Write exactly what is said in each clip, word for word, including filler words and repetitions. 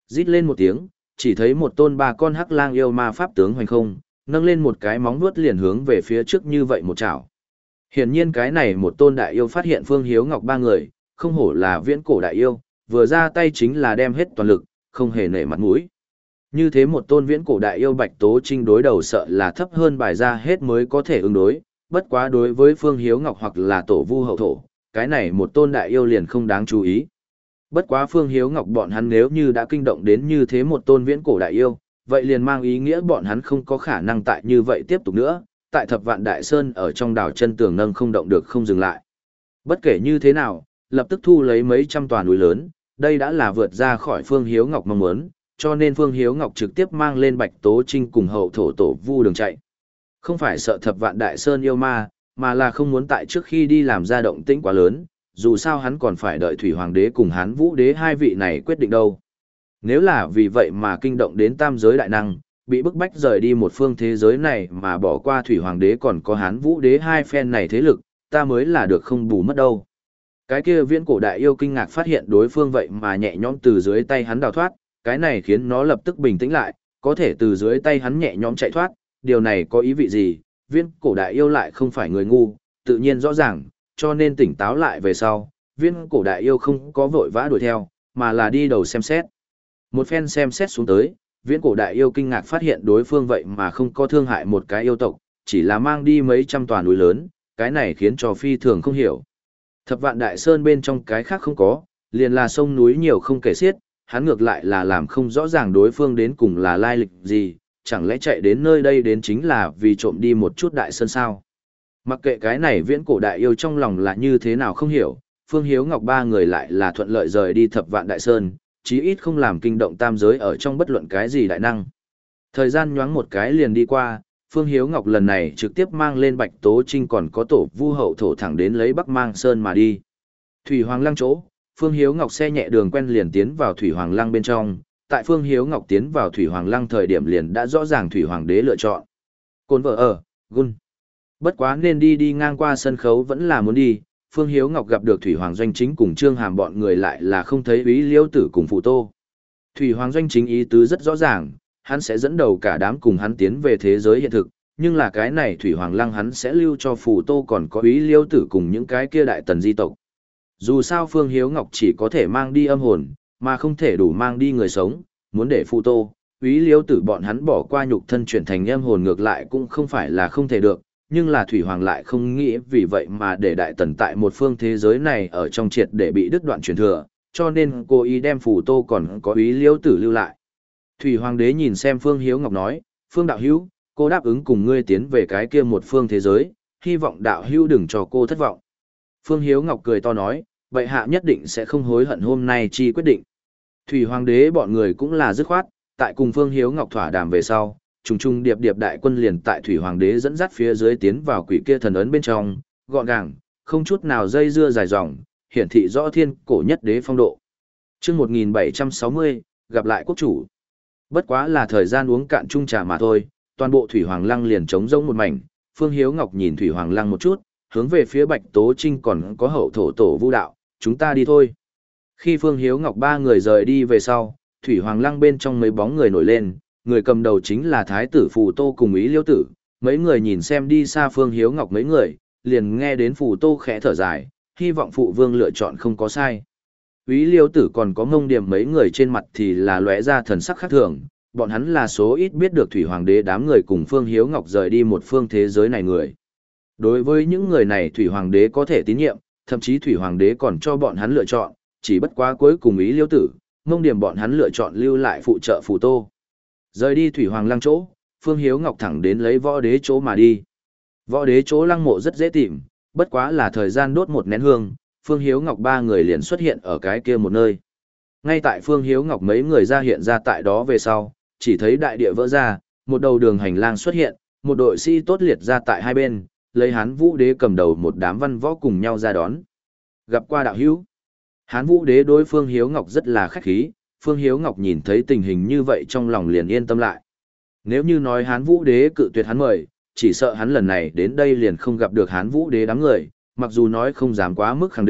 Rít lên một tiếng, chỉ thấy một tôn ba con hắc lang yêu ma pháp tướng hoành không, nâng lên một cái móng vuốt liền hướng về phía trước như vậy một chảo. Hiển nhiên cái này một tôn đại yêu phát hiện Phương Hiếu Ngọc ba người, không hổ là viễn cổ đại yêu, vừa ra tay chính là đem hết toàn lực, không hề nể mặt mũi. Như thế một tôn viễn cổ đại yêu Bạch Tố Trinh đối đầu sợ là thấp hơn bài ra hết mới có thể ứng đối, bất quá đối với Phương Hiếu Ngọc hoặc là tổ vu hậu thổ, cái này một tôn đại yêu liền không đáng chú ý. Bất quá Phương Hiếu Ngọc bọn hắn nếu như đã kinh động đến như thế một tôn viễn cổ đại yêu, vậy liền mang ý nghĩa bọn hắn không có khả năng tại như vậy tiếp tục nữa, tại Thập Vạn Đại Sơn ở trong đảo chân tường nâng không động được không dừng lại. Bất kể như thế nào, lập tức thu lấy mấy trăm tòa núi lớn, đây đã là vượt ra khỏi Phương Hiếu Ngọc mong muốn, cho nên Phương Hiếu Ngọc trực tiếp mang lên Bạch Tố Trinh cùng hậu thổ tổ vu đường chạy. Không phải sợ Thập Vạn Đại Sơn yêu ma, mà là không muốn tại trước khi đi làm ra động tĩnh quá lớn, dù sao hắn còn phải đợi Thủy Hoàng đế cùng Hán Vũ đế hai vị này quyết định đâu. Nếu là vì vậy mà kinh động đến tam giới đại năng, bị bức bách rời đi một phương thế giới này mà bỏ qua Thủy Hoàng đế còn có Hán Vũ đế hai phen này thế lực, ta mới là được không bù mất đâu. Cái kia viễn cổ đại yêu kinh ngạc phát hiện đối phương vậy mà nhẹ nhõm từ dưới tay hắn đào thoát, cái này khiến nó lập tức bình tĩnh lại, có thể từ dưới tay hắn nhẹ nhõm chạy thoát, điều này có ý vị gì, viễn cổ đại yêu lại không phải người ngu, tự nhiên rõ ràng, cho nên tỉnh táo lại về sau, viễn cổ đại yêu không có vội vã đuổi theo, mà là đi đầu xem xét. Một phen xem xét xuống tới, viễn cổ đại yêu kinh ngạc phát hiện đối phương vậy mà không có thương hại một cái yêu tộc, chỉ là mang đi mấy trăm tòa núi lớn, cái này khiến cho phi thường không hiểu. Thập Vạn Đại Sơn bên trong cái khác không có, liền là sông núi nhiều không kể xiết, hắn ngược lại là làm không rõ ràng đối phương đến cùng là lai lịch gì, chẳng lẽ chạy đến nơi đây đến chính là vì trộm đi một chút đại sơn sao. Mặc kệ cái này viễn cổ đại yêu trong lòng là như thế nào không hiểu, Phương Hiếu Ngọc ba người lại là thuận lợi rời đi Thập Vạn Đại Sơn, chí ít không làm kinh động tam giới ở trong bất luận cái gì đại năng. Thời gian nhoáng một cái liền đi qua, Phương Hiếu Ngọc lần này trực tiếp mang lên Bạch Tố Trinh còn có tổ vu hậu thổ thẳng đến lấy Bắc Mang Sơn mà đi. Thủy Hoàng Lăng chỗ, Phương Hiếu Ngọc xe nhẹ đường quen liền tiến vào Thủy Hoàng Lăng bên trong, tại Phương Hiếu Ngọc tiến vào Thủy Hoàng Lăng thời điểm liền đã rõ ràng Thủy Hoàng đế lựa chọn. Côn vợ ở, gun. Bất quá nên đi đi ngang qua sân khấu vẫn là muốn đi, Phương Hiếu Ngọc gặp được Thủy Hoàng Doanh Chính cùng Trương Hàm bọn người lại là không thấy Úy Liêu Tử cùng Phù Tô. Thủy Hoàng Doanh Chính ý tứ rất rõ ràng, hắn sẽ dẫn đầu cả đám cùng hắn tiến về thế giới hiện thực, nhưng là cái này Thủy Hoàng Lăng hắn sẽ lưu cho Phù Tô còn có Úy Liêu Tử cùng những cái kia đại tần di tộc. Dù sao Phương Hiếu Ngọc chỉ có thể mang đi âm hồn, mà không thể đủ mang đi người sống, muốn để Phù Tô, Úy Liêu Tử bọn hắn bỏ qua nhục thân chuyển thành âm hồn ngược lại cũng không phải là không thể được, nhưng là Thủy Hoàng lại không nghĩ vì vậy mà để đại tần tại một phương thế giới này ở trong triệt để bị đứt đoạn truyền thừa, cho nên cô ý đem Phù Tô còn có Úy Liêu Tử lưu lại. Thủy Hoàng đế nhìn xem Phương Hiếu Ngọc nói, Phương đạo hữu, cô đáp ứng cùng ngươi tiến về cái kia một phương thế giới, hy vọng đạo hữu đừng cho cô thất vọng. Phương Hiếu Ngọc cười to nói, vậy hạ nhất định sẽ không hối hận hôm nay chi quyết định. Thủy Hoàng đế bọn người cũng là dứt khoát, tại cùng Phương Hiếu Ngọc thỏa đàm về sau, trùng trùng điệp điệp đại quân liền tại Thủy Hoàng đế dẫn dắt phía dưới tiến vào quỷ kia thần ấn bên trong, gọn gàng, không chút nào dây dưa dài dòng, hiển thị rõ thiên cổ nhất đế phong độ. Chương một nghìn bảy trăm sáu mươi, gặp lại quốc chủ. Bất quá là thời gian uống cạn chung trà mà thôi, toàn bộ Thủy Hoàng Lăng liền trống rỗng một mảnh, Phương Hiếu Ngọc nhìn Thủy Hoàng Lăng một chút, hướng về phía Bạch Tố Trinh còn có hậu thổ tổ vu đạo, chúng ta đi thôi. Khi Phương Hiếu Ngọc ba người rời đi về sau, Thủy Hoàng Lăng bên trong mấy bóng người nổi lên, người cầm đầu chính là Thái tử Phù Tô cùng Úy Liêu Tử, mấy người nhìn xem đi xa Phương Hiếu Ngọc mấy người, liền nghe đến Phù Tô khẽ thở dài, hy vọng phụ vương lựa chọn không có sai. Úy Liêu Tử còn có Ngông Điểm mấy người trên mặt thì là lóe ra thần sắc khác thường, bọn hắn là số ít biết được Thủy Hoàng đế đám người cùng Phương Hiếu Ngọc rời đi một phương thế giới này người. Đối với những người này Thủy Hoàng đế có thể tín nhiệm, thậm chí Thủy Hoàng đế còn cho bọn hắn lựa chọn, chỉ bất quá cuối cùng Úy Liêu Tử, Ngông Điểm bọn hắn lựa chọn lưu lại phụ trợ Phù Tô. Rời đi Thủy Hoàng Lăng chỗ, Phương Hiếu Ngọc thẳng đến lấy võ đế chỗ mà đi. Võ đế chỗ lăng mộ rất dễ tìm, bất quá là thời gian đốt một nén hương, Phương Hiếu Ngọc ba người liền xuất hiện ở cái kia một nơi. Ngay tại Phương Hiếu Ngọc mấy người ra hiện ra tại đó về sau, chỉ thấy đại địa vỡ ra, một đầu đường hành lang xuất hiện, một đội sĩ tốt liệt ra tại hai bên, lấy Hán Vũ đế cầm đầu một đám văn võ cùng nhau ra đón. Gặp qua đạo hữu. Hán Vũ đế đối Phương Hiếu Ngọc rất là khách khí, Phương Hiếu Ngọc nhìn thấy tình hình như vậy trong lòng liền yên tâm lại. Nếu như nói Hán Vũ đế cự tuyệt hắn mời, chỉ sợ hắn lần này đến đây liền không gặp được Hán Vũ đế đám người, mặc dù nói không dám quá mức khẳng định,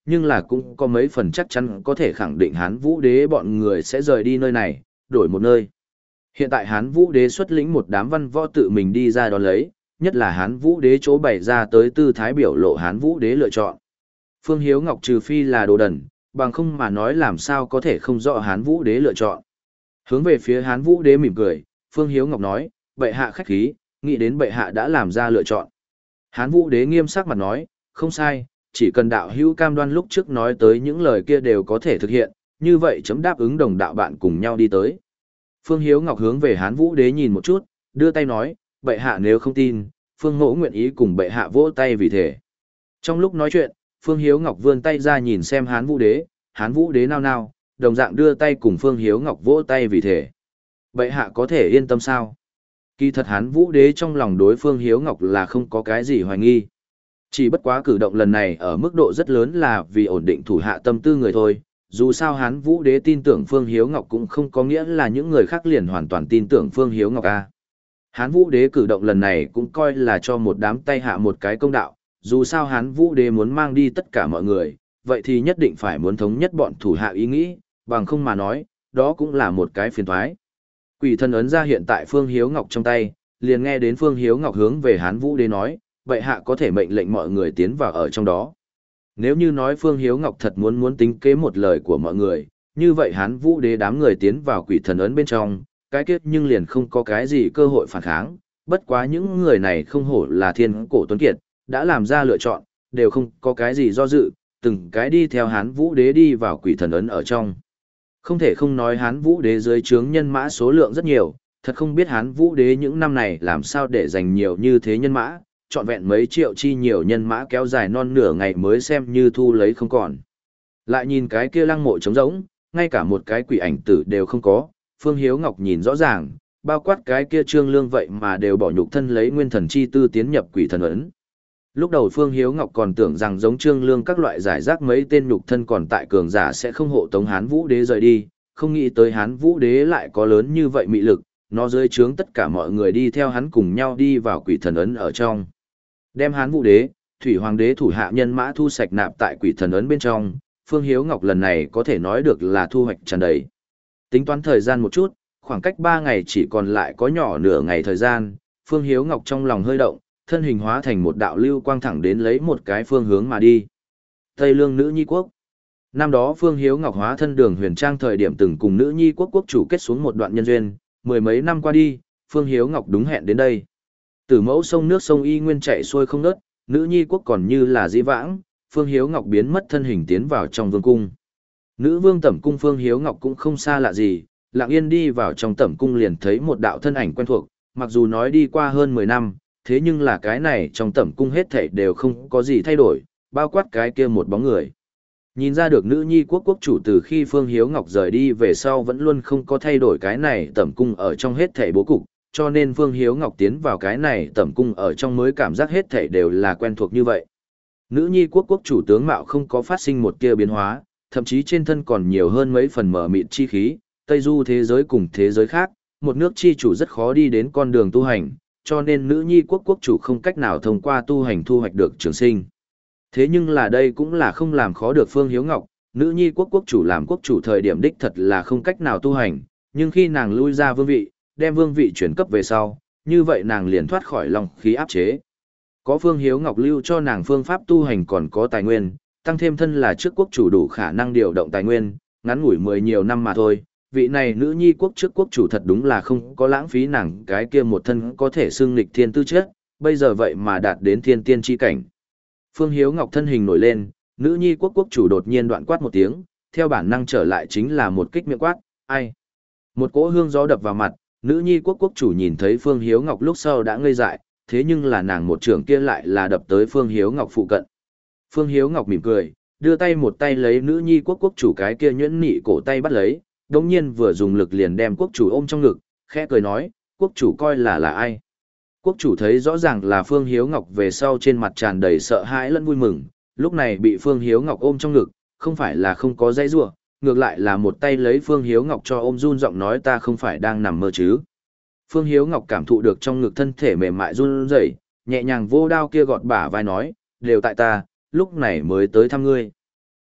nhưng là cũng có mấy phần chắc chắn có thể khẳng định Hán Vũ Đế bọn người sẽ rời đi nơi này, đổi một nơi. Hiện tại Hán Vũ Đế xuất lĩnh một đám văn võ tự mình đi ra đón lấy, nhất là Hán Vũ Đế chỗ bày ra tới tư thái biểu lộ Hán Vũ Đế lựa chọn. Phương Hiếu Ngọc trừ phi là đồ đần, bằng không mà nói làm sao có thể không rõ Hán Vũ Đế lựa chọn. Hướng về phía Hán Vũ Đế mỉm cười, Phương Hiếu Ngọc nói, bệ hạ khách khí, nghĩ đến bệ hạ đã làm ra lựa chọn. Hán Vũ Đế nghiêm sắc mặt nói, không sai, chỉ cần đạo hữu cam đoan lúc trước nói tới những lời kia đều có thể thực hiện, như vậy chấm đáp ứng đồng đạo bạn cùng nhau đi tới. Phương Hiếu Ngọc hướng về Hán Vũ Đế nhìn một chút, đưa tay nói, bệ hạ nếu không tin, Phương Mỗ nguyện ý cùng bệ hạ vỗ tay vì thế. Trong lúc nói chuyện, Phương Hiếu Ngọc vươn tay ra nhìn xem Hán Vũ Đế, Hán Vũ Đế nao nao, đồng dạng đưa tay cùng Phương Hiếu Ngọc vỗ tay vì thế. Bệ hạ có thể yên tâm sao? Kỳ thật Hán Vũ Đế trong lòng đối Phương Hiếu Ngọc là không có cái gì hoài nghi. Chỉ bất quá cử động lần này ở mức độ rất lớn là vì ổn định thủ hạ tâm tư người thôi. Dù sao Hán Vũ Đế tin tưởng Phương Hiếu Ngọc cũng không có nghĩa là những người khác liền hoàn toàn tin tưởng Phương Hiếu Ngọc a. Hán Vũ Đế cử động lần này cũng coi là cho một đám tay hạ một cái công đạo. Dù sao Hán Vũ Đế muốn mang đi tất cả mọi người, vậy thì nhất định phải muốn thống nhất bọn thủ hạ ý nghĩ, bằng không mà nói, đó cũng là một cái phiền toái. Quỷ thần ấn ra hiện tại Phương Hiếu Ngọc trong tay, liền nghe đến Phương Hiếu Ngọc hướng về Hán Vũ Đế nói, vậy hạ có thể mệnh lệnh mọi người tiến vào ở trong đó. Nếu như nói Phương Hiếu Ngọc thật muốn muốn tính kế một lời của mọi người, như vậy Hán Vũ Đế đám người tiến vào quỷ thần ấn bên trong, cái kết nhưng liền không có cái gì cơ hội phản kháng, bất quá những người này không hổ là thiên cổ tuấn kiệt, đã làm ra lựa chọn, đều không có cái gì do dự, từng cái đi theo Hán Vũ Đế đi vào quỷ thần ấn ở trong. Không thể không nói Hán Vũ Đế dưới trướng nhân mã số lượng rất nhiều, thật không biết Hán Vũ Đế những năm này làm sao để dành nhiều như thế nhân mã, trọn vẹn mấy triệu chi nhiều nhân mã kéo dài non nửa ngày mới xem như thu lấy không còn. Lại nhìn cái kia lăng mộ trống rỗng, ngay cả một cái quỷ ảnh tử đều không có, Phương Hiếu Ngọc nhìn rõ ràng, bao quát cái kia Trương Lương vậy mà đều bỏ nhục thân lấy nguyên thần chi tư tiến nhập quỷ thần ấn. Lúc đầu Phương Hiếu Ngọc còn tưởng rằng giống Trương Lương các loại giải rác mấy tên nhục thân còn tại cường giả sẽ không hộ tống Hán Vũ Đế rời đi, không nghĩ tới Hán Vũ Đế lại có lớn như vậy mị lực, nó dưới trướng tất cả mọi người đi theo hắn cùng nhau đi vào quỷ thần ấn ở trong. Đem Hán Vũ Đế, Thủy Hoàng Đế thủ hạ nhân mã thu sạch nạp tại quỷ thần ấn bên trong, Phương Hiếu Ngọc lần này có thể nói được là thu hoạch tràn đầy. Tính toán thời gian một chút, khoảng cách ba ngày chỉ còn lại có nhỏ nửa ngày thời gian, Phương Hiếu Ngọc trong lòng hơi động, thân hình hóa thành một đạo lưu quang thẳng đến lấy một cái phương hướng mà đi. Tây Lương Nữ Nhi Quốc. Năm đó Phương Hiếu Ngọc hóa thân Đường Huyền Trang thời điểm từng cùng Nữ Nhi Quốc quốc chủ kết xuống một đoạn nhân duyên, mười mấy năm qua đi, Phương Hiếu Ngọc đúng hẹn đến đây. Tử mẫu sông nước sông y nguyên chạy xuôi không ngớt, Nữ Nhi Quốc còn như là dĩ vãng, Phương Hiếu Ngọc biến mất thân hình tiến vào trong vương cung. Nữ vương tẩm cung Phương Hiếu Ngọc cũng không xa lạ gì, lặng yên đi vào trong tẩm cung liền thấy một đạo thân ảnh quen thuộc, mặc dù nói đi qua hơn mười năm, thế nhưng là cái này trong tẩm cung hết thảy đều không có gì thay đổi, bao quát cái kia một bóng người. Nhìn ra được Nữ Nhi Quốc quốc chủ từ khi Phương Hiếu Ngọc rời đi về sau vẫn luôn không có thay đổi cái này tẩm cung ở trong hết thảy bố cục, cho nên Phương Hiếu Ngọc tiến vào cái này tẩm cung ở trong mới cảm giác hết thảy đều là quen thuộc như vậy. Nữ Nhi Quốc quốc chủ tướng mạo không có phát sinh một tia biến hóa, thậm chí trên thân còn nhiều hơn mấy phần mở mịt chi khí, Tây Du thế giới cùng thế giới khác, một nước chi chủ rất khó đi đến con đường tu hành, cho nên Nữ Nhi Quốc quốc chủ không cách nào thông qua tu hành thu hoạch được trường sinh. Thế nhưng là đây cũng là không làm khó được Phương Hiếu Ngọc, Nữ Nhi Quốc quốc chủ làm quốc chủ thời điểm đích thật là không cách nào tu hành, nhưng khi nàng lui ra vương vị, đem vương vị chuyển cấp về sau, như vậy nàng liền thoát khỏi lòng khí áp chế. Có Phương Hiếu Ngọc lưu cho nàng phương pháp tu hành còn có tài nguyên, tăng thêm thân là trước quốc chủ đủ khả năng điều động tài nguyên, ngắn ngủi mười nhiều năm mà thôi. Vị này Nữ Nhi Quốc trước quốc chủ thật đúng là không có lãng phí nàng cái kia một thân có thể xưng lịch thiên tư chất, bây giờ vậy mà đạt đến thiên tiên chi cảnh. Phương Hiếu Ngọc thân hình nổi lên, Nữ Nhi Quốc quốc chủ đột nhiên đoạn quát một tiếng, theo bản năng trở lại chính là một kích miệng quát, ai? Một cỗ hương gió đập vào mặt, Nữ Nhi Quốc quốc chủ nhìn thấy Phương Hiếu Ngọc lúc sau đã ngây dại, thế nhưng là nàng một trưởng kia lại là đập tới Phương Hiếu Ngọc phụ cận. Phương Hiếu Ngọc mỉm cười, đưa tay một tay lấy Nữ Nhi Quốc quốc chủ cái kia nhuyễn nị cổ tay bắt lấy, đồng nhiên vừa dùng lực liền đem quốc chủ ôm trong ngực, khẽ cười nói, quốc chủ coi là là ai. Quốc chủ thấy rõ ràng là Phương Hiếu Ngọc về sau trên mặt tràn đầy sợ hãi lẫn vui mừng, lúc này bị Phương Hiếu Ngọc ôm trong ngực, không phải là không có dây rủa, ngược lại là một tay lấy Phương Hiếu Ngọc cho ôm run giọng nói ta không phải đang nằm mơ chứ. Phương Hiếu Ngọc cảm thụ được trong ngực thân thể mềm mại run rẩy, nhẹ nhàng vô đao kia gọt bả vai nói, đều tại ta, lúc này mới tới thăm ngươi.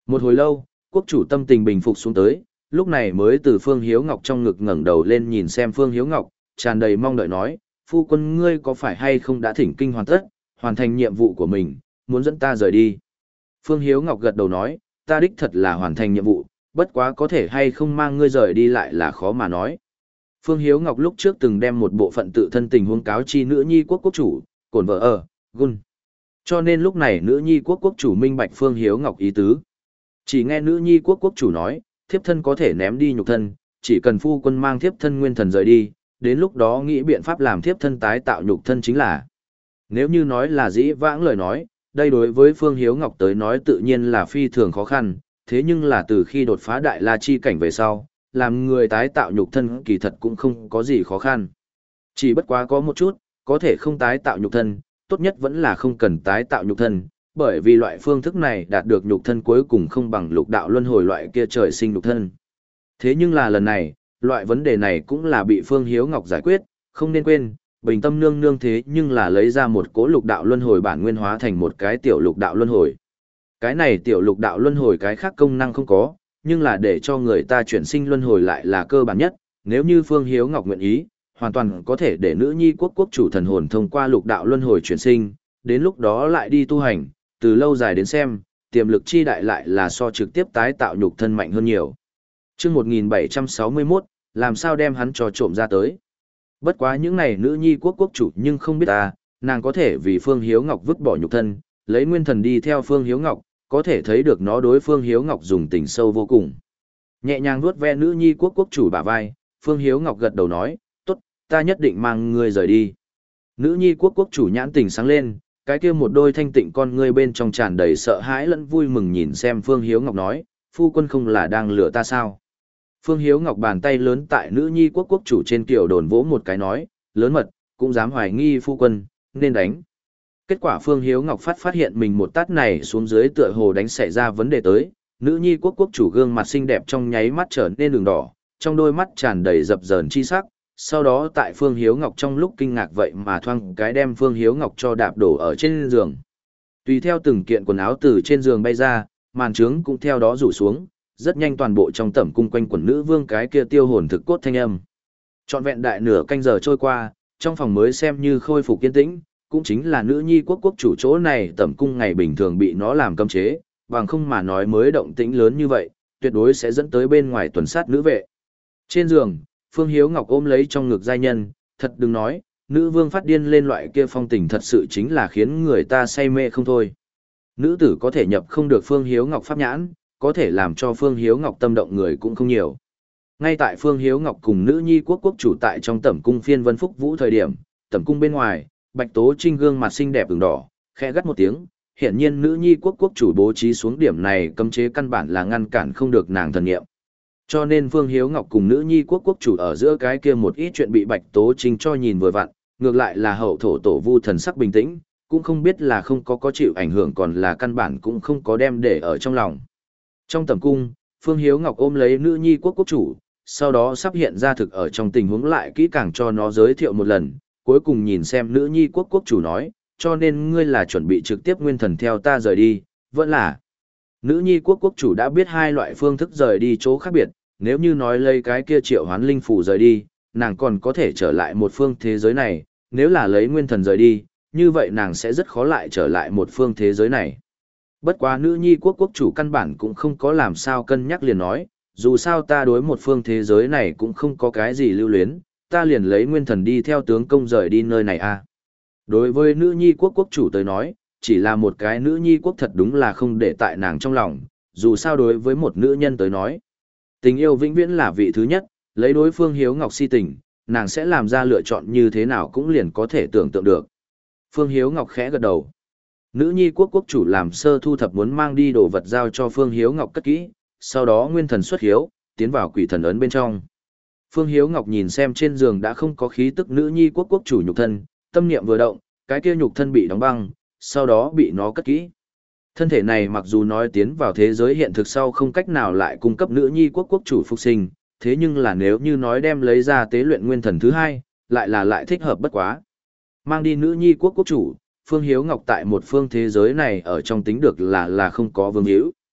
Một hồi lâu, quốc chủ tâm tình bình phục xuống tới, lúc này mới từ Phương Hiếu Ngọc trong ngực ngẩng đầu lên nhìn xem Phương Hiếu Ngọc, tràn đầy mong đợi nói, phu quân ngươi có phải hay không đã thỉnh kinh hoàn tất, hoàn thành nhiệm vụ của mình, muốn dẫn ta rời đi. Phương Hiếu Ngọc gật đầu nói, ta đích thật là hoàn thành nhiệm vụ, bất quá có thể hay không mang ngươi rời đi lại là khó mà nói. Phương Hiếu Ngọc lúc trước từng đem một bộ phận tự thân tình huống cáo chi nữ nhi quốc quốc chủ, cổn vợ ở, gun. Cho nên lúc này nữ nhi quốc quốc chủ minh bạch Phương Hiếu Ngọc ý tứ. Chỉ nghe nữ nhi quốc quốc chủ nói, thiếp thân có thể ném đi nhục thân, chỉ cần phu quân mang thiếp thân nguyên thần rời đi, đến lúc đó nghĩ biện pháp làm thiếp thân tái tạo nhục thân chính là. Nếu như nói là dĩ vãng lời nói, đây đối với Phương Hiếu Ngọc tới nói tự nhiên là phi thường khó khăn, thế nhưng là từ khi đột phá đại la chi cảnh về sau, làm người tái tạo nhục thân kỳ thật cũng không có gì khó khăn. Chỉ bất quá có một chút, có thể không tái tạo nhục thân, tốt nhất vẫn là không cần tái tạo nhục thân, bởi vì loại phương thức này đạt được nhục thân cuối cùng không bằng lục đạo luân hồi loại kia trời sinh nhục thân. Thế nhưng là lần này, loại vấn đề này cũng là bị Phương Hiếu Ngọc giải quyết, không nên quên, bình tâm nương nương thế nhưng là lấy ra một cỗ lục đạo luân hồi bản nguyên hóa thành một cái tiểu lục đạo luân hồi. Cái này tiểu lục đạo luân hồi cái khác công năng không có, nhưng là để cho người ta chuyển sinh luân hồi lại là cơ bản nhất, nếu như Phương Hiếu Ngọc nguyện ý, hoàn toàn có thể để nữ nhi quốc quốc chủ thần hồn thông qua lục đạo luân hồi chuyển sinh, đến lúc đó lại đi tu hành, từ lâu dài đến xem, tiềm lực chi đại lại là so trực tiếp tái tạo nhục thân mạnh hơn nhiều. Chương một nghìn bảy trăm sáu mươi mốt, làm sao đem hắn cho trộm ra tới. Bất quá những này nữ nhi quốc quốc chủ nhưng không biết ta, nàng có thể vì Phương Hiếu Ngọc vứt bỏ nhục thân, lấy nguyên thần đi theo Phương Hiếu Ngọc, có thể thấy được nó đối Phương Hiếu Ngọc dùng tình sâu vô cùng. Nhẹ nhàng vuốt ve nữ nhi quốc quốc chủ bả vai, Phương Hiếu Ngọc gật đầu nói, tốt, ta nhất định mang ngươi rời đi. Nữ nhi quốc quốc chủ nhãn tình sáng lên, cái kia một đôi thanh tịnh con ngươi bên trong tràn đầy sợ hãi lẫn vui mừng nhìn xem Phương Hiếu Ngọc nói, phu quân không là đang lừa ta sao? Phương Hiếu Ngọc bàn tay lớn tại nữ nhi quốc quốc chủ trên kiểu đồn vỗ một cái nói, lớn mật, cũng dám hoài nghi phu quân, nên đánh. Kết quả Phương Hiếu Ngọc phát phát hiện mình một tát này xuống dưới tựa hồ đánh xảy ra vấn đề tới, nữ nhi quốc quốc chủ gương mặt xinh đẹp trong nháy mắt trở nên đường đỏ, trong đôi mắt tràn đầy dập dờn chi sắc, sau đó tại Phương Hiếu Ngọc trong lúc kinh ngạc vậy mà thoang cái đem Phương Hiếu Ngọc cho đạp đổ ở trên giường. Tùy theo từng kiện quần áo từ trên giường bay ra, màn trướng cũng theo đó rủ xuống, rất nhanh toàn bộ trong tẩm cung quanh quần nữ vương cái kia tiêu hồn thực cốt thanh âm. Trọn vẹn đại nửa canh giờ trôi qua, trong phòng mới xem như khôi phục kiên tĩnh, cũng chính là nữ nhi quốc quốc chủ chỗ này tẩm cung ngày bình thường bị nó làm cấm chế, bằng không mà nói mới động tĩnh lớn như vậy, tuyệt đối sẽ dẫn tới bên ngoài tuần sát nữ vệ. Trên giường, Phương Hiếu Ngọc ôm lấy trong ngực giai nhân, thật đừng nói, nữ vương phát điên lên loại kia phong tình thật sự chính là khiến người ta say mê không thôi. Nữ tử có thể nhập không được Phương Hiếu Ngọc pháp nhãn, có thể làm cho Phương Hiếu Ngọc tâm động người cũng không nhiều. Ngay tại Phương Hiếu Ngọc cùng nữ nhi quốc quốc chủ tại trong tẩm cung phiên vân phúc vũ thời điểm, tẩm cung bên ngoài, Bạch Tố Trinh gương mặt xinh đẹp ửng đỏ, khẽ gắt một tiếng, hiển nhiên nữ nhi quốc quốc chủ bố trí xuống điểm này cấm chế căn bản là ngăn cản không được nàng thần nghiệm. Cho nên Phương Hiếu Ngọc cùng nữ nhi quốc quốc chủ ở giữa cái kia một ít chuyện bị Bạch Tố Trinh cho nhìn vừa vặn, ngược lại là hậu thổ tổ vu thần sắc bình tĩnh, cũng không biết là không có có chịu ảnh hưởng còn là căn bản cũng không có đem để ở trong lòng. Trong tầm cung, Phương Hiếu Ngọc ôm lấy nữ nhi quốc quốc chủ, sau đó sắp hiện ra thực ở trong tình huống lại kỹ càng cho nó giới thiệu một lần, cuối cùng nhìn xem nữ nhi quốc quốc chủ nói, cho nên ngươi là chuẩn bị trực tiếp nguyên thần theo ta rời đi, vẫn là. Nữ nhi quốc quốc chủ đã biết hai loại phương thức rời đi chỗ khác biệt, nếu như nói lấy cái kia triệu hoán linh phù rời đi, nàng còn có thể trở lại một phương thế giới này, nếu là lấy nguyên thần rời đi, như vậy nàng sẽ rất khó lại trở lại một phương thế giới này. Bất quá nữ nhi quốc quốc chủ căn bản cũng không có làm sao cân nhắc liền nói, dù sao ta đối một phương thế giới này cũng không có cái gì lưu luyến, ta liền lấy nguyên thần đi theo tướng công rời đi nơi này a. À. Đối với nữ nhi quốc quốc chủ tới nói, chỉ là một cái nữ nhi quốc thật đúng là không để tại nàng trong lòng, dù sao đối với một nữ nhân tới nói. Tình yêu vĩnh viễn là vị thứ nhất, lấy đối phương Hiếu Ngọc si tình, nàng sẽ làm ra lựa chọn như thế nào cũng liền có thể tưởng tượng được. Phương Hiếu Ngọc khẽ gật đầu. Nữ nhi quốc quốc chủ làm sơ thu thập muốn mang đi đồ vật giao cho Phương Hiếu Ngọc cất kỹ, sau đó nguyên thần xuất hiếu, tiến vào quỷ thần ấn bên trong. Phương Hiếu Ngọc nhìn xem trên giường đã không có khí tức nữ nhi quốc quốc chủ nhục thân, tâm niệm vừa động, cái kia nhục thân bị đóng băng, sau đó bị nó cất kỹ. Thân thể này mặc dù nói tiến vào thế giới hiện thực sau không cách nào lại cung cấp nữ nhi quốc quốc chủ phục sinh, thế nhưng là nếu như nói đem lấy ra tế luyện nguyên thần thứ hai, lại là lại thích hợp bất quá. Mang đi nữ nhi quốc quốc chủ, Phương Hiếu Ngọc tại một phương thế giới này ở trong tính được là là không có vương hữu.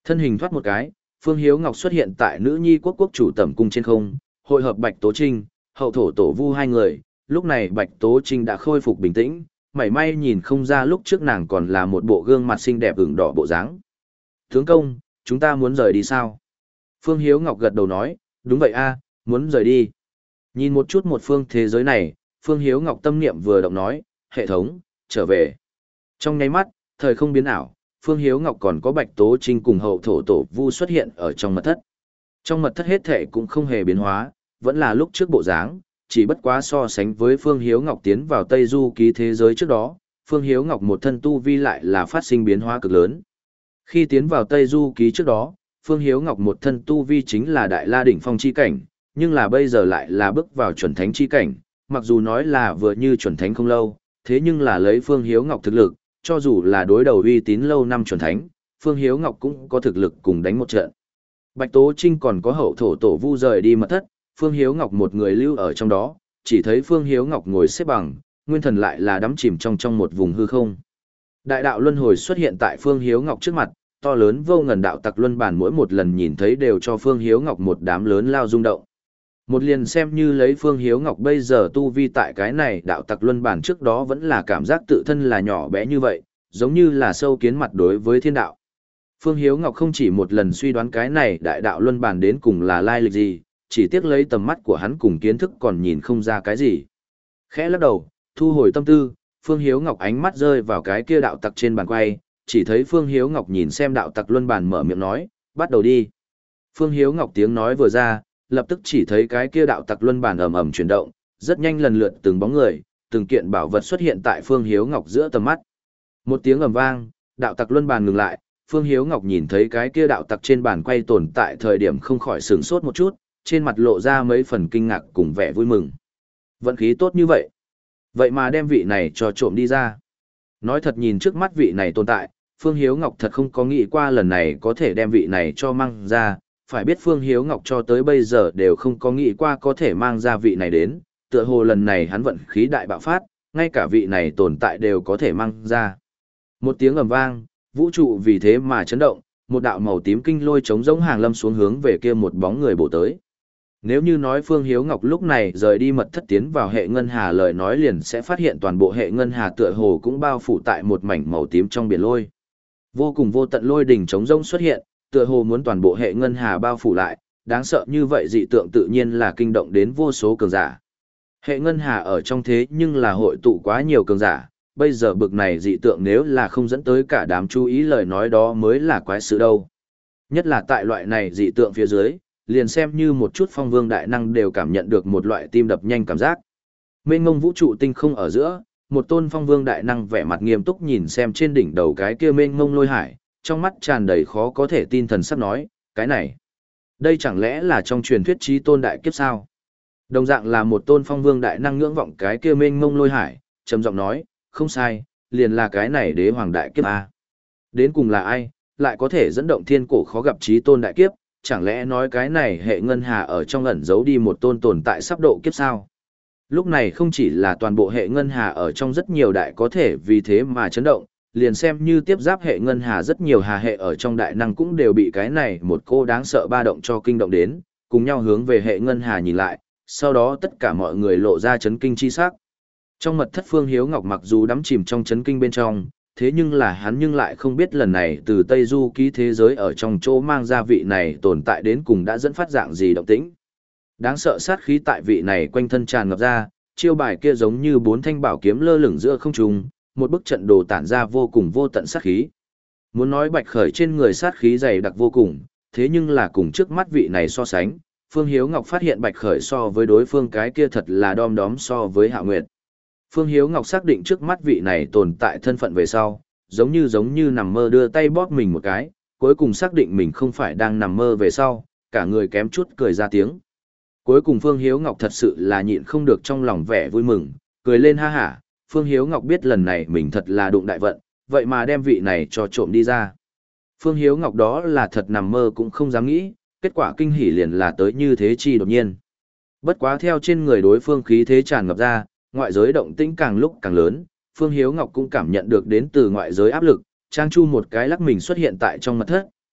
Thân hình thoát một cái, Phương Hiếu Ngọc xuất hiện tại nữ nhi quốc quốc chủ tẩm cung trên không, hội hợp Bạch Tố Trinh, hậu thổ tổ vu hai người, lúc này Bạch Tố Trinh đã khôi phục bình tĩnh, mảy may nhìn không ra lúc trước nàng còn là một bộ gương mặt xinh đẹp ửng đỏ bộ dáng. Tướng công, chúng ta muốn rời đi sao? Phương Hiếu Ngọc gật đầu nói, đúng vậy a, muốn rời đi. Nhìn một chút một phương thế giới này, Phương Hiếu Ngọc tâm niệm vừa động nói, hệ thống, trở về. Trong nháy mắt, thời không biến ảo, Phương Hiếu Ngọc còn có Bạch Tố Trinh cùng hậu thổ tổ vu xuất hiện ở trong mật thất. Trong mật thất hết thể cũng không hề biến hóa, vẫn là lúc trước bộ dáng, chỉ bất quá so sánh với Phương Hiếu Ngọc tiến vào Tây Du ký thế giới trước đó, Phương Hiếu Ngọc một thân tu vi lại là phát sinh biến hóa cực lớn. Khi tiến vào Tây Du ký trước đó, Phương Hiếu Ngọc một thân tu vi chính là Đại La đỉnh phong chi cảnh, nhưng là bây giờ lại là bước vào chuẩn thánh chi cảnh, mặc dù nói là vừa như chuẩn thánh không lâu, thế nhưng là lấy Phương Hiếu Ngọc thực lực, cho dù là đối đầu uy tín lâu năm chuẩn thánh, Phương Hiếu Ngọc cũng có thực lực cùng đánh một trận. Bạch Tố Trinh còn có hậu thổ tổ vu rời đi mật thất, Phương Hiếu Ngọc một người lưu ở trong đó, chỉ thấy Phương Hiếu Ngọc ngồi xếp bằng, nguyên thần lại là đắm chìm trong trong một vùng hư không. Đại đạo luân hồi xuất hiện tại Phương Hiếu Ngọc trước mặt, to lớn vô ngần đạo tặc luân bản mỗi một lần nhìn thấy đều cho Phương Hiếu Ngọc một đám lớn lao rung động. Một liền xem như lấy Phương Hiếu Ngọc bây giờ tu vi tại cái này đạo tặc luân bản trước đó vẫn là cảm giác tự thân là nhỏ bé như vậy, giống như là sâu kiến mặt đối với thiên đạo. Phương Hiếu Ngọc không chỉ một lần suy đoán cái này đại đạo luân bản đến cùng là lai lịch gì, chỉ tiếc lấy tầm mắt của hắn cùng kiến thức còn nhìn không ra cái gì. Khẽ lắc đầu, thu hồi tâm tư, Phương Hiếu Ngọc ánh mắt rơi vào cái kia đạo tặc trên bàn quay, chỉ thấy Phương Hiếu Ngọc nhìn xem đạo tặc luân bản mở miệng nói, bắt đầu đi. Phương Hiếu Ngọc tiếng nói vừa ra, lập tức chỉ thấy cái kia đạo tặc luân bản ầm ầm chuyển động, rất nhanh lần lượt từng bóng người, từng kiện bảo vật xuất hiện tại Phương Hiếu Ngọc giữa tầm mắt. Một tiếng ầm vang, đạo tặc luân bản ngừng lại, Phương Hiếu Ngọc nhìn thấy cái kia đạo tặc trên bàn quay tồn tại thời điểm không khỏi sửng sốt một chút, trên mặt lộ ra mấy phần kinh ngạc cùng vẻ vui mừng. Vận khí tốt như vậy. Vậy mà đem vị này cho trộm đi ra. Nói thật nhìn trước mắt vị này tồn tại, Phương Hiếu Ngọc thật không có nghĩ qua lần này có thể đem vị này cho mang ra, phải biết Phương Hiếu Ngọc cho tới bây giờ đều không có nghĩ qua có thể mang ra vị này đến, tựa hồ lần này hắn vận khí đại bạo phát, ngay cả vị này tồn tại đều có thể mang ra. Một tiếng ầm vang, vũ trụ vì thế mà chấn động, một đạo màu tím kinh lôi chống giống hàng lâm xuống hướng về kia một bóng người bổ tới. Nếu như nói Phương Hiếu Ngọc lúc này rời đi mật thất tiến vào hệ ngân hà lời nói liền sẽ phát hiện toàn bộ hệ ngân hà tựa hồ cũng bao phủ tại một mảnh màu tím trong biển lôi. Vô cùng vô tận lôi đỉnh chống rông xuất hiện, tựa hồ muốn toàn bộ hệ ngân hà bao phủ lại, đáng sợ như vậy dị tượng tự nhiên là kinh động đến vô số cường giả. Hệ ngân hà ở trong thế nhưng là hội tụ quá nhiều cường giả, bây giờ bực này dị tượng nếu là không dẫn tới cả đám chú ý lời nói đó mới là quái sự đâu. Nhất là tại loại này dị tượng phía dưới, liền xem như một chút phong vương đại năng đều cảm nhận được một loại tim đập nhanh cảm giác. Mênh mông vũ trụ tinh không ở giữa, một tôn phong vương đại năng vẻ mặt nghiêm túc nhìn xem trên đỉnh đầu cái kia mênh mông lôi hải, trong mắt tràn đầy khó có thể tin thần sắp nói, cái này, đây chẳng lẽ là trong truyền thuyết chí tôn đại kiếp sao? Đồng dạng là một tôn phong vương đại năng ngưỡng vọng cái kia mênh mông lôi hải, trầm giọng nói, không sai, liền là cái này đế hoàng đại kiếp a. Đến cùng là ai, lại có thể dẫn động thiên cổ khó gặp chí tôn đại kiếp, chẳng lẽ nói cái này hệ ngân hà ở trong ẩn giấu đi một tôn tồn tại sắp độ kiếp sao? Lúc này không chỉ là toàn bộ hệ ngân hà ở trong rất nhiều đại có thể vì thế mà chấn động, liền xem như tiếp giáp hệ ngân hà rất nhiều hà hệ ở trong đại năng cũng đều bị cái này một cô đáng sợ ba động cho kinh động đến, cùng nhau hướng về hệ ngân hà nhìn lại, sau đó tất cả mọi người lộ ra chấn kinh chi sắc. Trong mật thất Phương Hiếu Ngọc mặc dù đắm chìm trong chấn kinh bên trong, thế nhưng là hắn nhưng lại không biết lần này từ Tây Du ký thế giới ở trong chỗ mang ra vị này tồn tại đến cùng đã dẫn phát dạng gì động tĩnh. Đáng sợ sát khí tại vị này quanh thân tràn ngập ra, chiêu bài kia giống như bốn thanh bảo kiếm lơ lửng giữa không trung, một bức trận đồ tản ra vô cùng vô tận sát khí. Muốn nói Bạch Khởi trên người sát khí dày đặc vô cùng, thế nhưng là cùng trước mắt vị này so sánh, Phương Hiếu Ngọc phát hiện Bạch Khởi so với đối phương cái kia thật là đom đóm so với Hạ Nguyệt. Phương Hiếu Ngọc xác định trước mắt vị này tồn tại thân phận về sau, giống như giống như nằm mơ đưa tay bóp mình một cái, cuối cùng xác định mình không phải đang nằm mơ về sau, cả người kém chút cười ra tiếng. Cuối cùng Phương Hiếu Ngọc thật sự là nhịn không được trong lòng vẻ vui mừng, cười lên ha hả, Phương Hiếu Ngọc biết lần này mình thật là đụng đại vận, vậy mà đem vị này cho trộm đi ra. Phương Hiếu Ngọc đó là thật nằm mơ cũng không dám nghĩ, kết quả kinh hỉ liền là tới như thế chi đột nhiên. Bất quá theo trên người đối phương khí thế tràn ngập ra, ngoại giới động tĩnh càng lúc càng lớn, Phương Hiếu Ngọc cũng cảm nhận được đến từ ngoại giới áp lực, Trang Chu một cái lắc mình xuất hiện tại trong mật thất,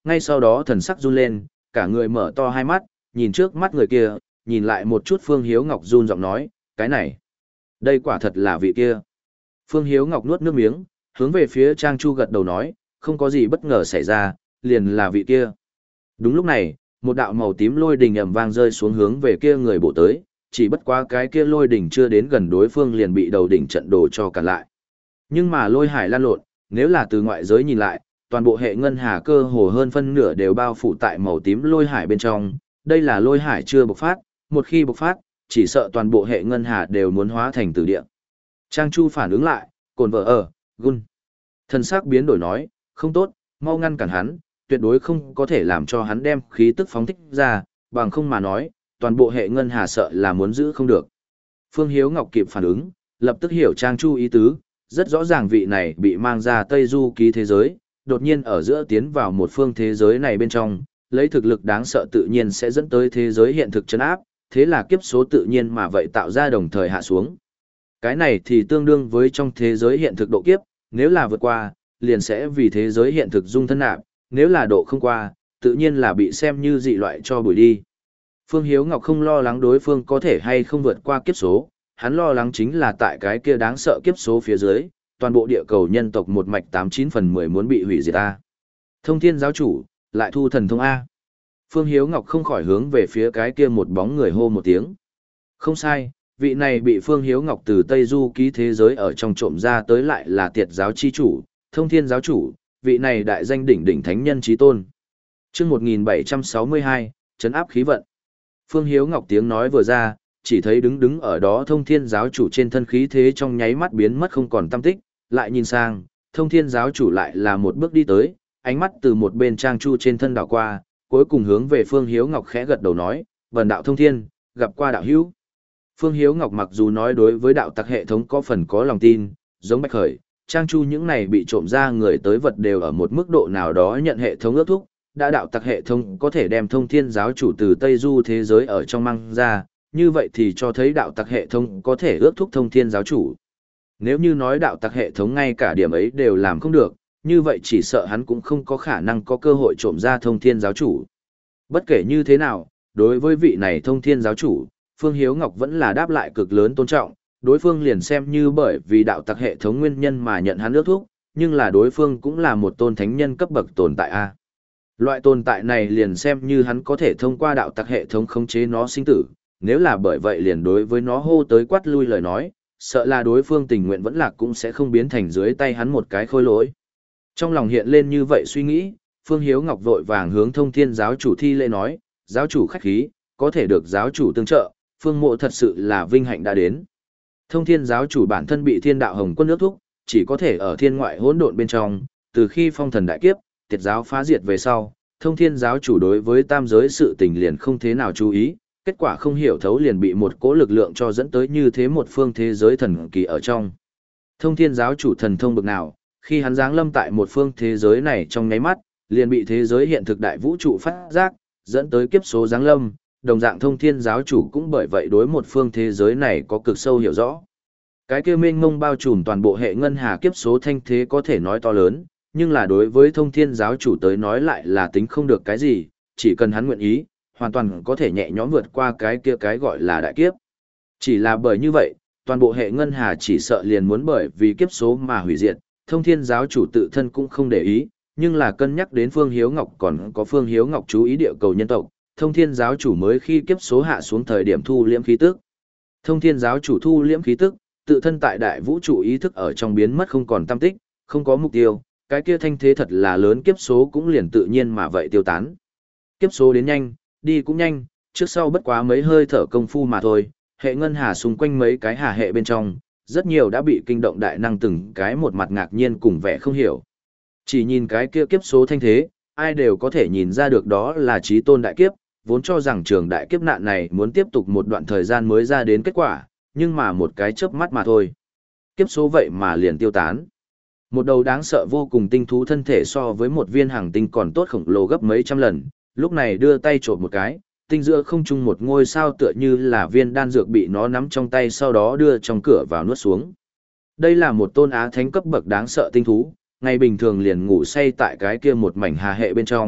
Ngay sau đó thần sắc run lên, cả người mở to hai mắt, nhìn trước mắt người kia, nhìn lại một chút Phương Hiếu Ngọc run giọng nói, cái này, đây quả thật là vị kia. Phương Hiếu Ngọc nuốt nước miếng, hướng về phía Trang Chu gật đầu nói, không có gì bất ngờ xảy ra, liền là vị kia. Đúng lúc này, một đạo màu tím lôi đình ầm vang rơi xuống hướng về kia người bổ tới, chỉ bất quá cái kia lôi đỉnh chưa đến gần đối phương liền bị đầu đỉnh trận đồ cho cản lại. Nhưng mà lôi hải lan lộn, nếu là từ ngoại giới nhìn lại, toàn bộ hệ ngân hà cơ hồ hơn phân nửa đều bao phủ tại màu tím lôi hải bên trong, đây là lôi hải chưa bộc phát, một khi bộc phát, chỉ sợ toàn bộ hệ ngân hà đều muốn hóa thành tử địa. Trang Chu phản ứng lại, cồn vợ ở, gun. Thần sắc biến đổi nói, không tốt, mau ngăn cản hắn, tuyệt đối không có thể làm cho hắn đem khí tức phóng thích ra, bằng không mà nói, toàn bộ hệ ngân hà sợ là muốn giữ không được. Phương Hiếu Ngọc kịp phản ứng, lập tức hiểu Trang Chu ý tứ, rất rõ ràng vị này bị mang ra Tây Du ký thế giới, đột nhiên ở giữa tiến vào một phương thế giới này bên trong, lấy thực lực đáng sợ tự nhiên sẽ dẫn tới thế giới hiện thực chấn áp, thế là kiếp số tự nhiên mà vậy tạo ra đồng thời hạ xuống. Cái này thì tương đương với trong thế giới hiện thực độ kiếp, nếu là vượt qua, liền sẽ vì thế giới hiện thực dung thân nạp, nếu là độ không qua, tự nhiên là bị xem như dị loại cho bùi đi. Phương Hiếu Ngọc không lo lắng đối phương có thể hay không vượt qua kiếp số, hắn lo lắng chính là tại cái kia đáng sợ kiếp số phía dưới, toàn bộ địa cầu nhân tộc một mạch tám chín phần mười muốn bị hủy diệt A. Thông Thiên giáo chủ, lại thu thần thông A. Phương Hiếu Ngọc không khỏi hướng về phía cái kia một bóng người hô một tiếng. Không sai, vị này bị Phương Hiếu Ngọc từ Tây Du ký thế giới ở trong trộm ra tới lại là Tiệt giáo chi chủ, Thông Thiên giáo chủ, vị này đại danh đỉnh đỉnh thánh nhân chí tôn. Chương một nghìn bảy trăm sáu mươi hai, trấn áp khí vận. Phương Hiếu Ngọc tiếng nói vừa ra, chỉ thấy đứng đứng ở đó Thông Thiên giáo chủ trên thân khí thế trong nháy mắt biến mất không còn tăm tích, lại nhìn sang, Thông Thiên giáo chủ lại là một bước đi tới, ánh mắt từ một bên Trang Chu trên thân đảo qua, cuối cùng hướng về Phương Hiếu Ngọc khẽ gật đầu nói, "Vân đạo Thông Thiên, gặp qua đạo hữu." Phương Hiếu Ngọc mặc dù nói đối với đạo tặc hệ thống có phần có lòng tin, giống Bạch Khởi, Trang Chu những này bị trộm ra người tới vật đều ở một mức độ nào đó nhận hệ thống ước thúc, đã đạo tặc hệ thống có thể đem Thông Thiên giáo chủ từ Tây Du thế giới ở trong mang ra, như vậy thì cho thấy đạo tặc hệ thống có thể ước thúc Thông Thiên giáo chủ. Nếu như nói đạo tặc hệ thống ngay cả điểm ấy đều làm không được, như vậy chỉ sợ hắn cũng không có khả năng có cơ hội trộm ra Thông Thiên giáo chủ. Bất kể như thế nào, đối với vị này Thông Thiên giáo chủ, Phương Hiếu Ngọc vẫn là đáp lại cực lớn tôn trọng, đối phương liền xem như bởi vì đạo tặc hệ thống nguyên nhân mà nhận hắn ước thúc, nhưng là đối phương cũng là một tôn thánh nhân cấp bậc tồn tại a. Loại tồn tại này liền xem như hắn có thể thông qua đạo tặc hệ thống khống chế nó sinh tử, nếu là bởi vậy liền đối với nó hô tới quát lui lời nói, sợ là đối phương tình nguyện vẫn lạc cũng sẽ không biến thành dưới tay hắn một cái khôi lỗi. Trong lòng hiện lên như vậy suy nghĩ, Phương Hiếu Ngọc vội vàng hướng Thông Thiên giáo chủ thi lễ nói, giáo chủ khách khí, có thể được giáo chủ tương trợ, Phương mộ thật sự là vinh hạnh đã đến. Thông Thiên giáo chủ bản thân bị Thiên đạo Hồng Quân ước thúc, chỉ có thể ở thiên ngoại hỗn độn bên trong, từ khi phong thần đại kiếp, Tiệt giáo phá diệt về sau, Thông Thiên giáo chủ đối với tam giới sự tình liền không thế nào chú ý, kết quả không hiểu thấu liền bị một cỗ lực lượng cho dẫn tới như thế một phương thế giới thần kỳ ở trong. Thông Thiên giáo chủ thần thông bực nào, khi hắn giáng lâm tại một phương thế giới này trong nháy mắt, liền bị thế giới hiện thực đại vũ trụ phát giác, dẫn tới kiếp số giáng lâm, đồng dạng Thông Thiên giáo chủ cũng bởi vậy đối một phương thế giới này có cực sâu hiểu rõ. Cái kia mênh mông bao trùm toàn bộ hệ ngân hà kiếp số thanh thế có thể nói to lớn, nhưng là đối với Thông Thiên giáo chủ tới nói lại là tính không được cái gì, chỉ cần hắn nguyện ý, hoàn toàn có thể nhẹ nhõm vượt qua cái kia cái gọi là đại kiếp. Chỉ là bởi như vậy, toàn bộ hệ ngân hà chỉ sợ liền muốn bởi vì kiếp số mà hủy diệt, Thông Thiên giáo chủ tự thân cũng không để ý, nhưng là cân nhắc đến Phương Hiếu Ngọc còn có Phương Hiếu Ngọc chú ý địa cầu nhân tộc, Thông Thiên giáo chủ mới khi kiếp số hạ xuống thời điểm thu liễm khí tức. Thông Thiên giáo chủ thu liễm khí tức, tự thân tại đại vũ trụ ý thức ở trong biến mất không còn tâm tích, không có mục tiêu, cái kia thanh thế thật là lớn kiếp số cũng liền tự nhiên mà vậy tiêu tán. Kiếp số đến nhanh, đi cũng nhanh, trước sau bất quá mấy hơi thở công phu mà thôi, hệ ngân hà xung quanh mấy cái hà hệ bên trong, rất nhiều đã bị kinh động đại năng từng cái một mặt ngạc nhiên cùng vẻ không hiểu. Chỉ nhìn cái kia kiếp số thanh thế, ai đều có thể nhìn ra được đó là chí tôn đại kiếp, vốn cho rằng trường đại kiếp nạn này muốn tiếp tục một đoạn thời gian mới ra đến kết quả, nhưng mà một cái chớp mắt mà thôi. Kiếp số vậy mà liền tiêu tán. Một đầu đáng sợ vô cùng tinh thú thân thể so với một viên hàng tinh còn tốt khổng lồ gấp mấy trăm lần, lúc này đưa tay trộm một cái, tinh giữa không trung một ngôi sao tựa như là viên đan dược bị nó nắm trong tay sau đó đưa trong cửa vào nuốt xuống. Đây là một tôn á thánh cấp bậc đáng sợ tinh thú, ngày bình thường liền ngủ say tại cái kia một mảnh hà hệ bên trong,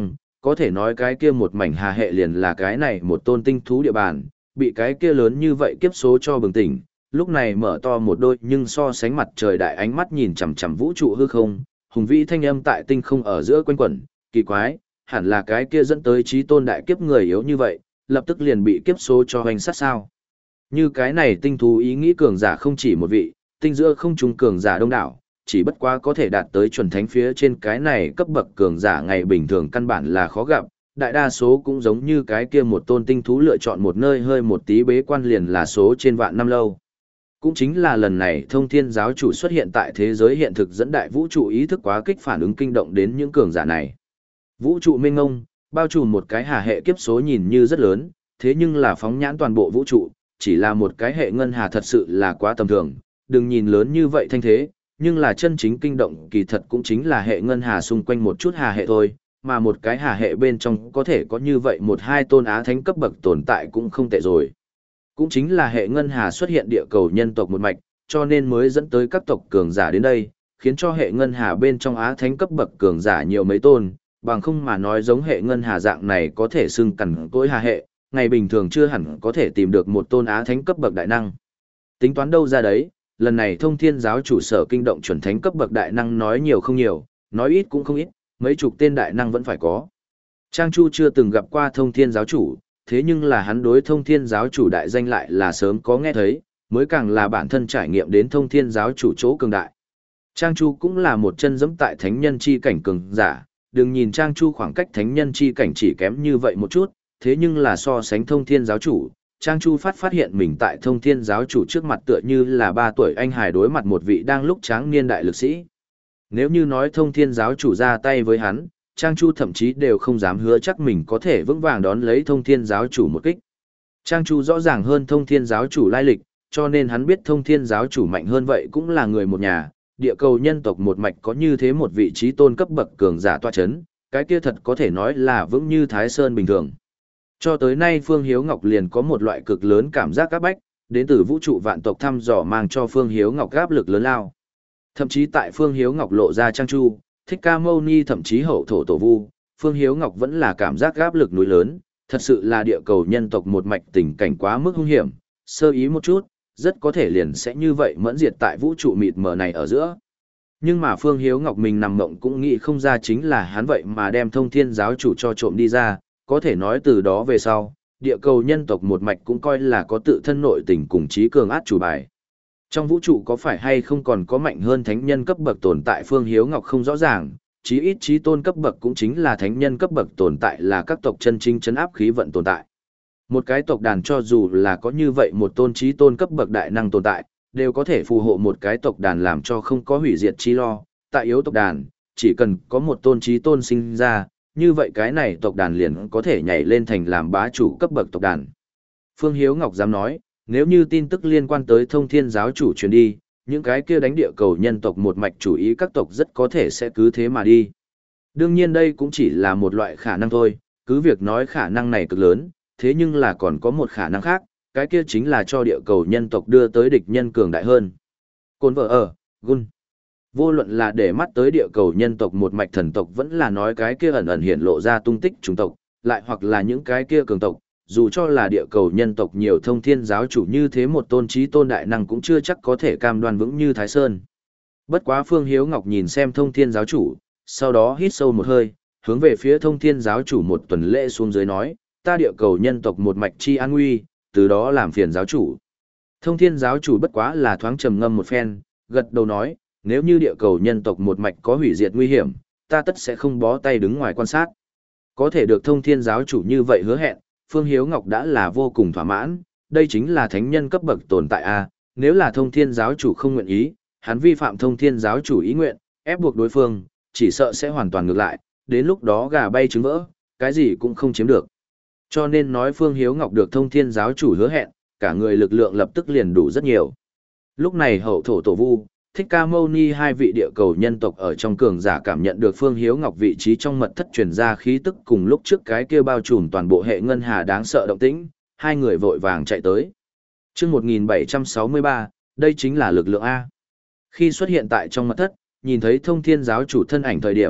có thể nói cái kia một mảnh hà hệ liền là cái này một tôn tinh thú địa bàn, bị cái kia lớn như vậy kiếp số cho bừng tỉnh, lúc này mở to một đôi nhưng so sánh mặt trời đại ánh mắt nhìn chằm chằm vũ trụ hư không, hùng vĩ thanh âm tại tinh không ở giữa quanh quẩn, kỳ quái, hẳn là cái kia dẫn tới chí tôn đại kiếp người yếu như vậy, lập tức liền bị kiếp số cho hoành sát sao. Như cái này tinh thú ý nghĩ cường giả không chỉ một vị, tinh giữa không trung cường giả đông đảo, chỉ bất quá có thể đạt tới chuẩn thánh phía trên cái này cấp bậc cường giả ngày bình thường căn bản là khó gặp, đại đa số cũng giống như cái kia một tôn tinh thú lựa chọn một nơi hơi một tí bế quan liền là số trên vạn năm lâu. Cũng chính là lần này thông thiên giáo chủ xuất hiện tại thế giới hiện thực dẫn đại vũ trụ ý thức quá kích phản ứng kinh động đến những cường giả này. Vũ trụ mênh ngông, bao trùm một cái hà hệ kiếp số nhìn như rất lớn, thế nhưng là phóng nhãn toàn bộ vũ trụ, chỉ là một cái hệ ngân hà thật sự là quá tầm thường, đừng nhìn lớn như vậy thanh thế, nhưng là chân chính kinh động kỳ thật cũng chính là hệ ngân hà xung quanh một chút hà hệ thôi, mà một cái hà hệ bên trong có thể có như vậy một hai tôn á thánh cấp bậc tồn tại cũng không tệ rồi. Cũng chính là hệ ngân hà xuất hiện địa cầu nhân tộc một mạch, cho nên mới dẫn tới các tộc cường giả đến đây, khiến cho hệ ngân hà bên trong á thánh cấp bậc cường giả nhiều mấy tôn, bằng không mà nói giống hệ ngân hà dạng này có thể xưng cằn cỗi hà hệ, ngày bình thường chưa hẳn có thể tìm được một tôn á thánh cấp bậc đại năng. Tính toán đâu ra đấy, lần này thông thiên giáo chủ sở kinh động chuẩn thánh cấp bậc đại năng nói nhiều không nhiều, nói ít cũng không ít, mấy chục tên đại năng vẫn phải có. Trang Chu chưa từng gặp qua thông thiên giáo chủ, thế nhưng là hắn đối thông thiên giáo chủ đại danh lại là sớm có nghe thấy, mới càng là bản thân trải nghiệm đến thông thiên giáo chủ chỗ cường đại. Trang Chu cũng là một chân dẫm tại thánh nhân chi cảnh cường giả, đừng nhìn Trang Chu khoảng cách thánh nhân chi cảnh chỉ kém như vậy một chút, thế nhưng là so sánh thông thiên giáo chủ, Trang Chu phát phát hiện mình tại thông thiên giáo chủ trước mặt tựa như là ba tuổi anh hài đối mặt một vị đang lúc tráng niên đại lực sĩ. Nếu như nói thông thiên giáo chủ ra tay với hắn, Trang Chu thậm chí đều không dám hứa chắc mình có thể vững vàng đón lấy thông thiên giáo chủ một kích. Trang Chu rõ ràng hơn thông thiên giáo chủ lai lịch, cho nên hắn biết thông thiên giáo chủ mạnh hơn vậy cũng là người một nhà, địa cầu nhân tộc một mạch có như thế một vị trí tôn cấp bậc cường giả toa chấn, cái kia thật có thể nói là vững như Thái Sơn bình thường. Cho tới nay Phương Hiếu Ngọc liền có một loại cực lớn cảm giác áp bách, đến từ vũ trụ vạn tộc thăm dò mang cho Phương Hiếu Ngọc áp lực lớn lao. Thậm chí tại Phương Hiếu Ngọc lộ ra Trang Chu, Thích Ca Mâu Ni thậm chí hậu thổ tổ vu, Phương Hiếu Ngọc vẫn là cảm giác áp lực núi lớn, thật sự là địa cầu nhân tộc một mạch tình cảnh quá mức hung hiểm, sơ ý một chút, rất có thể liền sẽ như vậy mẫn diệt tại vũ trụ mịt mờ này ở giữa. Nhưng mà Phương Hiếu Ngọc mình nằm mộng cũng nghĩ không ra chính là hắn vậy mà đem thông thiên giáo chủ cho trộm đi ra, có thể nói từ đó về sau, địa cầu nhân tộc một mạch cũng coi là có tự thân nội tình cùng trí cường át chủ bài. Trong vũ trụ có phải hay không còn có mạnh hơn thánh nhân cấp bậc tồn tại Phương Hiếu Ngọc không rõ ràng, chí ít trí tôn cấp bậc cũng chính là thánh nhân cấp bậc tồn tại là các tộc chân chính chấn áp khí vận tồn tại. Một cái tộc đàn cho dù là có như vậy một tôn trí tôn cấp bậc đại năng tồn tại, đều có thể phù hộ một cái tộc đàn làm cho không có hủy diệt chi lo, tại yếu tộc đàn, chỉ cần có một tôn trí tôn sinh ra, như vậy cái này tộc đàn liền có thể nhảy lên thành làm bá chủ cấp bậc tộc đàn. Phương Hiếu Ngọc dám nói, nếu như tin tức liên quan tới thông thiên giáo chủ truyền đi, những cái kia đánh địa cầu nhân tộc một mạch chủ ý các tộc rất có thể sẽ cứ thế mà đi. Đương nhiên đây cũng chỉ là một loại khả năng thôi, cứ việc nói khả năng này cực lớn, thế nhưng là còn có một khả năng khác, cái kia chính là cho địa cầu nhân tộc đưa tới địch nhân cường đại hơn. Côn vợ ở, gun. Vô luận là để mắt tới địa cầu nhân tộc một mạch thần tộc vẫn là nói cái kia ẩn ẩn hiện lộ ra tung tích chủng tộc, lại hoặc là những cái kia cường tộc, dù cho là địa cầu nhân tộc nhiều thông thiên giáo chủ như thế một tôn trí tôn đại năng cũng chưa chắc có thể cam đoan vững như Thái Sơn. Bất quá Phương Hiếu Ngọc nhìn xem thông thiên giáo chủ, sau đó hít sâu một hơi, hướng về phía thông thiên giáo chủ một tuần lễ xuống dưới nói, ta địa cầu nhân tộc một mạch chi an nguy, từ đó làm phiền giáo chủ. Thông thiên giáo chủ bất quá là thoáng trầm ngâm một phen, gật đầu nói, nếu như địa cầu nhân tộc một mạch có hủy diệt nguy hiểm, ta tất sẽ không bó tay đứng ngoài quan sát. Có thể được thông thiên giáo chủ như vậy hứa hẹn, Phương Hiếu Ngọc đã là vô cùng thỏa mãn, đây chính là thánh nhân cấp bậc tồn tại a. Nếu là thông thiên giáo chủ không nguyện ý, hắn vi phạm thông thiên giáo chủ ý nguyện, ép buộc đối phương, chỉ sợ sẽ hoàn toàn ngược lại, đến lúc đó gà bay trứng vỡ, cái gì cũng không chiếm được. Cho nên nói Phương Hiếu Ngọc được thông thiên giáo chủ hứa hẹn, cả người lực lượng lập tức liền đủ rất nhiều. Lúc này hậu thổ tổ vu, Thích Ca Mâu Ni hai vị địa cầu nhân tộc ở trong cường giả cảm nhận được Phương Hiếu Ngọc vị trí trong mật thất truyền ra khí tức cùng lúc trước cái kia bao trùm toàn bộ hệ ngân hà đáng sợ động tĩnh, hai người vội vàng chạy tới. Chương một nghìn bảy trăm sáu mươi ba, đây chính là lực lượng A. Khi xuất hiện tại trong mật thất, nhìn thấy thông thiên giáo chủ thân ảnh thời điểm,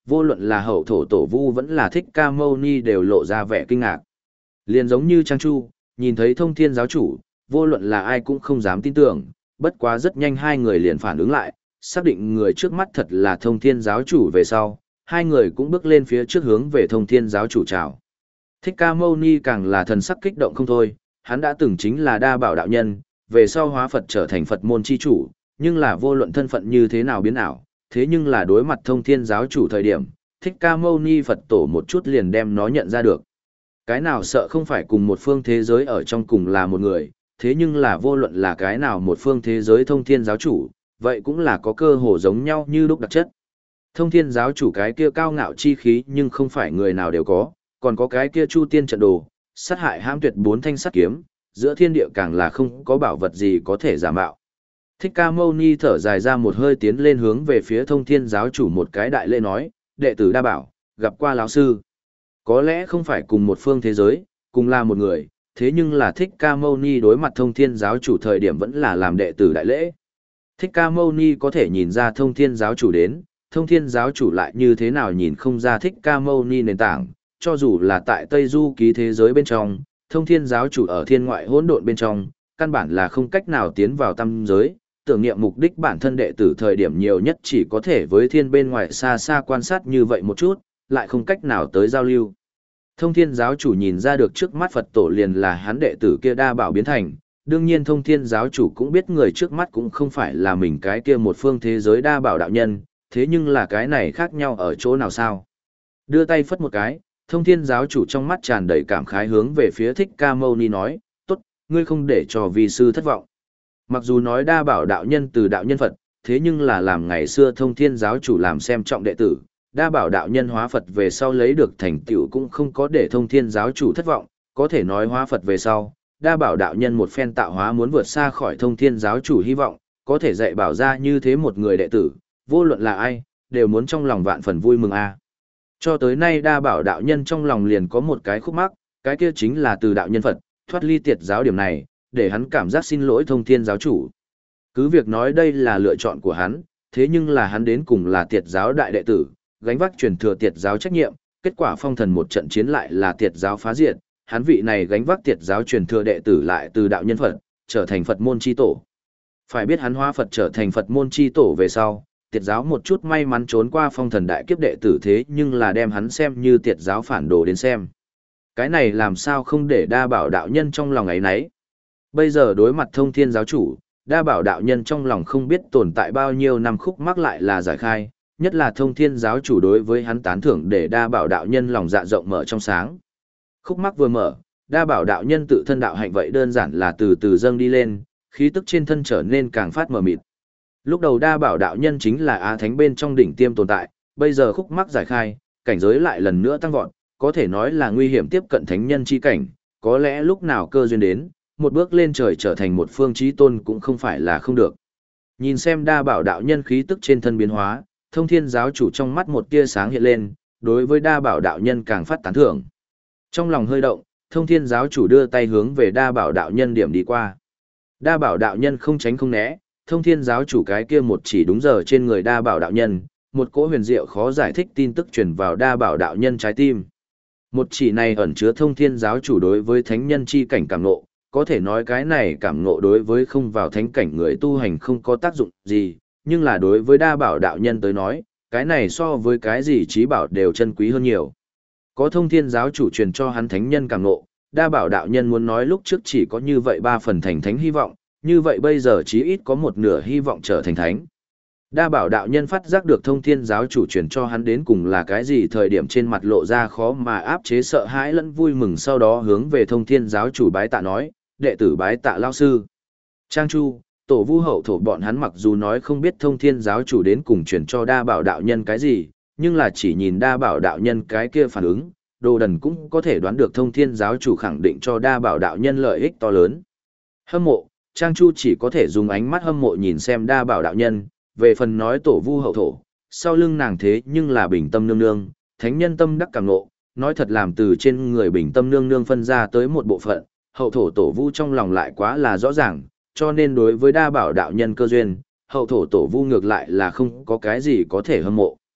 vô luận là hậu thổ tổ vu vẫn là thích ca mâu ni đều lộ ra vẻ kinh ngạc. Liền giống như Trang Chu, nhìn thấy thông thiên giáo chủ, vô luận là ai cũng không dám tin tưởng, bất quá rất nhanh hai người liền phản ứng lại, xác định người trước mắt thật là thông thiên giáo chủ về sau, hai người cũng bước lên phía trước hướng về thông thiên giáo chủ chào. Thích ca mâu ni càng là thần sắc kích động không thôi, hắn đã từng chính là đa bảo đạo nhân, về sau hóa Phật trở thành Phật môn chi chủ, nhưng là vô luận thân phận như thế nào biến ảo, thế nhưng là đối mặt thông thiên giáo chủ thời điểm, thích ca mâu ni Phật tổ một chút liền đem nó nhận ra được. Cái nào sợ không phải cùng một phương thế giới ở trong cùng là một người, thế nhưng là vô luận là cái nào một phương thế giới thông thiên giáo chủ, vậy cũng là có cơ hồ giống nhau như lúc đặc chất. Thông thiên giáo chủ cái kia cao ngạo chi khí nhưng không phải người nào đều có, còn có cái kia chu tiên trận đồ, sát hại hãm tuyệt bốn thanh sắt kiếm, giữa thiên địa càng là không có bảo vật gì có thể giả mạo. Thích Ca Mâu Ni thở dài ra một hơi tiến lên hướng về phía thông thiên giáo chủ một cái đại lễ nói, đệ tử đa bảo, gặp qua lão sư. Có lẽ không phải cùng một phương thế giới, cùng là một người, thế nhưng là Thích Ca Mâu Ni đối mặt thông thiên giáo chủ thời điểm vẫn là làm đệ tử đại lễ. Thích Ca Mâu Ni có thể nhìn ra thông thiên giáo chủ đến, thông thiên giáo chủ lại như thế nào nhìn không ra Thích Ca Mâu Ni nền tảng, cho dù là tại Tây Du ký thế giới bên trong, thông thiên giáo chủ ở thiên ngoại hỗn độn bên trong, căn bản là không cách nào tiến vào tam giới, tưởng niệm mục đích bản thân đệ tử thời điểm nhiều nhất chỉ có thể với thiên bên ngoài xa xa quan sát như vậy một chút, lại không cách nào tới giao lưu. Thông thiên giáo chủ nhìn ra được trước mắt Phật tổ liền là hắn đệ tử kia đa bảo biến thành, đương nhiên thông thiên giáo chủ cũng biết người trước mắt cũng không phải là mình cái kia một phương thế giới đa bảo đạo nhân, thế nhưng là cái này khác nhau ở chỗ nào sao? Đưa tay phất một cái, thông thiên giáo chủ trong mắt tràn đầy cảm khái hướng về phía Thích Ca Mâu Ni nói, tốt, ngươi không để cho vi sư thất vọng. Mặc dù nói đa bảo đạo nhân từ đạo nhân Phật, thế nhưng là làm ngày xưa thông thiên giáo chủ làm xem trọng đệ tử, đa bảo đạo nhân hóa Phật về sau lấy được thành tựu cũng không có để thông thiên giáo chủ thất vọng, có thể nói hóa Phật về sau, đa bảo đạo nhân một phen tạo hóa muốn vượt xa khỏi thông thiên giáo chủ hy vọng, có thể dạy bảo ra như thế một người đệ tử, vô luận là ai, đều muốn trong lòng vạn phần vui mừng a. Cho tới nay đa bảo đạo nhân trong lòng liền có một cái khúc mắc, cái kia chính là từ đạo nhân Phật, thoát ly tiệt giáo điểm này, để hắn cảm giác xin lỗi thông thiên giáo chủ. Cứ việc nói đây là lựa chọn của hắn, thế nhưng là hắn đến cùng là tiệt giáo đại đệ tử, gánh vác truyền thừa tiệt giáo trách nhiệm, kết quả phong thần một trận chiến lại là tiệt giáo phá diệt, hắn vị này gánh vác tiệt giáo truyền thừa đệ tử lại từ đạo nhân Phật, trở thành Phật môn chi tổ. Phải biết hắn hóa Phật trở thành Phật môn chi tổ về sau, tiệt giáo một chút may mắn trốn qua phong thần đại kiếp đệ tử thế nhưng là đem hắn xem như tiệt giáo phản đồ đến xem. Cái này làm sao không để đa bảo đạo nhân trong lòng ấy nấy. Bây giờ đối mặt thông thiên giáo chủ, đa bảo đạo nhân trong lòng không biết tồn tại bao nhiêu năm khúc mắc lại là giải khai, nhất là thông thiên giáo chủ đối với hắn tán thưởng để đa bảo đạo nhân lòng dạ rộng mở trong sáng. Khúc mắc vừa mở, đa bảo đạo nhân tự thân đạo hạnh vậy đơn giản là từ từ dâng đi lên, khí tức trên thân trở nên càng phát mờ mịt. Lúc đầu đa bảo đạo nhân chính là Á Thánh bên trong đỉnh tiêm tồn tại, bây giờ khúc mắc giải khai, cảnh giới lại lần nữa tăng vọt, có thể nói là nguy hiểm tiếp cận thánh nhân chi cảnh, có lẽ lúc nào cơ duyên đến, một bước lên trời trở thành một phương chí tôn cũng không phải là không được. Nhìn xem đa bảo đạo nhân khí tức trên thân biến hóa, thông thiên giáo chủ trong mắt một tia sáng hiện lên, đối với đa bảo đạo nhân càng phát tán thưởng. Trong lòng hơi động, thông thiên giáo chủ đưa tay hướng về đa bảo đạo nhân điểm đi qua. Đa bảo đạo nhân không tránh không né, thông thiên giáo chủ cái kia một chỉ đúng giờ trên người đa bảo đạo nhân, một cỗ huyền diệu khó giải thích tin tức truyền vào đa bảo đạo nhân trái tim. Một chỉ này ẩn chứa thông thiên giáo chủ đối với thánh nhân chi cảnh cảm ngộ, có thể nói cái này cảm ngộ đối với không vào thánh cảnh người tu hành không có tác dụng gì, nhưng là đối với đa bảo đạo nhân tới nói, cái này so với cái gì trí bảo đều chân quý hơn nhiều. Có thông thiên giáo chủ truyền cho hắn thánh nhân cảm ngộ, đa bảo đạo nhân muốn nói lúc trước chỉ có như vậy ba phần thành thánh hy vọng, như vậy bây giờ chí ít có một nửa hy vọng trở thành thánh. Đa bảo đạo nhân phát giác được thông thiên giáo chủ truyền cho hắn đến cùng là cái gì thời điểm trên mặt lộ ra khó mà áp chế sợ hãi lẫn vui mừng, sau đó hướng về thông thiên giáo chủ bái tạ nói, đệ tử bái tạ lao sư. Trang Chu, tổ vu hậu thổ bọn hắn mặc dù nói không biết thông thiên giáo chủ đến cùng truyền cho đa bảo đạo nhân cái gì, nhưng là chỉ nhìn đa bảo đạo nhân cái kia phản ứng, đồ đần cũng có thể đoán được thông thiên giáo chủ khẳng định cho đa bảo đạo nhân lợi ích to lớn. Hâm mộ, Trang Chu chỉ có thể dùng ánh mắt hâm mộ nhìn xem đa bảo đạo nhân, về phần nói tổ vu hậu thổ, sau lưng nàng thế nhưng là bình tâm nương nương, thánh nhân tâm đắc cảm ngộ, nói thật làm từ trên người bình tâm nương nương phân ra tới một bộ phận, hậu thổ tổ vu trong lòng lại quá là rõ ràng, cho nên đối với đa bảo đạo nhân cơ duyên, hậu thổ tổ vu ngược lại là không có cái gì có thể hâm mộ.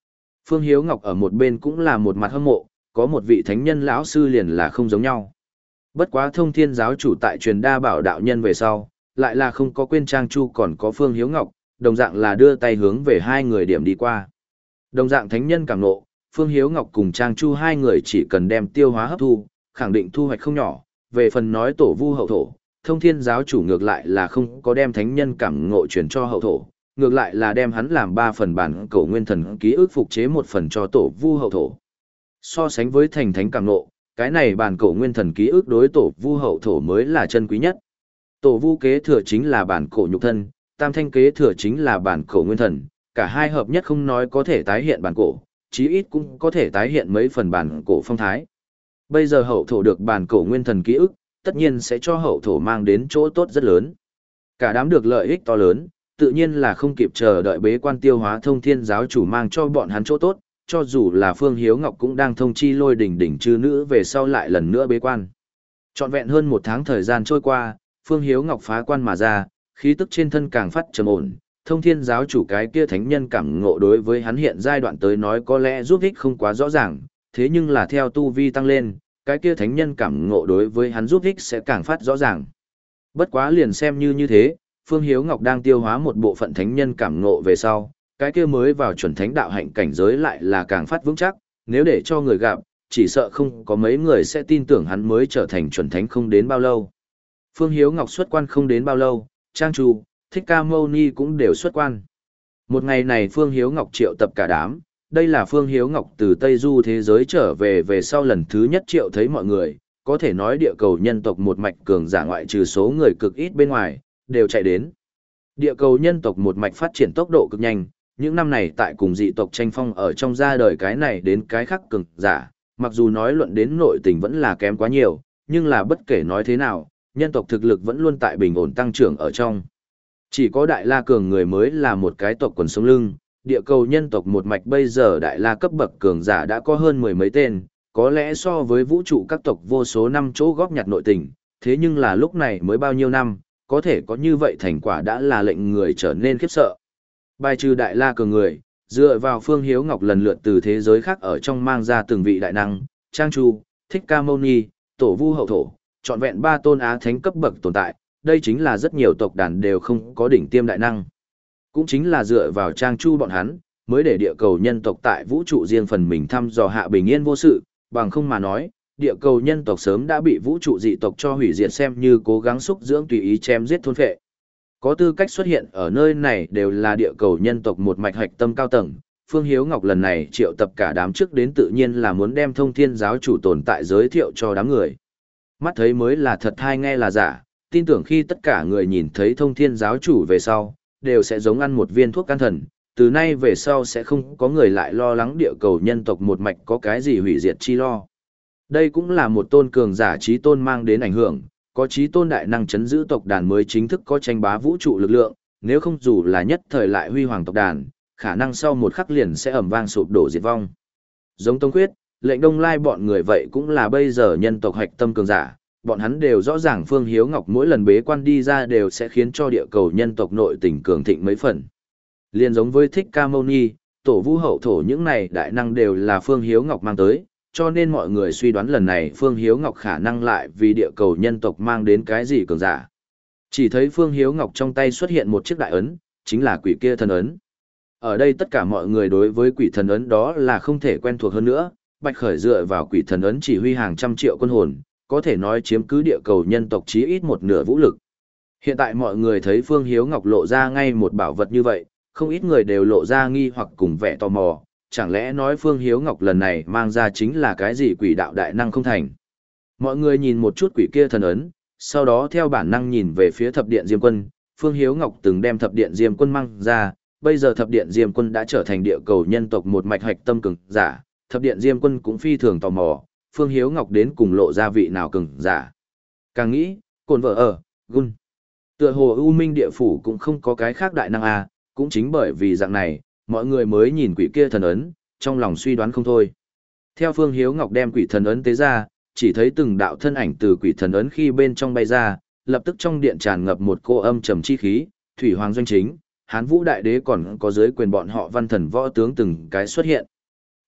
Phương Hiếu Ngọc ở một bên cũng là một mặt hâm mộ, có một vị thánh nhân lão sư liền là không giống nhau. Bất quá thông thiên giáo chủ tại truyền đa bảo đạo nhân về sau, lại là không có quên Trang Chu còn có Phương Hiếu Ngọc, đồng dạng là đưa tay hướng về hai người điểm đi qua. Đồng dạng thánh nhân cảm ngộ, Phương Hiếu Ngọc cùng Trang Chu hai người chỉ cần đem tiêu hóa hấp thu, khẳng định thu hoạch không nhỏ. Về phần nói tổ vu hậu thổ, thông thiên giáo chủ ngược lại là không có đem thánh nhân cảm ngộ truyền cho hậu thổ, ngược lại là đem hắn làm ba phần bản cổ nguyên thần ký ức phục chế một phần cho tổ vu hậu thổ. So sánh với thành thánh cảm ngộ, cái này bản cổ nguyên thần ký ức đối tổ vu hậu thổ mới là chân quý nhất. Tổ vu kế thừa chính là bản cổ nhục thân, tam thanh kế thừa chính là bản cổ nguyên thần, cả hai hợp nhất không nói có thể tái hiện bản cổ, chí ít cũng có thể tái hiện mấy phần bản cổ phong thái. Bây giờ hậu thổ được bản cổ nguyên thần ký ức, tất nhiên sẽ cho hậu thổ mang đến chỗ tốt rất lớn. Cả đám được lợi ích to lớn, tự nhiên là không kịp chờ đợi bế quan tiêu hóa thông thiên giáo chủ mang cho bọn hắn chỗ tốt, cho dù là Phương Hiếu Ngọc cũng đang thông chi lôi đỉnh đỉnh chư nữ về sau lại lần nữa bế quan. Trọn vẹn hơn một tháng thời gian trôi qua, Phương Hiếu Ngọc phá quan mà ra, khí tức trên thân càng phát trầm ổn, thông thiên giáo chủ cái kia thánh nhân cảm ngộ đối với hắn hiện giai đoạn tới nói có lẽ giúp ích không quá rõ ràng, thế nhưng là theo tu vi tăng lên, cái kia thánh nhân cảm ngộ đối với hắn giúp ích sẽ càng phát rõ ràng. Bất quá liền xem như như thế, Phương Hiếu Ngọc đang tiêu hóa một bộ phận thánh nhân cảm ngộ về sau, cái kia mới vào chuẩn thánh đạo hạnh cảnh giới lại là càng phát vững chắc, nếu để cho người gặp, chỉ sợ không có mấy người sẽ tin tưởng hắn mới trở thành chuẩn thánh không đến bao lâu. Phương Hiếu Ngọc xuất quan không đến bao lâu, Trang Chu, Thích Ca Mâu Ni cũng đều xuất quan. Một ngày này Phương Hiếu Ngọc triệu tập cả đám, đây là Phương Hiếu Ngọc từ Tây Du thế giới trở về về sau lần thứ nhất triệu thấy mọi người, có thể nói địa cầu nhân tộc một mạch cường giả ngoại trừ số người cực ít bên ngoài, đều chạy đến. Địa cầu nhân tộc một mạch phát triển tốc độ cực nhanh, những năm này tại cùng dị tộc tranh phong ở trong ra đời cái này đến cái khác cường giả, mặc dù nói luận đến nội tình vẫn là kém quá nhiều, nhưng là bất kể nói thế nào, nhân tộc thực lực vẫn luôn tại bình ổn tăng trưởng ở trong. Chỉ có Đại La cường người mới là một cái tộc quần sống lưng, địa cầu nhân tộc một mạch bây giờ Đại La cấp bậc cường giả đã có hơn mười mấy tên, có lẽ so với vũ trụ các tộc vô số năm chỗ góp nhặt nội tình, thế nhưng là lúc này mới bao nhiêu năm, có thể có như vậy thành quả đã là lệnh người trở nên khiếp sợ. Bài trừ Đại La cường người, dựa vào Phương Hiếu Ngọc lần lượt từ thế giới khác ở trong mang ra từng vị đại năng, Trang Chu, Thích Ca Mâu Ni, Tổ Vu Hậu Thổ, trọn vẹn ba tôn á thánh cấp bậc tồn tại, đây chính là rất nhiều tộc đàn đều không có đỉnh tiêm đại năng. Cũng chính là dựa vào Trang Chu bọn hắn, mới để địa cầu nhân tộc tại vũ trụ riêng phần mình thăm dò hạ bình yên vô sự, bằng không mà nói, địa cầu nhân tộc sớm đã bị vũ trụ dị tộc cho hủy diệt xem như cố gắng xúc dưỡng tùy ý chém giết thôn phệ. Có tư cách xuất hiện ở nơi này đều là địa cầu nhân tộc một mạch hạch tâm cao tầng. Phương Hiếu Ngọc lần này triệu tập cả đám trước đến tự nhiên là muốn đem thông thiên giáo chủ tồn tại giới thiệu cho đám người. Mắt thấy mới là thật hay nghe là giả, tin tưởng khi tất cả người nhìn thấy thông thiên giáo chủ về sau, đều sẽ giống ăn một viên thuốc can thần, từ nay về sau sẽ không có người lại lo lắng địa cầu nhân tộc một mạch có cái gì hủy diệt chi lo. Đây cũng là một tôn cường giả trí tôn mang đến ảnh hưởng, có trí tôn đại năng chấn giữ tộc đàn mới chính thức có tranh bá vũ trụ lực lượng, nếu không dù là nhất thời lại huy hoàng tộc đàn, khả năng sau một khắc liền sẽ ầm vang sụp đổ diệt vong. Giống Tông Quyết, lệnh Đông Lai bọn người vậy cũng là bây giờ nhân tộc hạch tâm cường giả, bọn hắn đều rõ ràng Phương Hiếu Ngọc mỗi lần bế quan đi ra đều sẽ khiến cho địa cầu nhân tộc nội tình cường thịnh mấy phần. Liên giống với Thích Ca Mâu Ni, Tổ Vu Hậu Thổ những này đại năng đều là Phương Hiếu Ngọc mang tới, cho nên mọi người suy đoán lần này Phương Hiếu Ngọc khả năng lại vì địa cầu nhân tộc mang đến cái gì cường giả. Chỉ thấy Phương Hiếu Ngọc trong tay xuất hiện một chiếc đại ấn, chính là quỷ kia thần ấn. Ở đây tất cả mọi người đối với quỷ thần ấn đó là không thể quen thuộc hơn nữa, Bạch Khởi dựa vào quỷ thần ấn chỉ huy hàng trăm triệu quân hồn, có thể nói chiếm cứ địa cầu nhân tộc chí ít một nửa vũ lực. Hiện tại mọi người thấy Phương Hiếu Ngọc lộ ra ngay một bảo vật như vậy, không ít người đều lộ ra nghi hoặc cùng vẻ tò mò, chẳng lẽ nói Phương Hiếu Ngọc lần này mang ra chính là cái gì quỷ đạo đại năng không thành. Mọi người nhìn một chút quỷ kia thần ấn, sau đó theo bản năng nhìn về phía thập điện Diêm Quân, Phương Hiếu Ngọc từng đem thập điện Diêm Quân mang ra, bây giờ thập điện Diêm Quân đã trở thành địa cầu nhân tộc một mạch hạch tâm cường giả, thập điện Diêm Quân cũng phi thường tò mò, Phương Hiếu Ngọc đến cùng lộ ra vị nào cường giả. Càng nghĩ, cồn vợ ở, gun. Tựa hồ U Minh địa phủ cũng không có cái khác đại năng à, cũng chính bởi vì dạng này, mọi người mới nhìn quỷ kia thần ấn, trong lòng suy đoán không thôi. Theo Phương Hiếu Ngọc đem quỷ thần ấn tế ra, chỉ thấy từng đạo thân ảnh từ quỷ thần ấn khi bên trong bay ra, lập tức trong điện tràn ngập một cô âm trầm chi khí, Thủy Hoàng Doanh Chính, Hán Vũ Đại Đế còn có dưới quyền bọn họ văn thần võ tướng từng cái xuất hiện.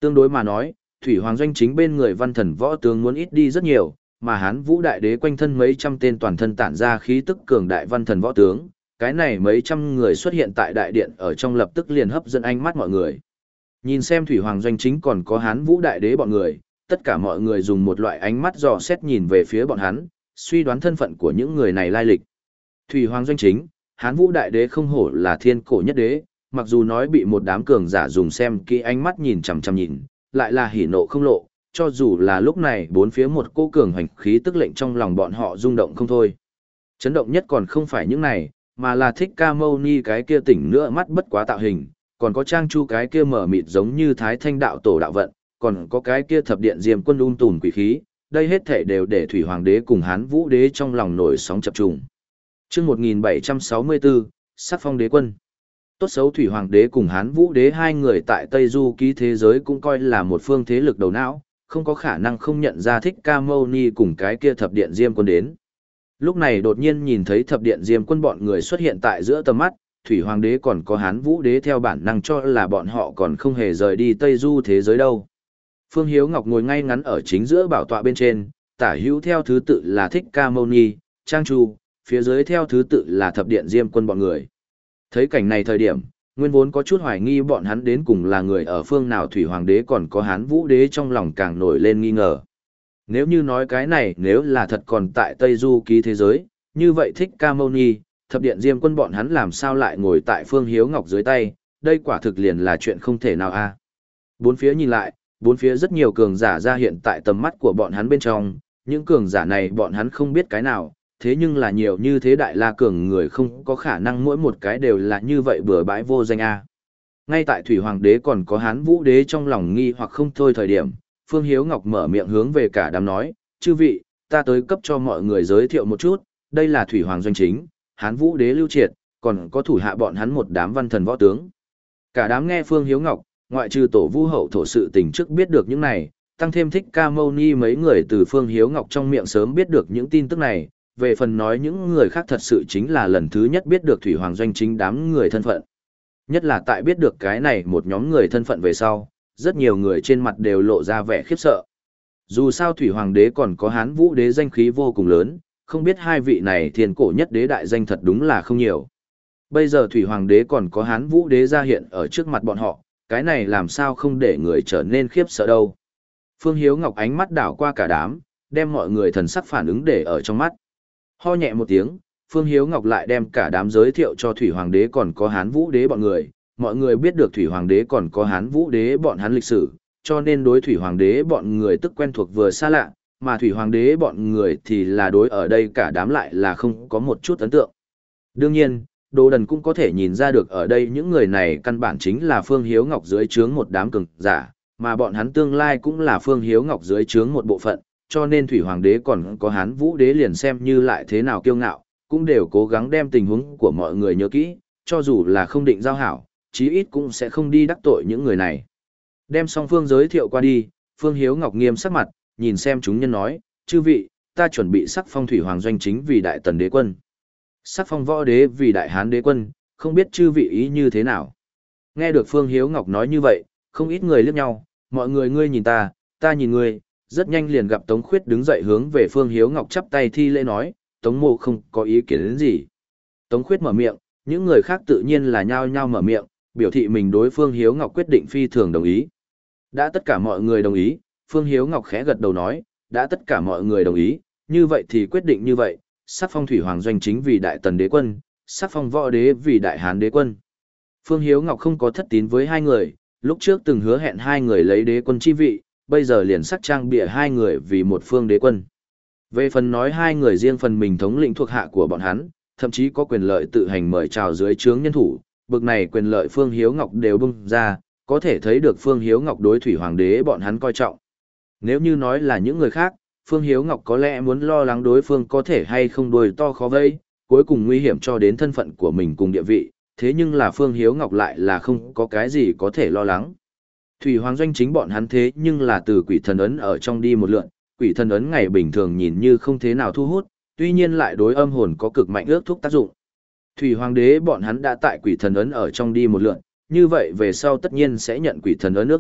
Tương đối mà nói, Thủy Hoàng Doanh chính bên người văn thần võ tướng muốn ít đi rất nhiều, mà Hán Vũ Đại Đế quanh thân mấy trăm tên toàn thân tản ra khí tức cường đại văn thần võ tướng, cái này mấy trăm người xuất hiện tại đại điện ở trong lập tức liền hấp dẫn ánh mắt mọi người. Nhìn xem Thủy Hoàng Doanh chính còn có Hán Vũ Đại Đế bọn người, tất cả mọi người dùng một loại ánh mắt dò xét nhìn về phía bọn hắn, suy đoán thân phận của những người này lai lịch. Thủy Hoàng Doanh chính, Hán Vũ Đại Đế không hổ là thiên cổ nhất đế, mặc dù nói bị một đám cường giả dùng xem kỹ ánh mắt nhìn chằm chằm nhìn, lại là hỉ nộ không lộ, cho dù là lúc này bốn phía một cô cường hành khí tức lệnh trong lòng bọn họ rung động không thôi. Chấn động nhất còn không phải những này, mà là Thích Ca Mâu Ni cái kia tỉnh nữa mắt bất quá tạo hình, còn có Trang Chu cái kia mở mịt giống như Thái Thanh đạo tổ đạo vận, còn có cái kia thập điện diêm quân ung tùn quỷ khí, đây hết thể đều để Thủy Hoàng Đế cùng Hán Vũ Đế trong lòng nổi sóng chập trùng. Chương một nghìn bảy trăm sáu mươi bốn, Sắc Phong Đế quân. Tốt xấu Thủy Hoàng Đế cùng Hán Vũ Đế hai người tại Tây Du ký thế giới cũng coi là một phương thế lực đầu não, không có khả năng không nhận ra Thích Ca Mâu Ni cùng cái kia thập điện diêm quân đến. Lúc này đột nhiên nhìn thấy thập điện diêm quân bọn người xuất hiện tại giữa tầm mắt, Thủy Hoàng Đế còn có Hán Vũ Đế theo bản năng cho là bọn họ còn không hề rời đi Tây Du thế giới đâu. Phương Hiếu Ngọc ngồi ngay ngắn ở chính giữa bảo tọa bên trên, tả hữu theo thứ tự là Thích Ca Mâu Ni, Trang Chu, phía dưới theo thứ tự là thập điện diêm quân bọn người. Thấy cảnh này thời điểm, nguyên vốn có chút hoài nghi bọn hắn đến cùng là người ở phương nào Thủy Hoàng Đế còn có Hán Vũ Đế trong lòng càng nổi lên nghi ngờ. Nếu như nói cái này nếu là thật còn tại Tây Du ký thế giới, như vậy Thích Ca Mâu Ni, thập điện diêm quân bọn hắn làm sao lại ngồi tại Phương Hiếu Ngọc dưới tay, đây quả thực liền là chuyện không thể nào a. Bốn phía nhìn lại, bốn phía rất nhiều cường giả ra hiện tại tầm mắt của bọn hắn bên trong, những cường giả này bọn hắn không biết cái nào, thế nhưng là nhiều như thế đại la cường người không có khả năng mỗi một cái đều là như vậy bừa bãi vô danh a. Ngay tại Thủy Hoàng Đế còn có Hán Vũ Đế trong lòng nghi hoặc không thôi thời điểm, Phương Hiếu Ngọc mở miệng hướng về cả đám nói, chư vị, ta tới cấp cho mọi người giới thiệu một chút, đây là Thủy Hoàng Doanh chính, Hán Vũ Đế Lưu Triệt, còn có thủ hạ bọn hắn một đám văn thần võ tướng. Cả đám nghe Phương Hiếu Ngọc, ngoại trừ tổ vu hậu thổ sự tình trước biết được những này, tăng thêm Thích Ca Mâu Ni mấy người từ Phương Hiếu Ngọc trong miệng sớm biết được những tin tức này, về phần nói những người khác thật sự chính là lần thứ nhất biết được Thủy Hoàng Doanh chính đám người thân phận. Nhất là tại biết được cái này một nhóm người thân phận về sau, rất nhiều người trên mặt đều lộ ra vẻ khiếp sợ. Dù sao Thủy Hoàng Đế còn có Hán Vũ Đế danh khí vô cùng lớn, không biết hai vị này thiên cổ nhất đế đại danh thật đúng là không nhiều. Bây giờ Thủy Hoàng Đế còn có Hán Vũ Đế ra hiện ở trước mặt bọn họ, cái này làm sao không để người trở nên khiếp sợ đâu. Phương Hiếu Ngọc ánh mắt đảo qua cả đám, đem mọi người thần sắc phản ứng để ở trong mắt. Ho nhẹ một tiếng, Phương Hiếu Ngọc lại đem cả đám giới thiệu cho Thủy Hoàng Đế còn có Hán Vũ Đế bọn người. Mọi người biết được Thủy Hoàng Đế còn có Hán Vũ Đế bọn hắn lịch sử, cho nên đối Thủy Hoàng Đế bọn người tức quen thuộc vừa xa lạ, mà Thủy Hoàng Đế bọn người thì là đối ở đây cả đám lại là không có một chút ấn tượng. Đương nhiên, Đồ Đần cũng có thể nhìn ra được ở đây những người này căn bản chính là Phương Hiếu Ngọc dưới trướng một đám cường giả, mà bọn hắn tương lai cũng là Phương Hiếu Ngọc dưới trướng một bộ phận, cho nên Thủy Hoàng Đế còn có Hán Vũ Đế liền xem như lại thế nào kiêu ngạo, cũng đều cố gắng đem tình huống của mọi người nhớ kỹ, cho dù là không định giao hảo, chí ít cũng sẽ không đi đắc tội những người này. Đem song phương giới thiệu qua đi, Phương Hiếu Ngọc nghiêm sắc mặt, nhìn xem chúng nhân nói, chư vị, ta chuẩn bị sắc phong Thủy Hoàng Doanh chính vì Đại Tần Đế quân. Sắc phong Võ Đế vì Đại Hán Đế quân, không biết chư vị ý như thế nào. Nghe được Phương Hiếu Ngọc nói như vậy, không ít người liếc nhau, mọi người ngươi nhìn ta, ta nhìn ngươi, rất nhanh liền gặp Tống Khuyết đứng dậy hướng về Phương Hiếu Ngọc chắp tay thi lễ nói, Tống mộ không có ý kiến đến gì. Tống Khuyết mở miệng, những người khác tự nhiên là nhao nhao mở miệng, biểu thị mình đối Phương Hiếu Ngọc quyết định phi thường đồng ý. Đã tất cả mọi người đồng ý, Phương Hiếu Ngọc khẽ gật đầu nói, đã tất cả mọi người đồng ý, như vậy thì quyết định như vậy, sắc phong Thủy Hoàng Doanh chính vì Đại Tần Đế quân, sắc phong Võ Đế vì Đại Hán Đế quân. Phương Hiếu Ngọc không có thất tín với hai người, lúc trước từng hứa hẹn hai người lấy đế quân chi vị, bây giờ liền sắc trang bịa hai người vì một phương đế quân. Về phần nói hai người riêng phần mình thống lĩnh thuộc hạ của bọn hắn, thậm chí có quyền lợi tự hành mời chào dưới trướng nhân thủ, bực này quyền lợi Phương Hiếu Ngọc đều bung ra, có thể thấy được Phương Hiếu Ngọc đối Thủy Hoàng Đế bọn hắn coi trọng. Nếu như nói là những người khác, Phương Hiếu Ngọc có lẽ muốn lo lắng đối phương có thể hay không đuôi to khó vây, cuối cùng nguy hiểm cho đến thân phận của mình cùng địa vị, thế nhưng là Phương Hiếu Ngọc lại là không có cái gì có thể lo lắng. Thủy Hoàng Doanh chính bọn hắn thế nhưng là từ quỷ thần ấn ở trong đi một lượn, quỷ thần ấn ngày bình thường nhìn như không thế nào thu hút, tuy nhiên lại đối âm hồn có cực mạnh ước thúc tác dụng. Thủy Hoàng Đế bọn hắn đã tại quỷ thần ấn ở trong đi một lượn, như vậy về sau tất nhiên sẽ nhận quỷ thần ấn ước thúc,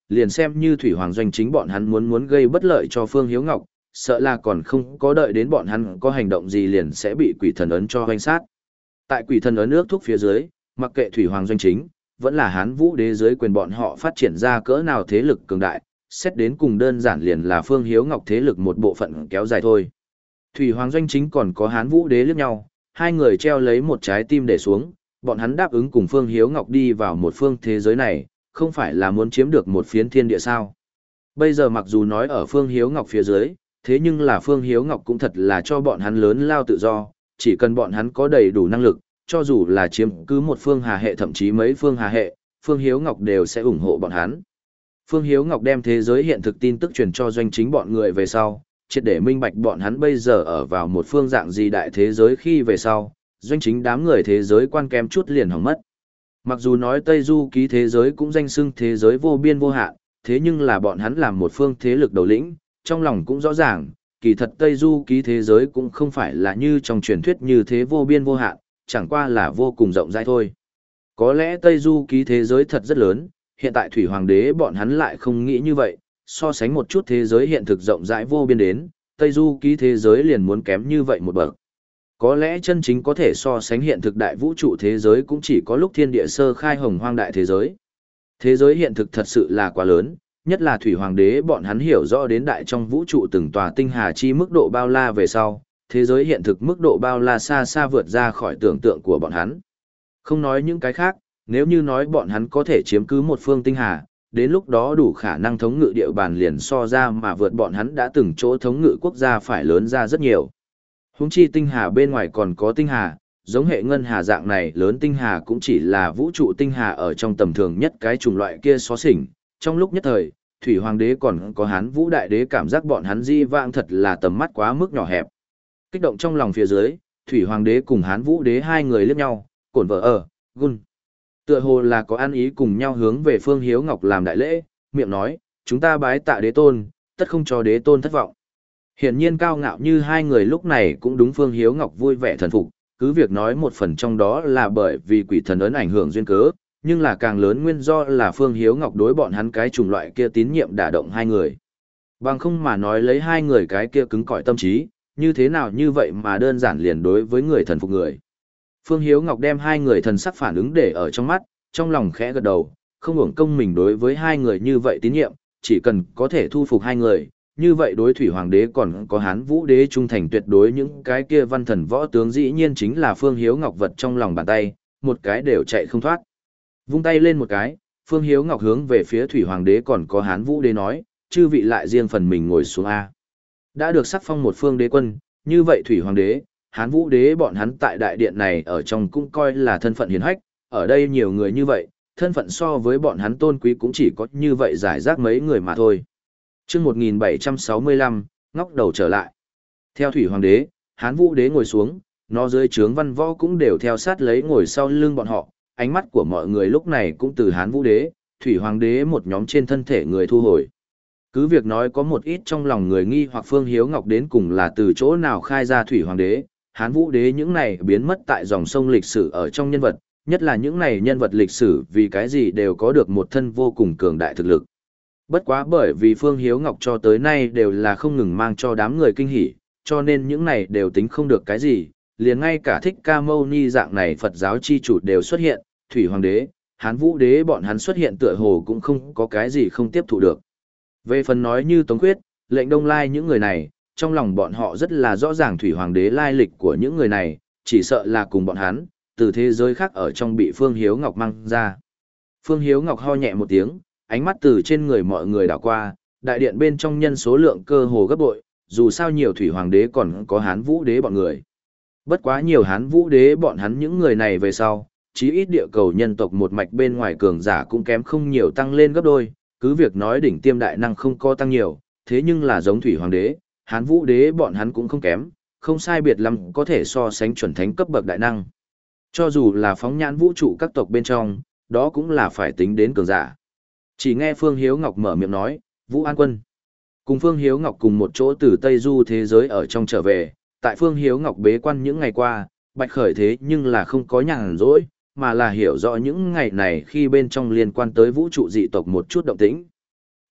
liền xem như Thủy Hoàng Doanh chính bọn hắn muốn muốn gây bất lợi cho Phương Hiếu Ngọc, sợ là còn không có đợi đến bọn hắn có hành động gì liền sẽ bị quỷ thần ấn cho hoành sát. Tại quỷ thần ấn ước thúc phía dưới, mặc kệ Thủy Hoàng Doanh chính, vẫn là Hán Vũ Đế dưới quyền bọn họ phát triển ra cỡ nào thế lực cường đại, xét đến cùng đơn giản liền là Phương Hiếu Ngọc thế lực một bộ phận kéo dài thôi. Thủy Hoàng Doanh chính còn có Hán Vũ Đế liếc nhau, hai người treo lấy một trái tim để xuống, bọn hắn đáp ứng cùng Phương Hiếu Ngọc đi vào một phương thế giới này, không phải là muốn chiếm được một phiến thiên địa sao. Bây giờ mặc dù nói ở Phương Hiếu Ngọc phía dưới, thế nhưng là Phương Hiếu Ngọc cũng thật là cho bọn hắn lớn lao tự do, chỉ cần bọn hắn có đầy đủ năng lực, cho dù là chiếm cứ một phương hà hệ thậm chí mấy phương hà hệ, Phương Hiếu Ngọc đều sẽ ủng hộ bọn hắn. Phương Hiếu Ngọc đem thế giới hiện thực tin tức truyền cho doanh chính bọn người về sau, triệt để minh bạch bọn hắn bây giờ ở vào một phương dạng gì đại thế giới khi về sau, doanh chính đám người thế giới quan kém chút liền hỏng mất. Mặc dù nói Tây Du ký thế giới cũng danh xưng thế giới vô biên vô hạn, thế nhưng là bọn hắn làm một phương thế lực đầu lĩnh, trong lòng cũng rõ ràng, kỳ thật Tây Du ký thế giới cũng không phải là như trong truyền thuyết như thế vô biên vô hạn, chẳng qua là vô cùng rộng rãi thôi. Có lẽ Tây Du ký thế giới thật rất lớn, hiện tại Thủy Hoàng đế bọn hắn lại không nghĩ như vậy, so sánh một chút thế giới hiện thực rộng rãi vô biên đến, Tây Du ký thế giới liền muốn kém như vậy một bậc. Có lẽ chân chính có thể so sánh hiện thực đại vũ trụ thế giới cũng chỉ có lúc thiên địa sơ khai hồng hoang đại thế giới. Thế giới hiện thực thật sự là quá lớn, nhất là Thủy Hoàng đế bọn hắn hiểu rõ đến đại trong vũ trụ từng tòa tinh hà chi mức độ bao la về sau, thế giới hiện thực mức độ bao la xa xa vượt ra khỏi tưởng tượng của bọn hắn. Không nói những cái khác, nếu như nói bọn hắn có thể chiếm cứ một phương tinh hà, đến lúc đó đủ khả năng thống ngự địa bàn liền so ra mà vượt bọn hắn đã từng chỗ thống ngự quốc gia phải lớn ra rất nhiều. Huống chi tinh hà bên ngoài còn có tinh hà, giống hệ ngân hà dạng này lớn tinh hà cũng chỉ là vũ trụ tinh hà ở trong tầm thường nhất cái chủng loại kia xó xỉnh. Trong lúc nhất thời, Thủy Hoàng đế còn có Hán Vũ đại đế cảm giác bọn hắn di vãng thật là tầm mắt quá mức nhỏ hẹp. Kích động trong lòng phía dưới, Thủy Hoàng đế cùng Hán Vũ đế hai người liếc nhau, cổn vợ ở, gun. Tựa hồ là có ăn ý cùng nhau hướng về Phương Hiếu Ngọc làm đại lễ, miệng nói, chúng ta bái tạ đế tôn, tất không cho đế tôn thất vọng. Hiển nhiên cao ngạo như hai người lúc này cũng đúng Phương Hiếu Ngọc vui vẻ thần phục, cứ việc nói một phần trong đó là bởi vì quỷ thần ấn ảnh hưởng duyên cớ, nhưng là càng lớn nguyên do là Phương Hiếu Ngọc đối bọn hắn cái chủng loại kia tín nhiệm đả động hai người. Bằng không mà nói lấy hai người cái kia cứng cỏi tâm trí, như thế nào như vậy mà đơn giản liền đối với người thần phục người. Phương Hiếu Ngọc đem hai người thần sắc phản ứng để ở trong mắt, trong lòng khẽ gật đầu, không uổng công mình đối với hai người như vậy tín nhiệm, chỉ cần có thể thu phục hai người, như vậy đối Thủy Hoàng đế còn có Hán Vũ đế trung thành tuyệt đối những cái kia văn thần võ tướng dĩ nhiên chính là Phương Hiếu Ngọc vật trong lòng bàn tay, một cái đều chạy không thoát. Vung tay lên một cái, Phương Hiếu Ngọc hướng về phía Thủy Hoàng đế còn có Hán Vũ đế nói, chư vị lại riêng phần mình ngồi xuống A. Đã được sắc phong một phương đế quân, như vậy Thủy Hoàng đế, Hán Vũ đế bọn hắn tại đại điện này ở trong cũng coi là thân phận hiển hách, ở đây nhiều người như vậy, thân phận so với bọn hắn tôn quý cũng chỉ có như vậy giải rác mấy người mà thôi. Chương một nghìn bảy trăm sáu mươi lăm, ngóc đầu trở lại. Theo Thủy Hoàng đế, Hán Vũ đế ngồi xuống, nó dưới trướng văn võ cũng đều theo sát lấy ngồi sau lưng bọn họ, ánh mắt của mọi người lúc này cũng từ Hán Vũ đế, Thủy Hoàng đế một nhóm trên thân thể người thu hồi. Cứ việc nói có một ít trong lòng người nghi hoặc Phương Hiếu Ngọc đến cùng là từ chỗ nào khai ra Thủy Hoàng đế, Hán Vũ đế những này biến mất tại dòng sông lịch sử ở trong nhân vật, nhất là những này nhân vật lịch sử vì cái gì đều có được một thân vô cùng cường đại thực lực. Bất quá bởi vì Phương Hiếu Ngọc cho tới nay đều là không ngừng mang cho đám người kinh hỉ, cho nên những này đều tính không được cái gì, liền ngay cả Thích Ca Mâu Ni dạng này Phật giáo chi chủ đều xuất hiện, Thủy Hoàng đế, Hán Vũ đế bọn hắn xuất hiện tựa hồ cũng không có cái gì không tiếp thụ được. Về phần nói như Tống Khuyết, Lệnh Đông Lai những người này, trong lòng bọn họ rất là rõ ràng Thủy Hoàng đế lai lịch của những người này, chỉ sợ là cùng bọn hắn, từ thế giới khác ở trong bị Phương Hiếu Ngọc mang ra. Phương Hiếu Ngọc ho nhẹ một tiếng, ánh mắt từ trên người mọi người đảo qua, đại điện bên trong nhân số lượng cơ hồ gấp bội, dù sao nhiều Thủy Hoàng đế còn có Hán Vũ đế bọn người. Bất quá nhiều Hán Vũ đế bọn hắn những người này về sau, chí ít địa cầu nhân tộc một mạch bên ngoài cường giả cũng kém không nhiều tăng lên gấp đôi, cứ việc nói đỉnh tiêm đại năng không có tăng nhiều, thế nhưng là giống Thủy Hoàng đế, Hán Vũ đế bọn hắn cũng không kém, không sai biệt lắm có thể so sánh chuẩn thánh cấp bậc đại năng. Cho dù là phóng nhãn vũ trụ các tộc bên trong, đó cũng là phải tính đến cường giả. Chỉ nghe Phương Hiếu Ngọc mở miệng nói, Vũ An Quân. Cùng Phương Hiếu Ngọc cùng một chỗ từ Tây Du thế giới ở trong trở về, tại Phương Hiếu Ngọc bế quan những ngày qua, Bạch Khởi thế nhưng là không có nhàn rỗi, mà là hiểu rõ những ngày này khi bên trong liên quan tới vũ trụ dị tộc một chút động tĩnh.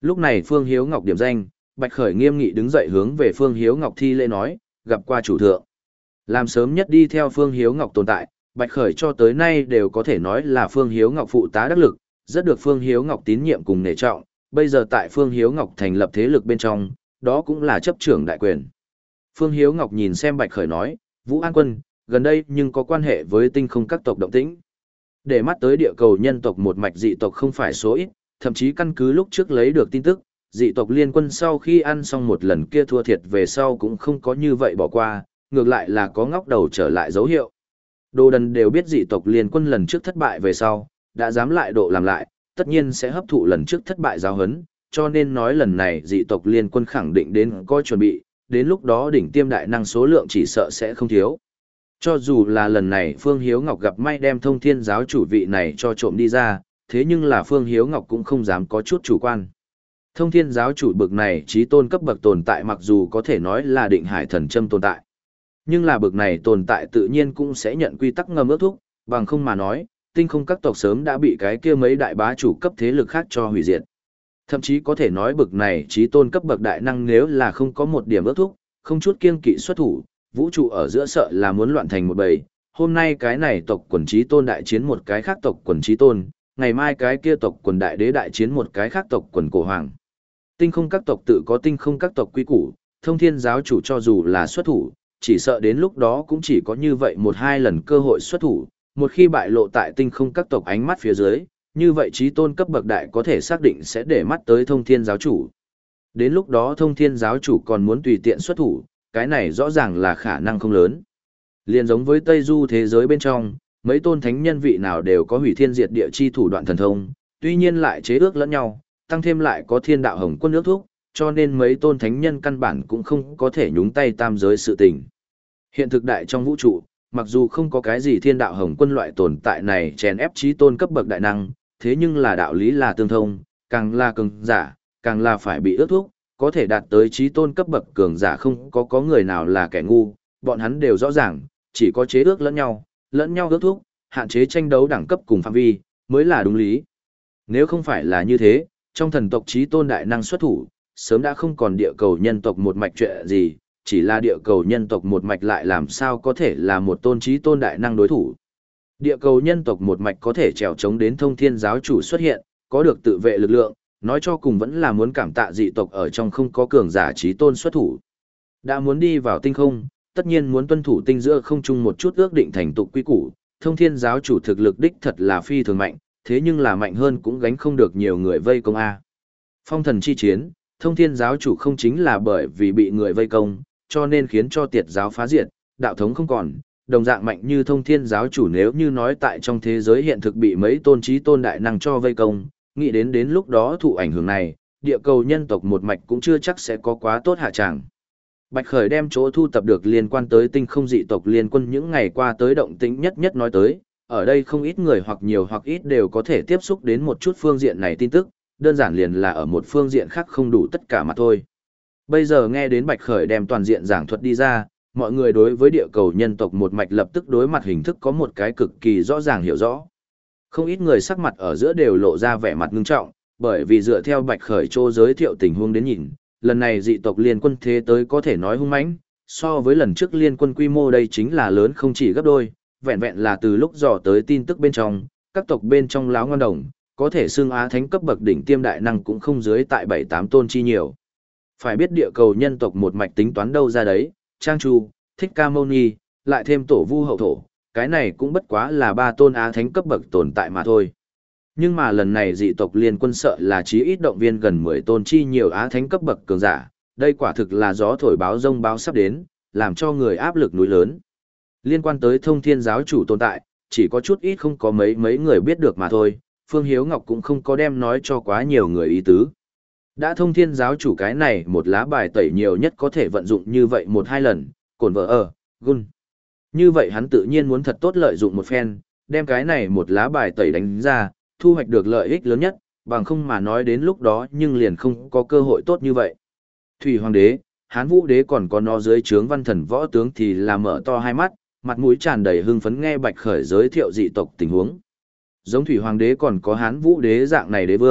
Lúc này Phương Hiếu Ngọc điểm danh, Bạch Khởi nghiêm nghị đứng dậy hướng về Phương Hiếu Ngọc thi lễ nói, gặp qua chủ thượng. Làm sớm nhất đi theo Phương Hiếu Ngọc tồn tại, Bạch Khởi cho tới nay đều có thể nói là Phương Hiếu Ngọc phụ tá đắc lực, rất được Phương Hiếu Ngọc tín nhiệm cùng nể trọng, bây giờ tại Phương Hiếu Ngọc thành lập thế lực bên trong, đó cũng là chấp trưởng đại quyền. Phương Hiếu Ngọc nhìn xem Bạch Khởi nói, Vũ An Quân, gần đây nhưng có quan hệ với tinh không các tộc động tĩnh. Để mắt tới địa cầu nhân tộc một mạch dị tộc không phải số ít, thậm chí căn cứ lúc trước lấy được tin tức, dị tộc liên quân sau khi ăn xong một lần kia thua thiệt về sau cũng không có như vậy bỏ qua, ngược lại là có ngóc đầu trở lại dấu hiệu. Đồ đần đều biết dị tộc liên quân lần trước thất bại về sau, đã dám lại độ làm lại, tất nhiên sẽ hấp thụ lần trước thất bại giáo hấn, cho nên nói lần này dị tộc liên quân khẳng định đến coi chuẩn bị, đến lúc đó đỉnh tiêm đại năng số lượng chỉ sợ sẽ không thiếu. Cho dù là lần này Phương Hiếu Ngọc gặp may đem thông thiên giáo chủ vị này cho trộm đi ra, thế nhưng là Phương Hiếu Ngọc cũng không dám có chút chủ quan. Thông thiên giáo chủ bực này trí tôn cấp bậc tồn tại mặc dù có thể nói là định hải thần châm tồn tại. Nhưng là bực này tồn tại tự nhiên cũng sẽ nhận quy tắc ngầm ước thúc, bằng không mà nói, tinh không các tộc sớm đã bị cái kia mấy đại bá chủ cấp thế lực khác cho hủy diệt. Thậm chí có thể nói bực này trí tôn cấp bậc đại năng nếu là không có một điểm ước thúc, không chút kiêng kỵ xuất thủ, vũ trụ ở giữa sợ là muốn loạn thành một bầy. Hôm nay cái này tộc quần trí tôn đại chiến một cái khác tộc quần trí tôn, ngày mai cái kia tộc quần đại đế đại chiến một cái khác tộc quần cổ hoàng. Tinh không các tộc tự có tinh không các tộc quy củ, thông thiên giáo chủ cho dù là xuất thủ, chỉ sợ đến lúc đó cũng chỉ có như vậy một hai lần cơ hội xuất thủ, một khi bại lộ tại tinh không các tộc ánh mắt phía dưới, như vậy trí tôn cấp bậc đại có thể xác định sẽ để mắt tới thông thiên giáo chủ. Đến lúc đó thông thiên giáo chủ còn muốn tùy tiện xuất thủ, cái này rõ ràng là khả năng không lớn. Liên giống với Tây Du thế giới bên trong, mấy tôn thánh nhân vị nào đều có hủy thiên diệt địa chi thủ đoạn thần thông, tuy nhiên lại chế ước lẫn nhau, tăng thêm lại có thiên đạo hồng quân ước thúc, cho nên mấy tôn thánh nhân căn bản cũng không có thể nhúng tay tam giới sự tình. Hiện thực đại trong vũ trụ, mặc dù không có cái gì thiên đạo hồng quân loại tồn tại này chèn ép trí tôn cấp bậc đại năng, thế nhưng là đạo lý là tương thông, càng là cường giả, càng là phải bị ước thúc, có thể đạt tới trí tôn cấp bậc cường giả không có có người nào là kẻ ngu, bọn hắn đều rõ ràng, chỉ có chế ước lẫn nhau, lẫn nhau ước thúc, hạn chế tranh đấu đẳng cấp cùng phạm vi, mới là đúng lý. Nếu không phải là như thế, trong thần tộc trí tôn đại năng xuất thủ, sớm đã không còn địa cầu nhân tộc một mạch chuyện gì, chỉ là địa cầu nhân tộc một mạch lại làm sao có thể là một tôn trí tôn đại năng đối thủ. Địa cầu nhân tộc một mạch có thể trèo chống đến thông thiên giáo chủ xuất hiện, có được tự vệ lực lượng, nói cho cùng vẫn là muốn cảm tạ dị tộc ở trong không có cường giả trí tôn xuất thủ. Đã muốn đi vào tinh không, tất nhiên muốn tuân thủ tinh giữa không chung một chút ước định thành tục quy củ, thông thiên giáo chủ thực lực đích thật là phi thường mạnh, thế nhưng là mạnh hơn cũng gánh không được nhiều người vây công A. Phong thần chi chiến, thông thiên giáo chủ không chính là bởi vì bị người vây công, cho nên khiến cho tiệt giáo phá diệt, đạo thống không còn, đồng dạng mạnh như thông thiên giáo chủ nếu như nói tại trong thế giới hiện thực bị mấy tôn trí tôn đại năng cho vây công, nghĩ đến đến lúc đó thụ ảnh hưởng này, địa cầu nhân tộc một mạch cũng chưa chắc sẽ có quá tốt hạ tràng. Bạch Khởi đem chỗ thu tập được liên quan tới tinh không dị tộc liên quân những ngày qua tới động tĩnh nhất nhất nói tới, ở đây không ít người hoặc nhiều hoặc ít đều có thể tiếp xúc đến một chút phương diện này tin tức, đơn giản liền là ở một phương diện khác không đủ tất cả mà thôi. Bây giờ nghe đến Bạch Khởi đem toàn diện giảng thuật đi ra, mọi người đối với địa cầu nhân tộc một mạch lập tức đối mặt hình thức có một cái cực kỳ rõ ràng hiểu rõ. Không ít người sắc mặt ở giữa đều lộ ra vẻ mặt ngưng trọng, bởi vì dựa theo Bạch Khởi Trô giới thiệu tình huống đến nhìn, lần này dị tộc liên quân thế tới có thể nói hung mãnh, so với lần trước liên quân quy mô đây chính là lớn không chỉ gấp đôi, vẹn vẹn là từ lúc dò tới tin tức bên trong, các tộc bên trong láo ngon đồng, có thể xưng á thánh cấp bậc đỉnh tiêm đại năng cũng không dưới tại bảy tám tôn chi nhiều. Phải biết địa cầu nhân tộc một mạch tính toán đâu ra đấy, Trang Chu, Thích Ca Mâu Ni, lại thêm tổ vu hậu thổ, cái này cũng bất quá là ba tôn á thánh cấp bậc tồn tại mà thôi. Nhưng mà lần này dị tộc liên quân sợ là chí ít động viên gần mười tôn chi nhiều á thánh cấp bậc cường giả, đây quả thực là gió thổi báo rông báo sắp đến, làm cho người áp lực núi lớn. Liên quan tới thông thiên giáo chủ tồn tại, chỉ có chút ít không có mấy mấy người biết được mà thôi, Phương Hiếu Ngọc cũng không có đem nói cho quá nhiều người ý tứ. Đã thông thiên giáo chủ cái này một lá bài tẩy nhiều nhất có thể vận dụng như vậy một hai lần, cổn vợ ở, gun. Như vậy hắn tự nhiên muốn thật tốt lợi dụng một phen, đem cái này một lá bài tẩy đánh ra, thu hoạch được lợi ích lớn nhất, bằng không mà nói đến lúc đó nhưng liền không có cơ hội tốt như vậy. Thủy Hoàng đế, Hán Vũ đế còn có nó dưới trướng văn thần võ tướng thì là mở to hai mắt, mặt mũi tràn đầy hưng phấn nghe Bạch Khởi giới thiệu dị tộc tình huống. Giống Thủy Hoàng đế còn có Hán Vũ đế dạng này đế vương,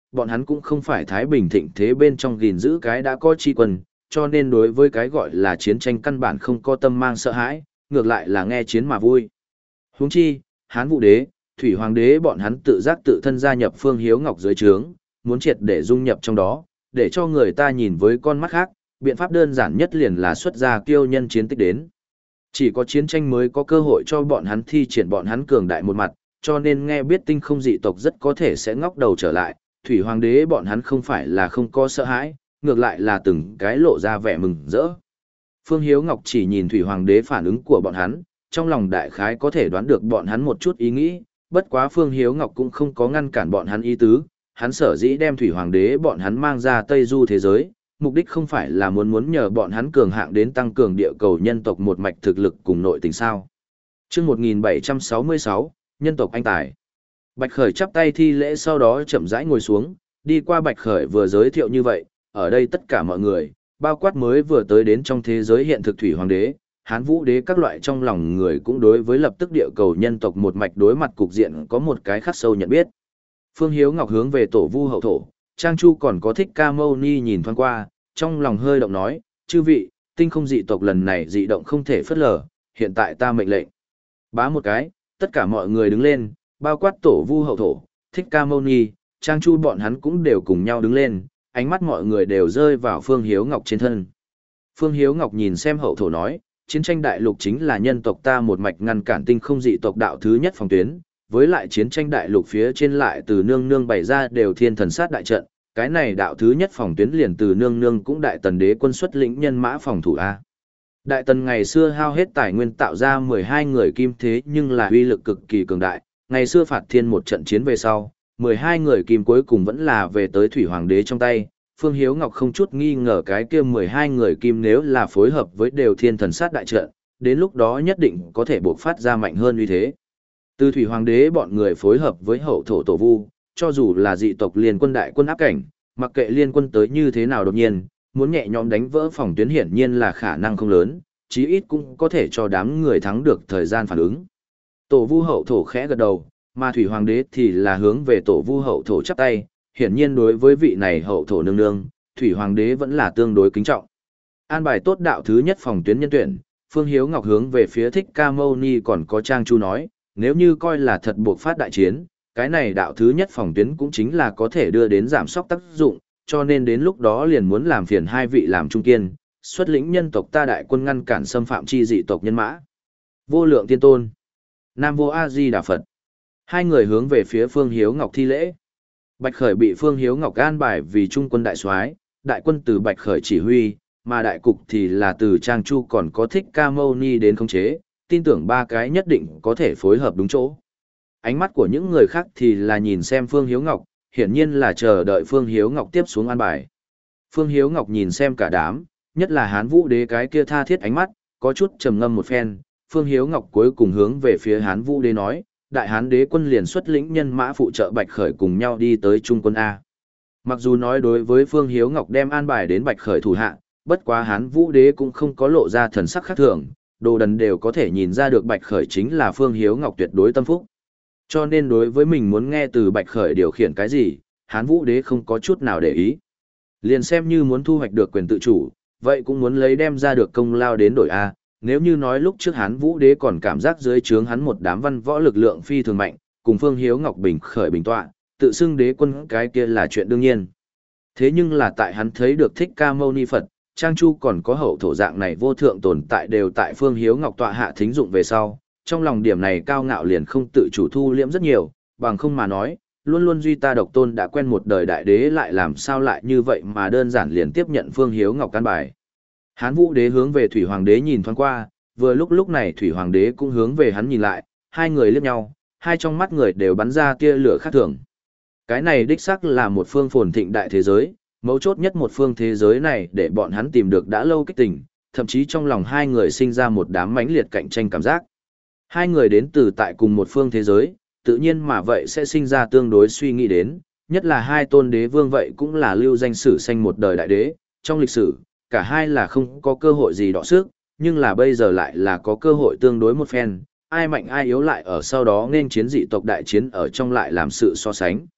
bọn hắn cũng không phải thái bình thịnh thế bên trong gìn giữ cái đã có chi quân, cho nên đối với cái gọi là chiến tranh căn bản không có tâm mang sợ hãi, ngược lại là nghe chiến mà vui. Huống chi, Hán Vũ Đế, Thủy Hoàng Đế bọn hắn tự giác tự thân gia nhập Phương Hiếu Ngọc dưới trướng, muốn triệt để dung nhập trong đó, để cho người ta nhìn với con mắt khác, biện pháp đơn giản nhất liền là xuất ra kiêu nhân chiến tích đến. Chỉ có chiến tranh mới có cơ hội cho bọn hắn thi triển bọn hắn cường đại một mặt, cho nên nghe biết tinh không dị tộc rất có thể sẽ ngóc đầu trở lại, Thủy Hoàng Đế bọn hắn không phải là không có sợ hãi, ngược lại là từng cái lộ ra vẻ mừng rỡ. Phương Hiếu Ngọc chỉ nhìn Thủy Hoàng Đế phản ứng của bọn hắn, trong lòng đại khái có thể đoán được bọn hắn một chút ý nghĩ, bất quá Phương Hiếu Ngọc cũng không có ngăn cản bọn hắn ý tứ, hắn sở dĩ đem Thủy Hoàng Đế bọn hắn mang ra Tây Du thế giới, mục đích không phải là muốn muốn nhờ bọn hắn cường hạng đến tăng cường địa cầu nhân tộc một mạch thực lực cùng nội tình sao. Chương một nghìn bảy trăm sáu mươi sáu, nhân tộc anh tài. Bạch Khởi chắp tay thi lễ sau đó chậm rãi ngồi xuống, đi qua Bạch Khởi vừa giới thiệu như vậy, ở đây tất cả mọi người, bao quát mới vừa tới đến trong thế giới hiện thực Thủy Hoàng Đế, Hán Vũ Đế các loại trong lòng người cũng đối với lập tức địa cầu nhân tộc một mạch đối mặt cục diện có một cái khắc sâu nhận biết. Phương Hiếu Ngọc hướng về tổ vu hậu thổ, Trang Chu còn có Thích Ca Mâu Ni nhìn thoáng qua, trong lòng hơi động nói, chư vị, tinh không dị tộc lần này dị động không thể phớt lờ, hiện tại ta mệnh lệnh. Bá một cái, tất cả mọi người đứng lên, bao quát tổ vu hậu thổ, Thích Ca Mâu Ni, Trang Chu bọn hắn cũng đều cùng nhau đứng lên, ánh mắt mọi người đều rơi vào Phương Hiếu Ngọc trên thân. Phương Hiếu Ngọc nhìn xem hậu thổ nói, chiến tranh đại lục chính là nhân tộc ta một mạch ngăn cản tinh không dị tộc đạo thứ nhất phòng tuyến, với lại chiến tranh đại lục phía trên lại từ nương nương bày ra đều thiên thần sát đại trận, cái này đạo thứ nhất phòng tuyến liền từ nương nương cũng đại tần đế quân xuất lĩnh nhân mã phòng thủ A. Đại tần ngày xưa hao hết tài nguyên tạo ra mười hai người kim thế nhưng là uy lực cực kỳ cường đại, ngày xưa phạt thiên một trận chiến về sau, mười hai người kim cuối cùng vẫn là về tới Thủy Hoàng Đế trong tay. Phương Hiếu Ngọc không chút nghi ngờ cái kia mười hai người kim nếu là phối hợp với đều thiên thần sát đại trận, đến lúc đó nhất định có thể buộc phát ra mạnh hơn uy thế. Từ Thủy Hoàng Đế bọn người phối hợp với hậu thổ tổ vu, cho dù là dị tộc liên quân đại quân áp cảnh, mặc kệ liên quân tới như thế nào đột nhiên, muốn nhẹ nhõm đánh vỡ phòng tuyến hiển nhiên là khả năng không lớn, chí ít cũng có thể cho đám người thắng được thời gian phản ứng. Tổ vu hậu thổ khẽ gật đầu, mà Thủy Hoàng Đế thì là hướng về tổ vu hậu thổ chắp tay, hiển nhiên đối với vị này hậu thổ nương nương, Thủy Hoàng Đế vẫn là tương đối kính trọng. An bài tốt đạo thứ nhất phòng tuyến nhân tuyển, Phương Hiếu Ngọc hướng về phía Thích Ca Mâu Ni còn có Trang Chu nói, nếu như coi là thật buộc phát đại chiến, cái này đạo thứ nhất phòng tuyến cũng chính là có thể đưa đến giảm sóc tác dụng, cho nên đến lúc đó liền muốn làm phiền hai vị làm trung kiên, xuất lĩnh nhân tộc ta đại quân ngăn cản xâm phạm chi dị tộc nhân mã. Vô Lượng Tiên Tôn, Nam Vô A Di Đà Phật. Hai người hướng về phía Phương Hiếu Ngọc thi lễ. Bạch Khởi bị Phương Hiếu Ngọc an bài vì trung quân đại soái, đại quân từ Bạch Khởi chỉ huy, mà đại cục thì là từ Trang Chu còn có Thích Ca Mâu Ni đến khống chế, tin tưởng ba cái nhất định có thể phối hợp đúng chỗ. Ánh mắt của những người khác thì là nhìn xem Phương Hiếu Ngọc, hiển nhiên là chờ đợi Phương Hiếu Ngọc tiếp xuống an bài. Phương Hiếu Ngọc nhìn xem cả đám, nhất là Hán Vũ Đế cái kia tha thiết ánh mắt, có chút trầm ngâm một phen, Phương Hiếu Ngọc cuối cùng hướng về phía Hán Vũ Đế nói, Đại Hán Đế quân liền xuất lĩnh nhân mã phụ trợ Bạch Khởi cùng nhau đi tới Trung quân A. Mặc dù nói đối với Phương Hiếu Ngọc đem an bài đến Bạch Khởi thủ hạ, bất quá Hán Vũ Đế cũng không có lộ ra thần sắc khác thường, đồ đần đều có thể nhìn ra được Bạch Khởi chính là Phương Hiếu Ngọc tuyệt đối tâm phúc. Cho nên đối với mình muốn nghe từ Bạch Khởi điều khiển cái gì, Hán Vũ Đế không có chút nào để ý. Liền xem như muốn thu hoạch được quyền tự chủ, vậy cũng muốn lấy đem ra được công lao đến đổi A. Nếu như nói lúc trước Hán Vũ Đế còn cảm giác dưới trướng hắn một đám văn võ lực lượng phi thường mạnh, cùng Phương Hiếu Ngọc bình khởi bình tọa, tự xưng đế quân cái kia là chuyện đương nhiên. Thế nhưng là tại hắn thấy được Thích Ca Mâu Ni Phật, Trang Chu còn có hậu thổ dạng này vô thượng tồn tại đều tại Phương Hiếu Ngọc tọa hạ thính dụng về sau, trong lòng điểm này cao ngạo liền không tự chủ thu liễm rất nhiều, bằng không mà nói, luôn luôn duy ta độc tôn đã quen một đời đại đế lại làm sao lại như vậy mà đơn giản liền tiếp nhận Phương Hiếu Ngọc căn bài. Hán Vũ Đế hướng về Thủy Hoàng Đế nhìn thoáng qua, vừa lúc lúc này Thủy Hoàng Đế cũng hướng về hắn nhìn lại, hai người liếc nhau, hai trong mắt người đều bắn ra tia lửa khác thường. Cái này đích xác là một phương phồn thịnh đại thế giới, mấu chốt nhất một phương thế giới này để bọn hắn tìm được đã lâu kích tình, thậm chí trong lòng hai người sinh ra một đám mãnh liệt cạnh tranh cảm giác. Hai người đến từ tại cùng một phương thế giới, tự nhiên mà vậy sẽ sinh ra tương đối suy nghĩ đến, nhất là hai tôn đế vương vậy cũng là lưu danh sử sanh một đời đại đế, trong lịch sử, cả hai là không có cơ hội gì đọ sức, nhưng là bây giờ lại là có cơ hội tương đối một phen, ai mạnh ai yếu lại ở sau đó nên chiến dị tộc đại chiến ở trong lại làm sự so sánh.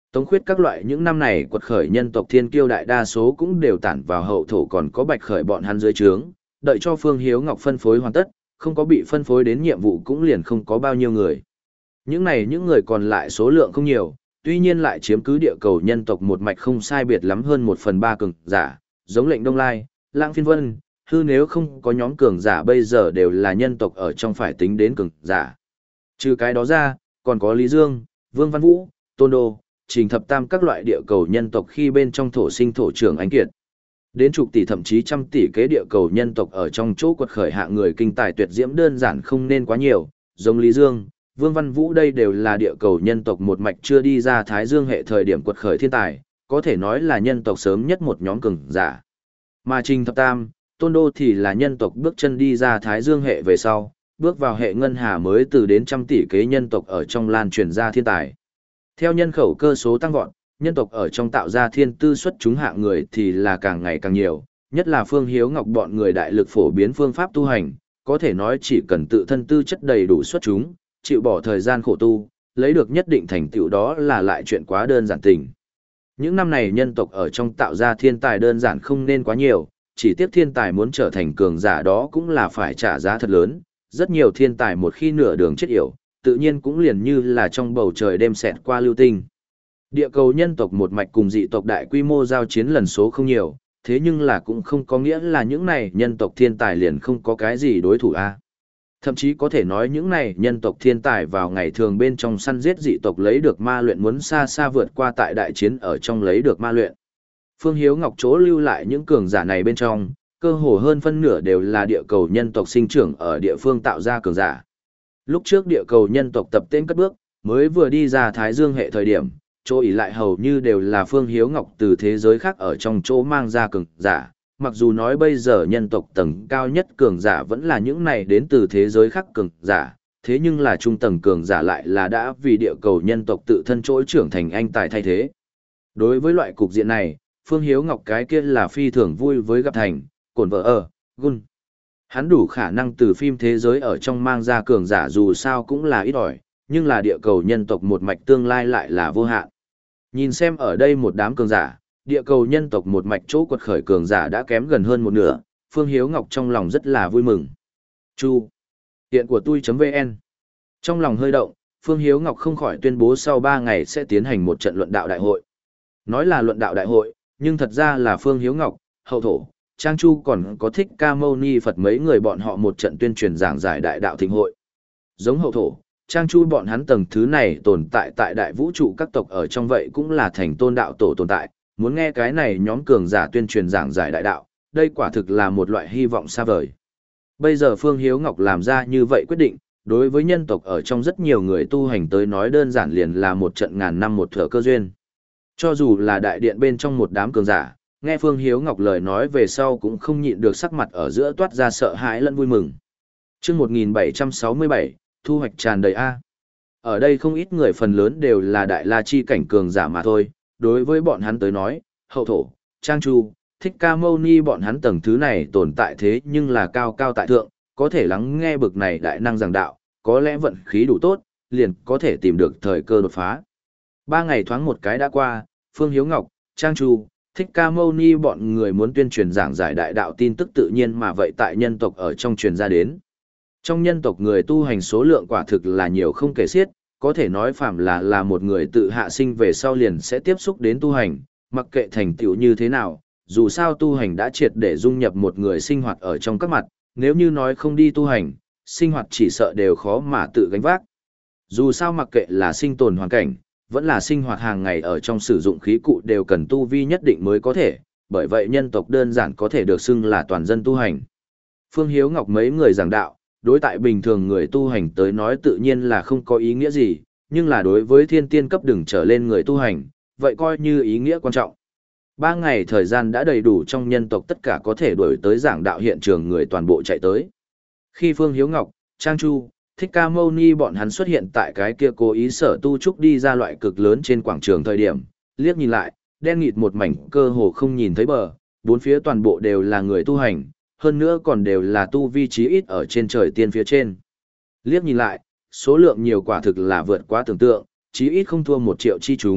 Tống khuyết các loại những năm này quật khởi nhân tộc thiên kiêu đại đa số cũng đều tản vào hậu thổ còn có bạch khởi bọn hắn dưới trướng, đợi cho Phương Hiếu Ngọc phân phối hoàn tất, không có bị phân phối đến nhiệm vụ cũng liền không có bao nhiêu người. Những này những người còn lại số lượng không nhiều, tuy nhiên lại chiếm cứ địa cầu nhân tộc một mạch không sai biệt lắm hơn một phần ba cường giả, giống lệnh Đông Lai, Lãng Phiên Vân, hư nếu không có nhóm cường giả bây giờ đều là nhân tộc ở trong phải tính đến cường giả. Trừ cái đó ra, còn có Lý Dương, Vương Văn Vũ, Tôn Đô, Trình Thập Tam các loại địa cầu nhân tộc khi bên trong thổ sinh thổ trưởng ánh kiệt. Đến chục tỷ thậm chí trăm tỷ kế địa cầu nhân tộc ở trong chỗ quật khởi hạng người kinh tài tuyệt diễm đơn giản không nên quá nhiều, giống Lý Dương, Vương Văn Vũ đây đều là địa cầu nhân tộc một mạch chưa đi ra Thái Dương hệ thời điểm quật khởi thiên tài, có thể nói là nhân tộc sớm nhất một nhóm cường giả. Mà Trình Thập Tam, Tôn Đô thì là nhân tộc bước chân đi ra Thái Dương hệ về sau, bước vào hệ ngân hà mới từ đến trăm tỷ kế nhân tộc ở trong lan truyền ra thiên tài. Theo nhân khẩu cơ số tăng vọt, nhân tộc ở trong tạo ra thiên tư xuất chúng hạng người thì là càng ngày càng nhiều, nhất là Phương Hiếu Ngọc bọn người đại lực phổ biến phương pháp tu hành, có thể nói chỉ cần tự thân tư chất đầy đủ xuất chúng, chịu bỏ thời gian khổ tu, lấy được nhất định thành tựu đó là lại chuyện quá đơn giản tình. Những năm này nhân tộc ở trong tạo ra thiên tài đơn giản không nên quá nhiều, chỉ tiếc thiên tài muốn trở thành cường giả đó cũng là phải trả giá thật lớn, rất nhiều thiên tài một khi nửa đường chết yểu, tự nhiên cũng liền như là trong bầu trời đêm xẹt qua lưu tinh. Địa cầu nhân tộc một mạch cùng dị tộc đại quy mô giao chiến lần số không nhiều, thế nhưng là cũng không có nghĩa là những này nhân tộc thiên tài liền không có cái gì đối thủ a. Thậm chí có thể nói những này nhân tộc thiên tài vào ngày thường bên trong săn giết dị tộc lấy được ma luyện muốn xa xa vượt qua tại đại chiến ở trong lấy được ma luyện. Phương Hiếu Ngọc chỗ lưu lại những cường giả này bên trong, cơ hồ hơn phân nửa đều là địa cầu nhân tộc sinh trưởng ở địa phương tạo ra cường giả. Lúc trước địa cầu nhân tộc tập tên cất bước, mới vừa đi ra Thái Dương hệ thời điểm, chỗ ỷ lại hầu như đều là Phương Hiếu Ngọc từ thế giới khác ở trong chỗ mang ra cường giả. Mặc dù nói bây giờ nhân tộc tầng cao nhất cường giả vẫn là những này đến từ thế giới khác cường giả, thế nhưng là trung tầng cường giả lại là đã vì địa cầu nhân tộc tự thân chỗ trưởng thành anh tài thay thế. Đối với loại cục diện này, Phương Hiếu Ngọc cái kia là phi thường vui với gặp thành, cổn vợ ở, gun. Hắn đủ khả năng từ phim thế giới ở trong mang ra cường giả dù sao cũng là ít ỏi, nhưng là địa cầu nhân tộc một mạch tương lai lại là vô hạn. Nhìn xem ở đây một đám cường giả, địa cầu nhân tộc một mạch chỗ quật khởi cường giả đã kém gần hơn một nửa, Phương Hiếu Ngọc trong lòng rất là vui mừng. Chu. Hiện của tôi.vn. Trong lòng hơi động, Phương Hiếu Ngọc không khỏi tuyên bố sau ba ngày sẽ tiến hành một trận luận đạo đại hội. Nói là luận đạo đại hội, nhưng thật ra là Phương Hiếu Ngọc, Hậu Thổ, Trang Chu còn có Thích Ca Mâu Ni Phật mấy người bọn họ một trận tuyên truyền giảng giải đại đạo thịnh hội. Giống Hậu Thổ, Trang Chu bọn hắn tầng thứ này tồn tại tại đại vũ trụ các tộc ở trong vậy cũng là thành tôn đạo tổ tồn tại, muốn nghe cái này nhóm cường giả tuyên truyền giảng giải đại đạo, đây quả thực là một loại hy vọng xa vời. Bây giờ Phương Hiếu Ngọc làm ra như vậy quyết định, đối với nhân tộc ở trong rất nhiều người tu hành tới nói đơn giản liền là một trận ngàn năm một thở cơ duyên. Cho dù là đại điện bên trong một đám cường giả, nghe Phương Hiếu Ngọc lời nói về sau cũng không nhịn được sắc mặt ở giữa toát ra sợ hãi lẫn vui mừng. Chương một nghìn bảy trăm sáu mươi bảy, thu hoạch tràn đầy A. Ở đây không ít người phần lớn đều là đại la chi cảnh cường giả mà thôi, đối với bọn hắn tới nói, Hậu Thổ, Trang Chu, Thích Ca Mâu Ni bọn hắn tầng thứ này tồn tại thế nhưng là cao cao tại thượng, có thể lắng nghe bực này đại năng giảng đạo, có lẽ vận khí đủ tốt, liền có thể tìm được thời cơ đột phá. Ba ngày thoáng một cái đã qua, Phương Hiếu Ngọc, Trang Chu, Thích Ca Mâu Ni bọn người muốn tuyên truyền giảng giải đại đạo tin tức tự nhiên mà vậy tại nhân tộc ở trong truyền ra đến. Trong nhân tộc người tu hành số lượng quả thực là nhiều không kể xiết, có thể nói phạm là là một người tự hạ sinh về sau liền sẽ tiếp xúc đến tu hành, mặc kệ thành tựu như thế nào, dù sao tu hành đã triệt để dung nhập một người sinh hoạt ở trong các mặt, nếu như nói không đi tu hành, sinh hoạt chỉ sợ đều khó mà tự gánh vác. Dù sao mặc kệ là sinh tồn hoàn cảnh, vẫn là sinh hoạt hàng ngày ở trong sử dụng khí cụ đều cần tu vi nhất định mới có thể, bởi vậy nhân tộc đơn giản có thể được xưng là toàn dân tu hành. Phương Hiếu Ngọc mấy người giảng đạo, đối tại bình thường người tu hành tới nói tự nhiên là không có ý nghĩa gì, nhưng là đối với thiên tiên cấp đừng trở lên người tu hành, vậy coi như ý nghĩa quan trọng. Ba ngày thời gian đã đầy đủ trong nhân tộc tất cả có thể đuổi tới giảng đạo hiện trường người toàn bộ chạy tới. Khi Phương Hiếu Ngọc, Trang Chu, Thích Ca Mâu Ni bọn hắn xuất hiện tại cái kia cố ý sở tu trúc đi ra loại cực lớn trên quảng trường thời điểm, liếc nhìn lại, đen nghịt một mảnh cơ hồ không nhìn thấy bờ, bốn phía toàn bộ đều là người tu hành, hơn nữa còn đều là tu vi trí ít ở trên trời tiên phía trên. Liếc nhìn lại, số lượng nhiều quả thực là vượt quá tưởng tượng, chí ít không thua một triệu chi chúng,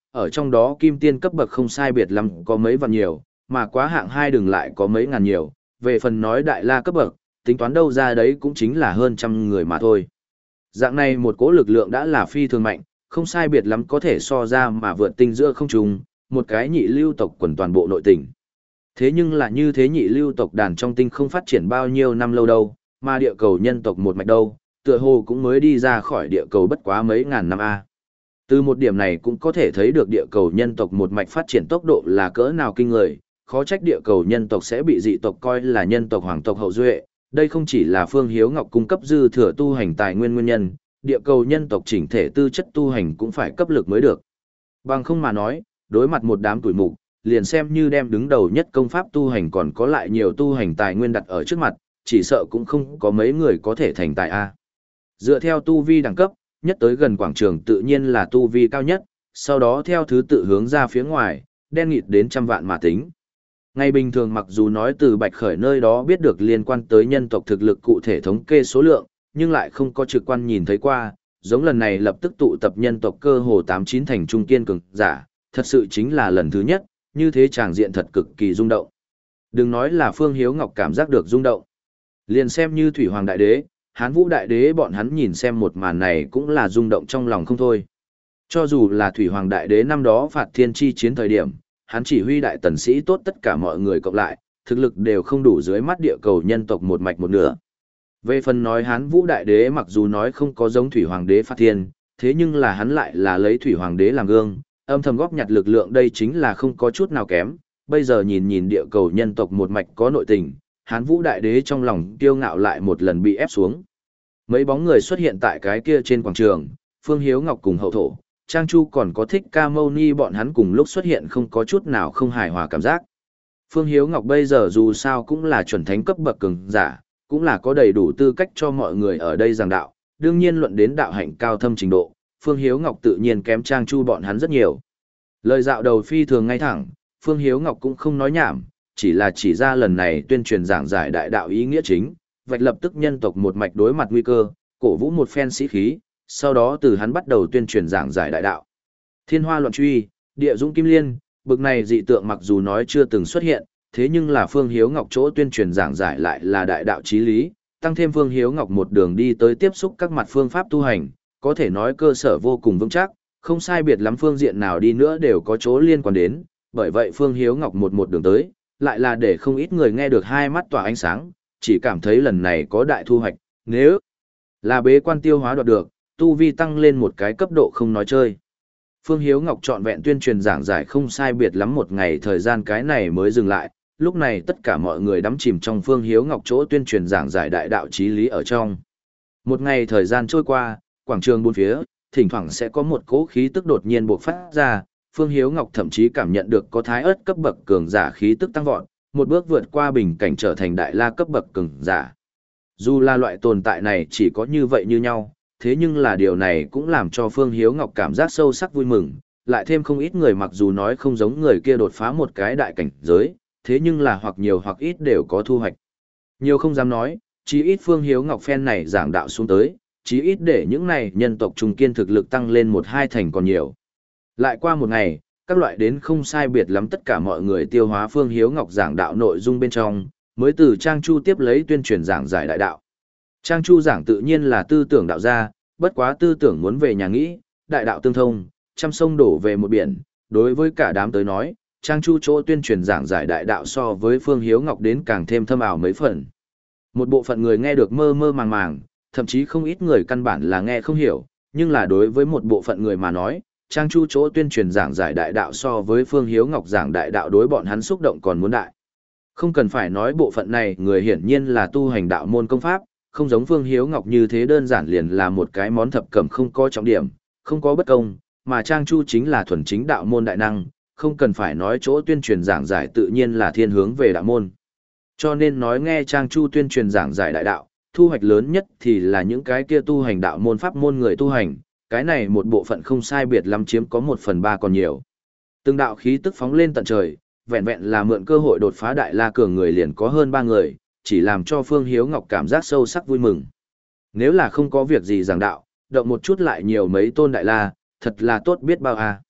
ở trong đó kim tiên cấp bậc không sai biệt lắm có mấy vạn nhiều, mà quá hạng hai đừng lại có mấy ngàn nhiều, về phần nói đại la cấp bậc, tính toán đâu ra đấy cũng chính là hơn trăm người mà thôi. Dạng này một cỗ lực lượng đã là phi thường mạnh, không sai biệt lắm có thể so ra mà vượt tinh giữa không trung, một cái nhị lưu tộc quần toàn bộ nội tỉnh. Thế nhưng là như thế nhị lưu tộc đàn trong tinh không phát triển bao nhiêu năm lâu đâu, mà địa cầu nhân tộc một mạch đâu, tựa hồ cũng mới đi ra khỏi địa cầu bất quá mấy ngàn năm a. Từ một điểm này cũng có thể thấy được địa cầu nhân tộc một mạch phát triển tốc độ là cỡ nào kinh người, khó trách địa cầu nhân tộc sẽ bị dị tộc coi là nhân tộc hoàng tộc hậu duệ. Đây không chỉ là Phương Hiếu Ngọc cung cấp dư thừa tu hành tài nguyên nguyên nhân, địa cầu nhân tộc chỉnh thể tư chất tu hành cũng phải cấp lực mới được. Bằng không mà nói, đối mặt một đám tuổi mục, liền xem như đem đứng đầu nhất công pháp tu hành còn có lại nhiều tu hành tài nguyên đặt ở trước mặt, chỉ sợ cũng không có mấy người có thể thành tài A. Dựa theo tu vi đẳng cấp, nhất tới gần quảng trường tự nhiên là tu vi cao nhất, sau đó theo thứ tự hướng ra phía ngoài, đen nghịt đến trăm vạn mà tính. Ngày bình thường mặc dù nói từ Bạch Khởi nơi đó biết được liên quan tới nhân tộc thực lực cụ thể thống kê số lượng, nhưng lại không có trực quan nhìn thấy qua, giống lần này lập tức tụ tập nhân tộc cơ hồ tám chín thành trung kiên cường giả, thật sự chính là lần thứ nhất, như thế tràng diện thật cực kỳ rung động. Đừng nói là Phương Hiếu Ngọc cảm giác được rung động. Liền xem như Thủy Hoàng Đại Đế, Hán Vũ Đại Đế bọn hắn nhìn xem một màn này cũng là rung động trong lòng không thôi. Cho dù là Thủy Hoàng Đại Đế năm đó phạt thiên chi chiến thời điểm, hắn chỉ huy đại tần sĩ tốt tất cả mọi người cộng lại, thực lực đều không đủ dưới mắt địa cầu nhân tộc một mạch một nửa. Về phần nói Hán Vũ Đại Đế mặc dù nói không có giống Thủy Hoàng Đế phạt thiên, thế nhưng là hắn lại là lấy Thủy Hoàng Đế làm gương, âm thầm góp nhặt lực lượng đây chính là không có chút nào kém. Bây giờ nhìn nhìn địa cầu nhân tộc một mạch có nội tình, Hán Vũ Đại Đế trong lòng kiêu ngạo lại một lần bị ép xuống. Mấy bóng người xuất hiện tại cái kia trên quảng trường, Phương Hiếu Ngọc cùng hậu thổ, Trang Chu còn có Thích Ca Mâu Ni bọn hắn cùng lúc xuất hiện không có chút nào không hài hòa cảm giác. Phương Hiếu Ngọc bây giờ dù sao cũng là chuẩn thánh cấp bậc cường giả, cũng là có đầy đủ tư cách cho mọi người ở đây giảng đạo, đương nhiên luận đến đạo hạnh cao thâm trình độ, Phương Hiếu Ngọc tự nhiên kém Trang Chu bọn hắn rất nhiều. Lời dạo đầu phi thường ngay thẳng, Phương Hiếu Ngọc cũng không nói nhảm, chỉ là chỉ ra lần này tuyên truyền giảng giải đại đạo ý nghĩa chính, vạch lập tức nhân tộc một mạch đối mặt nguy cơ, cổ vũ một phen sĩ khí, sau đó từ hắn bắt đầu tuyên truyền giảng giải đại đạo. Thiên hoa loạn truy, địa dũng kim liên, bực này dị tượng mặc dù nói chưa từng xuất hiện, thế nhưng là Phương Hiếu Ngọc chỗ tuyên truyền giảng giải lại là đại đạo chí lý, tăng thêm Phương Hiếu Ngọc một đường đi tới tiếp xúc các mặt phương pháp tu hành, có thể nói cơ sở vô cùng vững chắc, không sai biệt lắm phương diện nào đi nữa đều có chỗ liên quan đến, bởi vậy Phương Hiếu Ngọc một một đường tới, lại là để không ít người nghe được hai mắt tỏa ánh sáng, chỉ cảm thấy lần này có đại thu hoạch, nếu là bế quan tiêu hóa đoạt được, tu vi tăng lên một cái cấp độ không nói chơi. Phương Hiếu Ngọc trọn vẹn tuyên truyền giảng giải không sai biệt lắm một ngày thời gian cái này mới dừng lại, lúc này tất cả mọi người đắm chìm trong Phương Hiếu Ngọc chỗ tuyên truyền giảng giải đại đạo chí lý ở trong. Một ngày thời gian trôi qua, quảng trường bốn phía, thỉnh thoảng sẽ có một cỗ khí tức đột nhiên bộc phát ra, Phương Hiếu Ngọc thậm chí cảm nhận được có thái ớt cấp bậc cường giả khí tức tăng vọt, một bước vượt qua bình cảnh trở thành đại la cấp bậc cường giả. Dù là loại tồn tại này chỉ có như vậy như nhau, thế nhưng là điều này cũng làm cho Phương Hiếu Ngọc cảm giác sâu sắc vui mừng, lại thêm không ít người mặc dù nói không giống người kia đột phá một cái đại cảnh giới, thế nhưng là hoặc nhiều hoặc ít đều có thu hoạch. Nhiều không dám nói, chí ít Phương Hiếu Ngọc phen này giảng đạo xuống tới, chí ít để những này nhân tộc trung kiên thực lực tăng lên một hai thành còn nhiều. Lại qua một ngày, các loại đến không sai biệt lắm tất cả mọi người tiêu hóa Phương Hiếu Ngọc giảng đạo nội dung bên trong, mới từ Trang Chu tiếp lấy tuyên truyền giảng giải đại đạo. Trang Chu giảng tự nhiên là tư tưởng đạo gia, bất quá tư tưởng muốn về nhà nghĩ, đại đạo tương thông, trăm sông đổ về một biển, đối với cả đám tới nói, Trang Chu chỗ tuyên truyền giảng giải đại đạo so với Phương Hiếu Ngọc đến càng thêm thâm ảo mấy phần. Một bộ phận người nghe được mơ mơ màng màng, thậm chí không ít người căn bản là nghe không hiểu, nhưng là đối với một bộ phận người mà nói, Trang Chu chỗ tuyên truyền giảng giải đại đạo so với Phương Hiếu Ngọc giảng đại đạo đối bọn hắn xúc động còn muốn đại. Không cần phải nói bộ phận này người hiển nhiên là tu hành đạo môn công pháp, không giống Phương Hiếu Ngọc như thế đơn giản liền là một cái món thập cẩm không có trọng điểm, không có bất công, mà Trang Chu chính là thuần chính đạo môn đại năng, không cần phải nói chỗ tuyên truyền giảng giải tự nhiên là thiên hướng về đạo môn. Cho nên nói nghe Trang Chu tuyên truyền giảng giải đại đạo, thu hoạch lớn nhất thì là những cái kia tu hành đạo môn pháp môn người tu hành, cái này một bộ phận không sai biệt lắm chiếm có một phần ba còn nhiều. Từng đạo khí tức phóng lên tận trời, vẹn vẹn là mượn cơ hội đột phá đại la cường người liền có hơn ba người, chỉ làm cho Phương Hiếu Ngọc cảm giác sâu sắc vui mừng. Nếu là không có việc gì giảng đạo, động một chút lại nhiều mấy tôn đại la, thật là tốt biết bao à.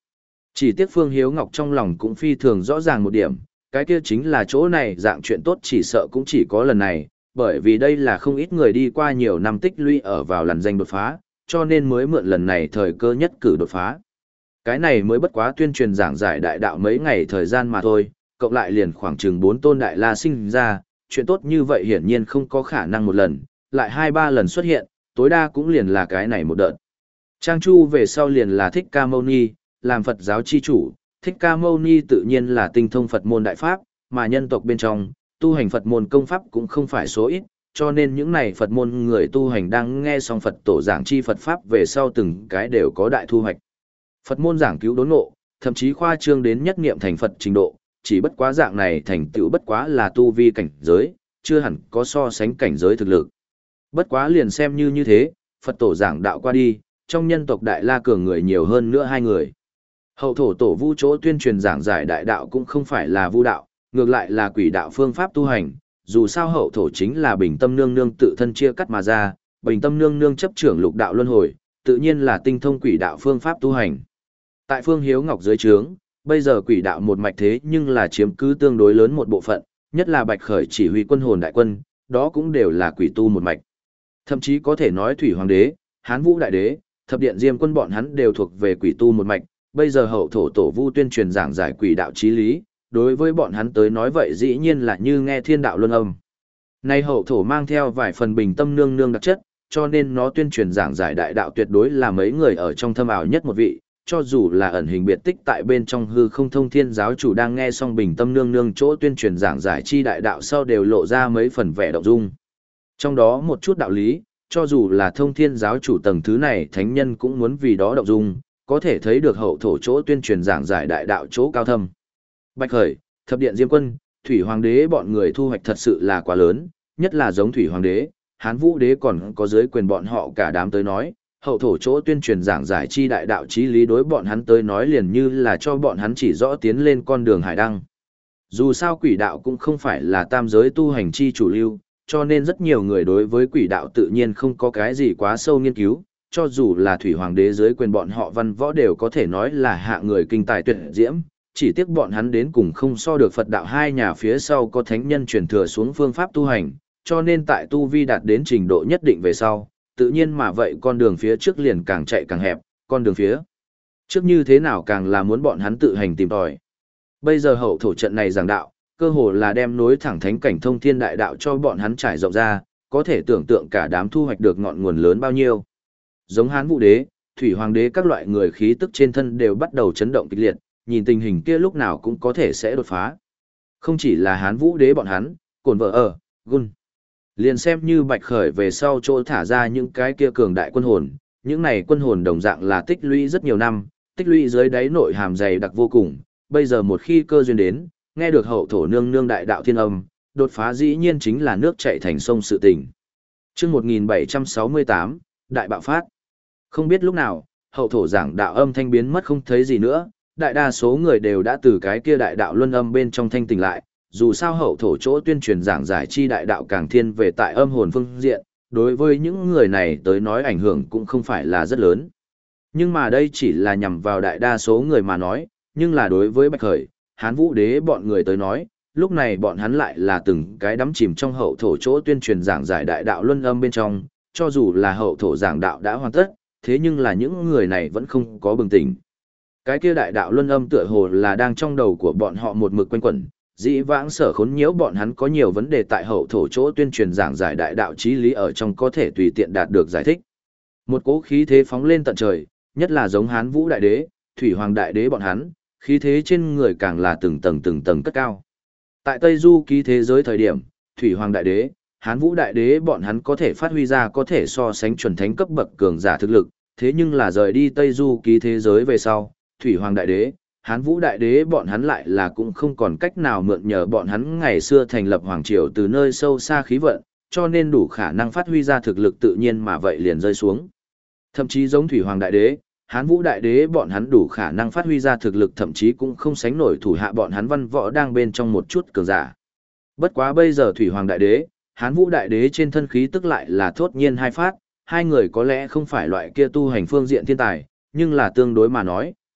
Chỉ tiếc Phương Hiếu Ngọc trong lòng cũng phi thường rõ ràng một điểm, cái kia chính là chỗ này dạng chuyện tốt chỉ sợ cũng chỉ có lần này, bởi vì đây là không ít người đi qua nhiều năm tích lũy ở vào lằn danh đột phá, cho nên mới mượn lần này thời cơ nhất cử đột phá. Cái này mới bất quá tuyên truyền giảng giải đại đạo mấy ngày thời gian mà thôi, cộng lại liền khoảng chừng bốn tôn đại la sinh ra, chuyện tốt như vậy hiển nhiên không có khả năng một lần, lại hai ba lần xuất hiện, tối đa cũng liền là cái này một đợt. Trang Chu về sau liền là Thích Ca Mâu Ni, làm Phật giáo chi chủ, Thích Ca Mâu Ni tự nhiên là tinh thông Phật môn đại pháp, mà nhân tộc bên trong, tu hành Phật môn công pháp cũng không phải số ít, cho nên những này Phật môn người tu hành đang nghe xong Phật tổ giảng chi Phật pháp về sau từng cái đều có đại thu hoạch. Phật môn giảng cứu đốn ngộ, thậm chí khoa trương đến nhất niệm thành Phật trình độ, chỉ bất quá dạng này thành tựu bất quá là tu vi cảnh giới, chưa hẳn có so sánh cảnh giới thực lực. Bất quá liền xem như như thế, Phật tổ giảng đạo qua đi, trong nhân tộc Đại La cường người nhiều hơn nữa hai người. Hậu thổ tổ Vu chỗ tuyên truyền giảng giải đại đạo cũng không phải là vu đạo, ngược lại là quỷ đạo phương pháp tu hành, dù sao hậu thổ chính là Bình Tâm Nương Nương tự thân chia cắt mà ra, Bình Tâm Nương Nương chấp trưởng lục đạo luân hồi, tự nhiên là tinh thông quỷ đạo phương pháp tu hành. Tại Phương Hiếu Ngọc dưới trướng, bây giờ quỷ đạo một mạch thế nhưng là chiếm cứ tương đối lớn một bộ phận, nhất là Bạch Khởi chỉ huy quân hồn đại quân, đó cũng đều là quỷ tu một mạch. Thậm chí có thể nói Thủy Hoàng đế, Hán Vũ đại đế, Thập điện Diêm quân bọn hắn đều thuộc về quỷ tu một mạch, bây giờ hậu thổ tổ Vu tuyên truyền giảng giải quỷ đạo chí lý, đối với bọn hắn tới nói vậy dĩ nhiên là như nghe thiên đạo luân âm. Nay hậu thổ mang theo vài phần Bình Tâm Nương Nương đặc chất, cho nên nó tuyên truyền giảng giải đại đạo tuyệt đối là mấy người ở trong thâm ảo nhất một vị, cho dù là ẩn hình biệt tích tại bên trong hư không thông thiên giáo chủ đang nghe xong Bình Tâm Nương Nương chỗ tuyên truyền giảng giải chi đại đạo sau đều lộ ra mấy phần vẻ động dung. Trong đó một chút đạo lý, cho dù là thông thiên giáo chủ tầng thứ này thánh nhân cũng muốn vì đó động dung, có thể thấy được hậu thổ chỗ tuyên truyền giảng giải đại đạo chỗ cao thâm. Bạch Khởi, Thập điện Diêm quân, Thủy Hoàng đế bọn người thu hoạch thật sự là quá lớn, nhất là giống Thủy Hoàng đế, Hán Vũ đế còn có dưới quyền bọn họ cả đám tới nói, hậu thổ chỗ tuyên truyền giảng giải chi đại đạo chí lý đối bọn hắn tới nói liền như là cho bọn hắn chỉ rõ tiến lên con đường hải đăng. Dù sao quỷ đạo cũng không phải là tam giới tu hành chi chủ lưu, cho nên rất nhiều người đối với quỷ đạo tự nhiên không có cái gì quá sâu nghiên cứu, cho dù là Thủy Hoàng đế dưới quyền bọn họ văn võ đều có thể nói là hạ người kinh tài tuyệt diễm, chỉ tiếc bọn hắn đến cùng không so được Phật đạo hai nhà phía sau có thánh nhân truyền thừa xuống phương pháp tu hành, cho nên tại tu vi đạt đến trình độ nhất định về sau, tự nhiên mà vậy con đường phía trước liền càng chạy càng hẹp, con đường phía trước như thế nào càng là muốn bọn hắn tự hành tìm tòi. Bây giờ hậu thổ trận này giảng đạo, cơ hồ là đem nối thẳng thánh cảnh thông thiên đại đạo cho bọn hắn trải rộng ra, có thể tưởng tượng cả đám thu hoạch được ngọn nguồn lớn bao nhiêu. Giống Hán Vũ đế, Thủy Hoàng đế các loại người khí tức trên thân đều bắt đầu chấn động kịch liệt, nhìn tình hình kia lúc nào cũng có thể sẽ đột phá. Không chỉ là Hán Vũ đế bọn hắn, cồn vợ ở, gun. Liền xem như Bạch Khởi về sau chỗ thả ra những cái kia cường đại quân hồn, những này quân hồn đồng dạng là tích lũy rất nhiều năm, tích lũy dưới đáy nội hàm dày đặc vô cùng, bây giờ một khi cơ duyên đến, nghe được hậu thổ nương nương đại đạo thiên âm, đột phá dĩ nhiên chính là nước chảy thành sông sự tình. Chương một nghìn bảy trăm sáu mươi tám, Đại bạo phát. Không biết lúc nào, hậu thổ giảng đạo âm thanh biến mất không thấy gì nữa, đại đa số người đều đã từ cái kia đại đạo luân âm bên trong thanh tỉnh lại, dù sao hậu thổ chỗ tuyên truyền giảng giải chi đại đạo càng thiên về tại âm hồn phương diện, đối với những người này tới nói ảnh hưởng cũng không phải là rất lớn. Nhưng mà đây chỉ là nhằm vào đại đa số người mà nói, nhưng là đối với Bạch Khởi, Hán Vũ đế bọn người tới nói, lúc này bọn hắn lại là từng cái đắm chìm trong hậu thổ chỗ tuyên truyền giảng giải đại đạo luân âm bên trong, cho dù là hậu thổ giảng đạo đã hoàn tất, thế nhưng là những người này vẫn không có bừng tỉnh. Cái kia đại đạo luân âm tựa hồ là đang trong đầu của bọn họ một mực quanh quẩn, dĩ vãng sở khốn nhiễu bọn hắn có nhiều vấn đề tại hậu thổ chỗ tuyên truyền giảng giải đại đạo chí lý ở trong có thể tùy tiện đạt được giải thích. Một cỗ khí thế phóng lên tận trời, nhất là giống Hán Vũ đại đế, Thủy Hoàng đại đế bọn hắn, khí thế trên người càng là từng tầng từng tầng cất cao. Tại Tây Du ký thế giới thời điểm, Thủy Hoàng đại đế, Hán Vũ đại đế bọn hắn có thể phát huy ra có thể so sánh chuẩn thánh cấp bậc cường giả thực lực, thế nhưng là rời đi Tây Du ký thế giới về sau, Thủy Hoàng đại đế, Hán Vũ đại đế bọn hắn lại là cũng không còn cách nào mượn nhờ bọn hắn ngày xưa thành lập hoàng triều từ nơi sâu xa khí vận, cho nên đủ khả năng phát huy ra thực lực tự nhiên mà vậy liền rơi xuống. Thậm chí giống Thủy Hoàng đại đế, Hán Vũ đại đế bọn hắn đủ khả năng phát huy ra thực lực thậm chí cũng không sánh nổi thủ hạ bọn hắn văn võ đang bên trong một chút cường giả. Bất quá bây giờ Thủy Hoàng đại đế, Hán Vũ đại đế trên thân khí tức lại là thốt nhiên hai phát, hai người có lẽ không phải loại kia tu hành phương diện thiên tài, nhưng là tương đối mà nói,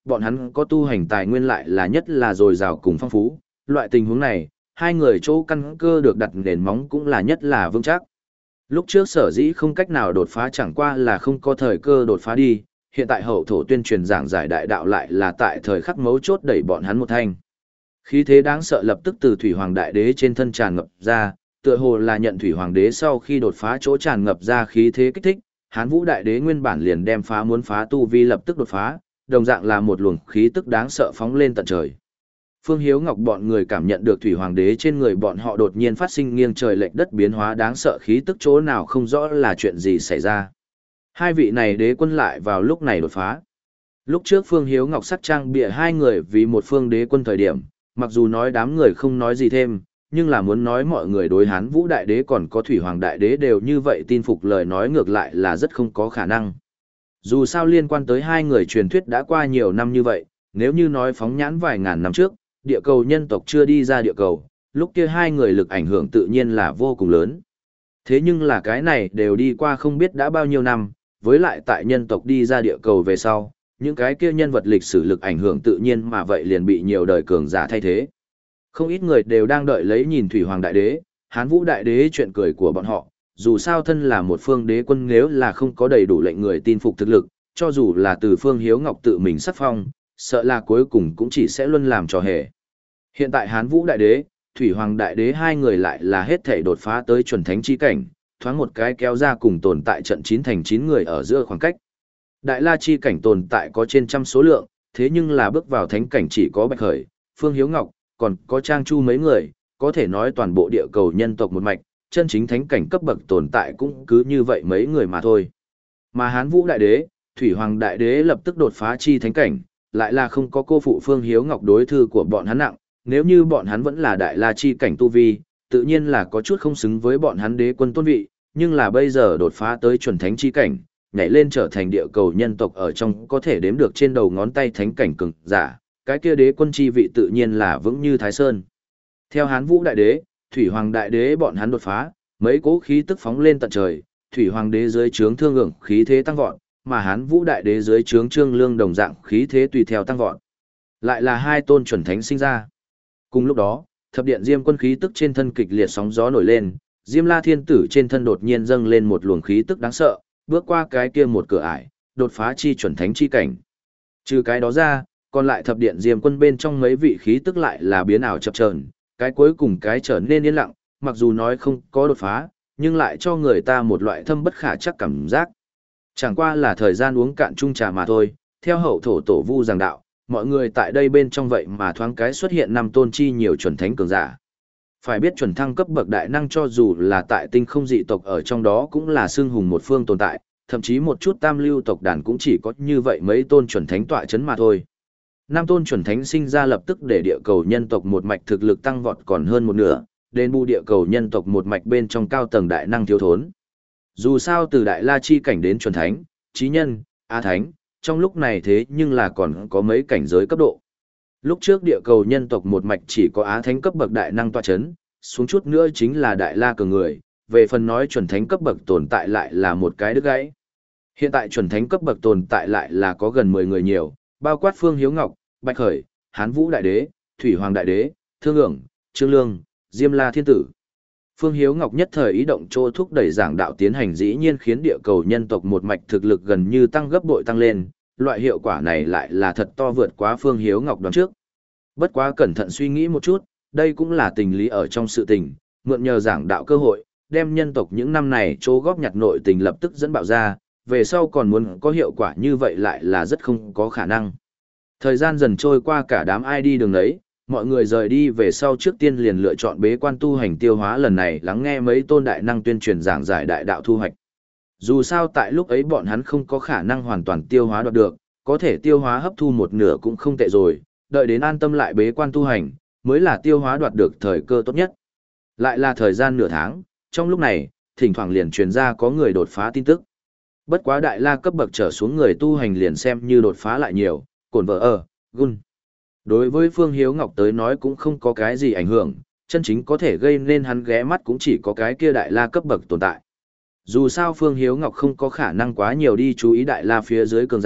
bọn hắn có tu hành tài nguyên lại là nhất là dồi dào cùng phong phú, loại tình huống này, hai người chỗ căn cơ được đặt nền móng cũng là nhất là vững chắc. Lúc trước sở dĩ không cách nào đột phá chẳng qua là không có thời cơ đột phá đi, hiện tại hậu thổ tuyên truyền giảng giải đại đạo lại là tại thời khắc mấu chốt đẩy bọn hắn một thanh. Khí thế đáng sợ lập tức từ Thủy Hoàng Đại Đế trên thân tràn ngập ra, tựa hồ là nhận Thủy Hoàng Đế sau khi đột phá chỗ tràn ngập ra khí thế kích thích, Hán Vũ Đại Đế nguyên bản liền đem phá muốn phá tu vi lập tức đột phá, đồng dạng là một luồng khí tức đáng sợ phóng lên tận trời. Phương Hiếu Ngọc bọn người cảm nhận được Thủy Hoàng Đế trên người bọn họ đột nhiên phát sinh nghiêng trời lệch đất biến hóa đáng sợ khí tức chỗ nào không rõ là chuyện gì xảy ra. Hai vị này đế quân lại vào lúc này đột phá. Lúc trước Phương Hiếu Ngọc sắc trang bịa hai người vì một phương đế quân thời điểm, mặc dù nói đám người không nói gì thêm, nhưng là muốn nói mọi người đối Hán Vũ Đại Đế còn có Thủy Hoàng Đại Đế đều như vậy tin phục lời nói ngược lại là rất không có khả năng. Dù sao liên quan tới hai người truyền thuyết đã qua nhiều năm như vậy, nếu như nói phóng nhãn vài ngàn năm trước, địa cầu nhân tộc chưa đi ra địa cầu, lúc kia hai người lực ảnh hưởng tự nhiên là vô cùng lớn. Thế nhưng là cái này đều đi qua không biết đã bao nhiêu năm, với lại tại nhân tộc đi ra địa cầu về sau, những cái kia nhân vật lịch sử lực ảnh hưởng tự nhiên mà vậy liền bị nhiều đời cường giả thay thế. Không ít người đều đang đợi lấy nhìn Thủy Hoàng Đại Đế, Hán Vũ Đại Đế chuyện cười của bọn họ, dù sao thân là một phương đế quân nếu là không có đầy đủ lệnh người tin phục thực lực, cho dù là từ Phương Hiếu Ngọc tự mình sắc phong, sợ là cuối cùng cũng chỉ sẽ luôn làm trò hề. Hiện tại Hán Vũ Đại Đế, Thủy Hoàng Đại Đế hai người lại là hết thể đột phá tới chuẩn thánh chi cảnh, thoáng một cái kéo ra cùng tồn tại trận chín thành chín người ở giữa khoảng cách. Đại La chi cảnh tồn tại có trên trăm số lượng, thế nhưng là bước vào thánh cảnh chỉ có Bạch Khởi, Phương Hiếu Ngọc, còn có Trang Chu mấy người, có thể nói toàn bộ địa cầu nhân tộc một mạch, chân chính thánh cảnh cấp bậc tồn tại cũng cứ như vậy mấy người mà thôi. Mà Hán Vũ Đại Đế, Thủy Hoàng Đại Đế lập tức đột phá chi thánh cảnh, lại là không có cô phụ Phương Hiếu Ngọc đối thư của bọn hắn nặng, nếu như bọn hắn vẫn là Đại La chi cảnh tu vi, tự nhiên là có chút không xứng với bọn hắn đế quân tôn vị, nhưng là bây giờ đột phá tới chuẩn thánh chi cảnh, nhảy lên trở thành địa cầu nhân tộc ở trong có thể đếm được trên đầu ngón tay thánh cảnh cường giả, cái kia đế quân chi vị tự nhiên là vững như Thái Sơn. Theo Hán Vũ Đại Đế, Thủy Hoàng Đại Đế bọn hắn đột phá, mấy cỗ khí tức phóng lên tận trời, Thủy Hoàng Đế dưới trướng Thương Ưởng khí thế tăng vọt, mà Hán Vũ Đại Đế dưới trướng Trương Lương đồng dạng khí thế tùy theo tăng vọt. Lại là hai tôn chuẩn thánh sinh ra. Cùng lúc đó, thập điện Diêm Quân khí tức trên thân kịch liệt sóng gió nổi lên, Diêm La Thiên Tử trên thân đột nhiên dâng lên một luồng khí tức đáng sợ, bước qua cái kia một cửa ải, đột phá chi chuẩn thánh chi cảnh. Trừ cái đó ra, còn lại thập điện Diêm Quân bên trong mấy vị khí tức lại là biến ảo chập chờn, cái cuối cùng cái trở nên yên lặng, mặc dù nói không có đột phá, nhưng lại cho người ta một loại thâm bất khả chắc cảm giác. Chẳng qua là thời gian uống cạn chung trà mà thôi, theo hậu thổ tổ vu giảng đạo, mọi người tại đây bên trong vậy mà thoáng cái xuất hiện năm tôn chi nhiều chuẩn thánh cường giả. Phải biết chuẩn thăng cấp bậc đại năng cho dù là tại tinh không dị tộc ở trong đó cũng là xương hùng một phương tồn tại, thậm chí một chút tam lưu tộc đàn cũng chỉ có như vậy mấy tôn chuẩn thánh tọa chấn mà thôi. Năm tôn chuẩn thánh sinh ra lập tức để địa cầu nhân tộc một mạch thực lực tăng vọt còn hơn một nửa, đền bù địa cầu nhân tộc một mạch bên trong cao tầng đại năng thiếu thốn. Dù sao từ đại la chi cảnh đến chuẩn thánh, chí nhân, á thánh, trong lúc này thế nhưng là còn có mấy cảnh giới cấp độ. Lúc trước địa cầu nhân tộc một mạch chỉ có á thánh cấp bậc đại năng tọa chấn, xuống chút nữa chính là đại la cường người, về phần nói chuẩn thánh cấp bậc tồn tại lại là một cái đứt gãy. Hiện tại chuẩn thánh cấp bậc tồn tại lại là có gần mười người nhiều, bao quát Phương Hiếu Ngọc, Bạch Khởi, Hán Vũ Đại Đế, Thủy Hoàng Đại Đế, Thương Ưởng, Trương Lương, Diêm La Thiên Tử. Phương Hiếu Ngọc nhất thời ý động chỗ thúc đẩy giảng đạo tiến hành dĩ nhiên khiến địa cầu nhân tộc một mạch thực lực gần như tăng gấp bội tăng lên, loại hiệu quả này lại là thật to vượt quá Phương Hiếu Ngọc đoán trước. Bất quá cẩn thận suy nghĩ một chút, đây cũng là tình lý ở trong sự tình, mượn nhờ giảng đạo cơ hội, đem nhân tộc những năm này chỗ góp nhặt nội tình lập tức dẫn bạo ra, về sau còn muốn có hiệu quả như vậy lại là rất không có khả năng. Thời gian dần trôi qua cả đám ai đi đường đấy, mọi người rời đi về sau trước tiên liền lựa chọn bế quan tu hành tiêu hóa lần này lắng nghe mấy tôn đại năng tuyên truyền giảng giải đại đạo thu hoạch. Dù sao tại lúc ấy bọn hắn không có khả năng hoàn toàn tiêu hóa đoạt được, có thể tiêu hóa hấp thu một nửa cũng không tệ rồi, đợi đến an tâm lại bế quan tu hành, mới là tiêu hóa đoạt được thời cơ tốt nhất. Lại là thời gian nửa tháng, trong lúc này, thỉnh thoảng liền truyền ra có người đột phá tin tức. Bất quá đại la cấp bậc trở xuống người tu hành liền xem như đột phá lại nhiều, cổn vợ ở, gun. Đối với Phương Hiếu Ngọc tới nói cũng không có cái gì ảnh hưởng, chân chính có thể gây nên hắn ghé mắt cũng chỉ có cái kia đại la cấp bậc tồn tại. Dù sao Phương Hiếu Ngọc không có khả năng quá nhiều đi chú ý đại la phía dưới cường giả,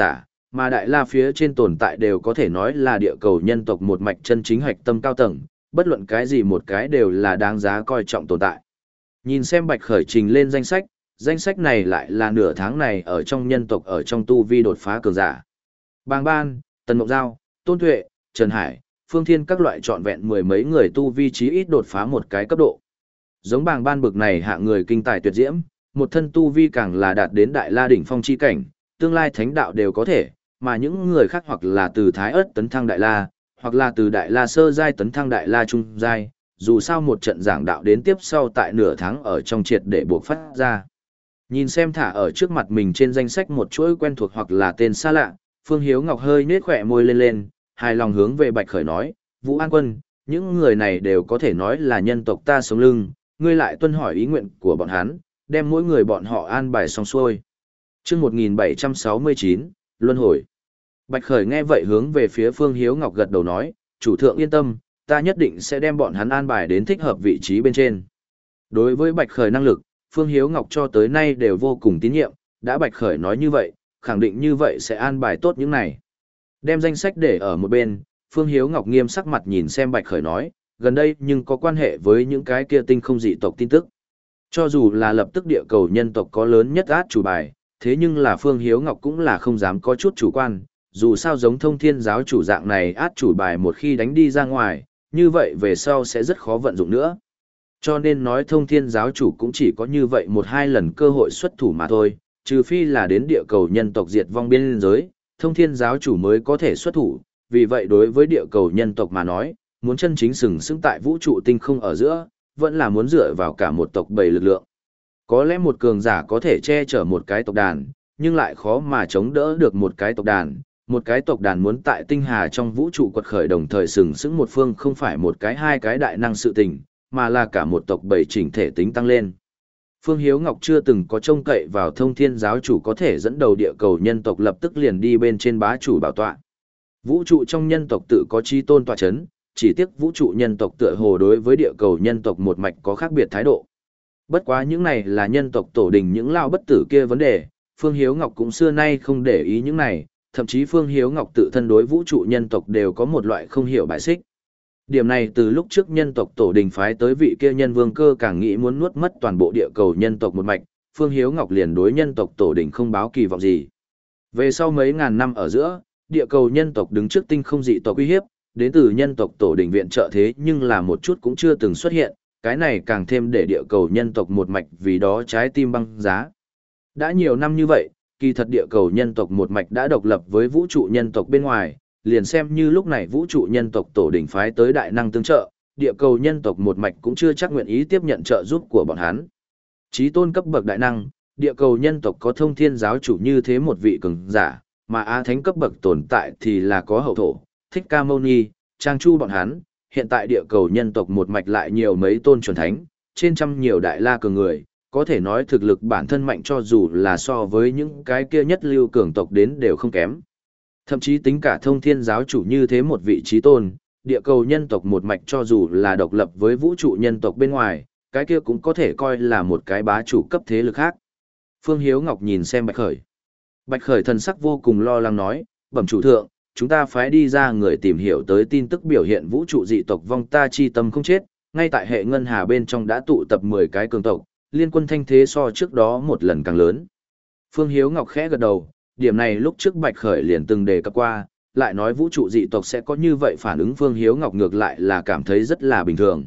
Mà Đại La phía trên tồn tại đều có thể nói là địa cầu nhân tộc một mạch chân chính hạch tâm cao tầng, bất luận cái gì một cái đều là đáng giá coi trọng tồn tại. Nhìn xem Bạch Khởi trình lên danh sách, danh sách này lại là nửa tháng này ở trong nhân tộc ở trong tu vi đột phá cường giả. Bàng Ban, Tần Mộng Giao, Tôn Tuệ, Trần Hải, Phương Thiên các loại trọn vẹn mười mấy người tu vi chí ít đột phá một cái cấp độ. Giống Bàng Ban bực này hạ người kinh tài tuyệt diễm, một thân tu vi càng là đạt đến Đại La đỉnh phong chi cảnh, tương lai thánh đạo đều có thể, mà những người khác hoặc là từ Thái Ức tấn thăng Đại La, hoặc là từ Đại La sơ giai tấn thăng Đại La trung giai, dù sao một trận giảng đạo đến tiếp sau tại nửa tháng ở trong triệt để buộc phát ra. Nhìn xem thả ở trước mặt mình trên danh sách một chuỗi quen thuộc hoặc là tên xa lạ, Phương Hiếu Ngọc hơi nết khỏe môi lên lên, hài lòng hướng về Bạch Khởi nói, Vũ An Quân, những người này đều có thể nói là nhân tộc ta sống lưng, ngươi lại tuân hỏi ý nguyện của bọn hắn, đem mỗi người bọn họ an bài xong xuôi. Chương một nghìn bảy trăm sáu mươi chín, Luân hồi. Bạch Khởi nghe vậy hướng về phía Phương Hiếu Ngọc gật đầu nói, chủ thượng yên tâm, ta nhất định sẽ đem bọn hắn an bài đến thích hợp vị trí bên trên. Đối với Bạch Khởi năng lực, Phương Hiếu Ngọc cho tới nay đều vô cùng tín nhiệm, đã Bạch Khởi nói như vậy, khẳng định như vậy sẽ an bài tốt những này. Đem danh sách để ở một bên, Phương Hiếu Ngọc nghiêm sắc mặt nhìn xem Bạch Khởi nói, gần đây nhưng có quan hệ với những cái kia tinh không dị tộc tin tức. Cho dù là lập tức địa cầu nhân tộc có lớn nhất át chủ bài, thế nhưng là Phương Hiếu Ngọc cũng là không dám có chút chủ quan, dù sao giống thông thiên giáo chủ dạng này át chủ bài một khi đánh đi ra ngoài, như vậy về sau sẽ rất khó vận dụng nữa. Cho nên nói thông thiên giáo chủ cũng chỉ có như vậy một hai lần cơ hội xuất thủ mà thôi, trừ phi là đến địa cầu nhân tộc diệt vong biên giới, thông thiên giáo chủ mới có thể xuất thủ, vì vậy đối với địa cầu nhân tộc mà nói, muốn chân chính sừng sững tại vũ trụ tinh không ở giữa, vẫn là muốn dựa vào cả một tộc bầy lực lượng. Có lẽ một cường giả có thể che chở một cái tộc đàn, nhưng lại khó mà chống đỡ được một cái tộc đàn. Một cái tộc đàn muốn tại tinh hà trong vũ trụ quật khởi đồng thời sừng sững một phương không phải một cái hai cái đại năng sự tình, mà là cả một tộc bầy chỉnh thể tính tăng lên. Phương Hiếu Ngọc chưa từng có trông cậy vào thông thiên giáo chủ có thể dẫn đầu địa cầu nhân tộc lập tức liền đi bên trên bá chủ bảo tọa. Vũ trụ trong nhân tộc tự có chi tôn tọa chấn, chỉ tiếc vũ trụ nhân tộc tựa hồ đối với địa cầu nhân tộc một mạch có khác biệt thái độ. Bất quá những này là nhân tộc tổ đình những lao bất tử kia vấn đề, Phương Hiếu Ngọc cũng xưa nay không để ý những này, thậm chí Phương Hiếu Ngọc tự thân đối vũ trụ nhân tộc đều có một loại không hiểu bài xích. Điểm này từ lúc trước nhân tộc tổ đình phái tới vị kia nhân vương cơ càng nghĩ muốn nuốt mất toàn bộ địa cầu nhân tộc một mạch, Phương Hiếu Ngọc liền đối nhân tộc tổ đình không báo kỳ vọng gì. Về sau mấy ngàn năm ở giữa, địa cầu nhân tộc đứng trước tinh không dị tộc uy hiếp, đến từ nhân tộc tổ đình viện trợ thế nhưng là một chút cũng chưa từng xuất hiện, cái này càng thêm để địa cầu nhân tộc một mạch vì đó trái tim băng giá. Đã nhiều năm như vậy, kỳ thật địa cầu nhân tộc một mạch đã độc lập với vũ trụ nhân tộc bên ngoài, liền xem như lúc này vũ trụ nhân tộc tổ đỉnh phái tới đại năng tương trợ, địa cầu nhân tộc một mạch cũng chưa chắc nguyện ý tiếp nhận trợ giúp của bọn hắn. Chí tôn cấp bậc đại năng, địa cầu nhân tộc có thông thiên giáo chủ như thế một vị cường giả, mà á thánh cấp bậc tồn tại thì là có hậu thổ, thích ca mâu ni, trang chu bọn hắn, hiện tại địa cầu nhân tộc một mạch lại nhiều mấy tôn chuẩn thánh, trên trăm nhiều đại la cường người, có thể nói thực lực bản thân mạnh cho dù là so với những cái kia nhất lưu cường tộc đến đều không kém. Thậm chí tính cả thông thiên giáo chủ như thế một vị trí tôn, địa cầu nhân tộc một mạch cho dù là độc lập với vũ trụ nhân tộc bên ngoài, cái kia cũng có thể coi là một cái bá chủ cấp thế lực khác. Phương Hiếu Ngọc nhìn xem Bạch Khởi. Bạch Khởi thần sắc vô cùng lo lắng nói, bẩm chủ thượng, chúng ta phái đi ra người tìm hiểu tới tin tức biểu hiện vũ trụ dị tộc vong ta chi tâm không chết, ngay tại hệ ngân hà bên trong đã tụ tập mười cái cường tộc, liên quân thanh thế so trước đó một lần càng lớn. Phương Hiếu Ngọc khẽ gật đầu, điểm này lúc trước Bạch Khởi liền từng đề cập qua, lại nói vũ trụ dị tộc sẽ có như vậy phản ứng Phương Hiếu Ngọc ngược lại là cảm thấy rất là bình thường.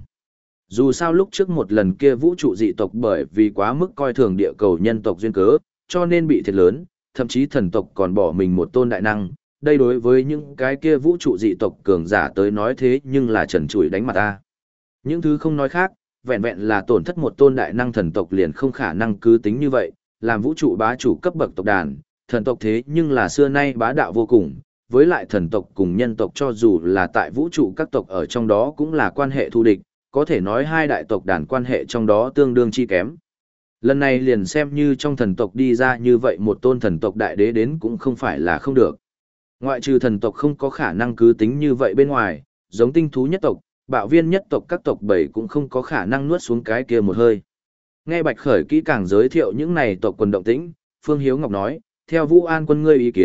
Dù sao lúc trước một lần kia vũ trụ dị tộc bởi vì quá mức coi thường địa cầu nhân tộc duyên cớ, cho nên bị thiệt lớn, thậm chí thần tộc còn bỏ mình một tôn đại năng, đây đối với những cái kia vũ trụ dị tộc cường giả tới nói thế nhưng là trần trụi đánh mặt ta. Những thứ không nói khác, vẹn vẹn là tổn thất một tôn đại năng thần tộc liền không khả năng cứ tính như vậy, làm vũ trụ bá chủ cấp bậc tộc đàn, thần tộc thế nhưng là xưa nay bá đạo vô cùng, với lại thần tộc cùng nhân tộc cho dù là tại vũ trụ các tộc ở trong đó cũng là quan hệ thù địch, có thể nói hai đại tộc đàn quan hệ trong đó tương đương chi kém. Lần này liền xem như trong thần tộc đi ra như vậy một tôn thần tộc đại đế đến cũng không phải là không được. Ngoại trừ thần tộc không có khả năng cứ tính như vậy bên ngoài, giống tinh thú nhất tộc, bạo viên nhất tộc các tộc bảy cũng không có khả năng nuốt xuống cái kia một hơi. Nghe Bạch Khởi kỹ càng giới thiệu những này tộc quần động tĩnh, Phương Hiếu Ngọc nói, theo Vũ An quân ngươi ý kiến,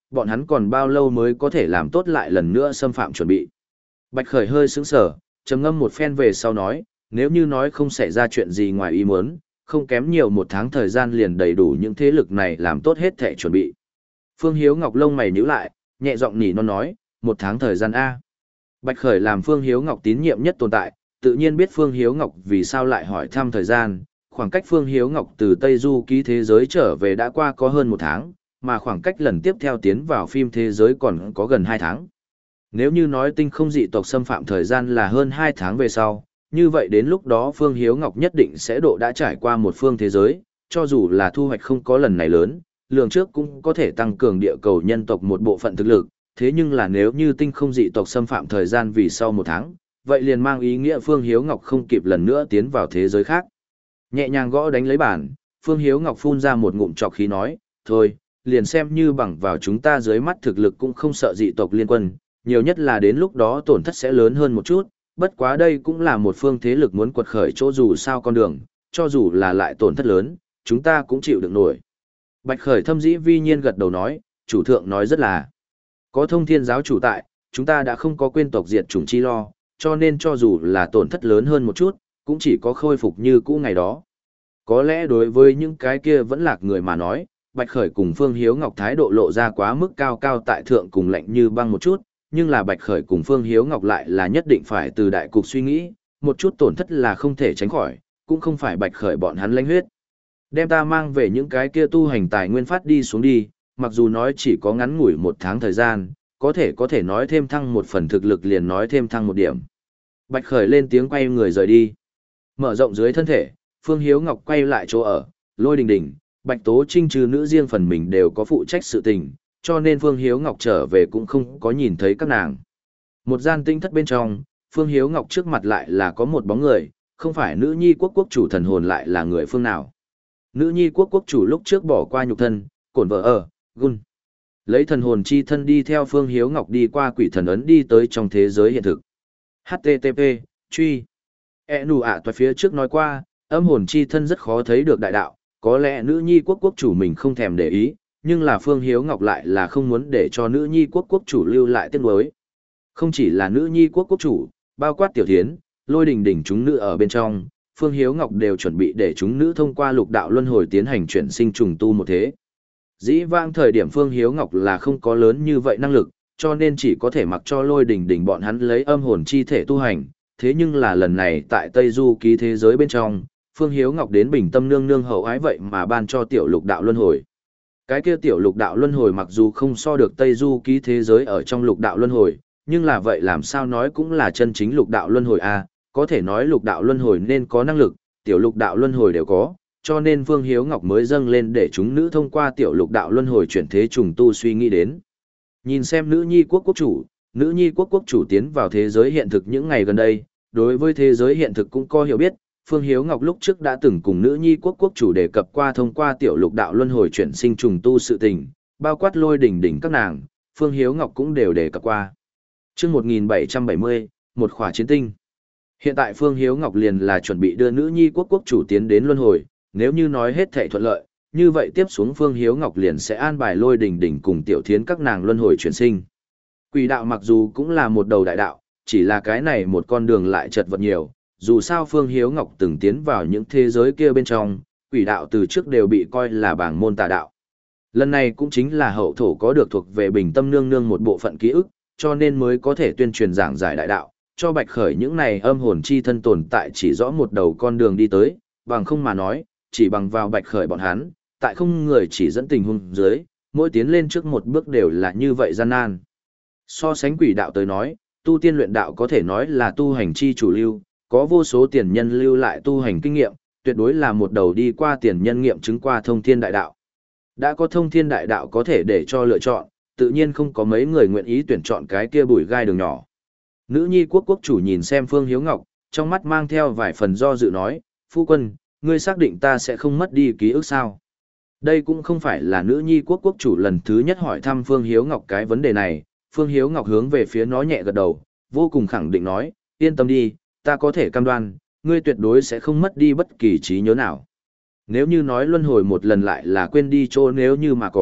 bọn hắn còn bao lâu mới có thể làm tốt lại lần nữa xâm phạm chuẩn bị. Bạch Khởi hơi sững sờ, trầm ngâm một phen về sau nói, nếu như nói không xảy ra chuyện gì ngoài ý muốn, không kém nhiều một tháng thời gian liền đầy đủ những thế lực này làm tốt hết thể chuẩn bị. Phương Hiếu Ngọc lông mày nhíu lại, nhẹ giọng nỉ non nói, một tháng thời gian A. Bạch Khởi làm Phương Hiếu Ngọc tín nhiệm nhất tồn tại, tự nhiên biết Phương Hiếu Ngọc vì sao lại hỏi thăm thời gian, khoảng cách Phương Hiếu Ngọc từ Tây Du ký thế giới trở về đã qua có hơn một tháng, mà khoảng cách lần tiếp theo tiến vào phim thế giới còn có gần hai tháng. Nếu như nói tinh không dị tộc xâm phạm thời gian là hơn hai tháng về sau, như vậy đến lúc đó Phương Hiếu Ngọc nhất định sẽ độ đã trải qua một phương thế giới, cho dù là thu hoạch không có lần này lớn, lượng trước cũng có thể tăng cường địa cầu nhân tộc một bộ phận thực lực, thế nhưng là nếu như tinh không dị tộc xâm phạm thời gian vì sau một tháng, vậy liền mang ý nghĩa Phương Hiếu Ngọc không kịp lần nữa tiến vào thế giới khác. Nhẹ nhàng gõ đánh lấy bàn, Phương Hiếu Ngọc phun ra một ngụm trọc khí nói, thôi, liền xem như bằng vào chúng ta dưới mắt thực lực cũng không sợ dị tộc liên quân, nhiều nhất là đến lúc đó tổn thất sẽ lớn hơn một chút, bất quá đây cũng là một phương thế lực muốn quật khởi chỗ dù sao con đường, cho dù là lại tổn thất lớn, chúng ta cũng chịu được nổi. Bạch Khởi thâm dĩ vi nhiên gật đầu nói, chủ thượng nói rất là, có thông thiên giáo chủ tại, chúng ta đã không có quên tộc diệt chủng chi lo, cho nên cho dù là tổn thất lớn hơn một chút, cũng chỉ có khôi phục như cũ ngày đó. Có lẽ đối với những cái kia vẫn lạc người mà nói, Bạch Khởi cùng Phương Hiếu Ngọc thái độ lộ ra quá mức cao cao tại thượng cùng lạnh như băng một chút, nhưng là Bạch Khởi cùng Phương Hiếu Ngọc lại là nhất định phải từ đại cục suy nghĩ, một chút tổn thất là không thể tránh khỏi, cũng không phải Bạch Khởi bọn hắn lãnh huyết. Đem ta mang về những cái kia tu hành tài nguyên phát đi xuống đi, mặc dù nói chỉ có ngắn ngủi một tháng thời gian, có thể có thể nói thêm thăng một phần thực lực liền nói thêm thăng một điểm. Bạch Khởi lên tiếng quay người rời đi. Mở rộng dưới thân thể, Phương Hiếu Ngọc quay lại chỗ ở, Lôi Đình Đình, Bạch Tố Trinh trừ nữ riêng phần mình đều có phụ trách sự tình, cho nên Phương Hiếu Ngọc trở về cũng không có nhìn thấy các nàng. Một gian tinh thất bên trong, Phương Hiếu Ngọc trước mặt lại là có một bóng người, không phải nữ nhi quốc quốc chủ thần hồn lại là người phương nào. Nữ nhi quốc quốc chủ lúc trước bỏ qua nhục thân, cổn vợ ở, gun. Lấy thần hồn chi thân đi theo Phương Hiếu Ngọc đi qua quỷ thần ấn đi tới trong thế giới hiện thực. H T T P, truy. E nụ ạ toài phía trước nói qua, âm hồn chi thân rất khó thấy được đại đạo, có lẽ nữ nhi quốc quốc chủ mình không thèm để ý, nhưng là Phương Hiếu Ngọc lại là không muốn để cho nữ nhi quốc quốc chủ lưu lại tiếc nuối. Không chỉ là nữ nhi quốc quốc chủ, bao quát tiểu thiến, Lôi Đình Đình chúng nữ ở bên trong, Phương Hiếu Ngọc đều chuẩn bị để chúng nữ thông qua lục đạo luân hồi tiến hành chuyển sinh trùng tu một thế. Dĩ vãng thời điểm Phương Hiếu Ngọc là không có lớn như vậy năng lực, cho nên chỉ có thể mặc cho Lôi Đình Đình bọn hắn lấy âm hồn chi thể tu hành, thế nhưng là lần này tại Tây Du ký thế giới bên trong, Phương Hiếu Ngọc đến bình tâm nương nương hậu ái vậy mà ban cho tiểu lục đạo luân hồi. Cái kia tiểu lục đạo luân hồi mặc dù không so được Tây Du ký thế giới ở trong lục đạo luân hồi, nhưng là vậy làm sao nói cũng là chân chính lục đạo luân hồi a, có thể nói lục đạo luân hồi nên có năng lực, tiểu lục đạo luân hồi đều có, cho nên Phương Hiếu Ngọc mới dâng lên để chúng nữ thông qua tiểu lục đạo luân hồi chuyển thế trùng tu suy nghĩ đến. Nhìn xem nữ nhi quốc quốc chủ, nữ nhi quốc quốc chủ tiến vào thế giới hiện thực những ngày gần đây, đối với thế giới hiện thực cũng có hiểu biết, Phương Hiếu Ngọc lúc trước đã từng cùng nữ nhi quốc quốc chủ đề cập qua thông qua tiểu lục đạo luân hồi chuyển sinh trùng tu sự tình, bao quát Lôi Đình Đình các nàng, Phương Hiếu Ngọc cũng đều đề cập qua. Chương một nghìn bảy trăm bảy mươi, một khỏa chiến tinh. Hiện tại Phương Hiếu Ngọc liền là chuẩn bị đưa nữ nhi quốc quốc chủ tiến đến luân hồi, nếu như nói hết thảy thuận lợi, như vậy tiếp xuống Phương Hiếu Ngọc liền sẽ an bài Lôi Đình Đình cùng Tiểu Thiến các nàng luân hồi chuyển sinh. Quỷ đạo mặc dù cũng là một đầu đại đạo, chỉ là cái này một con đường lại chật vật nhiều, dù sao Phương Hiếu Ngọc từng tiến vào những thế giới kia bên trong, quỷ đạo từ trước đều bị coi là bảng môn tà đạo. Lần này cũng chính là hậu thổ có được thuộc về bình tâm nương nương một bộ phận ký ức, cho nên mới có thể tuyên truyền giảng giải đại đạo, cho Bạch Khởi những này âm hồn chi thân tồn tại chỉ rõ một đầu con đường đi tới, bằng không mà nói, chỉ bằng vào Bạch Khởi bọn hắn, tại không người chỉ dẫn tình huống dưới, mỗi tiến lên trước một bước đều là như vậy gian nan. So sánh quỷ đạo tới nói, tu tiên luyện đạo có thể nói là tu hành chi chủ lưu, có vô số tiền nhân lưu lại tu hành kinh nghiệm, tuyệt đối là một đầu đi qua tiền nhân nghiệm chứng qua thông thiên đại đạo. Đã có thông thiên đại đạo có thể để cho lựa chọn, tự nhiên không có mấy người nguyện ý tuyển chọn cái kia bùi gai đường nhỏ. Nữ nhi quốc quốc chủ nhìn xem Phương Hiếu Ngọc, trong mắt mang theo vài phần do dự nói, phu quân, ngươi xác định ta sẽ không mất đi ký ức sao? Đây cũng không phải là nữ nhi quốc quốc chủ lần thứ nhất hỏi thăm Phương Hiếu Ngọc cái vấn đề này, Phương Hiếu Ngọc hướng về phía nó nhẹ gật đầu, vô cùng khẳng định nói, yên tâm đi, ta có thể cam đoan, ngươi tuyệt đối sẽ không mất đi bất kỳ trí nhớ nào. Nếu như nói luân hồi một lần lại là quên đi chỗ nếu như mà có,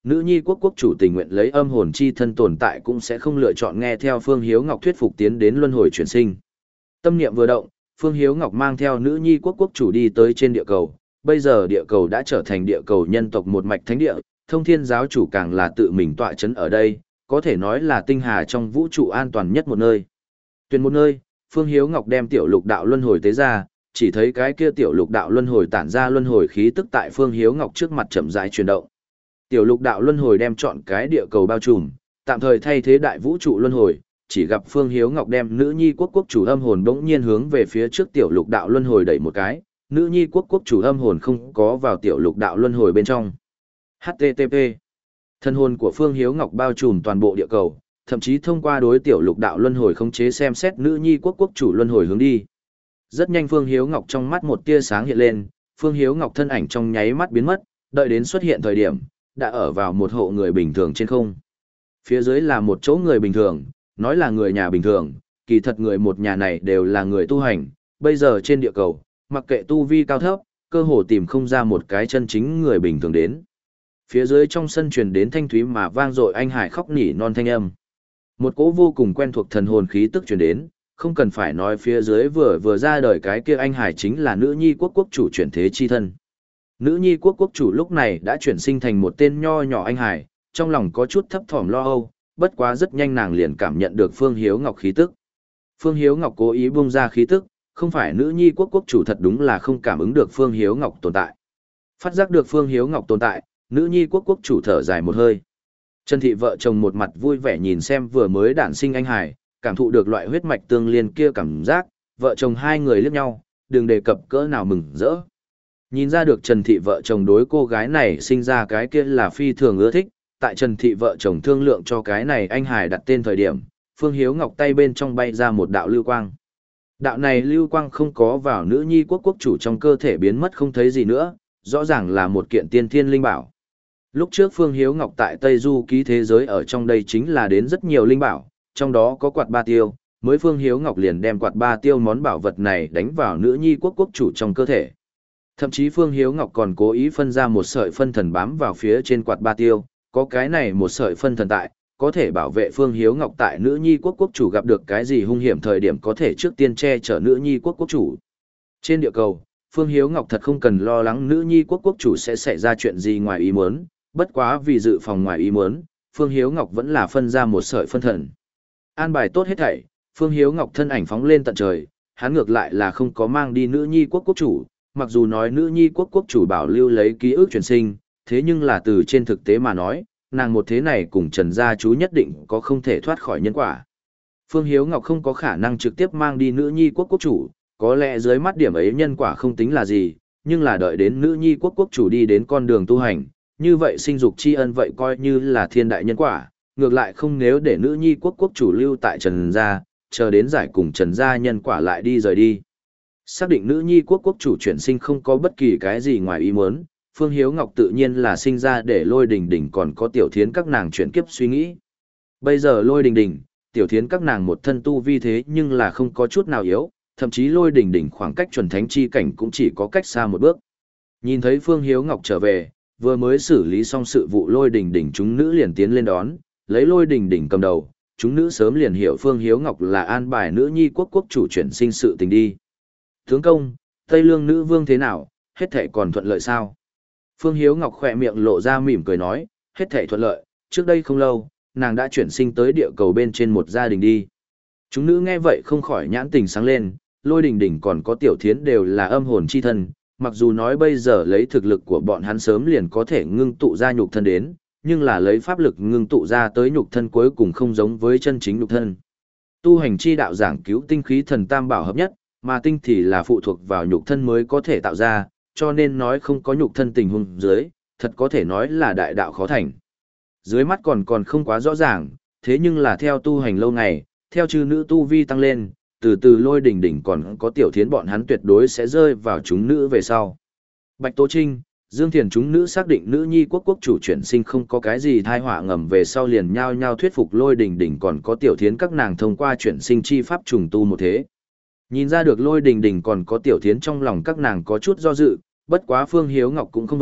Nữ nhi quốc quốc chủ tình nguyện lấy âm hồn chi thân tồn tại cũng sẽ không lựa chọn nghe theo Phương Hiếu Ngọc thuyết phục tiến đến luân hồi chuyển sinh. Tâm niệm vừa động, Phương Hiếu Ngọc mang theo nữ nhi quốc quốc chủ đi tới trên địa cầu. Bây giờ địa cầu đã trở thành địa cầu nhân tộc một mạch thánh địa, thông thiên giáo chủ càng là tự mình tọa chấn ở đây, có thể nói là tinh hà trong vũ trụ an toàn nhất một nơi. Tuyển một nơi, Phương Hiếu Ngọc đem tiểu lục đạo luân hồi tế ra, chỉ thấy cái kia tiểu lục đạo luân hồi tản ra luân hồi khí tức tại Phương Hiếu Ngọc trước mặt chậm rãi chuyển động. Tiểu lục đạo luân hồi đem chọn cái địa cầu bao trùm, tạm thời thay thế đại vũ trụ luân hồi, chỉ gặp Phương Hiếu Ngọc đem nữ nhi quốc quốc chủ âm hồn bỗng nhiên hướng về phía trước tiểu lục đạo luân hồi đẩy một cái, nữ nhi quốc quốc chủ âm hồn không có vào tiểu lục đạo luân hồi bên trong. hát tê tê pê Thân hồn của Phương Hiếu Ngọc bao trùm toàn bộ địa cầu, thậm chí thông qua đối tiểu lục đạo luân hồi khống chế xem xét nữ nhi quốc quốc chủ luân hồi hướng đi. Rất nhanh Phương Hiếu Ngọc trong mắt một tia sáng hiện lên, Phương Hiếu Ngọc thân ảnh trong nháy mắt biến mất, đợi đến xuất hiện thời điểm, đã ở vào một hộ người bình thường trên không. Phía dưới là một chỗ người bình thường, nói là người nhà bình thường, kỳ thật người một nhà này đều là người tu hành, bây giờ trên địa cầu, mặc kệ tu vi cao thấp, cơ hồ tìm không ra một cái chân chính người bình thường đến. Phía dưới trong sân truyền đến thanh thúy mà vang dội anh hải khóc nỉ non thanh âm. Một cỗ vô cùng quen thuộc thần hồn khí tức truyền đến, không cần phải nói phía dưới vừa vừa ra đời cái kia anh hải chính là nữ nhi quốc quốc chủ chuyển thế chi thân. Nữ nhi quốc quốc chủ lúc này đã chuyển sinh thành một tên nho nhỏ anh hải, trong lòng có chút thấp thỏm lo âu, bất quá rất nhanh nàng liền cảm nhận được Phương Hiếu Ngọc khí tức. Phương Hiếu Ngọc cố ý buông ra khí tức, không phải nữ nhi quốc quốc chủ thật đúng là không cảm ứng được Phương Hiếu Ngọc tồn tại. Phát giác được Phương Hiếu Ngọc tồn tại, nữ nhi quốc quốc chủ thở dài một hơi. Trần Thị vợ chồng một mặt vui vẻ nhìn xem vừa mới đản sinh anh hải, cảm thụ được loại huyết mạch tương liên kia cảm giác, vợ chồng hai người liếc nhau, đừng đề cập cỡ nào mừng rỡ. Nhìn ra được Trần Thị vợ chồng đối cô gái này sinh ra cái kia là phi thường ưa thích, tại Trần Thị vợ chồng thương lượng cho cái này anh hải đặt tên thời điểm, Phương Hiếu Ngọc tay bên trong bay ra một đạo lưu quang. Đạo này lưu quang không có vào nữ nhi quốc quốc chủ trong cơ thể biến mất không thấy gì nữa, rõ ràng là một kiện tiên thiên linh bảo. Lúc trước Phương Hiếu Ngọc tại Tây Du ký thế giới ở trong đây chính là đến rất nhiều linh bảo, trong đó có quạt ba tiêu, mới Phương Hiếu Ngọc liền đem quạt ba tiêu món bảo vật này đánh vào nữ nhi quốc quốc chủ trong cơ thể. Thậm chí Phương Hiếu Ngọc còn cố ý phân ra một sợi phân thần bám vào phía trên quạt ba tiêu, có cái này một sợi phân thần tại, có thể bảo vệ Phương Hiếu Ngọc tại nữ nhi quốc quốc chủ gặp được cái gì hung hiểm thời điểm có thể trước tiên che chở nữ nhi quốc quốc chủ. Trên địa cầu, Phương Hiếu Ngọc thật không cần lo lắng nữ nhi quốc quốc chủ sẽ xảy ra chuyện gì ngoài ý muốn, bất quá vì dự phòng ngoài ý muốn, Phương Hiếu Ngọc vẫn là phân ra một sợi phân thần. An bài tốt hết thảy, Phương Hiếu Ngọc thân ảnh phóng lên tận trời, hắn ngược lại là không có mang đi nữ nhi quốc quốc chủ, mặc dù nói nữ nhi quốc quốc chủ bảo lưu lấy ký ức truyền sinh, thế nhưng là từ trên thực tế mà nói, nàng một thế này cùng Trần gia chú nhất định có không thể thoát khỏi nhân quả. Phương Hiếu Ngọc không có khả năng trực tiếp mang đi nữ nhi quốc quốc chủ, có lẽ dưới mắt điểm ấy nhân quả không tính là gì, nhưng là đợi đến nữ nhi quốc quốc chủ đi đến con đường tu hành, như vậy sinh dục tri ân vậy coi như là thiên đại nhân quả, ngược lại không nếu để nữ nhi quốc quốc chủ lưu tại Trần gia, chờ đến giải cùng Trần gia nhân quả lại đi rời đi. Xác định nữ nhi quốc quốc chủ chuyển sinh không có bất kỳ cái gì ngoài ý muốn, Phương Hiếu Ngọc tự nhiên là sinh ra để Lôi Đình Đình còn có Tiểu Thiến các nàng chuyển kiếp suy nghĩ. Bây giờ Lôi Đình Đình, Tiểu Thiến các nàng một thân tu vi thế nhưng là không có chút nào yếu, thậm chí Lôi Đình Đình khoảng cách chuẩn thánh chi cảnh cũng chỉ có cách xa một bước. Nhìn thấy Phương Hiếu Ngọc trở về, vừa mới xử lý xong sự vụ Lôi Đình Đình chúng nữ liền tiến lên đón, lấy Lôi Đình Đình cầm đầu, chúng nữ sớm liền hiểu Phương Hiếu Ngọc là an bài nữ nhi quốc quốc chủ chuyển sinh sự tình đi. Tướng công, Tây Lương nữ vương thế nào, hết thảy còn thuận lợi sao? Phương Hiếu Ngọc khỏe miệng lộ ra mỉm cười nói, hết thảy thuận lợi, trước đây không lâu, nàng đã chuyển sinh tới địa cầu bên trên một gia đình đi. Chúng nữ nghe vậy không khỏi nhãn tình sáng lên, Lôi Đình Đình còn có Tiểu Thiến đều là âm hồn chi thân, mặc dù nói bây giờ lấy thực lực của bọn hắn sớm liền có thể ngưng tụ ra nhục thân đến, nhưng là lấy pháp lực ngưng tụ ra tới nhục thân cuối cùng không giống với chân chính nhục thân. Tu hành chi đạo giảng cứu tinh khí thần tam bảo hợp nhất, mà tinh thì là phụ thuộc vào nhục thân mới có thể tạo ra, cho nên nói không có nhục thân tình huống dưới, thật có thể nói là đại đạo khó thành. Dưới mắt còn còn không quá rõ ràng, thế nhưng là theo tu hành lâu ngày, theo chư nữ tu vi tăng lên, từ từ Lôi Đình Đình còn có Tiểu Thiến bọn hắn tuyệt đối sẽ rơi vào chúng nữ về sau. Bạch Tố Trinh, Dương Thiền chúng nữ xác định nữ nhi quốc quốc chủ chuyển sinh không có cái gì thai họa ngầm về sau liền nhao nhao thuyết phục Lôi Đình Đình còn có Tiểu Thiến các nàng thông qua chuyển sinh chi pháp trùng tu một thế. Nhìn ra được Lôi Đình Đình còn có Tiểu Thiến trong lòng các nàng có chút do dự, bất quá Phương Hiếu Ngọc cũng không nội,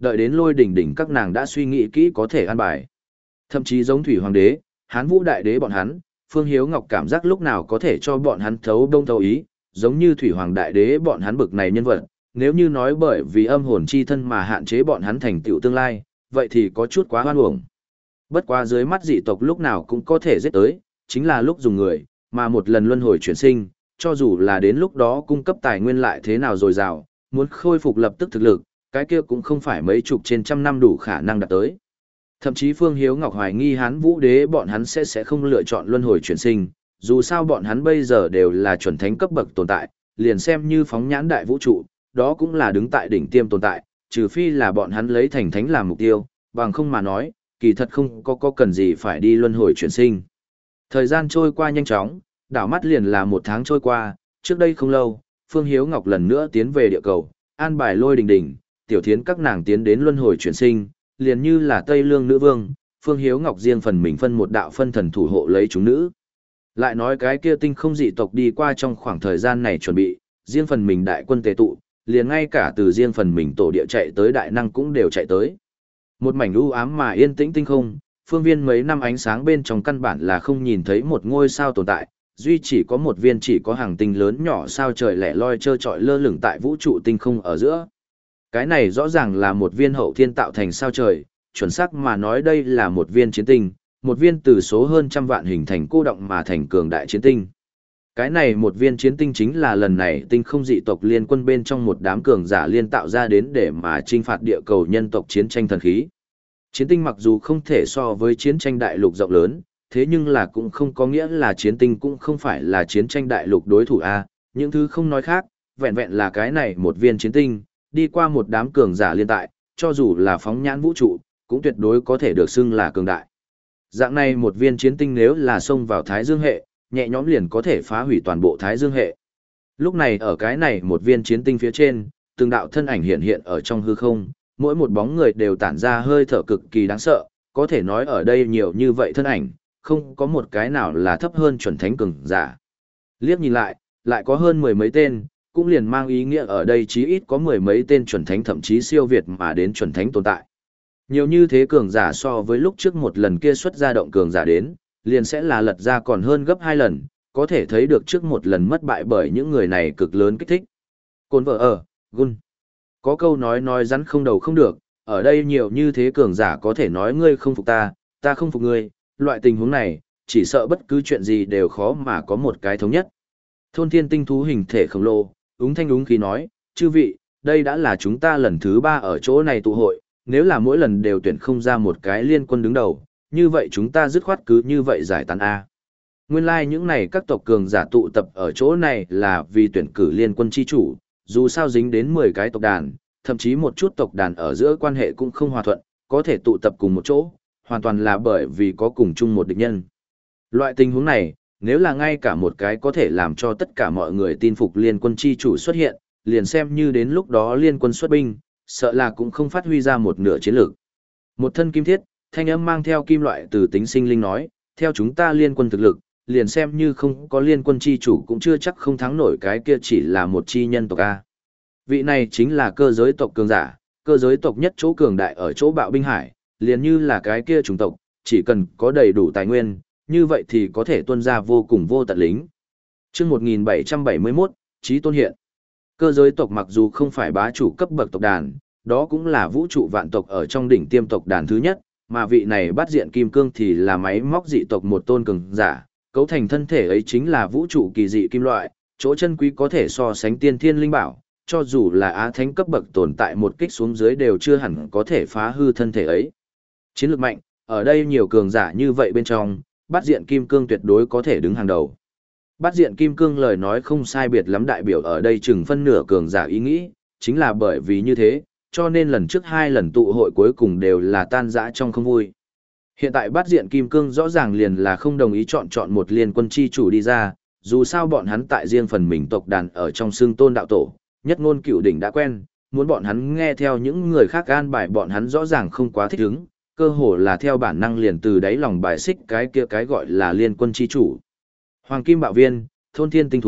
đợi đến Lôi Đỉnh Đỉnh các nàng đã suy nghĩ kỹ có thể an bài. Thậm chí giống Thủy Hoàng đế, Hán Vũ đại đế bọn hắn, Phương Hiếu Ngọc cảm giác lúc nào có thể cho bọn hắn thấu đông thấu ý, giống như Thủy Hoàng đại đế bọn hắn bực này nhân vật, nếu như nói bởi vì âm hồn chi thân mà hạn chế bọn hắn thành tựu tương lai, vậy thì có chút quá hoan uổng. Bất quá dưới mắt dị tộc lúc nào cũng có thể giết tới, chính là lúc dùng người, mà một lần luân hồi chuyển sinh, cho dù là đến lúc đó cung cấp tài nguyên lại thế nào dồi dào, muốn khôi phục lập tức thực lực, cái kia cũng không phải mấy chục trên trăm năm đủ khả năng đạt tới. Thậm chí Phương Hiếu Ngọc hoài nghi Hán Vũ đế bọn hắn sẽ sẽ không lựa chọn luân hồi chuyển sinh, dù sao bọn hắn bây giờ đều là chuẩn thánh cấp bậc tồn tại, liền xem như phóng nhãn đại vũ trụ, đó cũng là đứng tại đỉnh tiêm tồn tại, trừ phi là bọn hắn lấy thành thánh làm mục tiêu, bằng không mà nói, kỳ thật không có có cần gì phải đi luân hồi chuyển sinh. Thời gian trôi qua nhanh chóng, đảo mắt liền là một tháng trôi qua, trước đây không lâu, Phương Hiếu Ngọc lần nữa tiến về địa cầu, an bài Lôi Đình Đình, Tiểu Thiến các nàng tiến đến luân hồi chuyển sinh, liền như là Tây Lương nữ vương, Phương Hiếu Ngọc riêng phần mình phân một đạo phân thần thủ hộ lấy chúng nữ. Lại nói cái kia tinh không dị tộc đi qua trong khoảng thời gian này chuẩn bị, riêng phần mình đại quân tề tụ, liền ngay cả từ riêng phần mình tổ địa chạy tới đại năng cũng đều chạy tới. Một mảnh u ám mà yên tĩnh tinh không, phương viên mấy năm ánh sáng bên trong căn bản là không nhìn thấy một ngôi sao tồn tại, duy chỉ có một viên chỉ có hàng tinh lớn nhỏ sao trời lẻ loi trơ trọi lơ lửng tại vũ trụ tinh không ở giữa. Cái này rõ ràng là một viên hậu thiên tạo thành sao trời, chuẩn xác mà nói đây là một viên chiến tinh, một viên từ số hơn trăm vạn hình thành cô động mà thành cường đại chiến tinh. Cái này một viên chiến tinh chính là lần này tinh không dị tộc liên quân bên trong một đám cường giả liên tạo ra đến để mà trinh phạt địa cầu nhân tộc chiến tranh thần khí. Chiến tinh mặc dù không thể so với chiến tranh đại lục rộng lớn, thế nhưng là cũng không có nghĩa là chiến tinh cũng không phải là chiến tranh đại lục đối thủ A, những thứ không nói khác, vẹn vẹn là cái này một viên chiến tinh, đi qua một đám cường giả liên tại, cho dù là phóng nhãn vũ trụ, cũng tuyệt đối có thể được xưng là cường đại. Dạng này một viên chiến tinh nếu là xông vào Thái Dương hệ, nhẹ nhõm liền có thể phá hủy toàn bộ Thái Dương hệ. Lúc này ở cái này một viên chiến tinh phía trên, từng đạo thân ảnh hiện hiện ở trong hư không, mỗi một bóng người đều tản ra hơi thở cực kỳ đáng sợ, có thể nói ở đây nhiều như vậy thân ảnh, không có một cái nào là thấp hơn chuẩn thánh cường giả. Liếc nhìn lại, lại có hơn mười mấy tên, cũng liền mang ý nghĩa ở đây chí ít có mười mấy tên chuẩn thánh thậm chí siêu việt mà đến chuẩn thánh tồn tại. Nhiều như thế cường giả so với lúc trước một lần kia xuất ra động cường giả đến, liền sẽ là lật ra còn hơn gấp hai lần, có thể thấy được trước một lần mất bại bởi những người này cực lớn kích thích. Côn vợ ở, gun. Có câu nói nói rắn không đầu không được, ở đây nhiều như thế cường giả có thể nói ngươi không phục ta, ta không phục ngươi, loại tình huống này, chỉ sợ bất cứ chuyện gì đều khó mà có một cái thống nhất. Thôn thiên tinh thú hình thể khổng lồ, úng thanh úng khí nói, chư vị, đây đã là chúng ta lần thứ ba ở chỗ này tụ hội, nếu là mỗi lần đều tuyển không ra một cái liên quân đứng đầu, như vậy chúng ta dứt khoát cứ như vậy giải tán A. Nguyên lai like những này các tộc cường giả tụ tập ở chỗ này là vì tuyển cử liên quân chi chủ, dù sao dính đến mười cái tộc đàn, thậm chí một chút tộc đàn ở giữa quan hệ cũng không hòa thuận, có thể tụ tập cùng một chỗ, hoàn toàn là bởi vì có cùng chung một địch nhân. Loại tình huống này, nếu là ngay cả một cái có thể làm cho tất cả mọi người tin phục liên quân chi chủ xuất hiện, liền xem như đến lúc đó liên quân xuất binh, sợ là cũng không phát huy ra một nửa chiến lược. Một thân kim thiết, thanh âm mang theo kim loại từ tính sinh linh nói, theo chúng ta liên quân thực lực, liền xem như không có liên quân chi chủ cũng chưa chắc không thắng nổi cái kia chỉ là một chi nhân tộc A. Vị này chính là cơ giới tộc cường giả, cơ giới tộc nhất chỗ cường đại ở chỗ bạo binh hải, liền như là cái kia chủng tộc, chỉ cần có đầy đủ tài nguyên, như vậy thì có thể tuân ra vô cùng vô tận lính. Trước một nghìn bảy trăm bảy mươi mốt, Chí Tôn hiện. Cơ giới tộc mặc dù không phải bá chủ cấp bậc tộc đàn, đó cũng là vũ trụ vạn tộc ở trong đỉnh tiêm tộc đàn thứ nhất, mà vị này bắt diện kim cương thì là máy móc dị tộc một tôn cường giả, cấu thành thân thể ấy chính là vũ trụ kỳ dị kim loại, chỗ chân quý có thể so sánh tiên thiên linh bảo, cho dù là á thánh cấp bậc tồn tại một kích xuống dưới đều chưa hẳn có thể phá hư thân thể ấy. Chiến lược mạnh, ở đây nhiều cường giả như vậy bên trong, bắt diện kim cương tuyệt đối có thể đứng hàng đầu. Bắt diện kim cương lời nói không sai biệt lắm đại biểu ở đây chừng phân nửa cường giả ý nghĩ, chính là bởi vì như thế, cho nên lần trước hai lần tụ hội cuối cùng đều là tan rã trong không vui. Hiện tại bắt diện kim cương rõ ràng liền là không đồng ý chọn chọn một liên quân chi chủ đi ra, dù sao bọn hắn tại riêng phần mình tộc đàn ở trong xương tôn đạo tổ, nhất ngôn cửu đỉnh đã quen, muốn bọn hắn nghe theo những người khác an bài bọn hắn rõ ràng không quá thích ứng, cơ hồ là theo bản năng liền từ đáy lòng bài xích cái kia cái gọi là liên quân chi chủ. Hoàng kim bạo viên, thôn thiên tinh thú,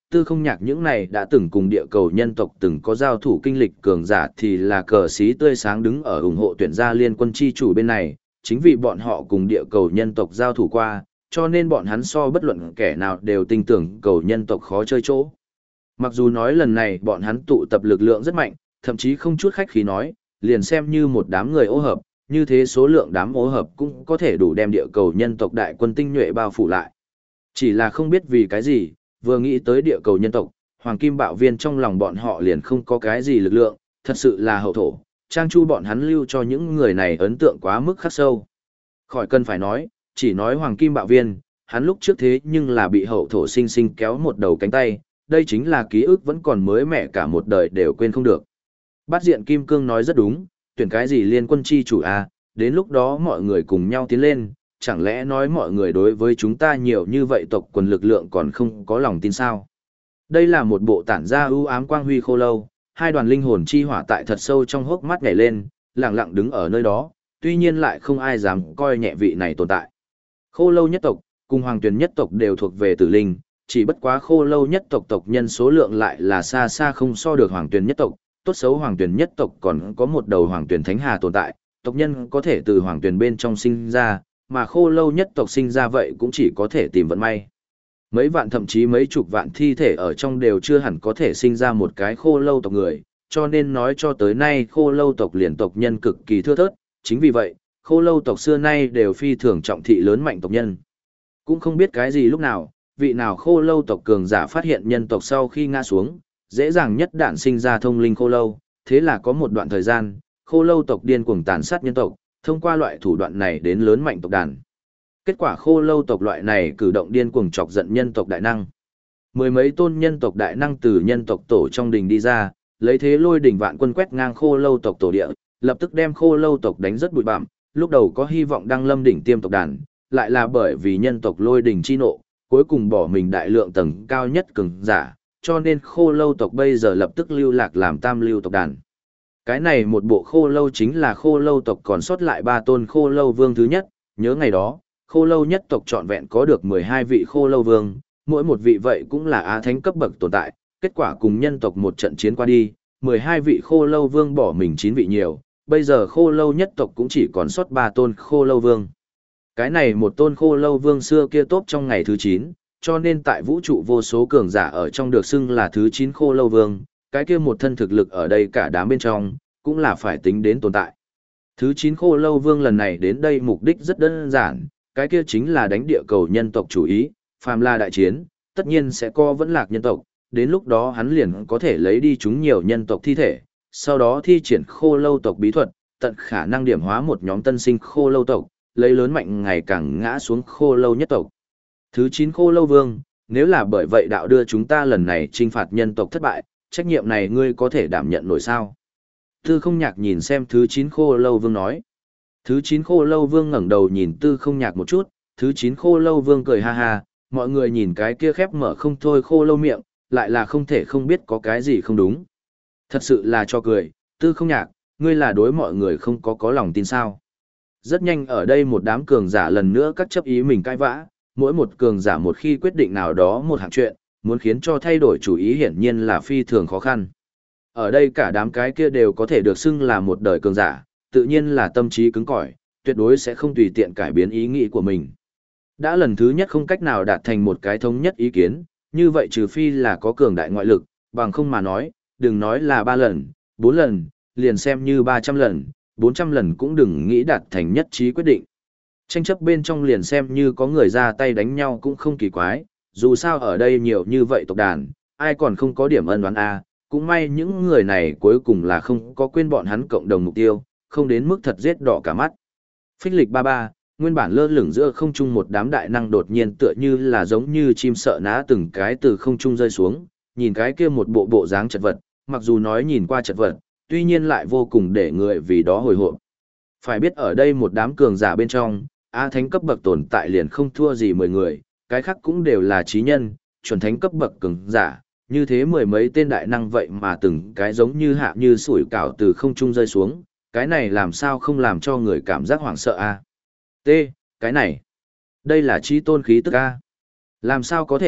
Tư Không Nhạc những này đã từng cùng địa cầu nhân tộc từng có giao thủ kinh lịch cường giả thì là cờ xí tươi sáng đứng ở ủng hộ tuyển gia liên quân chi chủ bên này, chính vì bọn họ cùng địa cầu nhân tộc giao thủ qua, cho nên bọn hắn so bất luận kẻ nào đều tin tưởng cầu nhân tộc khó chơi chỗ. Mặc dù nói lần này bọn hắn tụ tập lực lượng rất mạnh, thậm chí không chút khách khí nói, liền xem như một đám người ô hợp, như thế số lượng đám ô hợp cũng có thể đủ đem địa cầu nhân tộc đại quân tinh nhuệ bao phủ lại. Chỉ là không biết vì cái gì, vừa nghĩ tới địa cầu nhân tộc, Hoàng Kim Bạo Viên trong lòng bọn họ liền không có cái gì lực lượng, thật sự là hậu thổ, Trang Chu bọn hắn lưu cho những người này ấn tượng quá mức khắc sâu. Khỏi cần phải nói, chỉ nói Hoàng Kim Bạo Viên, hắn lúc trước thế nhưng là bị hậu thổ sinh sinh kéo một đầu cánh tay, đây chính là ký ức vẫn còn mới mẻ cả một đời đều quên không được. Bát Diện Kim Cương nói rất đúng, tuyển cái gì liên quân chi chủ à, đến lúc đó mọi người cùng nhau tiến lên, chẳng lẽ nói mọi người đối với chúng ta nhiều như vậy tộc quần lực lượng còn không có lòng tin sao? Đây là một bộ tản ra ưu ám quang huy khô lâu, hai đoàn linh hồn chi hỏa tại thật sâu trong hốc mắt nhảy lên, lặng lặng đứng ở nơi đó, tuy nhiên lại không ai dám coi nhẹ vị này tồn tại. Khô lâu nhất tộc, cùng hoàng tuyển nhất tộc đều thuộc về tử linh, chỉ bất quá khô lâu nhất tộc tộc nhân số lượng lại là xa xa không so được hoàng tuyển nhất tộc, tốt xấu hoàng tuyển nhất tộc còn có một đầu hoàng tuyển thánh hà tồn tại, tộc nhân có thể từ hoàng tuyển bên trong sinh ra, mà khô lâu nhất tộc sinh ra vậy cũng chỉ có thể tìm vận may. Mấy vạn thậm chí mấy chục vạn thi thể ở trong đều chưa hẳn có thể sinh ra một cái khô lâu tộc người, cho nên nói cho tới nay khô lâu tộc liền tộc nhân cực kỳ thưa thớt, chính vì vậy, khô lâu tộc xưa nay đều phi thường trọng thị lớn mạnh tộc nhân. Cũng không biết cái gì lúc nào, vị nào khô lâu tộc cường giả phát hiện nhân tộc sau khi ngã xuống, dễ dàng nhất đạn sinh ra thông linh khô lâu, thế là có một đoạn thời gian, khô lâu tộc điên cuồng tàn sát nhân tộc, thông qua loại thủ đoạn này đến lớn mạnh tộc đàn. Kết quả khô lâu tộc loại này cử động điên cuồng chọc giận nhân tộc đại năng. Mười mấy tôn nhân tộc đại năng từ nhân tộc tổ trong đình đi ra, lấy thế lôi đỉnh vạn quân quét ngang khô lâu tộc tổ địa, lập tức đem khô lâu tộc đánh rất bụi bặm, lúc đầu có hy vọng đăng lâm đỉnh tiêm tộc đàn, lại là bởi vì nhân tộc lôi đỉnh chi nộ, cuối cùng bỏ mình đại lượng tầng cao nhất cường giả, cho nên khô lâu tộc bây giờ lập tức lưu lạc làm tam lưu tộc đàn. Cái này một bộ khô lâu chính là khô lâu tộc còn sót lại ba tôn khô lâu vương thứ nhất, nhớ ngày đó, khô lâu nhất tộc trọn vẹn có được mười hai vị khô lâu vương, mỗi một vị vậy cũng là á thánh cấp bậc tồn tại, kết quả cùng nhân tộc một trận chiến qua đi, mười hai vị khô lâu vương bỏ mình chín vị nhiều, bây giờ khô lâu nhất tộc cũng chỉ còn sót ba tôn khô lâu vương. Cái này một tôn khô lâu vương xưa kia tốt trong ngày thứ chín, cho nên tại vũ trụ vô số cường giả ở trong được xưng là thứ chín khô lâu vương, cái kia một thân thực lực ở đây cả đám bên trong, cũng là phải tính đến tồn tại. Thứ chín khô lâu vương lần này đến đây mục đích rất đơn giản, cái kia chính là đánh địa cầu nhân tộc chủ ý, phàm là đại chiến, tất nhiên sẽ co vẫn lạc nhân tộc, đến lúc đó hắn liền có thể lấy đi chúng nhiều nhân tộc thi thể, sau đó thi triển khô lâu tộc bí thuật, tận khả năng điểm hóa một nhóm tân sinh khô lâu tộc, lấy lớn mạnh ngày càng ngã xuống khô lâu nhất tộc. Thứ chín khô lâu vương, nếu là bởi vậy đạo đưa chúng ta lần này trinh phạt nhân tộc thất bại, trách nhiệm này ngươi có thể đảm nhận nổi sao? Tư Không Nhạc nhìn xem thứ chín khô lâu vương nói. Thứ chín khô lâu vương ngẩng đầu nhìn Tư Không Nhạc một chút, thứ chín khô lâu vương cười ha ha, mọi người nhìn cái kia khép mở không thôi khô lâu miệng, lại là không thể không biết có cái gì không đúng. Thật sự là cho cười, Tư Không Nhạc, ngươi là đối mọi người không có có lòng tin sao? Rất nhanh ở đây một đám cường giả lần nữa cắt chấp ý mình cãi vã, mỗi một cường giả một khi quyết định nào đó một hạng chuyện, muốn khiến cho thay đổi chủ ý hiển nhiên là phi thường khó khăn. Ở đây cả đám cái kia đều có thể được xưng là một đời cường giả, tự nhiên là tâm trí cứng cỏi, tuyệt đối sẽ không tùy tiện cải biến ý nghĩ của mình. Đã lần thứ nhất không cách nào đạt thành một cái thống nhất ý kiến, như vậy trừ phi là có cường đại ngoại lực, bằng không mà nói, đừng nói là ba lần, bốn lần, liền xem như ba trăm lần, bốn trăm lần cũng đừng nghĩ đạt thành nhất trí quyết định. Tranh chấp bên trong liền xem như có người ra tay đánh nhau cũng không kỳ quái, dù sao ở đây nhiều như vậy tộc đàn, ai còn không có điểm ân oán a, cũng may những người này cuối cùng là không có quên bọn hắn cộng đồng mục tiêu, không đến mức thật giết đỏ cả mắt. Phích lịch ba ba, nguyên bản lơ lửng giữa không trung một đám đại năng đột nhiên tựa như là giống như chim sợ ná từng cái từ không trung rơi xuống, nhìn cái kia một bộ bộ dáng chật vật, mặc dù nói nhìn qua chật vật, tuy nhiên lại vô cùng để người vì đó hồi hộp. Phải biết ở đây một đám cường giả bên trong, A thánh cấp bậc tồn tại liền không thua gì mười người, cái khác cũng đều là trí nhân, chuẩn thánh cấp bậc cường giả, như thế mười mấy tên đại năng vậy mà từng cái giống như hạ như sủi cảo từ không trung rơi xuống, cái này làm sao không làm cho người cảm giác hoảng sợ a? T, cái này, đây là chi tôn khí tức a. Làm sao có thể,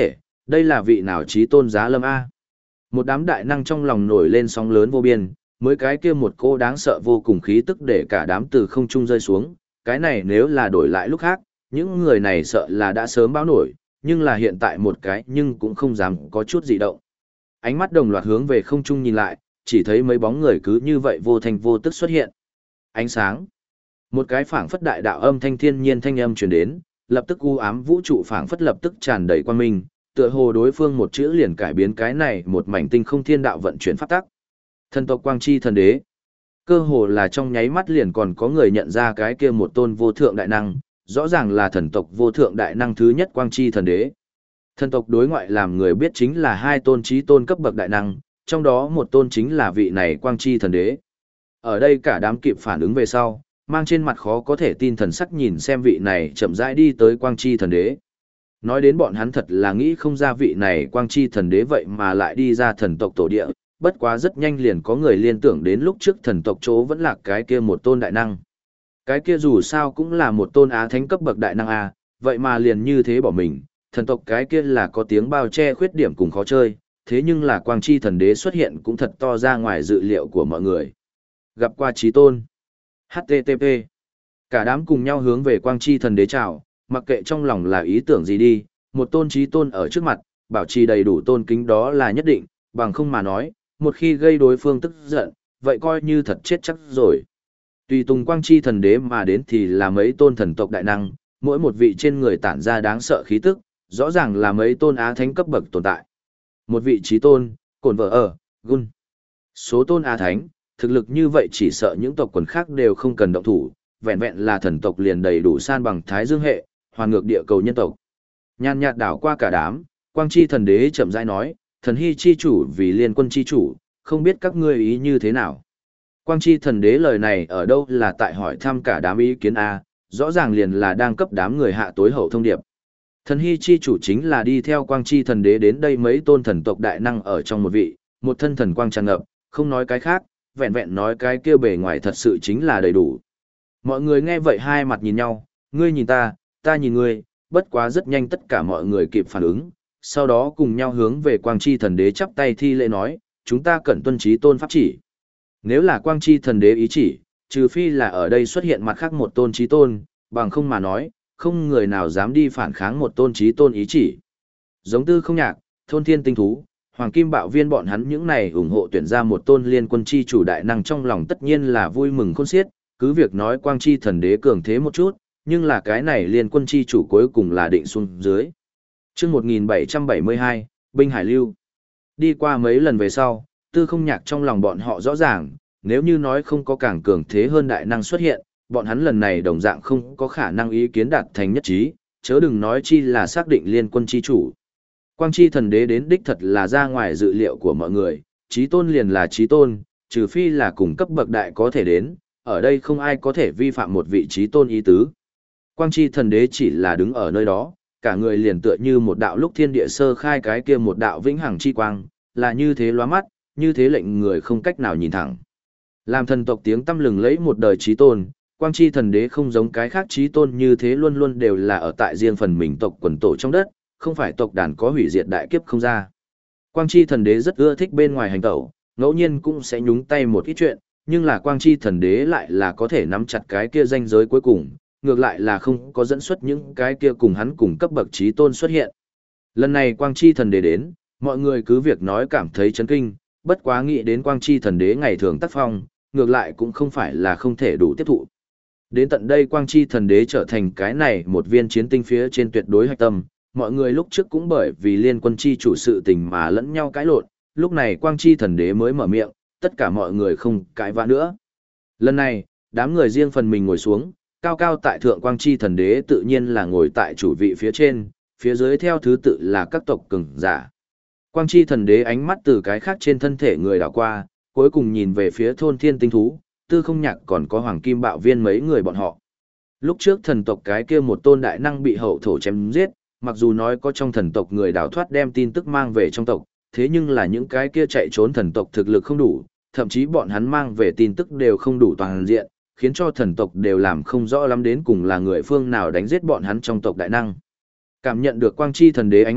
Đây là vị nào trí tôn giá lâm A? Một đám đại năng trong lòng nổi lên sóng lớn vô biên, mới cái kia một cô đáng sợ vô cùng khí tức để cả đám từ không trung rơi xuống, cái này nếu là đổi lại lúc khác, những người này sợ là đã sớm báo nổi, nhưng là hiện tại một cái nhưng cũng không dám có chút dị động. Ánh mắt đồng loạt hướng về không trung nhìn lại, chỉ thấy mấy bóng người cứ như vậy vô thành vô tức xuất hiện. Ánh sáng. Một cái phảng phất đại đạo âm thanh thiên nhiên thanh âm truyền đến, lập tức u ám vũ trụ phảng phất lập tức tràn đầy quang minh, tựa hồ đối phương một chữ liền cải biến cái này một mảnh tinh không thiên đạo vận chuyển pháp tắc. Thần tộc Quang Chi thần đế. Cơ hồ là trong nháy mắt liền còn có người nhận ra cái kia một tôn vô thượng đại năng, rõ ràng là thần tộc vô thượng đại năng thứ nhất Quang Chi thần đế. Thần tộc đối ngoại làm người biết chính là hai tôn chí tôn cấp bậc đại năng, trong đó một tôn chính là vị này Quang Chi thần đế. Ở đây cả đám kịp phản ứng về sau, mang trên mặt khó có thể tin thần sắc nhìn xem vị này chậm rãi đi tới Quang Chi thần đế. Nói đến bọn hắn thật là nghĩ không ra vị này Quang Chi thần đế vậy mà lại đi ra thần tộc tổ địa, bất quá rất nhanh liền có người liên tưởng đến lúc trước thần tộc chỗ vẫn là cái kia một tôn đại năng. Cái kia dù sao cũng là một tôn á thánh cấp bậc đại năng a, vậy mà liền như thế bỏ mình, thần tộc cái kia là có tiếng bao che khuyết điểm cùng khó chơi, thế nhưng là Quang Chi thần đế xuất hiện cũng thật to ra ngoài dự liệu của mọi người. Gặp qua chí tôn. hát tê tê pê. Cả đám cùng nhau hướng về Quang Chi thần đế chào, mặc kệ trong lòng là ý tưởng gì đi, một tôn chí tôn ở trước mặt, bảo trì đầy đủ tôn kính đó là nhất định, bằng không mà nói, một khi gây đối phương tức giận, vậy coi như thật chết chắc rồi. Tùy tùng Quang Chi thần đế mà đến thì là mấy tôn thần tộc đại năng, mỗi một vị trên người tản ra đáng sợ khí tức, rõ ràng là mấy tôn á thánh cấp bậc tồn tại. Một vị chí tôn, cồn vợ ở, gun. Số tôn á thánh, thực lực như vậy chỉ sợ những tộc quần khác đều không cần động thủ, vẹn vẹn là thần tộc liền đầy đủ san bằng thái dương hệ, hoàn ngược địa cầu nhân tộc. Nhàn nhạt đảo qua cả đám, Quang Chi thần đế chậm rãi nói, thần hy chi chủ vì liên quân chi chủ, không biết các ngươi ý như thế nào. Quang Chi thần đế lời này ở đâu là tại hỏi thăm cả đám ý kiến A, rõ ràng liền là đang cấp đám người hạ tối hậu thông điệp. Thần hy chi chủ chính là đi theo Quang Chi thần đế đến đây mấy tôn thần tộc đại năng ở trong một vị, một thân thần quang tràn ngập, không nói cái khác, vẹn vẹn nói cái kia bề ngoài thật sự chính là đầy đủ. Mọi người nghe vậy hai mặt nhìn nhau, ngươi nhìn ta, ta nhìn ngươi, bất quá rất nhanh tất cả mọi người kịp phản ứng, sau đó cùng nhau hướng về Quang Chi thần đế chắp tay thi lễ nói, chúng ta cần tuân chí tôn pháp chỉ. Nếu là Quang Chi thần đế ý chỉ, trừ phi là ở đây xuất hiện mặt khác một tôn chí tôn, bằng không mà nói, không người nào dám đi phản kháng một tôn chí tôn ý chỉ. Giống Tư Không Nhạc, Thôn Thiên Tinh Thú, Hoàng Kim Bạo Viên bọn hắn những này ủng hộ tuyển ra một tôn liên quân chi chủ đại năng trong lòng tất nhiên là vui mừng khôn xiết, cứ việc nói Quang Chi thần đế cường thế một chút, nhưng là cái này liên quân chi chủ cuối cùng là định xuống dưới. Chương một nghìn bảy trăm bảy mươi hai, Binh Hải Lưu. Đi qua mấy lần về sau, Tư Không Nhạc trong lòng bọn họ rõ ràng, nếu như nói không có càng cường thế hơn đại năng xuất hiện, bọn hắn lần này đồng dạng không có khả năng ý kiến đạt thành nhất trí, chớ đừng nói chi là xác định liên quân chi chủ. Quang Chi thần đế đến đích thật là ra ngoài dự liệu của mọi người, chí tôn liền là chí tôn, trừ phi là cùng cấp bậc đại có thể đến, ở đây không ai có thể vi phạm một vị chí tôn ý tứ. Quang Chi thần đế chỉ là đứng ở nơi đó, cả người liền tựa như một đạo lúc thiên địa sơ khai cái kia một đạo vĩnh hằng chi quang, là như thế lóa mắt, như thế lệnh người không cách nào nhìn thẳng. Làm thần tộc tiếng tăm lừng lẫy một đời chí tôn, Quang Chi thần đế không giống cái khác chí tôn như thế luôn luôn đều là ở tại riêng phần mình tộc quần tổ trong đất, không phải tộc đàn có hủy diệt đại kiếp không ra. Quang Chi thần đế rất ưa thích bên ngoài hành tẩu, ngẫu nhiên cũng sẽ nhúng tay một ít chuyện, nhưng là Quang Chi thần đế lại là có thể nắm chặt cái kia ranh giới cuối cùng, ngược lại là không có dẫn xuất những cái kia cùng hắn cùng cấp bậc chí tôn xuất hiện. Lần này Quang Chi thần đế đến, mọi người cứ việc nói cảm thấy chấn kinh, bất quá nghĩ đến Quang Chi thần đế ngày thường tác phong, ngược lại cũng không phải là không thể đủ tiếp thụ. Đến tận đây Quang Chi thần đế trở thành cái này một viên chiến tinh phía trên tuyệt đối hạch tâm, mọi người lúc trước cũng bởi vì liên quân chi chủ sự tình mà lẫn nhau cãi lộn, lúc này Quang Chi thần đế mới mở miệng, tất cả mọi người không cãi vã nữa. Lần này, đám người riêng phần mình ngồi xuống, cao cao tại thượng Quang Chi thần đế tự nhiên là ngồi tại chủ vị phía trên, phía dưới theo thứ tự là các tộc cường giả. Quang Chi thần đế ánh mắt từ cái khác trên thân thể người đảo qua, cuối cùng nhìn về phía Thôn Thiên Tinh Thú, Tư Không Nhạc còn có Hoàng Kim Bạo Viên mấy người bọn họ. Lúc trước thần tộc cái kia một tôn đại năng bị hậu thổ chém giết, mặc dù nói có trong thần tộc người đào thoát đem tin tức mang về trong tộc, thế nhưng là những cái kia chạy trốn thần tộc thực lực không đủ, thậm chí bọn hắn mang về tin tức đều không đủ toàn diện, khiến cho thần tộc đều làm không rõ lắm đến cùng là người phương nào đánh giết bọn hắn trong tộc đại năng. Cảm nhận được Quang Chi thần đế ánh mắt,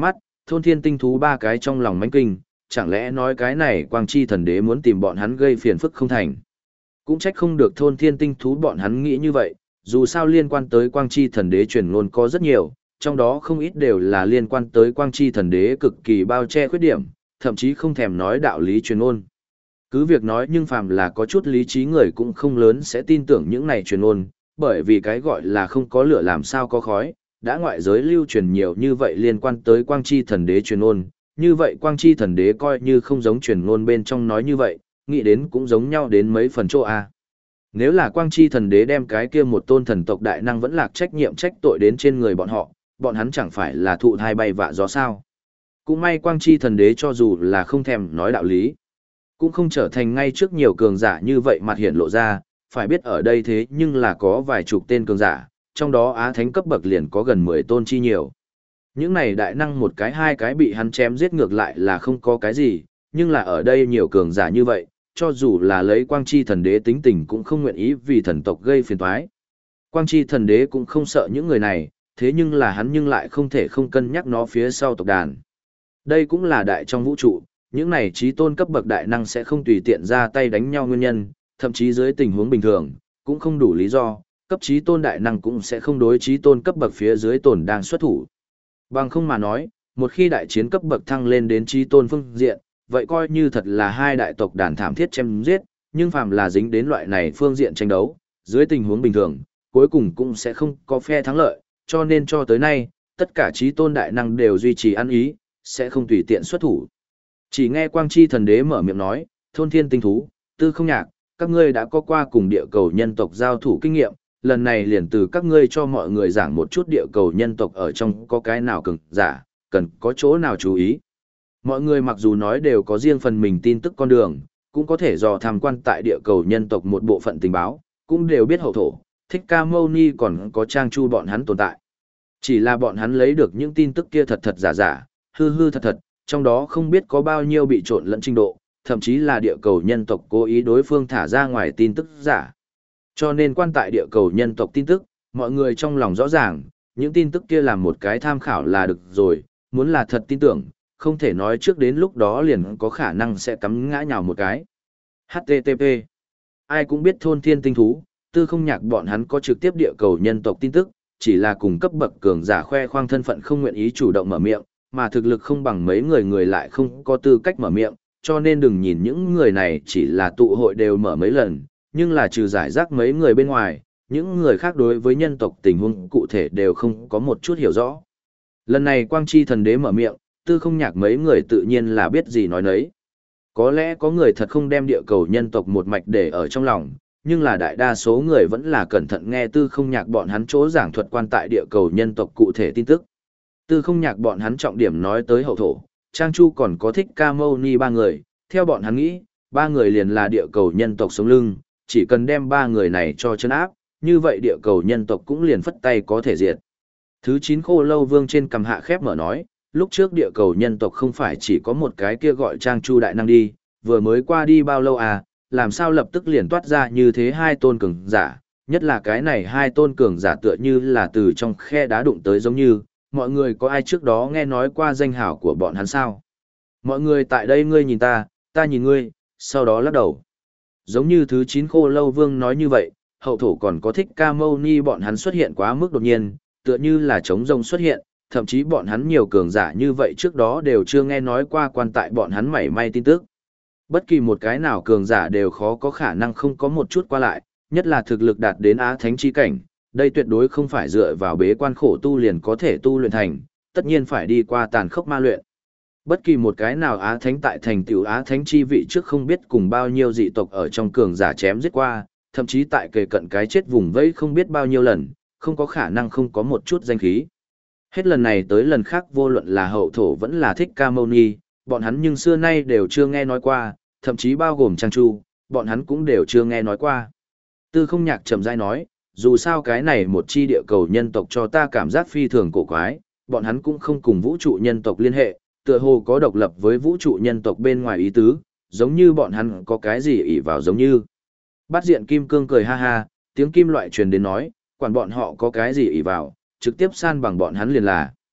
thôn thiên tinh thú ba cái trong lòng mánh kinh, chẳng lẽ nói cái này quang chi thần đế muốn tìm bọn hắn gây phiền phức không thành. Cũng trách không được thôn thiên tinh thú bọn hắn nghĩ như vậy, dù sao liên quan tới quang chi thần đế truyền ngôn có rất nhiều, trong đó không ít đều là liên quan tới quang chi thần đế cực kỳ bao che khuyết điểm, thậm chí không thèm nói đạo lý truyền ngôn. Cứ việc nói nhưng phàm là có chút lý trí người cũng không lớn sẽ tin tưởng những này truyền ngôn, bởi vì cái gọi là không có lửa làm sao có khói, đã ngoại giới lưu truyền nhiều như vậy liên quan tới quang chi thần đế truyền ngôn, như vậy quang chi thần đế coi như không giống truyền ngôn bên trong nói như vậy, nghĩ đến cũng giống nhau đến mấy phần chỗ a. Nếu là quang chi thần đế đem cái kia một tôn thần tộc đại năng vẫn lạc trách nhiệm trách tội đến trên người bọn họ, bọn hắn chẳng phải là thụ thai bay vạ gió sao. Cũng may quang chi thần đế cho dù là không thèm nói đạo lý, cũng không trở thành ngay trước nhiều cường giả như vậy mặt hiện lộ ra, phải biết ở đây thế nhưng là có vài chục tên cường giả, trong đó Á Thánh cấp bậc liền có gần mười tôn chi nhiều. Những này đại năng một cái hai cái bị hắn chém giết ngược lại là không có cái gì, nhưng là ở đây nhiều cường giả như vậy, cho dù là lấy quang chi thần đế tính tình cũng không nguyện ý vì thần tộc gây phiền toái. Quang chi thần đế cũng không sợ những người này, thế nhưng là hắn nhưng lại không thể không cân nhắc nó phía sau tộc đàn. Đây cũng là đại trong vũ trụ, những này trí tôn cấp bậc đại năng sẽ không tùy tiện ra tay đánh nhau nguyên nhân, thậm chí dưới tình huống bình thường, cũng không đủ lý do, cấp trí tôn đại năng cũng sẽ không đối trí tôn cấp bậc phía dưới tồn đang xuất thủ. Bằng không mà nói, một khi đại chiến cấp bậc thăng lên đến trí tôn phương diện, vậy coi như thật là hai đại tộc đàn thảm thiết chém giết, nhưng phàm là dính đến loại này phương diện tranh đấu, dưới tình huống bình thường, cuối cùng cũng sẽ không có phe thắng lợi, cho nên cho tới nay, tất cả trí tôn đại năng đều duy trì ăn ý, sẽ không tùy tiện xuất thủ. Chỉ nghe Quang Chi thần đế mở miệng nói, thôn thiên tinh thú, tư không nhạc, các ngươi đã có qua cùng địa cầu nhân tộc giao thủ kinh nghiệm, lần này liền từ các ngươi cho mọi người giảng một chút địa cầu nhân tộc ở trong có cái nào cường giả, cần có chỗ nào chú ý. Mọi người mặc dù nói đều có riêng phần mình tin tức con đường, cũng có thể dò tham quan tại địa cầu nhân tộc một bộ phận tình báo, cũng đều biết hậu thổ, Thích Ca Mâu Ni còn có Trang Chu bọn hắn tồn tại. Chỉ là bọn hắn lấy được những tin tức kia thật thật giả giả, hư hư thật thật, trong đó không biết có bao nhiêu bị trộn lẫn trình độ, thậm chí là địa cầu nhân tộc cố ý đối phương thả ra ngoài tin tức giả. Cho nên quan tại địa cầu nhân tộc tin tức, mọi người trong lòng rõ ràng, những tin tức kia làm một cái tham khảo là được rồi, muốn là thật tin tưởng, không thể nói trước đến lúc đó liền có khả năng sẽ cắm ngã nhào một cái. hát tê tê pê Ai cũng biết thôn thiên tinh thú, tư không nhạc bọn hắn có trực tiếp địa cầu nhân tộc tin tức, chỉ là cùng cấp bậc cường giả khoe khoang thân phận không nguyện ý chủ động mở miệng, mà thực lực không bằng mấy người người lại không có tư cách mở miệng, cho nên đừng nhìn những người này chỉ là tụ hội đều mở mấy lần, nhưng là trừ giải rác mấy người bên ngoài, những người khác đối với nhân tộc tình huống cụ thể đều không có một chút hiểu rõ. Lần này Quang Chi thần đế mở miệng, tư không nhạc mấy người tự nhiên là biết gì nói nấy. Có lẽ có người thật không đem địa cầu nhân tộc một mạch để ở trong lòng, nhưng là đại đa số người vẫn là cẩn thận nghe tư không nhạc bọn hắn chỗ giảng thuật quan tại địa cầu nhân tộc cụ thể tin tức. Tư không nhạc bọn hắn trọng điểm nói tới hậu thổ, Trang Chu còn có Thích Ca Mâu Ni ba người, theo bọn hắn nghĩ, ba người liền là địa cầu nhân tộc sống lưng, chỉ cần đem ba người này cho chân áp, như vậy địa cầu nhân tộc cũng liền phất tay có thể diệt. Thứ chín Khô Lâu Vương trên cầm hạ khép mở nói, lúc trước địa cầu nhân tộc không phải chỉ có một cái kia gọi Trang Chu đại năng đi, vừa mới qua đi bao lâu à, làm sao lập tức liền toát ra như thế hai tôn cường giả, nhất là cái này hai tôn cường giả tựa như là từ trong khe đá đụng tới giống như, mọi người có ai trước đó nghe nói qua danh hảo của bọn hắn sao? Mọi người tại đây ngươi nhìn ta, ta nhìn ngươi, sau đó lắc đầu. Giống như thứ chín Khô Lâu Vương nói như vậy, hậu thổ còn có Thích Ca Mâu Ni bọn hắn xuất hiện quá mức đột nhiên, tựa như là trống rông xuất hiện, thậm chí bọn hắn nhiều cường giả như vậy trước đó đều chưa nghe nói qua quan tại bọn hắn mảy may tin tức. Bất kỳ một cái nào cường giả đều khó có khả năng không có một chút qua lại, nhất là thực lực đạt đến Á Thánh chi cảnh, đây tuyệt đối không phải dựa vào bế quan khổ tu liền có thể tu luyện thành, tất nhiên phải đi qua tàn khốc ma luyện. Bất kỳ một cái nào Á Thánh tại thành tiểu Á Thánh chi vị trước không biết cùng bao nhiêu dị tộc ở trong cường giả chém giết qua, thậm chí tại kề cận cái chết vùng vẫy không biết bao nhiêu lần, không có khả năng không có một chút danh khí. Hết lần này tới lần khác vô luận là hậu thổ vẫn là Thích Ca Mâu Ni, bọn hắn nhưng xưa nay đều chưa nghe nói qua, thậm chí bao gồm Trang Chu, bọn hắn cũng đều chưa nghe nói qua. Tư không nhạc chậm rãi nói, dù sao cái này một chi địa cầu nhân tộc cho ta cảm giác phi thường cổ quái, bọn hắn cũng không cùng vũ trụ nhân tộc liên hệ, tựa hồ có độc lập với vũ trụ nhân tộc bên ngoài ý tứ, giống như bọn hắn có cái gì ỷ vào giống như. Bát diện kim cương cười ha ha, tiếng kim loại truyền đến nói, quản bọn họ có cái gì ỷ vào, trực tiếp san bằng bọn hắn liền là.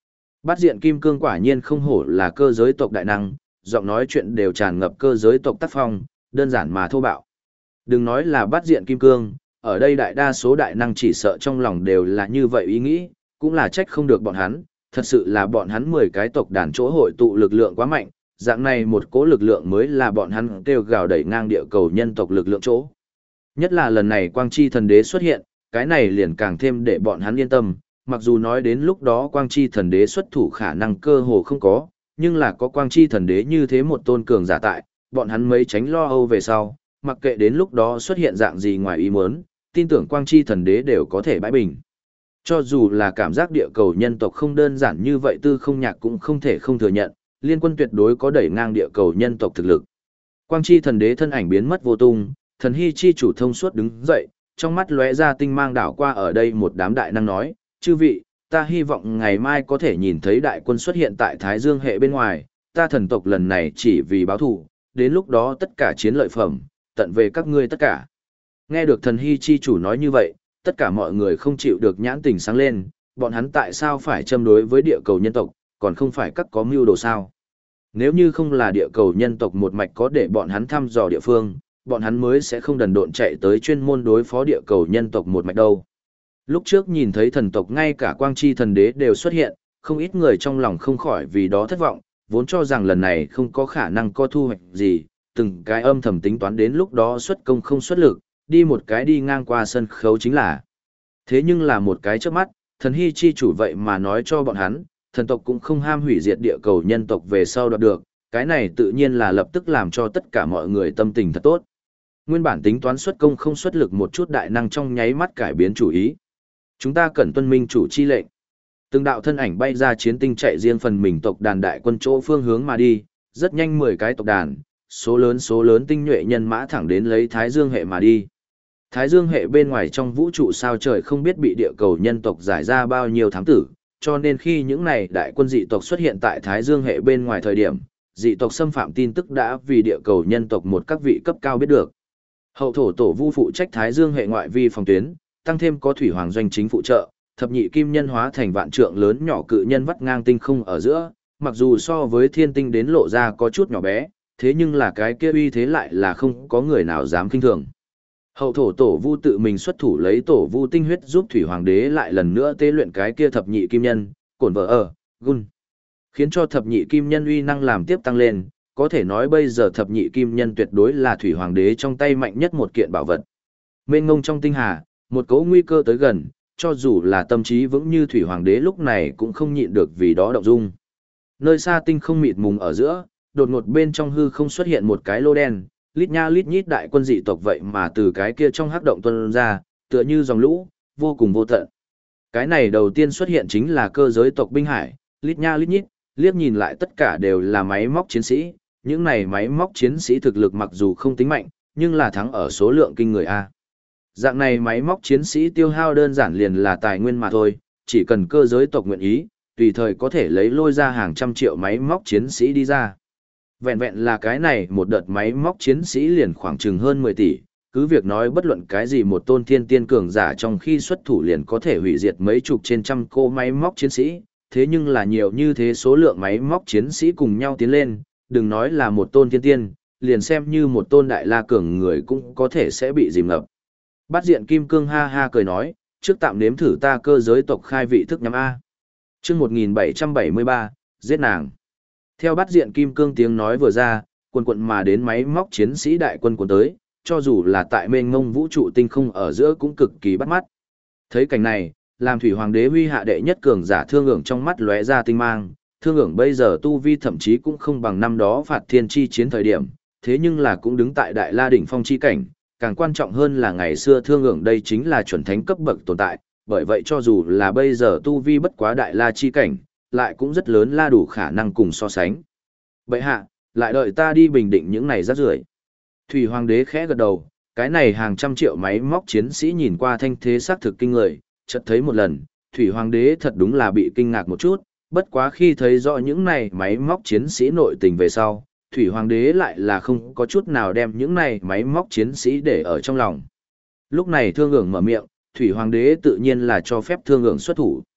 Bát diện kim cương quả nhiên không hổ là cơ giới tộc đại năng, giọng nói chuyện đều tràn ngập cơ giới tộc tác phong, đơn giản mà thô bạo. Đừng nói là bát diện kim cương, ở đây đại đa số đại năng chỉ sợ trong lòng đều là như vậy ý nghĩ, cũng là trách không được bọn hắn, thật sự là bọn hắn mười cái tộc đàn chỗ hội tụ lực lượng quá mạnh, dạng này một cỗ lực lượng mới là bọn hắn kêu gào đẩy ngang địa cầu nhân tộc lực lượng chỗ. Nhất là lần này Quang Chi Thần Đế xuất hiện, cái này liền càng thêm để bọn hắn yên tâm, mặc dù nói đến lúc đó Quang Chi Thần Đế xuất thủ khả năng cơ hồ không có, nhưng là có Quang Chi Thần Đế như thế một tôn cường giả tại, bọn hắn mấy tránh lo âu về sau, mặc kệ đến lúc đó xuất hiện dạng gì ngoài ý muốn, tin tưởng Quang Chi Thần Đế đều có thể bãi bình. Cho dù là cảm giác địa cầu nhân tộc không đơn giản như vậy, Tư Không Nhạc cũng không thể không thừa nhận, liên quân tuyệt đối có đẩy ngang địa cầu nhân tộc thực lực. Quang Chi Thần Đế thân ảnh biến mất vô tung, Thần Hy chi chủ thông suốt đứng dậy, trong mắt lóe ra tinh mang đảo qua ở đây một đám đại năng nói, chư vị, ta hy vọng ngày mai có thể nhìn thấy đại quân xuất hiện tại Thái Dương hệ bên ngoài, ta thần tộc lần này chỉ vì báo thù, đến lúc đó tất cả chiến lợi phẩm, tận về các ngươi tất cả. Nghe được Thần Hy chi chủ nói như vậy, tất cả mọi người không chịu được nhãn tình sáng lên, bọn hắn tại sao phải châm đối với địa cầu nhân tộc, còn không phải các có mưu đồ sao. Nếu như không là địa cầu nhân tộc một mạch có để bọn hắn thăm dò địa phương, bọn hắn mới sẽ không đần độn chạy tới chuyên môn đối phó địa cầu nhân tộc một mạch đâu. Lúc trước nhìn thấy thần tộc ngay cả Quang Chi Thần Đế đều xuất hiện, không ít người trong lòng không khỏi vì đó thất vọng, vốn cho rằng lần này không có khả năng có thu hoạch gì, từng cái âm thầm tính toán đến lúc đó xuất công không xuất lực, đi một cái đi ngang qua sân khấu chính là. Thế nhưng là một cái trước mắt, Thần Hy chi chủ vậy mà nói cho bọn hắn, thần tộc cũng không ham hủy diệt địa cầu nhân tộc về sau đoạt được, cái này tự nhiên là lập tức làm cho tất cả mọi người tâm tình thật tốt. Nguyên bản tính toán xuất công không xuất lực một chút đại năng trong nháy mắt cải biến chủ ý. Chúng ta cần tuân minh chủ chi lệnh. Từng đạo thân ảnh bay ra chiến tinh chạy riêng phần mình tộc đàn đại quân chỗ phương hướng mà đi, rất nhanh mười cái tộc đàn, số lớn số lớn tinh nhuệ nhân mã thẳng đến lấy Thái Dương hệ mà đi. Thái Dương hệ bên ngoài trong vũ trụ sao trời không biết bị địa cầu nhân tộc giải ra bao nhiêu thám tử, cho nên khi những này đại quân dị tộc xuất hiện tại Thái Dương hệ bên ngoài thời điểm, dị tộc xâm phạm tin tức đã vì địa cầu nhân tộc một các vị cấp cao biết được. Hậu thổ tổ vu phụ trách Thái Dương hệ ngoại vi phòng tuyến, tăng thêm có thủy hoàng doanh chính phụ trợ, thập nhị kim nhân hóa thành vạn trượng lớn nhỏ cự nhân vắt ngang tinh không ở giữa, mặc dù so với thiên tinh đến lộ ra có chút nhỏ bé, thế nhưng là cái kia uy thế lại là không có người nào dám kinh thường. Hậu thổ tổ vu tự mình xuất thủ lấy tổ vu tinh huyết giúp thủy hoàng đế lại lần nữa tế luyện cái kia thập nhị kim nhân, cổn vợ ở, gun. Khiến cho thập nhị kim nhân uy năng làm tiếp tăng lên, có thể nói bây giờ thập nhị kim nhân tuyệt đối là thủy hoàng đế trong tay mạnh nhất một kiện bảo vật. Mênh ngông trong tinh hà, một cỗ nguy cơ tới gần, cho dù là tâm trí vững như thủy hoàng đế lúc này cũng không nhịn được vì đó động dung. Nơi xa tinh không mịt mùng ở giữa, đột ngột bên trong hư không xuất hiện một cái lô đen, lít nha lít nhít đại quân dị tộc vậy mà từ cái kia trong hắc động tuôn ra, tựa như dòng lũ, vô cùng vô tận. Cái này đầu tiên xuất hiện chính là cơ giới tộc binh hải, lít nha lít nhít, liếc nhìn lại tất cả đều là máy móc chiến sĩ, những này máy móc chiến sĩ thực lực mặc dù không tính mạnh, nhưng là thắng ở số lượng kinh người A. Dạng này máy móc chiến sĩ tiêu hao đơn giản liền là tài nguyên mà thôi, chỉ cần cơ giới tộc nguyện ý, tùy thời có thể lấy lôi ra hàng trăm triệu máy móc chiến sĩ đi ra. Vẹn vẹn là cái này một đợt máy móc chiến sĩ liền khoảng chừng hơn mười tỷ, cứ việc nói bất luận cái gì một tôn thiên tiên cường giả trong khi xuất thủ liền có thể hủy diệt mấy chục trên trăm cô máy móc chiến sĩ, thế nhưng là nhiều như thế số lượng máy móc chiến sĩ cùng nhau tiến lên, đừng nói là một tôn thiên tiên, liền xem như một tôn đại la cường người cũng có thể sẽ bị dìm ngập. Bát diện kim cương ha ha cười nói, trước tạm nếm thử ta cơ giới tộc khai vị thức nhắm A. chương một nghìn bảy trăm bảy mươi ba, giết nàng. Theo bát diện kim cương tiếng nói vừa ra, quần quận mà đến máy móc chiến sĩ đại quân cuốn tới, cho dù là tại mênh ngông vũ trụ tinh không ở giữa cũng cực kỳ bắt mắt. Thấy cảnh này, làm thủy hoàng đế huy hạ đệ nhất cường giả thương ưởng trong mắt lóe ra tinh mang, thương ưởng bây giờ tu vi thậm chí cũng không bằng năm đó phạt thiên chi chiến thời điểm, thế nhưng là cũng đứng tại đại la đỉnh phong chi cảnh, càng quan trọng hơn là ngày xưa thương ưởng đây chính là chuẩn thánh cấp bậc tồn tại, bởi vậy cho dù là bây giờ tu vi bất quá đại la chi cảnh, lại cũng rất lớn la đủ khả năng cùng so sánh. Bệ hạ, lại đợi ta đi bình định những này rác rưởi. Thủy hoàng đế khẽ gật đầu, cái này hàng trăm triệu máy móc chiến sĩ nhìn qua thanh thế xác thực kinh người, chợt thấy một lần, thủy hoàng đế thật đúng là bị kinh ngạc một chút, bất quá khi thấy rõ những này máy móc chiến sĩ nội tình về sau, thủy hoàng đế lại là không có chút nào đem những này máy móc chiến sĩ để ở trong lòng. Lúc này thương ưởng mở miệng, thủy hoàng đế tự nhiên là cho phép thương ưởng xuất thủ.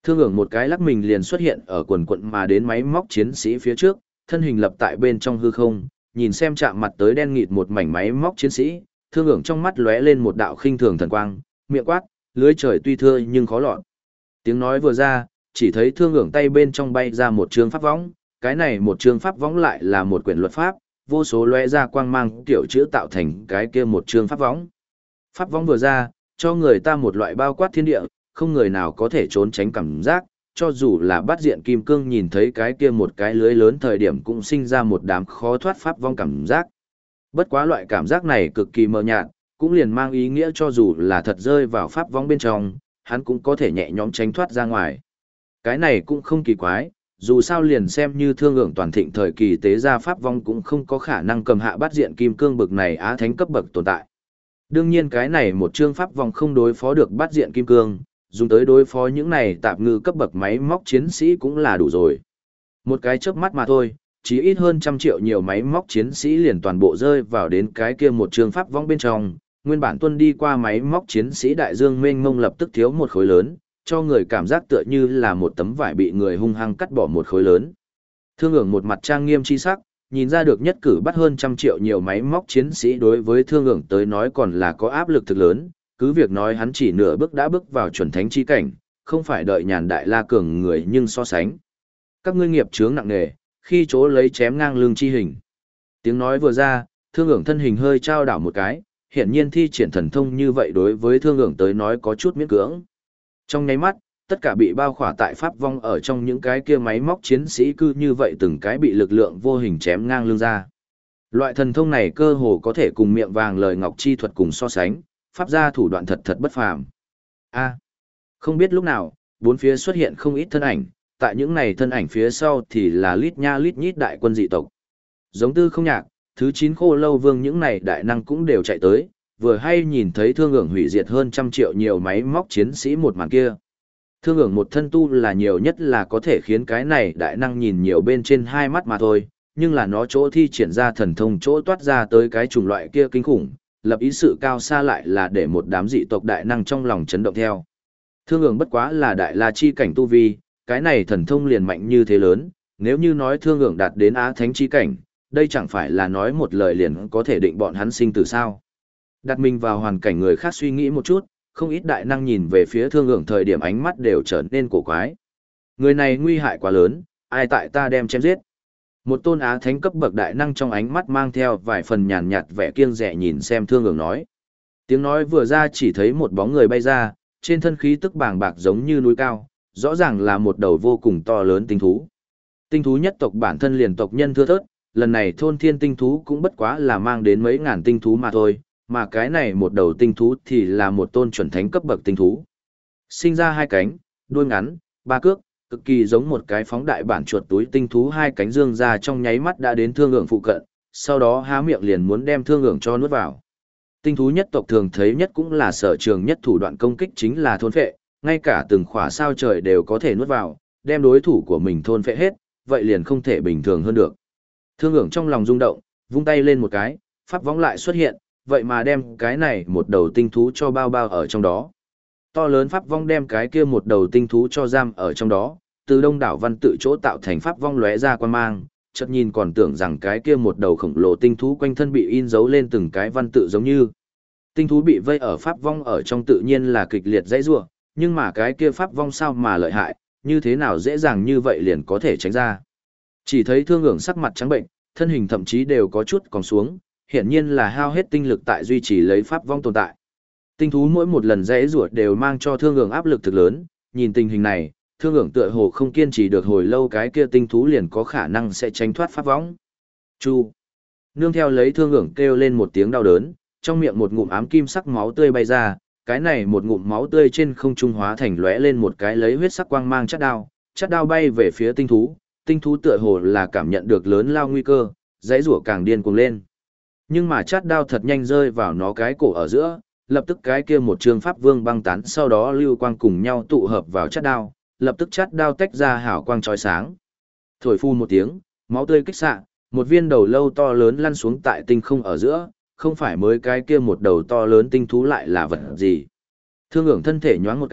Thương ưởng một cái lắc mình liền xuất hiện ở quần quận mà đến máy móc chiến sĩ phía trước, thân hình lập tại bên trong hư không, nhìn xem chạm mặt tới đen nghịt một mảnh máy móc chiến sĩ, thương ưởng trong mắt lóe lên một đạo khinh thường thần quang, miệng quát, lưới trời tuy thưa nhưng khó lọt. Tiếng nói vừa ra, chỉ thấy thương ưởng tay bên trong bay ra một chương pháp võng, cái này một chương pháp võng lại là một quyển luật pháp, vô số lóe ra quang mang tiểu chữ tạo thành cái kia một chương pháp võng. Pháp võng vừa ra, cho người ta một loại bao quát thiên địa, không người nào có thể trốn tránh cảm giác, cho dù là bắt diện kim cương nhìn thấy cái kia một cái lưới lớn thời điểm cũng sinh ra một đám khó thoát pháp vong cảm giác. Bất quá loại cảm giác này cực kỳ mờ nhạt, cũng liền mang ý nghĩa cho dù là thật rơi vào pháp vong bên trong, hắn cũng có thể nhẹ nhõm tránh thoát ra ngoài. Cái này cũng không kỳ quái, dù sao liền xem như thương ưởng toàn thịnh thời kỳ tế gia pháp vong cũng không có khả năng cầm hạ bắt diện kim cương bực này á thánh cấp bậc tồn tại. Đương nhiên cái này một chương pháp vong không đối phó được bắt diện kim cương, dùng tới đối phó những này tạp ngư cấp bậc máy móc chiến sĩ cũng là đủ rồi. Một cái chớp mắt mà thôi, chỉ ít hơn trăm triệu nhiều máy móc chiến sĩ liền toàn bộ rơi vào đến cái kia một trường pháp vong bên trong, nguyên bản tuân đi qua máy móc chiến sĩ đại dương mênh mông lập tức thiếu một khối lớn, cho người cảm giác tựa như là một tấm vải bị người hung hăng cắt bỏ một khối lớn. Thương ưởng một mặt trang nghiêm chi sắc, nhìn ra được nhất cử bắt hơn trăm triệu nhiều máy móc chiến sĩ đối với thương ưởng tới nói còn là có áp lực thực lớn, cứ việc nói hắn chỉ nửa bước đã bước vào chuẩn thánh chi cảnh, không phải đợi nhàn đại la cường người nhưng so sánh. Các ngươi nghiệp chướng nặng nề, khi chỗ lấy chém ngang lưng chi hình. Tiếng nói vừa ra, thương ưởng thân hình hơi trao đảo một cái, hiển nhiên thi triển thần thông như vậy đối với thương ưởng tới nói có chút miễn cưỡng. Trong nháy mắt, tất cả bị bao khỏa tại pháp vong ở trong những cái kia máy móc chiến sĩ cứ như vậy từng cái bị lực lượng vô hình chém ngang lưng ra. Loại thần thông này cơ hồ có thể cùng miệng vàng lời ngọc chi thuật cùng so sánh, pháp gia thủ đoạn thật thật bất phàm. A, không biết lúc nào, bốn phía xuất hiện không ít thân ảnh, tại những này thân ảnh phía sau thì là lít nha lít nhít đại quân dị tộc. Giống Tư Không Nhạc, thứ chín Khô Lâu Vương những này đại năng cũng đều chạy tới, vừa hay nhìn thấy thương ưởng hủy diệt hơn trăm triệu nhiều máy móc chiến sĩ một màn kia. Thương ưởng một thân tu là nhiều nhất là có thể khiến cái này đại năng nhìn nhiều bên trên hai mắt mà thôi, nhưng là nó chỗ thi triển ra thần thông chỗ toát ra tới cái chủng loại kia kinh khủng, lập ý sự cao xa lại là để một đám dị tộc đại năng trong lòng chấn động theo. Thương ưởng bất quá là đại la chi cảnh tu vi, cái này thần thông liền mạnh như thế lớn, nếu như nói thương ưởng đạt đến á thánh chi cảnh, đây chẳng phải là nói một lời liền có thể định bọn hắn sinh tử sao. Đặt mình vào hoàn cảnh người khác suy nghĩ một chút, không ít đại năng nhìn về phía thương ưởng thời điểm ánh mắt đều trở nên cổ quái. Người này nguy hại quá lớn, ai tại ta đem chém giết. Một tôn á thánh cấp bậc đại năng trong ánh mắt mang theo vài phần nhàn nhạt vẻ kiêng dè nhìn xem thương ưởng nói. Tiếng nói vừa ra chỉ thấy một bóng người bay ra, trên thân khí tức bàng bạc giống như núi cao, rõ ràng là một đầu vô cùng to lớn tinh thú. Tinh thú nhất tộc bản thân liền tộc nhân thưa thớt, lần này thôn thiên tinh thú cũng bất quá là mang đến mấy ngàn tinh thú mà thôi, mà cái này một đầu tinh thú thì là một tôn chuẩn thánh cấp bậc tinh thú. Sinh ra hai cánh, đuôi ngắn, ba cước, cực kỳ giống một cái phóng đại bản chuột túi tinh thú hai cánh dương ra trong nháy mắt đã đến thương ưởng phụ cận, sau đó há miệng liền muốn đem thương ưởng cho nuốt vào. Tinh thú nhất tộc thường thấy nhất cũng là sở trường nhất thủ đoạn công kích chính là thôn phệ, ngay cả từng khỏa sao trời đều có thể nuốt vào, đem đối thủ của mình thôn phệ hết, vậy liền không thể bình thường hơn được. Thương ưởng trong lòng rung động, vung tay lên một cái, pháp võng lại xuất hiện, vậy mà đem cái này một đầu tinh thú cho bao bao ở trong đó. To lớn pháp vong đem cái kia một đầu tinh thú cho giam ở trong đó, từ đông đảo văn tự chỗ tạo thành pháp vong lóe ra quan mang, chợt nhìn còn tưởng rằng cái kia một đầu khổng lồ tinh thú quanh thân bị in dấu lên từng cái văn tự giống như. Tinh thú bị vây ở pháp vong ở trong tự nhiên là kịch liệt dãy rủa, nhưng mà cái kia pháp vong sao mà lợi hại, như thế nào dễ dàng như vậy liền có thể tránh ra. Chỉ thấy thương ưởng sắc mặt trắng bệnh, thân hình thậm chí đều có chút còn xuống, hiển nhiên là hao hết tinh lực tại duy trì lấy pháp vong tồn tại. Tinh thú mỗi một lần dãy rủa đều mang cho thương ưởng áp lực thực lớn, nhìn tình hình này, thương ưởng tựa hồ không kiên trì được hồi lâu cái kia tinh thú liền có khả năng sẽ tránh thoát pháp võng. Chu. Nương theo lấy thương ưởng kêu lên một tiếng đau đớn, trong miệng một ngụm ám kim sắc máu tươi bay ra, cái này một ngụm máu tươi trên không trung hóa thành lóe lên một cái lấy huyết sắc quang mang chát đao, chát đao bay về phía tinh thú, tinh thú tựa hồ là cảm nhận được lớn lao nguy cơ, dãy rủa càng điên cuồng lên. Nhưng mà chát đao thật nhanh rơi vào nó cái cổ ở giữa, lập tức cái kia một trường pháp vương băng tán sau đó lưu quang cùng nhau tụ hợp vào chát đao, lập tức chát đao tách ra hào quang chói sáng. Thổi phu một tiếng, máu tươi kích xạ, một viên đầu lâu to lớn lăn xuống tại tinh không ở giữa, không phải mới cái kia một đầu to lớn tinh thú lại là vật gì. Thương ưởng thân thể nhoáng một cái,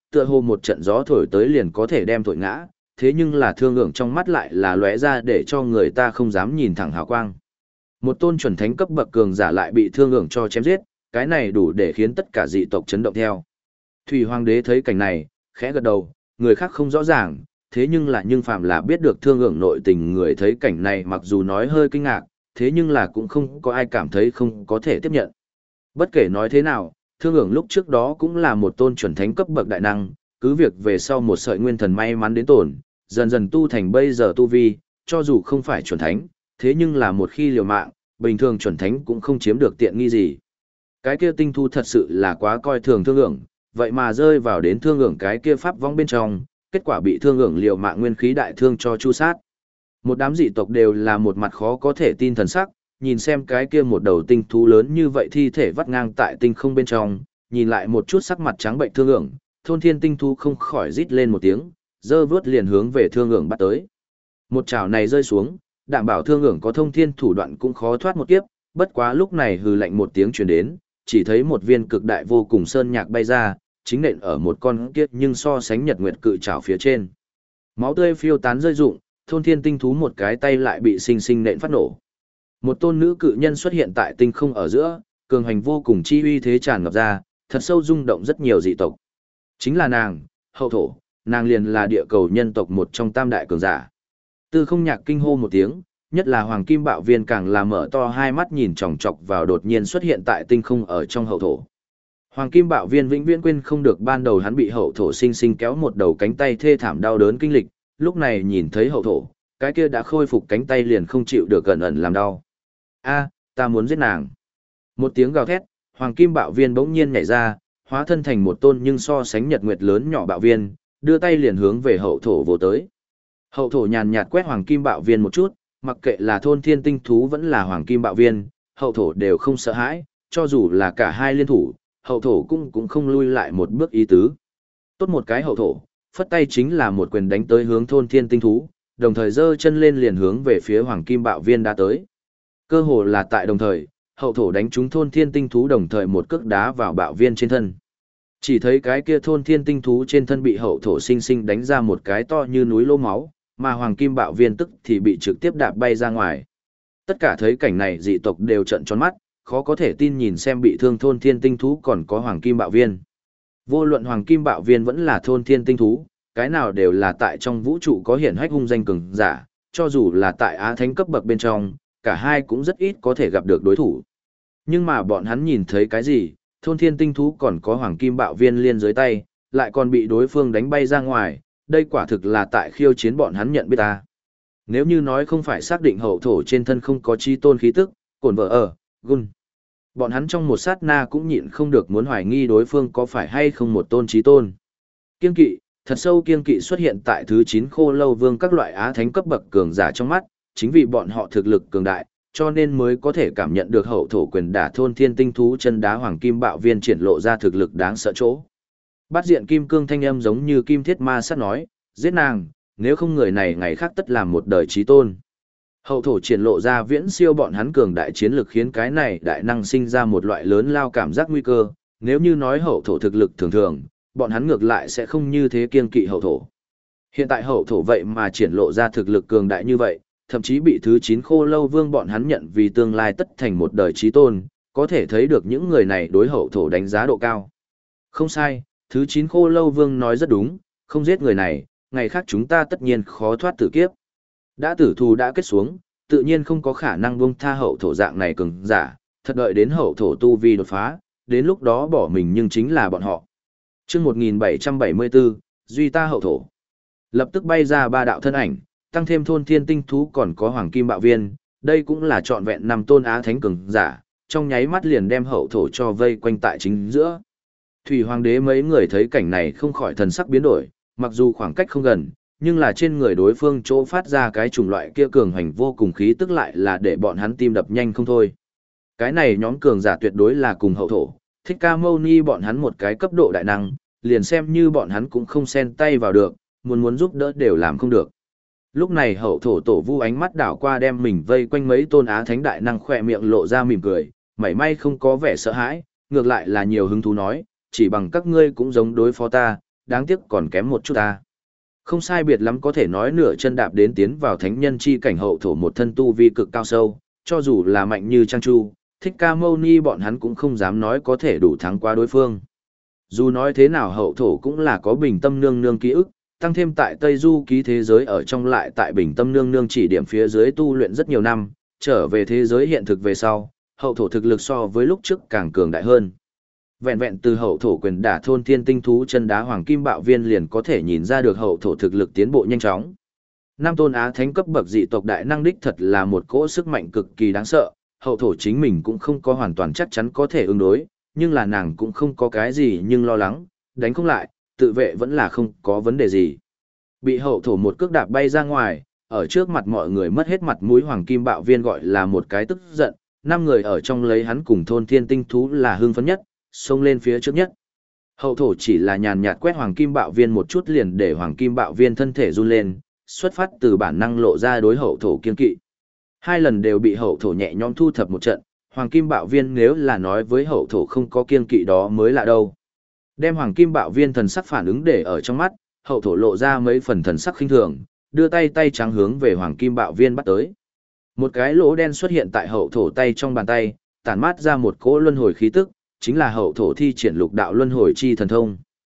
tựa hồ một trận gió thổi tới liền có thể đem thổi ngã, thế nhưng là thương ưởng trong mắt lại là lóe ra để cho người ta không dám nhìn thẳng hào quang. Một tôn chuẩn thánh cấp bậc cường giả lại bị thương ưởng cho chém giết, cái này đủ để khiến tất cả dị tộc chấn động theo. Thủy Hoàng đế thấy cảnh này, khẽ gật đầu, người khác không rõ ràng, thế nhưng là nhưng phàm là biết được thương ưởng nội tình người thấy cảnh này mặc dù nói hơi kinh ngạc, thế nhưng là cũng không có ai cảm thấy không có thể tiếp nhận. Bất kể nói thế nào, thương ưởng lúc trước đó cũng là một tôn chuẩn thánh cấp bậc đại năng, cứ việc về sau một sợi nguyên thần may mắn đến tổn, dần dần tu thành bây giờ tu vi, cho dù không phải chuẩn thánh, thế nhưng là một khi liều mạng, bình thường chuẩn thánh cũng không chiếm được tiện nghi gì. Cái kia tinh thu thật sự là quá coi thường thương ưởng, vậy mà rơi vào đến thương ưởng cái kia pháp vong bên trong, kết quả bị thương ưởng liều mạng nguyên khí đại thương cho chu sát. Một đám dị tộc đều là một mặt khó có thể tin thần sắc, nhìn xem cái kia một đầu tinh thú lớn như vậy thi thể vắt ngang tại tinh không bên trong, nhìn lại một chút sắc mặt trắng bệnh thương ưởng, thôn thiên tinh thú không khỏi rít lên một tiếng, dơ vớt liền hướng về thương ưởng bắt tới. Một chảo này rơi xuống, đảm bảo thương ưởng có thông thiên thủ đoạn cũng khó thoát một kiếp, bất quá lúc này hừ lạnh một tiếng truyền đến, chỉ thấy một viên cực đại vô cùng sơn nhạc bay ra, chính nện ở một con kiếp nhưng so sánh nhật nguyệt cự chảo phía trên. Máu tươi phiêu tán rơi rụng, thôn thiên tinh thú một cái tay lại bị sinh sinh nện phát nổ. Một tôn nữ cự nhân xuất hiện tại tinh không ở giữa, cường hành vô cùng chi uy thế tràn ngập ra, thật sâu rung động rất nhiều dị tộc. Chính là nàng, hậu thổ, nàng liền là địa cầu nhân tộc một trong tam đại cường giả. Tư không nhạc kinh hô một tiếng, nhất là hoàng kim bạo viên càng là mở to hai mắt nhìn chòng chọc vào đột nhiên xuất hiện tại tinh không ở trong hậu thổ. Hoàng kim bạo viên vĩnh viễn quên không được ban đầu hắn bị hậu thổ sinh sinh kéo một đầu cánh tay thê thảm đau đớn kinh lịch, lúc này nhìn thấy hậu thổ, cái kia đã khôi phục cánh tay liền không chịu được gần ẩn làm đau. A, ta muốn giết nàng. Một tiếng gào thét, hoàng kim bạo viên bỗng nhiên nhảy ra, hóa thân thành một tôn nhưng so sánh nhật nguyệt lớn nhỏ bạo viên, đưa tay liền hướng về hậu thổ vồ tới. Hậu thổ nhàn nhạt quét hoàng kim bạo viên một chút, mặc kệ là thôn thiên tinh thú vẫn là hoàng kim bạo viên, hậu thổ đều không sợ hãi, cho dù là cả hai liên thủ, hậu thổ cũng cũng không lui lại một bước ý tứ. Tốt một cái hậu thổ, phất tay chính là một quyền đánh tới hướng thôn thiên tinh thú, đồng thời giơ chân lên liền hướng về phía hoàng kim bạo viên đã tới. Cơ hồ là tại đồng thời, hậu thổ đánh trúng thôn thiên tinh thú đồng thời một cước đá vào bạo viên trên thân. Chỉ thấy cái kia thôn thiên tinh thú trên thân bị hậu thổ sinh sinh đánh ra một cái to như núi lô máu, mà hoàng kim bạo viên tức thì bị trực tiếp đạp bay ra ngoài. Tất cả thấy cảnh này dị tộc đều trợn tròn mắt, khó có thể tin nhìn xem bị thương thôn thiên tinh thú còn có hoàng kim bạo viên. Vô luận hoàng kim bạo viên vẫn là thôn thiên tinh thú, cái nào đều là tại trong vũ trụ có hiển hách hung danh cường giả, cho dù là tại Á Thánh cấp bậc bên trong, cả hai cũng rất ít có thể gặp được đối thủ. Nhưng mà bọn hắn nhìn thấy cái gì, thôn thiên tinh thú còn có hoàng kim bạo viên liên dưới tay, lại còn bị đối phương đánh bay ra ngoài, đây quả thực là tại khiêu chiến bọn hắn nhận biết ta. Nếu như nói không phải xác định hậu thổ trên thân không có chi tôn khí tức, cổn vợ ở, gun. Bọn hắn trong một sát na cũng nhịn không được muốn hoài nghi đối phương có phải hay không một tôn chí tôn. Kiên kỵ, thật sâu kiên kỵ xuất hiện tại thứ chín khô lâu vương các loại á thánh cấp bậc cường giả trong mắt, chính vì bọn họ thực lực cường đại, cho nên mới có thể cảm nhận được hậu thổ quyền đả thôn thiên tinh thú chân đá hoàng kim bạo viên triển lộ ra thực lực đáng sợ chỗ. Bát diện kim cương thanh âm giống như kim thiết ma sát nói, giết nàng, nếu không người này ngày khác tất làm một đời chí tôn. Hậu thổ triển lộ ra viễn siêu bọn hắn cường đại chiến lực khiến cái này đại năng sinh ra một loại lớn lao cảm giác nguy cơ, nếu như nói hậu thổ thực lực thường thường, bọn hắn ngược lại sẽ không như thế kiên kỵ hậu thổ. Hiện tại hậu thổ vậy mà triển lộ ra thực lực cường đại như vậy, thậm chí bị thứ chín khô lâu vương bọn hắn nhận vì tương lai tất thành một đời chí tôn, có thể thấy được những người này đối hậu thổ đánh giá độ cao. Không sai, thứ chín khô lâu vương nói rất đúng, không giết người này, ngày khác chúng ta tất nhiên khó thoát tử kiếp. Đã tử thù đã kết xuống, tự nhiên không có khả năng buông tha hậu thổ dạng này cường giả, thật đợi đến hậu thổ tu vi đột phá, đến lúc đó bỏ mình nhưng chính là bọn họ. Chương một nghìn bảy trăm bảy mươi bốn, Duy ta hậu thổ. Lập tức bay ra ba đạo thân ảnh, tăng thêm thôn thiên tinh thú còn có hoàng kim bạo viên, đây cũng là trọn vẹn năm tôn á thánh cường giả, trong nháy mắt liền đem hậu thổ cho vây quanh tại chính giữa. Thủy hoàng đế mấy người thấy cảnh này không khỏi thần sắc biến đổi, mặc dù khoảng cách không gần, nhưng là trên người đối phương chỗ phát ra cái chủng loại kia cường hành vô cùng khí tức lại là để bọn hắn tim đập nhanh không thôi. Cái này nhóm cường giả tuyệt đối là cùng hậu thổ, Thích Ca Mâu Ni bọn hắn một cái cấp độ đại năng, liền xem như bọn hắn cũng không xen tay vào được, muốn muốn giúp đỡ đều làm không được. Lúc này hậu thổ tổ vu ánh mắt đảo qua đem mình vây quanh mấy tôn á thánh đại năng khỏe miệng lộ ra mỉm cười, mảy may không có vẻ sợ hãi, ngược lại là nhiều hứng thú nói, chỉ bằng các ngươi cũng giống đối phó ta, đáng tiếc còn kém một chút ta. Không sai biệt lắm có thể nói nửa chân đạp đến tiến vào thánh nhân chi cảnh hậu thổ một thân tu vi cực cao sâu, cho dù là mạnh như Trang Chu, Thích Ca Mâu Ni bọn hắn cũng không dám nói có thể đủ thắng qua đối phương. Dù nói thế nào hậu thổ cũng là có bình tâm nương nương ký ức, tăng thêm tại Tây Du ký thế giới ở trong lại tại bình tâm nương nương chỉ điểm phía dưới tu luyện rất nhiều năm, trở về thế giới hiện thực về sau, hậu thổ thực lực so với lúc trước càng cường đại hơn. Vẹn vẹn từ hậu thổ quyền đả thôn thiên tinh thú chân đá hoàng kim bạo viên liền có thể nhìn ra được hậu thổ thực lực tiến bộ nhanh chóng. Nam tôn á thánh cấp bậc dị tộc đại năng đích thật là một cỗ sức mạnh cực kỳ đáng sợ, hậu thổ chính mình cũng không có hoàn toàn chắc chắn có thể ứng đối, nhưng là nàng cũng không có cái gì nhưng lo lắng, đánh không lại, tự vệ vẫn là không có vấn đề gì. Bị hậu thổ một cước đạp bay ra ngoài, ở trước mặt mọi người mất hết mặt mũi hoàng kim bạo viên gọi là một cái tức giận, năm người ở trong lấy hắn cùng thôn thiên tinh thú là hưng phấn nhất, xông lên phía trước nhất. Hậu thổ chỉ là nhàn nhạt quét hoàng kim bạo viên một chút liền để hoàng kim bạo viên thân thể run lên, xuất phát từ bản năng lộ ra đối hậu thổ kiên kỵ. Hai lần đều bị hậu thổ nhẹ nhõm thu thập một trận, hoàng kim bạo viên nếu là nói với hậu thổ không có kiên kỵ đó mới lạ đâu. Đem hoàng kim bạo viên thần sắc phản ứng để ở trong mắt, hậu thổ lộ ra mấy phần thần sắc khinh thường, đưa tay tay trắng hướng về hoàng kim bạo viên bắt tới. Một cái lỗ đen xuất hiện tại hậu thổ tay trong bàn tay, tản mát ra một cỗ luân hồi khí tức, chính là hậu thổ thi triển lục đạo luân hồi chi thần thông.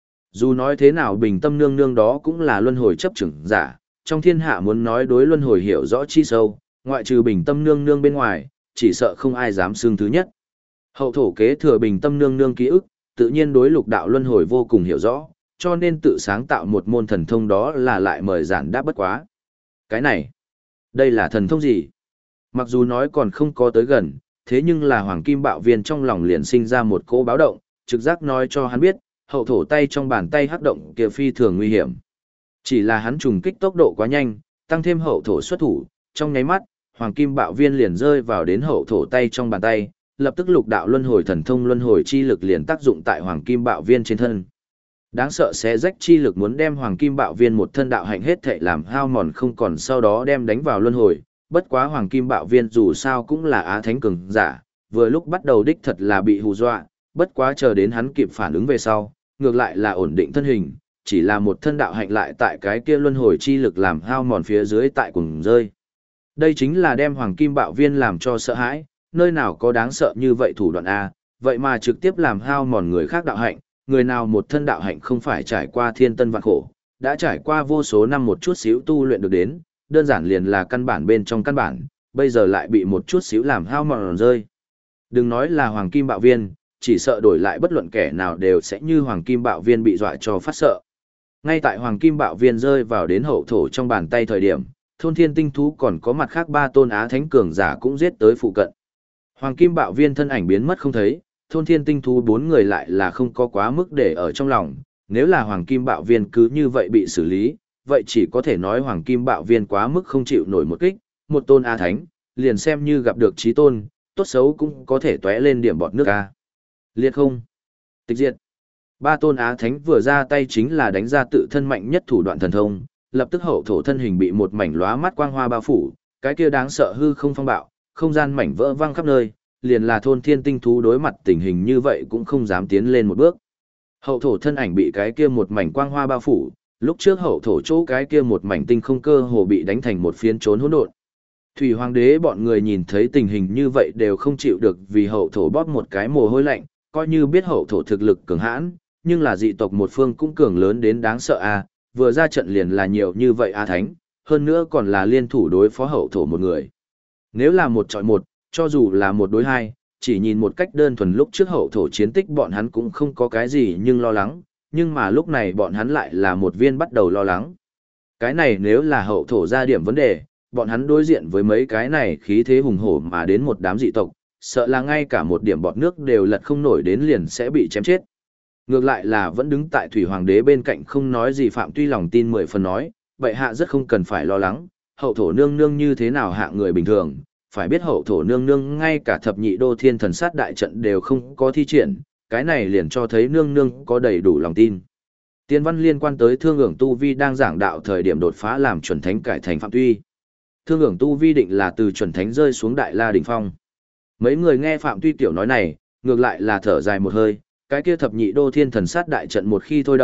Dù nói thế nào bình tâm nương nương đó cũng là luân hồi chấp trưởng giả, trong thiên hạ muốn nói đối luân hồi hiểu rõ chi sâu, ngoại trừ bình tâm nương nương bên ngoài, chỉ sợ không ai dám xưng thứ nhất. Hậu thổ kế thừa bình tâm nương nương ký ức, tự nhiên đối lục đạo luân hồi vô cùng hiểu rõ, cho nên tự sáng tạo một môn thần thông đó là lại mời giản đáp bất quá. Cái này, đây là thần thông gì? Mặc dù nói còn không có tới gần, thế nhưng là hoàng kim bạo viên trong lòng liền sinh ra một cỗ báo động, trực giác nói cho hắn biết, hậu thổ tay trong bàn tay hắc động kia phi thường nguy hiểm. Chỉ là hắn trùng kích tốc độ quá nhanh, tăng thêm hậu thổ xuất thủ, trong nháy mắt, hoàng kim bạo viên liền rơi vào đến hậu thổ tay trong bàn tay, lập tức lục đạo luân hồi thần thông luân hồi chi lực liền tác dụng tại hoàng kim bạo viên trên thân. Đáng sợ xé rách chi lực muốn đem hoàng kim bạo viên một thân đạo hạnh hết thảy làm hao mòn không còn, sau đó đem đánh vào luân hồi. Bất quá hoàng kim bạo viên dù sao cũng là á thánh cường giả, vừa lúc bắt đầu đích thật là bị hù dọa, bất quá chờ đến hắn kịp phản ứng về sau, ngược lại là ổn định thân hình, chỉ là một thân đạo hạnh lại tại cái kia luân hồi chi lực làm hao mòn phía dưới tại cùng rơi. Đây chính là đem hoàng kim bạo viên làm cho sợ hãi, nơi nào có đáng sợ như vậy thủ đoạn A, vậy mà trực tiếp làm hao mòn người khác đạo hạnh, người nào một thân đạo hạnh không phải trải qua thiên tân vạn khổ, đã trải qua vô số năm một chút xíu tu luyện được đến, đơn giản liền là căn bản bên trong căn bản, bây giờ lại bị một chút xíu làm hao mòn rơi. Đừng nói là hoàng kim bạo viên, chỉ sợ đổi lại bất luận kẻ nào đều sẽ như hoàng kim bạo viên bị dọa cho phát sợ. Ngay tại hoàng kim bạo viên rơi vào đến hậu thổ trong bàn tay thời điểm, thôn thiên tinh thú còn có mặt khác ba tôn á thánh cường giả cũng giết tới phụ cận. Hoàng kim bạo viên thân ảnh biến mất không thấy, thôn thiên tinh thú bốn người lại là không có quá mức để ở trong lòng, nếu là hoàng kim bạo viên cứ như vậy bị xử lý, vậy chỉ có thể nói hoàng kim bạo viên quá mức không chịu nổi một kích, một tôn A thánh, liền xem như gặp được trí tôn, tốt xấu cũng có thể tóe lên điểm bọt nước A. Liệt không? Tịch diệt. Ba tôn Á thánh vừa ra tay chính là đánh ra tự thân mạnh nhất thủ đoạn thần thông, lập tức hậu thổ thân hình bị một mảnh lóa mắt quang hoa bao phủ, cái kia đáng sợ hư không phong bạo, không gian mảnh vỡ văng khắp nơi, liền là thôn thiên tinh thú đối mặt tình hình như vậy cũng không dám tiến lên một bước. Hậu thổ thân ảnh bị cái kia một mảnh quang hoa bao phủ, lúc trước hậu thổ chỗ cái kia một mảnh tinh không cơ hồ bị đánh thành một phiến trốn hỗn độn. Thủy hoàng đế bọn người nhìn thấy tình hình như vậy đều không chịu được vì hậu thổ bóp một cái mồ hôi lạnh, coi như biết hậu thổ thực lực cường hãn, nhưng là dị tộc một phương cũng cường lớn đến đáng sợ a, vừa ra trận liền là nhiều như vậy a thánh, hơn nữa còn là liên thủ đối phó hậu thổ một người. Nếu là một chọi một, cho dù là một đối hai, chỉ nhìn một cách đơn thuần lúc trước hậu thổ chiến tích bọn hắn cũng không có cái gì nhưng lo lắng, nhưng mà lúc này bọn hắn lại là một viên bắt đầu lo lắng. Cái này nếu là hậu thổ ra điểm vấn đề, bọn hắn đối diện với mấy cái này khí thế hùng hổ mà đến một đám dị tộc, sợ là ngay cả một điểm bọt nước đều lật không nổi đến liền sẽ bị chém chết. Ngược lại là vẫn đứng tại thủy hoàng đế bên cạnh không nói gì Phạm Tuy lòng tin mười phần nói, vậy hạ rất không cần phải lo lắng, hậu thổ nương nương như thế nào hạ người bình thường, phải biết hậu thổ nương nương ngay cả thập nhị đô thiên thần sát đại trận đều không có thi triển, cái này liền cho thấy nương nương có đầy đủ lòng tin. Tiên văn liên quan tới thương ưởng tu vi đang giảng đạo thời điểm đột phá làm chuẩn thánh cải thành Phạm Tuy. Thương ưởng tu vi định là từ chuẩn thánh rơi xuống đại la đỉnh phong. Mấy người nghe Phạm Tuy tiểu nói này, ngược lại là thở dài một hơi, cái kia thập nhị đô thiên thần sát đại trận một khi thôi động,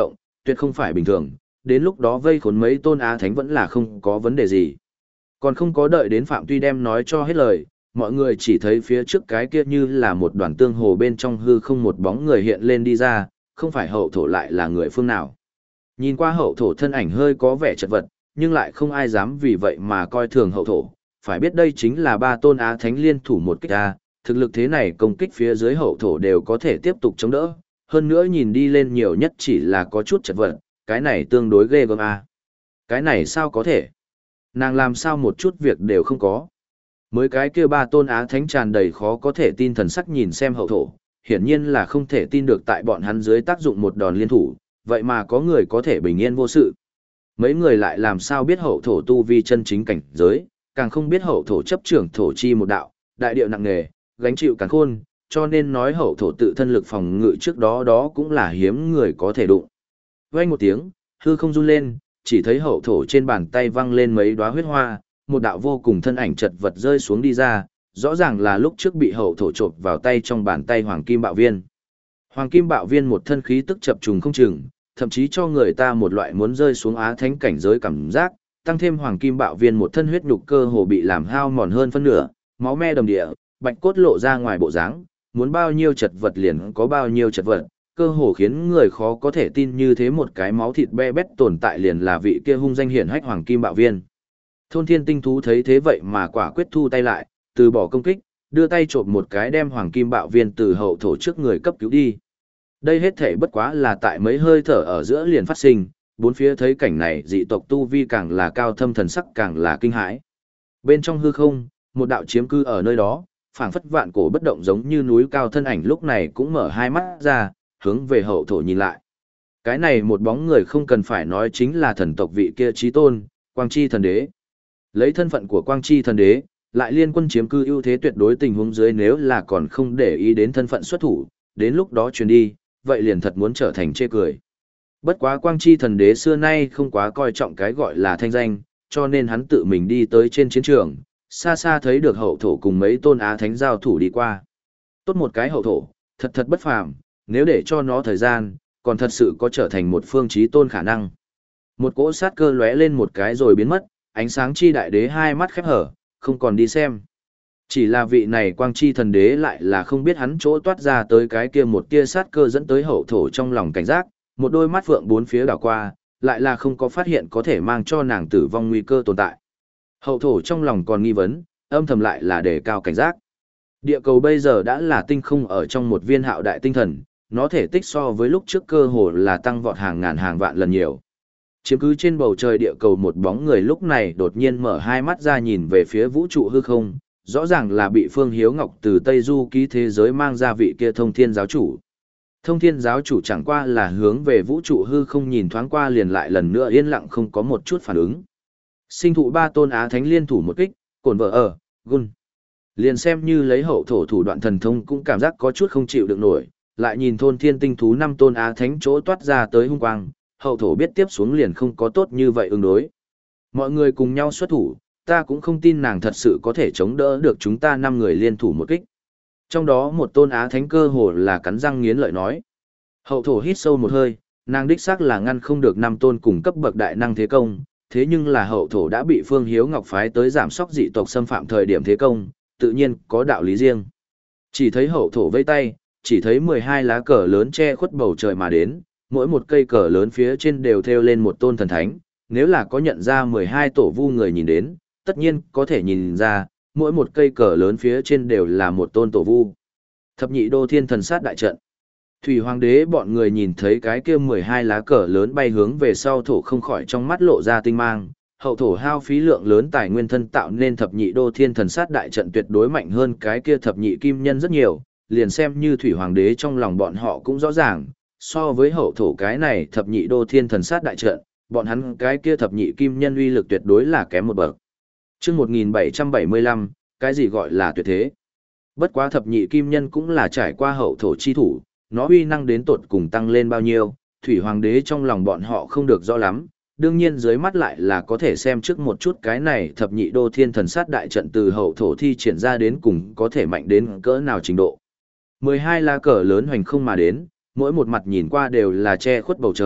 tuyệt không phải bình thường, đến lúc đó vây khốn mấy tôn á thánh vẫn là không có vấn đề gì. Còn không có đợi đến Phạm Tuy đem nói cho hết lời, mọi người chỉ thấy phía trước cái kia như là một đoàn tương hồ bên trong hư không một bóng người hiện lên đi ra, không phải hậu thổ lại là người phương nào. Nhìn qua hậu thổ thân ảnh hơi có vẻ chật vật, nhưng lại không ai dám vì vậy mà coi thường hậu thổ, phải biết đây chính là ba tôn á thánh liên thủ một kích ra, thực lực thế này công kích phía dưới hậu thổ đều có thể tiếp tục chống đỡ, hơn nữa nhìn đi lên nhiều nhất chỉ là có chút chật vật, cái này tương đối ghê gớm a. Cái này sao có thể? Nàng làm sao một chút việc đều không có? Mới cái kia ba tôn á thánh tràn đầy khó có thể tin thần sắc nhìn xem hậu thổ, hiển nhiên là không thể tin được tại bọn hắn dưới tác dụng một đòn liên thủ, vậy mà có người có thể bình yên vô sự. Mấy người lại làm sao biết hậu thổ tu vi chân chính cảnh giới, càng không biết hậu thổ chấp trưởng thổ chi một đạo, đại điệu nặng nề, gánh chịu càn khôn, cho nên nói hậu thổ tự thân lực phòng ngự trước đó đó cũng là hiếm người có thể đụng. Vang một tiếng, hư không run lên, chỉ thấy hậu thổ trên bàn tay văng lên mấy đóa huyết hoa, một đạo vô cùng thân ảnh chật vật rơi xuống đi ra, rõ ràng là lúc trước bị hậu thổ chộp vào tay trong bàn tay Hoàng Kim Bạo Viên. Hoàng Kim Bạo Viên một thân khí tức chập trùng không chừng, thậm chí cho người ta một loại muốn rơi xuống á thánh cảnh giới cảm giác, tăng thêm Hoàng Kim Bạo Viên một thân huyết nhục cơ hồ bị làm hao mòn hơn phân nửa, máu me đầm địa, bạch cốt lộ ra ngoài bộ dáng, muốn bao nhiêu chật vật liền có bao nhiêu chật vật, cơ hồ khiến người khó có thể tin như thế một cái máu thịt be bét tồn tại liền là vị kia hung danh hiển hách Hoàng Kim Bạo Viên. Thôn Thiên Tinh Thú thấy thế vậy mà quả quyết thu tay lại, từ bỏ công kích, đưa tay trộm một cái đem Hoàng Kim Bạo Viên từ hậu thổ trước người cấp cứu đi. Đây hết thể bất quá là tại mấy hơi thở ở giữa liền phát sinh, bốn phía thấy cảnh này dị tộc tu vi càng là cao thâm thần sắc càng là kinh hãi. Bên trong hư không, một đạo chiếm cư ở nơi đó, phảng phất vạn cổ bất động giống như núi cao thân ảnh lúc này cũng mở hai mắt ra, hướng về hậu thổ nhìn lại. Cái này một bóng người không cần phải nói chính là thần tộc vị kia chí tôn, Quang Chi thần đế. Lấy thân phận của Quang Chi thần đế, lại liên quân chiếm cư ưu thế tuyệt đối tình huống dưới nếu là còn không để ý đến thân phận xuất thủ, đến lúc đó truyền đi, vậy liền thật muốn trở thành chê cười. Bất quá Quang Chi thần đế xưa nay không quá coi trọng cái gọi là thanh danh, cho nên hắn tự mình đi tới trên chiến trường, xa xa thấy được hậu thổ cùng mấy tôn á thánh giao thủ đi qua. Tốt một cái hậu thổ, thật thật bất phàm, nếu để cho nó thời gian, còn thật sự có trở thành một phương chí tôn khả năng. Một cỗ sát cơ lóe lên một cái rồi biến mất, ánh sáng chi đại đế hai mắt khép hở, không còn đi xem. Chỉ là vị này Quang Chi thần đế lại là không biết hắn chỗ toát ra tới cái kia một tia sát cơ dẫn tới hậu thổ trong lòng cảnh giác, một đôi mắt phượng bốn phía đảo qua, lại là không có phát hiện có thể mang cho nàng tử vong nguy cơ tồn tại. Hậu thổ trong lòng còn nghi vấn, âm thầm lại là đề cao cảnh giác. Địa cầu bây giờ đã là tinh không ở trong một viên hạo đại tinh thần, nó thể tích so với lúc trước cơ hồ là tăng vọt hàng ngàn hàng vạn lần nhiều. Chiếm cứ trên bầu trời địa cầu một bóng người lúc này đột nhiên mở hai mắt ra nhìn về phía vũ trụ hư không, rõ ràng là bị Phương Hiếu Ngọc từ Tây Du ký thế giới mang ra vị kia Thông Thiên giáo chủ. Thông Thiên giáo chủ chẳng qua là hướng về vũ trụ hư không nhìn thoáng qua liền lại lần nữa yên lặng không có một chút phản ứng. Sinh thụ ba tôn á thánh liên thủ một kích, cồn vợ ở, gun. Liền xem như lấy hậu thổ thủ đoạn thần thông cũng cảm giác có chút không chịu được nổi, lại nhìn thôn thiên tinh thú năm tôn á thánh chỗ toát ra tới hung quang, hậu thổ biết tiếp xuống liền không có tốt như vậy ứng đối. Mọi người cùng nhau xuất thủ, ta cũng không tin nàng thật sự có thể chống đỡ được chúng ta năm người liên thủ một kích. Trong đó một tôn á thánh cơ hồ là cắn răng nghiến lợi nói. Hậu thổ hít sâu một hơi, nàng đích xác là ngăn không được năm tôn cùng cấp bậc đại năng thế công, thế nhưng là hậu thổ đã bị Phương Hiếu Ngọc phái tới giảm sóc dị tộc xâm phạm thời điểm thế công, tự nhiên có đạo lý riêng. Chỉ thấy hậu thổ vây tay, chỉ thấy mười hai lá cờ lớn che khuất bầu trời mà đến, mỗi một cây cờ lớn phía trên đều thêu lên một tôn thần thánh, nếu là có nhận ra mười hai tổ vu người nhìn đến, tất nhiên có thể nhìn ra, mỗi một cây cờ lớn phía trên đều là một tôn tổ vu. Thập nhị đô thiên thần sát đại trận. Thủy Hoàng đế bọn người nhìn thấy cái kia mười hai lá cờ lớn bay hướng về sau thổ không khỏi trong mắt lộ ra tinh mang, hậu thổ hao phí lượng lớn tài nguyên thân tạo nên thập nhị đô thiên thần sát đại trận tuyệt đối mạnh hơn cái kia thập nhị kim nhân rất nhiều, liền xem như Thủy Hoàng đế trong lòng bọn họ cũng rõ ràng, so với hậu thổ cái này thập nhị đô thiên thần sát đại trận, bọn hắn cái kia thập nhị kim nhân uy lực tuyệt đối là kém một bậc. Chương một nghìn bảy trăm bảy mươi lăm, cái gì gọi là tuyệt thế? Bất quá thập nhị kim nhân cũng là trải qua hậu thổ chi thủ, nó uy năng đến tột cùng tăng lên bao nhiêu, Thủy Hoàng đế trong lòng bọn họ không được rõ lắm, đương nhiên dưới mắt lại là có thể xem trước một chút cái này thập nhị đô thiên thần sát đại trận từ hậu thổ thi triển ra đến cùng có thể mạnh đến cỡ nào trình độ. mười hai lá cờ lớn hoành không mà đến, mỗi một mặt nhìn qua đều là che khuất bầu trời,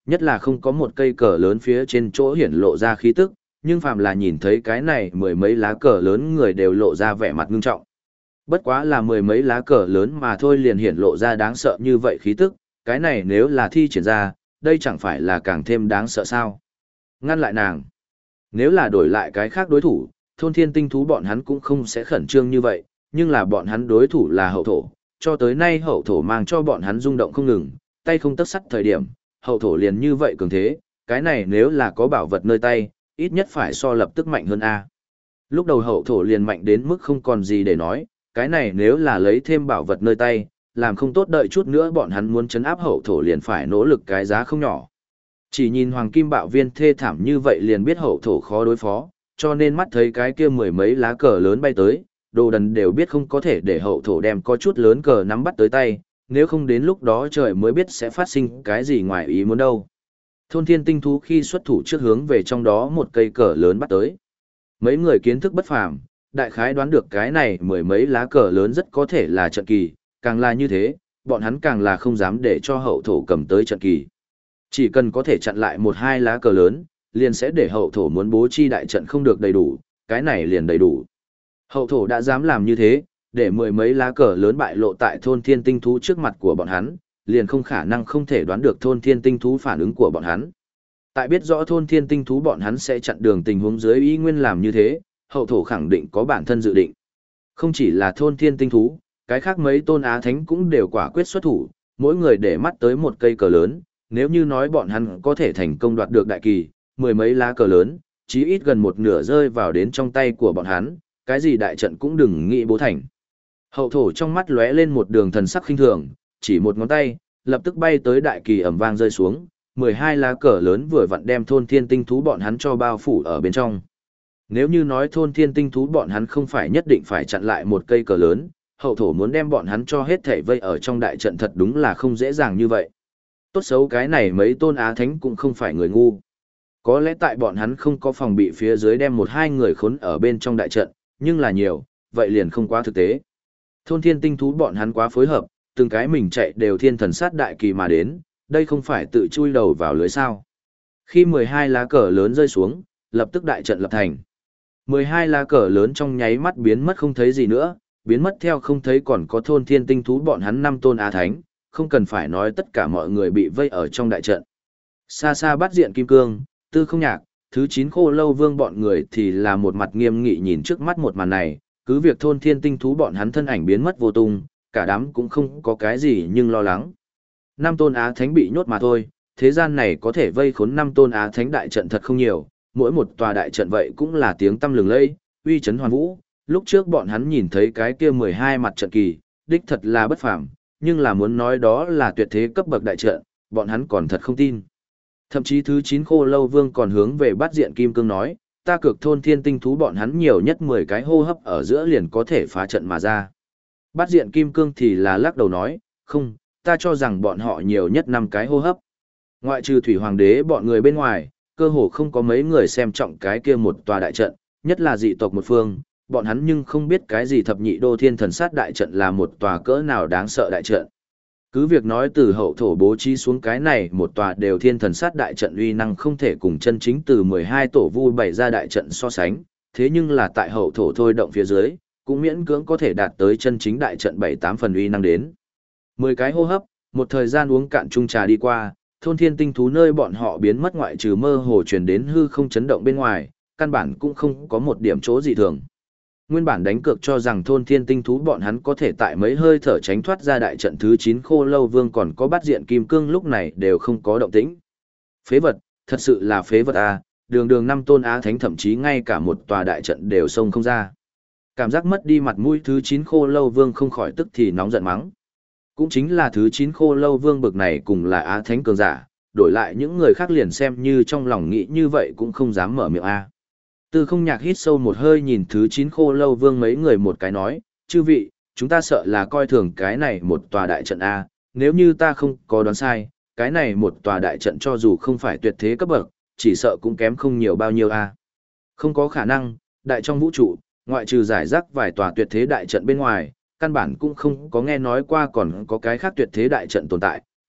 nhất là không có một cây cờ lớn phía trên chỗ hiển lộ ra khí tức, nhưng phàm là nhìn thấy cái này mười mấy lá cờ lớn người đều lộ ra vẻ mặt ngưng trọng. Bất quá là mười mấy lá cờ lớn mà thôi liền hiển lộ ra đáng sợ như vậy khí tức, cái này nếu là thi triển ra, đây chẳng phải là càng thêm đáng sợ sao. Ngăn lại nàng. Nếu là đổi lại cái khác đối thủ, thôn thiên tinh thú bọn hắn cũng không sẽ khẩn trương như vậy, nhưng là bọn hắn đối thủ là hậu thổ, cho tới nay hậu thổ mang cho bọn hắn rung động không ngừng, tay không tấc sắt thời điểm, hậu thổ liền như vậy cường thế, cái này nếu là có bảo vật nơi tay, ít nhất phải so lập tức mạnh hơn A. Lúc đầu hậu thổ liền mạnh đến mức không còn gì để nói, cái này nếu là lấy thêm bảo vật nơi tay, làm không tốt đợi chút nữa bọn hắn muốn chấn áp hậu thổ liền phải nỗ lực cái giá không nhỏ. Chỉ nhìn hoàng kim bạo viên thê thảm như vậy liền biết hậu thổ khó đối phó, cho nên mắt thấy cái kia mười mấy lá cờ lớn bay tới, đồ đần đều biết không có thể để hậu thổ đem có chút lớn cờ nắm bắt tới tay, nếu không đến lúc đó trời mới biết sẽ phát sinh cái gì ngoài ý muốn đâu. Thôn thiên tinh thú khi xuất thủ trước hướng về trong đó một cây cờ lớn bắt tới. Mấy người kiến thức bất phàm, đại khái đoán được cái này mười mấy lá cờ lớn rất có thể là trận kỳ, càng là như thế, bọn hắn càng là không dám để cho hậu thổ cầm tới trận kỳ. Chỉ cần có thể chặn lại một hai lá cờ lớn, liền sẽ để hậu thổ muốn bố chi đại trận không được đầy đủ, cái này liền đầy đủ. Hậu thổ đã dám làm như thế, để mười mấy lá cờ lớn bại lộ tại thôn thiên tinh thú trước mặt của bọn hắn, liền không khả năng không thể đoán được thôn thiên tinh thú phản ứng của bọn hắn. Tại biết rõ thôn thiên tinh thú bọn hắn sẽ chặn đường tình huống dưới ý nguyên làm như thế, hậu thổ khẳng định có bản thân dự định. Không chỉ là thôn thiên tinh thú, cái khác mấy tôn á thánh cũng đều quả quyết xuất thủ, mỗi người để mắt tới một cây cờ lớn, nếu như nói bọn hắn có thể thành công đoạt được đại kỳ, mười mấy lá cờ lớn, chí ít gần một nửa rơi vào đến trong tay của bọn hắn, cái gì đại trận cũng đừng nghĩ bố thành. Hậu thổ trong mắt lóe lên một đường thần sắc khinh thường, chỉ một ngón tay, lập tức bay tới đại kỳ ầm vang rơi xuống, mười hai lá cờ lớn vừa vặn đem thôn thiên tinh thú bọn hắn cho bao phủ ở bên trong. Nếu như nói thôn thiên tinh thú bọn hắn không phải nhất định phải chặn lại một cây cờ lớn, hậu thổ muốn đem bọn hắn cho hết thảy vây ở trong đại trận thật đúng là không dễ dàng như vậy. Tốt xấu cái này mấy tôn á thánh cũng không phải người ngu. Có lẽ tại bọn hắn không có phòng bị phía dưới đem một hai người khốn ở bên trong đại trận, nhưng là nhiều, vậy liền không quá thực tế. Thôn thiên tinh thú bọn hắn quá phối hợp, từng cái mình chạy đều thiên thần sát đại kỳ mà đến, đây không phải tự chui đầu vào lưới sao. Khi mười hai lá cờ lớn rơi xuống, lập tức đại trận lập thành. mười hai lá cờ lớn trong nháy mắt biến mất không thấy gì nữa, biến mất theo không thấy còn có thôn thiên tinh thú bọn hắn năm tôn á thánh, không cần phải nói tất cả mọi người bị vây ở trong đại trận. Xa xa bắt diện kim cương, tư không nhạc, thứ chín khô lâu vương bọn người thì là một mặt nghiêm nghị nhìn trước mắt một màn này, cứ việc thôn thiên tinh thú bọn hắn thân ảnh biến mất vô tung, cả đám cũng không có cái gì nhưng lo lắng. Năm tôn á thánh bị nhốt mà thôi, thế gian này có thể vây khốn năm tôn á thánh đại trận thật không nhiều, mỗi một tòa đại trận vậy cũng là tiếng tăm lừng lẫy, uy chấn hoàn vũ. Lúc trước bọn hắn nhìn thấy cái kia mười hai mặt trận kỳ, đích thật là bất phàm, nhưng là muốn nói đó là tuyệt thế cấp bậc đại trận, bọn hắn còn thật không tin. Thậm chí thứ chín khô lâu vương còn hướng về bát diện kim cương nói, ta cược thôn thiên tinh thú bọn hắn nhiều nhất mười cái hô hấp ở giữa liền có thể phá trận mà ra. Bát diện kim cương thì là lắc đầu nói, không, ta cho rằng bọn họ nhiều nhất năm cái hô hấp. Ngoại trừ thủy hoàng đế bọn người bên ngoài, cơ hồ không có mấy người xem trọng cái kia một tòa đại trận, nhất là dị tộc một phương, bọn hắn nhưng không biết cái gì thập nhị đô thiên thần sát đại trận là một tòa cỡ nào đáng sợ đại trận. Cứ việc nói từ hậu thổ bố trí xuống cái này một tòa đều thiên thần sát đại trận uy năng không thể cùng chân chính từ mười hai tổ vu bày ra đại trận so sánh, thế nhưng là tại hậu thổ thôi động phía dưới, cũng miễn cưỡng có thể đạt tới chân chính đại trận bảy tám phần uy năng đến. Mười cái hô hấp, một thời gian uống cạn chung trà đi qua, thôn thiên tinh thú nơi bọn họ biến mất ngoại trừ mơ hồ truyền đến hư không chấn động bên ngoài, căn bản cũng không có một điểm chỗ dị thường. Nguyên bản đánh cược cho rằng thôn thiên tinh thú bọn hắn có thể tại mấy hơi thở tránh thoát ra đại trận thứ chín khô lâu vương còn có bát diện kim cương lúc này đều không có động tĩnh. Phế vật, thật sự là phế vật à, đường đường năm tôn á thánh thậm chí ngay cả một tòa đại trận đều xông không ra. Cảm giác mất đi mặt mũi thứ chín khô lâu vương không khỏi tức thì nóng giận mắng. Cũng chính là thứ chín khô lâu vương bực này cùng là á thánh cường giả, đổi lại những người khác liền xem như trong lòng nghĩ như vậy cũng không dám mở miệng a. Tư không nhạc hít sâu một hơi nhìn thứ chín khô lâu vương mấy người một cái nói, chư vị, chúng ta sợ là coi thường cái này một tòa đại trận A, nếu như ta không có đoán sai, cái này một tòa đại trận cho dù không phải tuyệt thế cấp bậc, chỉ sợ cũng kém không nhiều bao nhiêu A. Không có khả năng, đại trong vũ trụ, ngoại trừ giải rác vài tòa tuyệt thế đại trận bên ngoài, căn bản cũng không có nghe nói qua còn có cái khác tuyệt thế đại trận tồn tại,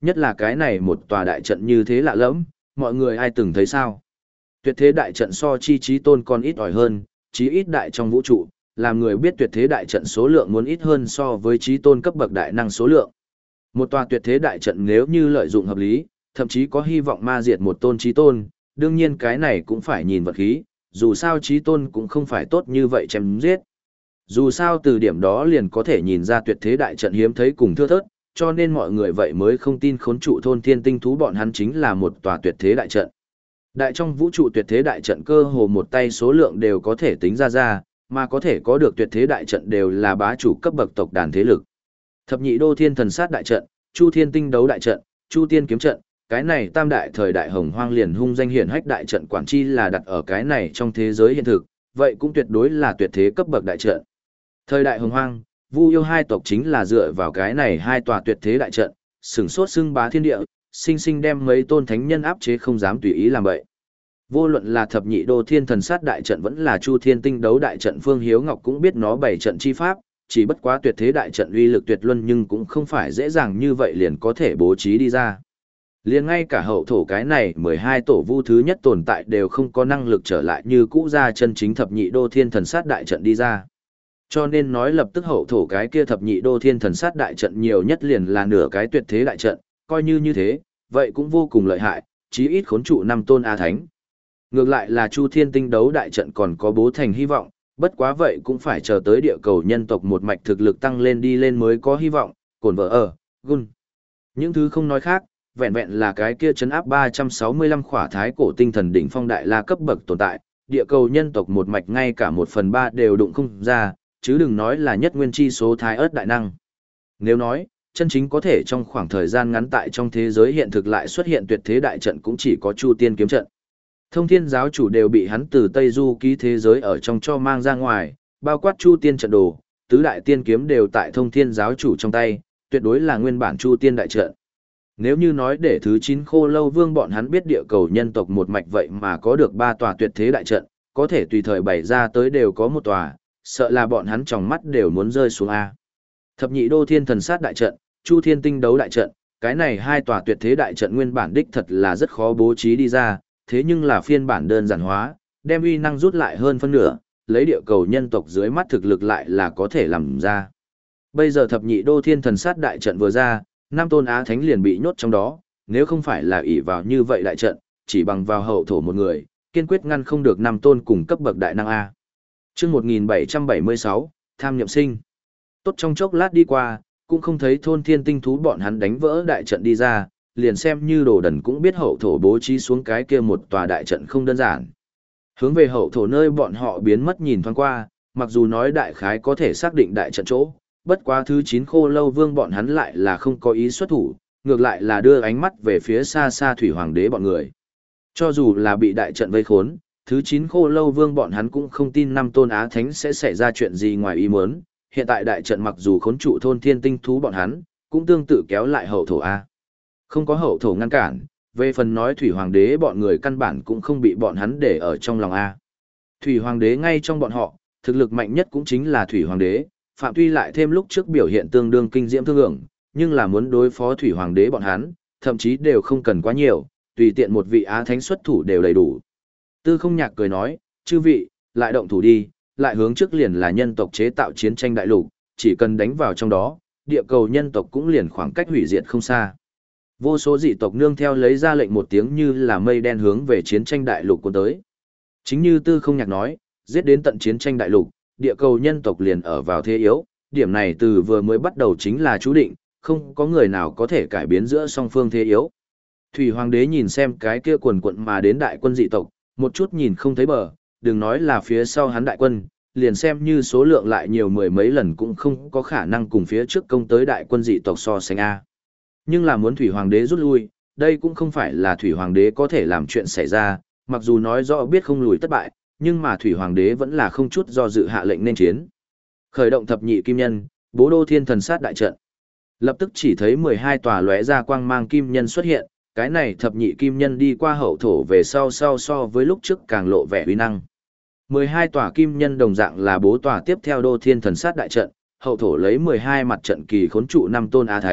Nhất là cái này một tòa đại trận như thế lạ lẫm, mọi người ai từng thấy sao? Tuyệt thế đại trận so chi chí tôn còn ít ỏi hơn, chí ít đại trong vũ trụ, làm người biết tuyệt thế đại trận số lượng muốn ít hơn so với chí tôn cấp bậc đại năng số lượng. Một tòa tuyệt thế đại trận nếu như lợi dụng hợp lý, thậm chí có hy vọng ma diệt một tôn chí tôn, đương nhiên cái này cũng phải nhìn vật khí, dù sao chí tôn cũng không phải tốt như vậy chém giết. Dù sao từ điểm đó liền có thể nhìn ra tuyệt thế đại trận hiếm thấy cùng thưa thớt, cho nên mọi người vậy mới không tin khốn trụ thôn thiên tinh thú bọn hắn chính là một tòa tuyệt thế đại trận. Đại trong vũ trụ tuyệt thế đại trận cơ hồ một tay số lượng đều có thể tính ra ra, mà có thể có được tuyệt thế đại trận đều là bá chủ cấp bậc tộc đàn thế lực. Thập nhị đô thiên thần sát đại trận, Chu Thiên tinh đấu đại trận, Chu Tiên kiếm trận, cái này tam đại thời đại hồng hoang liền hung danh hiển hách đại trận quản chi là đặt ở cái này trong thế giới hiện thực, vậy cũng tuyệt đối là tuyệt thế cấp bậc đại trận. Thời đại hồng hoang, Vu yêu hai tộc chính là dựa vào cái này hai tòa tuyệt thế đại trận, sừng sốt xưng bá thiên địa, sinh sinh đem mấy tôn thánh nhân áp chế không dám tùy ý làm vậy. Vô luận là thập nhị đô thiên thần sát đại trận vẫn là Chu Thiên tinh đấu đại trận, Phương Hiếu Ngọc cũng biết nó bảy trận chi pháp, chỉ bất quá tuyệt thế đại trận uy lực tuyệt luân nhưng cũng không phải dễ dàng như vậy liền có thể bố trí đi ra. Liền ngay cả hậu thổ cái này mười hai tổ vu thứ nhất tồn tại đều không có năng lực trở lại như cũ ra chân chính thập nhị đô thiên thần sát đại trận đi ra. Cho nên nói lập tức hậu thổ cái kia thập nhị đô thiên thần sát đại trận nhiều nhất liền là nửa cái tuyệt thế đại trận, coi như như thế, vậy cũng vô cùng lợi hại, chí ít khốn trụ năm tôn A Thánh. Ngược lại là Chu Thiên tinh đấu đại trận còn có bố thành hy vọng, bất quá vậy cũng phải chờ tới địa cầu nhân tộc một mạch thực lực tăng lên đi lên mới có hy vọng, cồn vợ ở, gun. Những thứ không nói khác, vẹn vẹn là cái kia chấn áp ba trăm sáu mươi lăm khỏa thái cổ tinh thần đỉnh phong đại la cấp bậc tồn tại, địa cầu nhân tộc một mạch ngay cả một phần ba đều đụng không ra, chứ đừng nói là nhất nguyên chi số thái ớt đại năng. Nếu nói, chân chính có thể trong khoảng thời gian ngắn tại trong thế giới hiện thực lại xuất hiện tuyệt thế đại trận cũng chỉ có Chu Tiên kiếm trận. Thông Thiên giáo chủ đều bị hắn từ Tây Du ký thế giới ở trong cho mang ra ngoài, bao quát Chu Tiên trận đồ, tứ đại tiên kiếm đều tại Thông Thiên giáo chủ trong tay, tuyệt đối là nguyên bản Chu Tiên đại trận. Nếu như nói để thứ chín Khô Lâu Vương bọn hắn biết địa cầu nhân tộc một mạch vậy mà có được ba tòa tuyệt thế đại trận, có thể tùy thời bày ra tới đều có một tòa, sợ là bọn hắn trong mắt đều muốn rơi xuống A. Thập nhị đô thiên thần sát đại trận, Chu Thiên tinh đấu đại trận, cái này hai tòa tuyệt thế đại trận nguyên bản đích thật là rất khó bố trí đi ra, thế nhưng là phiên bản đơn giản hóa, đem uy năng rút lại hơn phân nửa, lấy địa cầu nhân tộc dưới mắt thực lực lại là có thể làm ra. Bây giờ thập nhị đô thiên thần sát đại trận vừa ra, năm tôn Á Thánh liền bị nhốt trong đó, nếu không phải là ỷ vào như vậy đại trận, chỉ bằng vào hậu thổ một người, kiên quyết ngăn không được năm tôn cùng cấp bậc đại năng A. Chương một nghìn bảy trăm bảy mươi sáu, Tham Nhậm Sinh. Tốt trong chốc lát đi qua, cũng không thấy thôn thiên tinh thú bọn hắn đánh vỡ đại trận đi ra, liền xem như đồ đần cũng biết hậu thổ bố trí xuống cái kia một tòa đại trận không đơn giản. Hướng về hậu thổ nơi bọn họ biến mất nhìn thoáng qua, mặc dù nói đại khái có thể xác định đại trận chỗ, bất quá thứ chín Khô Lâu Vương bọn hắn lại là không có ý xuất thủ, ngược lại là đưa ánh mắt về phía xa xa Thủy Hoàng đế bọn người. Cho dù là bị đại trận vây khốn, thứ chín Khô Lâu Vương bọn hắn cũng không tin năm tôn Á Thánh sẽ xảy ra chuyện gì ngoài ý muốn. Hiện tại đại trận mặc dù khốn trụ thôn thiên tinh thú bọn hắn, cũng tương tự kéo lại hậu thổ A. Không có hậu thổ ngăn cản, về phần nói Thủy Hoàng đế bọn người căn bản cũng không bị bọn hắn để ở trong lòng A. Thủy Hoàng đế ngay trong bọn họ, thực lực mạnh nhất cũng chính là Thủy Hoàng đế, Phạm tuy lại thêm lúc trước biểu hiện tương đương kinh diễm thương hưởng, nhưng là muốn đối phó Thủy Hoàng đế bọn hắn, thậm chí đều không cần quá nhiều, tùy tiện một vị Á Thánh xuất thủ đều đầy đủ. Tư Không Nhạc cười nói, chư vị, lại động thủ đi, lại hướng trước liền là nhân tộc chế tạo chiến tranh đại lục, chỉ cần đánh vào trong đó, địa cầu nhân tộc cũng liền khoảng cách hủy diệt không xa. Vô số dị tộc nương theo lấy ra lệnh một tiếng như là mây đen hướng về chiến tranh đại lục cuốn tới. Chính như Tư Không Nhạc nói, giết đến tận chiến tranh đại lục, địa cầu nhân tộc liền ở vào thế yếu, điểm này từ vừa mới bắt đầu chính là chú định, không có người nào có thể cải biến giữa song phương thế yếu. Thủy Hoàng đế nhìn xem cái kia quần quận mà đến đại quân dị tộc, một chút nhìn không thấy bờ, đừng nói là phía sau hắn đại quân, liền xem như số lượng lại nhiều mười mấy lần cũng không có khả năng cùng phía trước công tới đại quân dị tộc so sánh A. Nhưng là muốn Thủy Hoàng đế rút lui, đây cũng không phải là Thủy Hoàng đế có thể làm chuyện xảy ra, mặc dù nói rõ biết không lùi thất bại, nhưng mà Thủy Hoàng đế vẫn là không chút do dự hạ lệnh nên chiến. Khởi động thập nhị kim nhân, bố đô thiên thần sát đại trận. Lập tức chỉ thấy mười hai tòa lóe ra quang mang kim nhân xuất hiện, cái này thập nhị kim nhân đi qua hậu thổ về sau sau so với lúc trước càng lộ vẻ uy năng. mười hai tòa kim nhân đồng dạng là bố tòa tiếp theo đô thiên thần sát đại trận, hậu thổ lấy mười hai mặt trận kỳ khốn trụ năm tôn Á Thánh,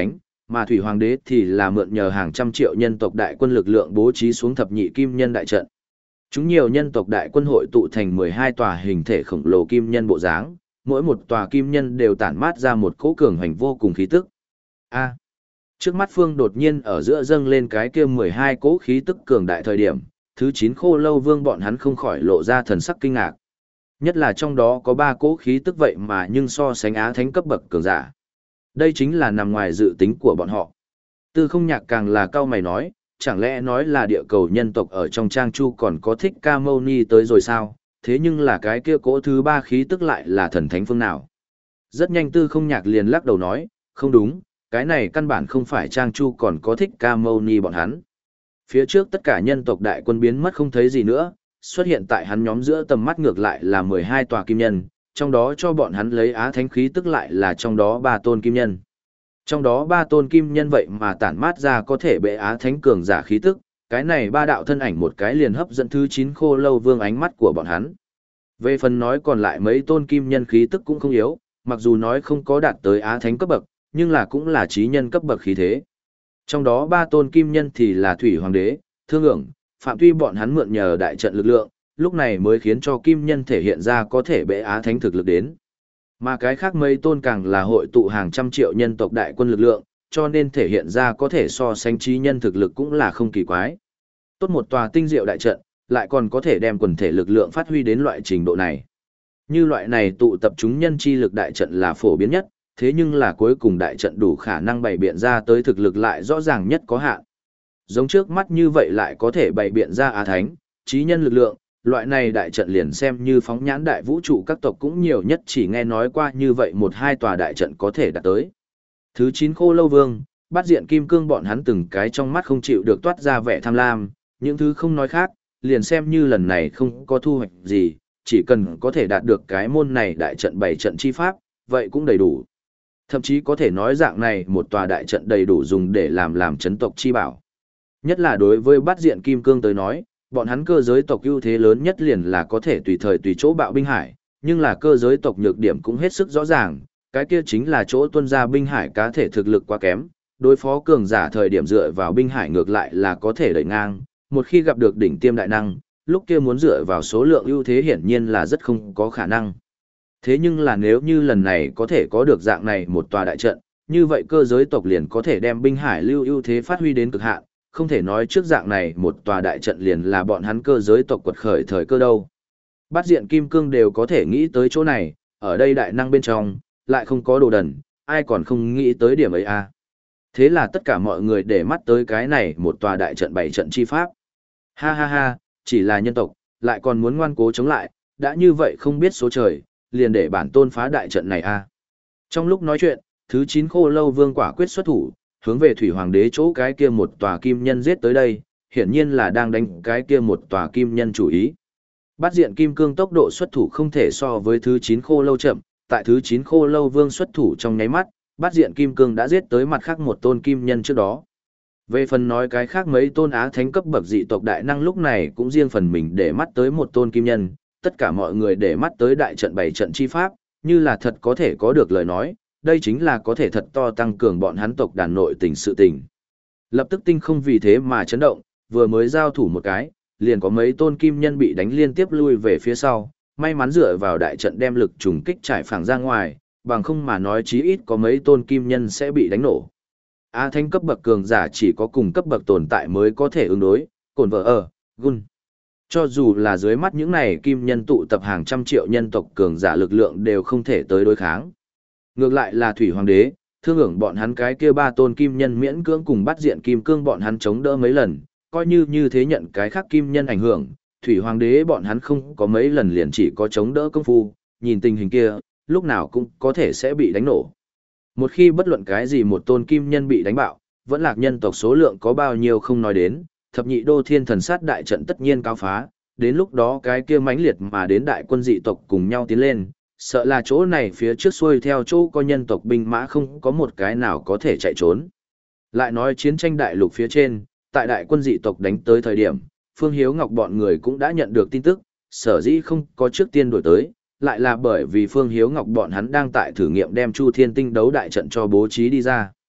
Mà Thủy Hoàng đế thì là mượn nhờ hàng trăm triệu nhân tộc đại quân lực lượng bố trí xuống thập nhị kim nhân đại trận. Chúng nhiều nhân tộc đại quân hội tụ thành mười hai tòa hình thể khổng lồ kim nhân bộ dáng, mỗi một tòa kim nhân đều tản mát ra một cỗ cường hành vô cùng khí tức. A. Trước mắt Phương đột nhiên ở giữa dâng lên cái kia mười hai cỗ khí tức cường đại thời điểm, thứ chín Khô Lâu Vương bọn hắn không khỏi lộ ra thần sắc kinh ngạc. Nhất là trong đó có ba cỗ khí tức vậy mà nhưng so sánh Á Thánh cấp bậc cường giả. Đây chính là nằm ngoài dự tính của bọn họ. Tư Không Nhạc càng là cao mày nói, chẳng lẽ nói là địa cầu nhân tộc ở trong Trang Chu còn có Thích Ca Mâu Ni tới rồi sao? Thế nhưng là cái kia cỗ thứ ba khí tức lại là thần thánh phương nào? Rất nhanh Tư Không Nhạc liền lắc đầu nói, không đúng, cái này căn bản không phải Trang Chu còn có Thích Ca Mâu Ni bọn hắn. Phía trước tất cả nhân tộc đại quân biến mất không thấy gì nữa, xuất hiện tại hắn nhóm giữa tầm mắt ngược lại là mười hai tòa kim nhân, trong đó cho bọn hắn lấy Á Thánh khí tức lại là trong đó ba tôn kim nhân. Trong đó ba tôn kim nhân vậy mà tản mát ra có thể bệ Á Thánh cường giả khí tức, cái này ba đạo thân ảnh một cái liền hấp dẫn thứ chín Khô Lâu Vương ánh mắt của bọn hắn. Về phần nói còn lại mấy tôn kim nhân khí tức cũng không yếu, mặc dù nói không có đạt tới Á Thánh cấp bậc, nhưng là cũng là trí nhân cấp bậc khí thế. Trong đó ba tôn kim nhân thì là Thủy Hoàng đế, Thương Ưởng, Phạm Tuy bọn hắn mượn nhờ đại trận lực lượng, lúc này mới khiến cho kim nhân thể hiện ra có thể bệ Á Thánh thực lực đến. Mà cái khác mấy tôn càng là hội tụ hàng trăm triệu nhân tộc đại quân lực lượng, cho nên thể hiện ra có thể so sánh trí nhân thực lực cũng là không kỳ quái. Tốt một tòa tinh diệu đại trận, lại còn có thể đem quần thể lực lượng phát huy đến loại trình độ này. Như loại này tụ tập chúng nhân chi lực đại trận là phổ biến nhất, thế nhưng là cuối cùng đại trận đủ khả năng bày biện ra tới thực lực lại rõ ràng nhất có hạn. Giống trước mắt như vậy lại có thể bày biện ra Á Thánh, trí nhân lực lượng, loại này đại trận liền xem như phóng nhãn đại vũ trụ các tộc cũng nhiều nhất chỉ nghe nói qua như vậy một hai tòa đại trận có thể đạt tới. Thứ chín Khô Lâu Vương, Bát Diện Kim Cương bọn hắn từng cái trong mắt không chịu được toát ra vẻ tham lam, những thứ không nói khác, liền xem như lần này không có thu hoạch gì, chỉ cần có thể đạt được cái môn này đại trận bảy trận chi pháp, vậy cũng đầy đủ. Thậm chí có thể nói dạng này một tòa đại trận đầy đủ dùng để làm làm chấn tộc chi bảo. Nhất là đối với Bát Diện Kim Cương tới nói, bọn hắn cơ giới tộc ưu thế lớn nhất liền là có thể tùy thời tùy chỗ bạo binh hải, nhưng là cơ giới tộc nhược điểm cũng hết sức rõ ràng, cái kia chính là chỗ tuân ra binh hải cá thể thực lực quá kém, đối phó cường giả thời điểm dựa vào binh hải ngược lại là có thể đẩy ngang, một khi gặp được đỉnh tiêm đại năng, lúc kia muốn dựa vào số lượng ưu thế hiển nhiên là rất không có khả năng. Thế nhưng là nếu như lần này có thể có được dạng này một tòa đại trận, như vậy cơ giới tộc liền có thể đem binh hải lưu ưu thế phát huy đến cực hạn, không thể nói trước dạng này một tòa đại trận liền là bọn hắn cơ giới tộc quật khởi thời cơ đâu. Bát Diện Kim Cương đều có thể nghĩ tới chỗ này, ở đây đại năng bên trong, lại không có đồ đần, ai còn không nghĩ tới điểm ấy à. Thế là tất cả mọi người để mắt tới cái này một tòa đại trận bảy trận chi pháp. Ha ha ha, chỉ là nhân tộc, lại còn muốn ngoan cố chống lại, đã như vậy không biết số trời, liền để bản tôn phá đại trận này à. Trong lúc nói chuyện, thứ chín Khô Lâu Vương quả quyết xuất thủ, hướng về Thủy Hoàng đế chỗ cái kia một tòa kim nhân giết tới đây, hiển nhiên là đang đánh cái kia một tòa kim nhân chủ ý. Bát Diện Kim Cương tốc độ xuất thủ không thể so với thứ chín Khô Lâu chậm, tại thứ chín Khô Lâu Vương xuất thủ trong nháy mắt, Bát Diện Kim Cương đã giết tới mặt khác một tôn kim nhân trước đó. Về phần nói cái khác mấy tôn Á Thánh cấp bậc dị tộc đại năng lúc này cũng riêng phần mình để mắt tới một tôn kim nhân, tất cả mọi người để mắt tới đại trận bảy trận chi pháp, như là thật có thể có được lời nói, đây chính là có thể thật to tăng cường bọn hắn tộc đàn nội tình sự tình. Lập tức tinh không vì thế mà chấn động, vừa mới giao thủ một cái, liền có mấy tôn kim nhân bị đánh liên tiếp lui về phía sau, may mắn dựa vào đại trận đem lực trùng kích trải phẳng ra ngoài, bằng không mà nói chí ít có mấy tôn kim nhân sẽ bị đánh nổ. Á Thánh cấp bậc cường giả chỉ có cùng cấp bậc tồn tại mới có thể ứng đối, cồn vợ ở, gun. Cho dù là dưới mắt những này kim nhân tụ tập hàng trăm triệu nhân tộc cường giả lực lượng đều không thể tới đối kháng. Ngược lại là Thủy Hoàng đế, Thương Ưởng bọn hắn cái kia ba tôn kim nhân miễn cưỡng cùng Bát Diện Kim Cương bọn hắn chống đỡ mấy lần, coi như như thế nhận cái khác kim nhân ảnh hưởng, Thủy Hoàng đế bọn hắn không có mấy lần liền chỉ có chống đỡ công phu, nhìn tình hình kia, lúc nào cũng có thể sẽ bị đánh nổ. Một khi bất luận cái gì một tôn kim nhân bị đánh bạo, vẫn lạc nhân tộc số lượng có bao nhiêu không nói đến, thập nhị đô thiên thần sát đại trận tất nhiên cao phá, đến lúc đó cái kia mãnh liệt mà đến đại quân dị tộc cùng nhau tiến lên, sợ là chỗ này phía trước xuôi theo chỗ có nhân tộc binh mã không có một cái nào có thể chạy trốn. Lại nói chiến tranh đại lục phía trên, tại đại quân dị tộc đánh tới thời điểm, Phương Hiếu Ngọc bọn người cũng đã nhận được tin tức, sở dĩ không có trước tiên đổi tới, lại là bởi vì Phương Hiếu Ngọc bọn hắn đang tại thử nghiệm đem Chu Thiên Tinh đấu đại trận cho bố trí đi ra.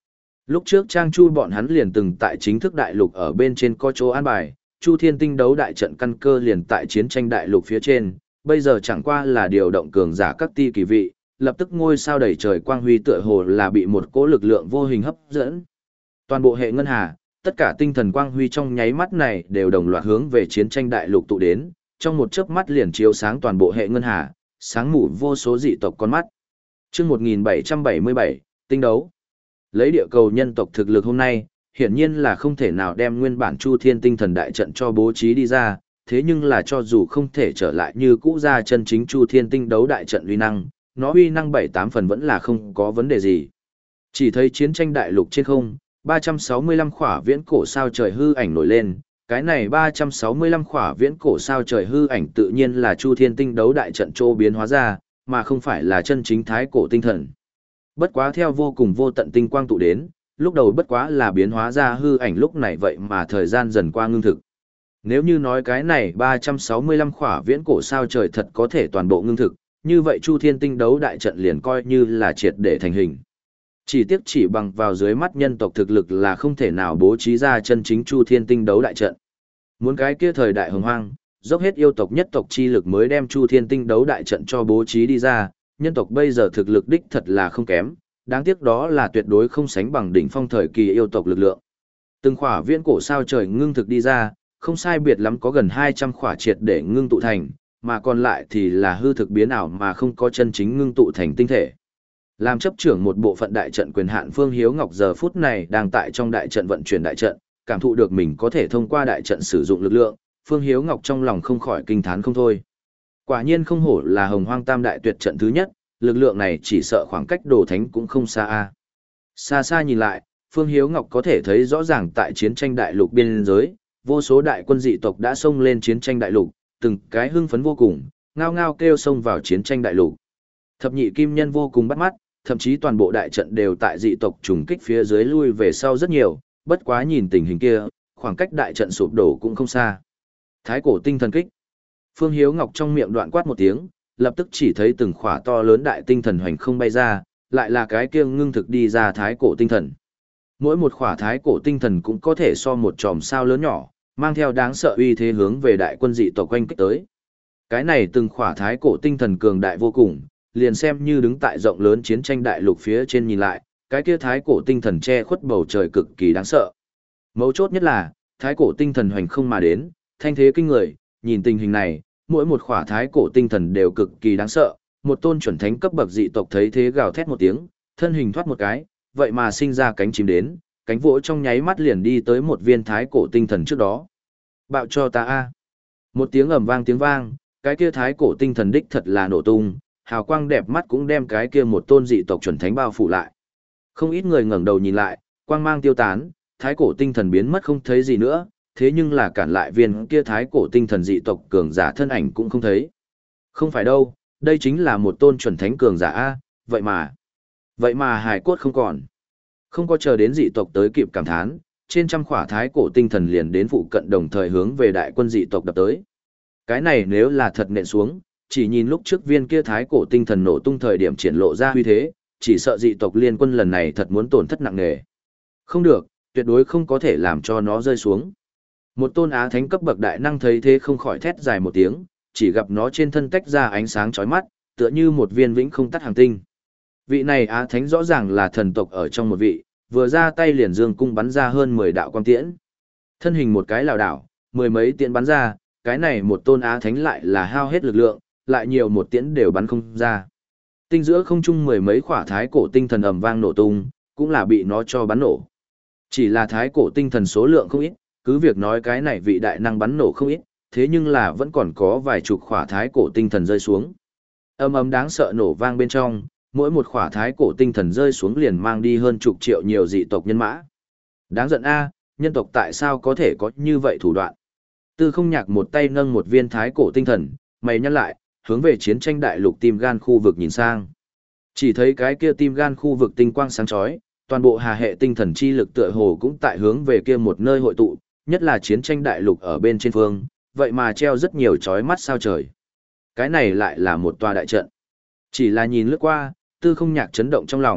Lúc trước Trang Chu bọn hắn liền từng tại chính thức đại lục ở bên trên có chỗ an bài, Chu Thiên Tinh đấu đại trận căn cơ liền tại chiến tranh đại lục phía trên, bây giờ chẳng qua là điều động cường giả các ti kỳ vị, lập tức ngôi sao đầy trời quang huy tựa hồ là bị một cỗ lực lượng vô hình hấp dẫn. Toàn bộ hệ ngân hà, tất cả tinh thần quang huy trong nháy mắt này đều đồng loạt hướng về chiến tranh đại lục tụ đến, trong một chớp mắt liền chiếu sáng toàn bộ hệ ngân hà, sáng mù vô số dị tộc con mắt. Chương một nghìn bảy trăm bảy mươi bảy, tinh đấu. Lấy địa cầu nhân tộc thực lực hôm nay, hiển nhiên là không thể nào đem nguyên bản Chu Thiên tinh thần đại trận cho bố trí đi ra, thế nhưng là cho dù không thể trở lại như cũ ra chân chính Chu Thiên tinh đấu đại trận uy năng, nó uy năng bảy tám phần vẫn là không có vấn đề gì. Chỉ thấy chiến tranh đại lục trên không, ba trăm sáu mươi lăm khỏa viễn cổ sao trời hư ảnh nổi lên, cái này ba trăm sáu mươi lăm khỏa viễn cổ sao trời hư ảnh tự nhiên là Chu Thiên tinh đấu đại trận trô biến hóa ra, mà không phải là chân chính thái cổ tinh thần. Bất quá theo vô cùng vô tận tinh quang tụ đến, lúc đầu bất quá là biến hóa ra hư ảnh lúc này vậy mà thời gian dần qua ngưng thực. Nếu như nói cái này ba trăm sáu mươi lăm khỏa viễn cổ sao trời thật có thể toàn bộ ngưng thực, như vậy Chu Thiên tinh đấu đại trận liền coi như là triệt để thành hình. Chỉ tiếc chỉ bằng vào dưới mắt nhân tộc thực lực là không thể nào bố trí ra chân chính Chu Thiên tinh đấu đại trận. Muốn cái kia thời đại hồng hoang, dốc hết yêu tộc nhất tộc chi lực mới đem Chu Thiên tinh đấu đại trận cho bố trí đi ra, nhân tộc bây giờ thực lực đích thật là không kém, đáng tiếc đó là tuyệt đối không sánh bằng đỉnh phong thời kỳ yêu tộc lực lượng. Từng khỏa viễn cổ sao trời ngưng thực đi ra, không sai biệt lắm có gần hai trăm khỏa triệt để ngưng tụ thành, mà còn lại thì là hư thực biến ảo mà không có chân chính ngưng tụ thành tinh thể. Làm chấp trưởng một bộ phận đại trận quyền hạn Phương Hiếu Ngọc giờ phút này đang tại trong đại trận vận chuyển đại trận, cảm thụ được mình có thể thông qua đại trận sử dụng lực lượng, Phương Hiếu Ngọc trong lòng không khỏi kinh thán không thôi. Quả nhiên không hổ là Hồng Hoang Tam đại tuyệt trận thứ nhất, lực lượng này chỉ sợ khoảng cách Đồ Thánh cũng không xa a. Xa xa nhìn lại, Phương Hiếu Ngọc có thể thấy rõ ràng tại chiến tranh đại lục biên giới, vô số đại quân dị tộc đã xông lên chiến tranh đại lục, từng cái hưng phấn vô cùng, ngao ngao kêu xông vào chiến tranh đại lục. Thập nhị kim nhân vô cùng bắt mắt, thậm chí toàn bộ đại trận đều tại dị tộc trùng kích phía dưới lui về sau rất nhiều, bất quá nhìn tình hình kia, khoảng cách đại trận sụp đổ cũng không xa. Thái cổ tinh thần kích. Phương Hiếu Ngọc trong miệng đoạn quát một tiếng, lập tức chỉ thấy từng khỏa to lớn đại tinh thần hoành không bay ra, lại là cái kia ngưng thực đi ra thái cổ tinh thần. Mỗi một khỏa thái cổ tinh thần cũng có thể so một chòm sao lớn nhỏ, mang theo đáng sợ uy thế hướng về đại quân dị tộc quanh kích tới. Cái này từng khỏa thái cổ tinh thần cường đại vô cùng, liền xem như đứng tại rộng lớn chiến tranh đại lục phía trên nhìn lại, cái kia thái cổ tinh thần che khuất bầu trời cực kỳ đáng sợ. Mấu chốt nhất là, thái cổ tinh thần hoành không mà đến, thanh thế kinh người, nhìn tình hình này, mỗi một khỏa thái cổ tinh thần đều cực kỳ đáng sợ, một tôn chuẩn thánh cấp bậc dị tộc thấy thế gào thét một tiếng, thân hình thoát một cái, vậy mà sinh ra cánh chim đến, cánh vỗ trong nháy mắt liền đi tới một viên thái cổ tinh thần trước đó. Bạo cho ta a! Một tiếng ầm vang tiếng vang, cái kia thái cổ tinh thần đích thật là nổ tung, hào quang đẹp mắt cũng đem cái kia một tôn dị tộc chuẩn thánh bao phủ lại. Không ít người ngẩng đầu nhìn lại, quang mang tiêu tán, thái cổ tinh thần biến mất không thấy gì nữa, thế nhưng là cản lại viên kia thái cổ tinh thần dị tộc cường giả thân ảnh cũng không thấy. Không phải đâu, đây chính là một tôn chuẩn thánh cường giả a, vậy mà, vậy mà hài cốt không còn. Không có chờ đến dị tộc tới kịp cảm thán, trên trăm khỏa thái cổ tinh thần liền đến phụ cận đồng thời hướng về đại quân dị tộc đập tới. Cái này nếu là thật nện xuống, chỉ nhìn lúc trước viên kia thái cổ tinh thần nổ tung thời điểm triển lộ ra huy thế, chỉ sợ dị tộc liên quân lần này thật muốn tổn thất nặng nề. Không được, tuyệt đối không có thể làm cho nó rơi xuống. Một tôn á thánh cấp bậc đại năng thấy thế không khỏi thét dài một tiếng, chỉ gặp nó trên thân tách ra ánh sáng chói mắt, tựa như một viên vĩnh không tắt hàng tinh. Vị này á thánh rõ ràng là thần tộc ở trong một vị, vừa ra tay liền dương cung bắn ra hơn mười đạo quang tiễn. Thân hình một cái lảo đảo, mười mấy tiễn bắn ra, cái này một tôn á thánh lại là hao hết lực lượng, lại nhiều một tiễn đều bắn không ra. Tinh giữa không trung mười mấy khỏa thái cổ tinh thần ầm vang nổ tung, cũng là bị nó cho bắn nổ. Chỉ là thái cổ tinh thần số lượng không ít, cứ việc nói cái này vị đại năng bắn nổ không ít, thế nhưng là vẫn còn có vài chục khỏa thái cổ tinh thần rơi xuống. Âm ầm đáng sợ nổ vang bên trong, mỗi một khỏa thái cổ tinh thần rơi xuống liền mang đi hơn chục triệu nhiều dị tộc nhân mã. Đáng giận a, nhân tộc tại sao có thể có như vậy thủ đoạn? Tư Không Nhạc một tay nâng một viên thái cổ tinh thần, mày nhăn lại, hướng về chiến tranh đại lục tim gan khu vực nhìn sang. Chỉ thấy cái kia tim gan khu vực tinh quang sáng chói, toàn bộ hà hệ tinh thần chi lực tựa hồ cũng tại hướng về kia một nơi hội tụ, nhất là chiến tranh đại lục ở bên trên phương, vậy mà treo rất nhiều chói mắt sao trời. Cái này lại là một tòa đại trận. Chỉ là nhìn lướt qua, Tư Không Nhạc chấn động trong lòng,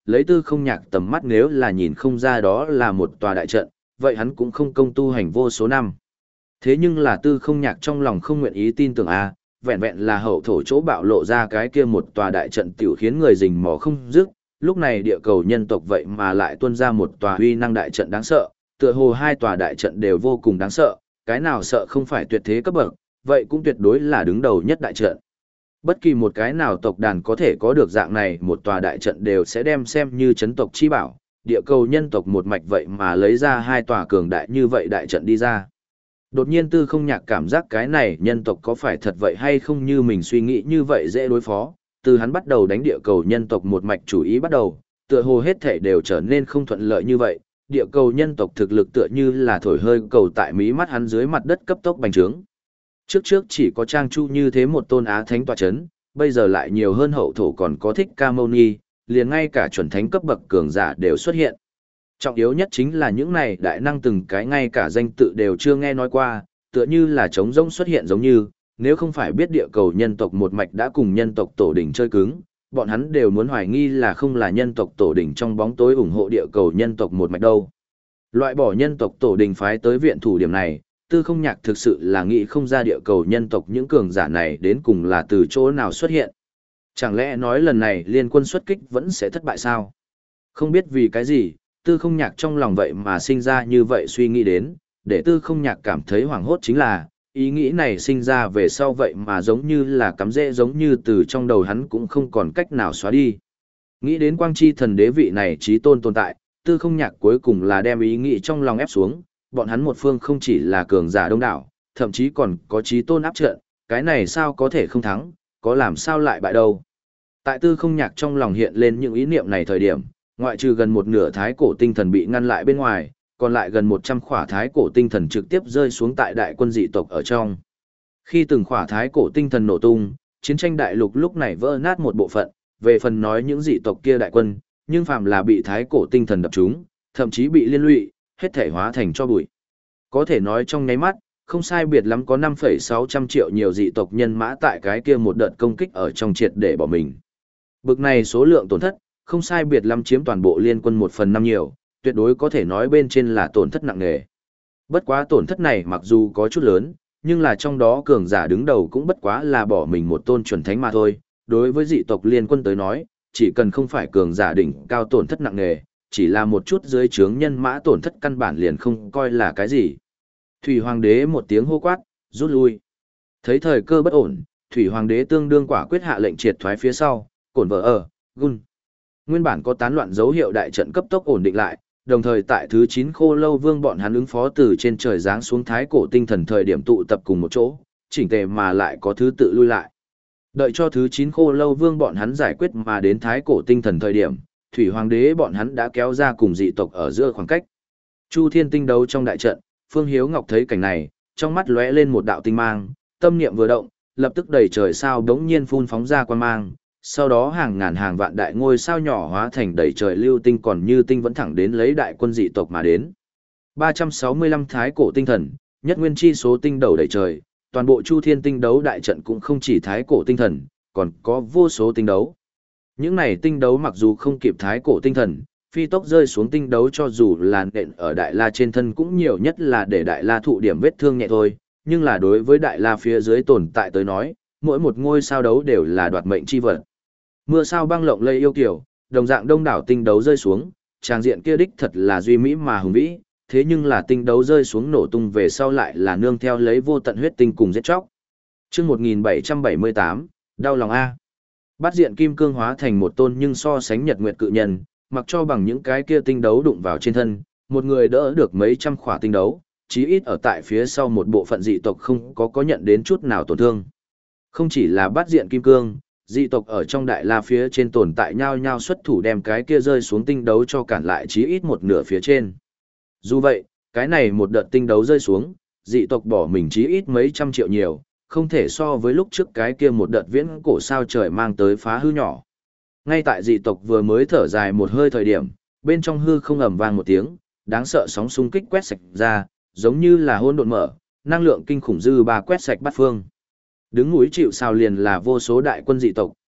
lấy Tư Không Nhạc tầm mắt nếu là nhìn không ra đó là một tòa đại trận, vậy hắn cũng không công tu hành vô số năm. Thế nhưng là Tư Không Nhạc trong lòng không nguyện ý tin tưởng a, vẹn vẹn là hậu thổ chỗ bạo lộ ra cái kia một tòa đại trận tiểu khiến người rình mò không dứt, lúc này địa cầu nhân tộc vậy mà lại tuôn ra một tòa uy năng đại trận đáng sợ, tựa hồ hai tòa đại trận đều vô cùng đáng sợ, cái nào sợ không phải tuyệt thế cấp bậc, vậy cũng tuyệt đối là đứng đầu nhất đại trận. Bất kỳ một cái nào tộc đàn có thể có được dạng này một tòa đại trận đều sẽ đem xem như chấn tộc chi bảo, địa cầu nhân tộc một mạch vậy mà lấy ra hai tòa cường đại như vậy đại trận đi ra. Đột nhiên Tư Không Nhạc cảm giác cái này nhân tộc có phải thật vậy hay không như mình suy nghĩ như vậy dễ đối phó, từ hắn bắt đầu đánh địa cầu nhân tộc một mạch chủ ý bắt đầu, tựa hồ hết thể đều trở nên không thuận lợi như vậy, địa cầu nhân tộc thực lực tựa như là thổi hơi cầu tại mí mắt hắn dưới mặt đất cấp tốc bành trướng. Trước trước chỉ có Trang Chu như thế một tôn á thánh tọa chấn, bây giờ lại nhiều hơn hậu thổ còn có Thích Ca Mâu Ni, liền ngay cả chuẩn thánh cấp bậc cường giả đều xuất hiện. Trọng yếu nhất chính là những này đại năng từng cái ngay cả danh tự đều chưa nghe nói qua, tựa như là trống rỗng xuất hiện giống như, nếu không phải biết địa cầu nhân tộc một mạch đã cùng nhân tộc tổ đỉnh chơi cứng, bọn hắn đều muốn hoài nghi là không là nhân tộc tổ đỉnh trong bóng tối ủng hộ địa cầu nhân tộc một mạch đâu. Loại bỏ nhân tộc tổ đỉnh phái tới viện thủ điểm này, Tư Không Nhạc thực sự là nghĩ không ra địa cầu nhân tộc những cường giả này đến cùng là từ chỗ nào xuất hiện. Chẳng lẽ nói lần này liên quân xuất kích vẫn sẽ thất bại sao? Không biết vì cái gì, Tư Không Nhạc trong lòng vậy mà sinh ra như vậy suy nghĩ đến, để Tư Không Nhạc cảm thấy hoảng hốt chính là, ý nghĩ này sinh ra về sau vậy mà giống như là cắm rễ giống như từ trong đầu hắn cũng không còn cách nào xóa đi. Nghĩ đến Quang Chi thần đế vị này chí tôn tồn tại, Tư Không Nhạc cuối cùng là đem ý nghĩ trong lòng ép xuống, bọn hắn một phương không chỉ là cường giả đông đảo, thậm chí còn có chí tôn áp trận, cái này sao có thể không thắng, có làm sao lại bại đâu. Tại Tư Không Nhạc trong lòng hiện lên những ý niệm này thời điểm, ngoại trừ gần một nửa thái cổ tinh thần bị ngăn lại bên ngoài, còn lại gần một trăm khỏa thái cổ tinh thần trực tiếp rơi xuống tại đại quân dị tộc ở trong. Khi từng khỏa thái cổ tinh thần nổ tung, chiến tranh đại lục lúc này vỡ nát một bộ phận, về phần nói những dị tộc kia đại quân, nhưng phàm là bị thái cổ tinh thần đập trúng, thậm chí bị liên lụy, hết thể hóa thành cho bụi. Có thể nói trong nháy mắt, không sai biệt lắm có năm phẩy sáu trăm triệu nhiều dị tộc nhân mã tại cái kia một đợt công kích ở trong triệt để bỏ mình. Bực này số lượng tổn thất, không sai biệt lắm chiếm toàn bộ liên quân một phần năm nhiều, tuyệt đối có thể nói bên trên là tổn thất nặng nề. Bất quá tổn thất này mặc dù có chút lớn, nhưng là trong đó cường giả đứng đầu cũng bất quá là bỏ mình một tôn chuẩn thánh mà thôi. Đối với dị tộc liên quân tới nói, chỉ cần không phải cường giả đỉnh cao tổn thất nặng nề, chỉ là một chút dưới trướng nhân mã tổn thất căn bản liền không coi là cái gì. Thủy Hoàng đế một tiếng hô quát, rút lui. Thấy thời cơ bất ổn, Thủy Hoàng đế tương đương quả quyết hạ lệnh triệt thoái phía sau, cổn vợ ở, gun. Nguyên bản có tán loạn dấu hiệu đại trận cấp tốc ổn định lại, đồng thời tại thứ chín Khô Lâu Vương bọn hắn ứng phó từ trên trời giáng xuống thái cổ tinh thần thời điểm tụ tập cùng một chỗ, chỉnh tề mà lại có thứ tự lui lại. Đợi cho thứ chín Khô Lâu Vương bọn hắn giải quyết mà đến thái cổ tinh thần thời điểm, Thủy Hoàng đế bọn hắn đã kéo ra cùng dị tộc ở giữa khoảng cách. Chu Thiên tinh đấu trong đại trận, Phương Hiếu Ngọc thấy cảnh này, trong mắt lóe lên một đạo tinh mang, tâm niệm vừa động, lập tức đầy trời sao đống nhiên phun phóng ra quan mang, sau đó hàng ngàn hàng vạn đại ngôi sao nhỏ hóa thành đầy trời lưu tinh còn như tinh vẫn thẳng đến lấy đại quân dị tộc mà đến. ba trăm sáu mươi lăm thái cổ tinh thần, nhất nguyên chi số tinh đầu đầy trời, toàn bộ Chu Thiên tinh đấu đại trận cũng không chỉ thái cổ tinh thần, còn có vô số tinh đấu. Những này tinh đấu mặc dù không kịp thái cổ tinh thần, phi tốc rơi xuống tinh đấu cho dù là nện ở Đại La trên thân cũng nhiều nhất là để Đại La thụ điểm vết thương nhẹ thôi, nhưng là đối với Đại La phía dưới tồn tại tới nói, mỗi một ngôi sao đấu đều là đoạt mệnh chi vật. Mưa sao băng lộng lây yêu kiều, đồng dạng đông đảo tinh đấu rơi xuống, tràng diện kia đích thật là duy mỹ mà hùng vĩ, thế nhưng là tinh đấu rơi xuống nổ tung về sau lại là nương theo lấy vô tận huyết tinh cùng giết chóc. Chương một nghìn bảy trăm bảy mươi tám, đau lòng a. Bát diện kim cương hóa thành một tôn nhưng so sánh nhật nguyệt cự nhân, mặc cho bằng những cái kia tinh đấu đụng vào trên thân, một người đỡ được mấy trăm khỏa tinh đấu, chí ít ở tại phía sau một bộ phận dị tộc không có có nhận đến chút nào tổn thương. Không chỉ là bát diện kim cương, dị tộc ở trong Đại La phía trên tồn tại nhau nhau xuất thủ đem cái kia rơi xuống tinh đấu cho cản lại chí ít một nửa phía trên. Dù vậy, cái này một đợt tinh đấu rơi xuống, dị tộc bỏ mình chí ít mấy trăm triệu nhiều, không thể so với lúc trước cái kia một đợt viễn cổ sao trời mang tới phá hư nhỏ. Ngay tại dị tộc vừa mới thở dài một hơi thời điểm, bên trong hư không ầm vang một tiếng, đáng sợ sóng xung kích quét sạch ra, giống như là hỗn độn mở, năng lượng kinh khủng dư ba quét sạch bát phương. Đứng núi chịu sao liền là vô số đại quân dị tộc,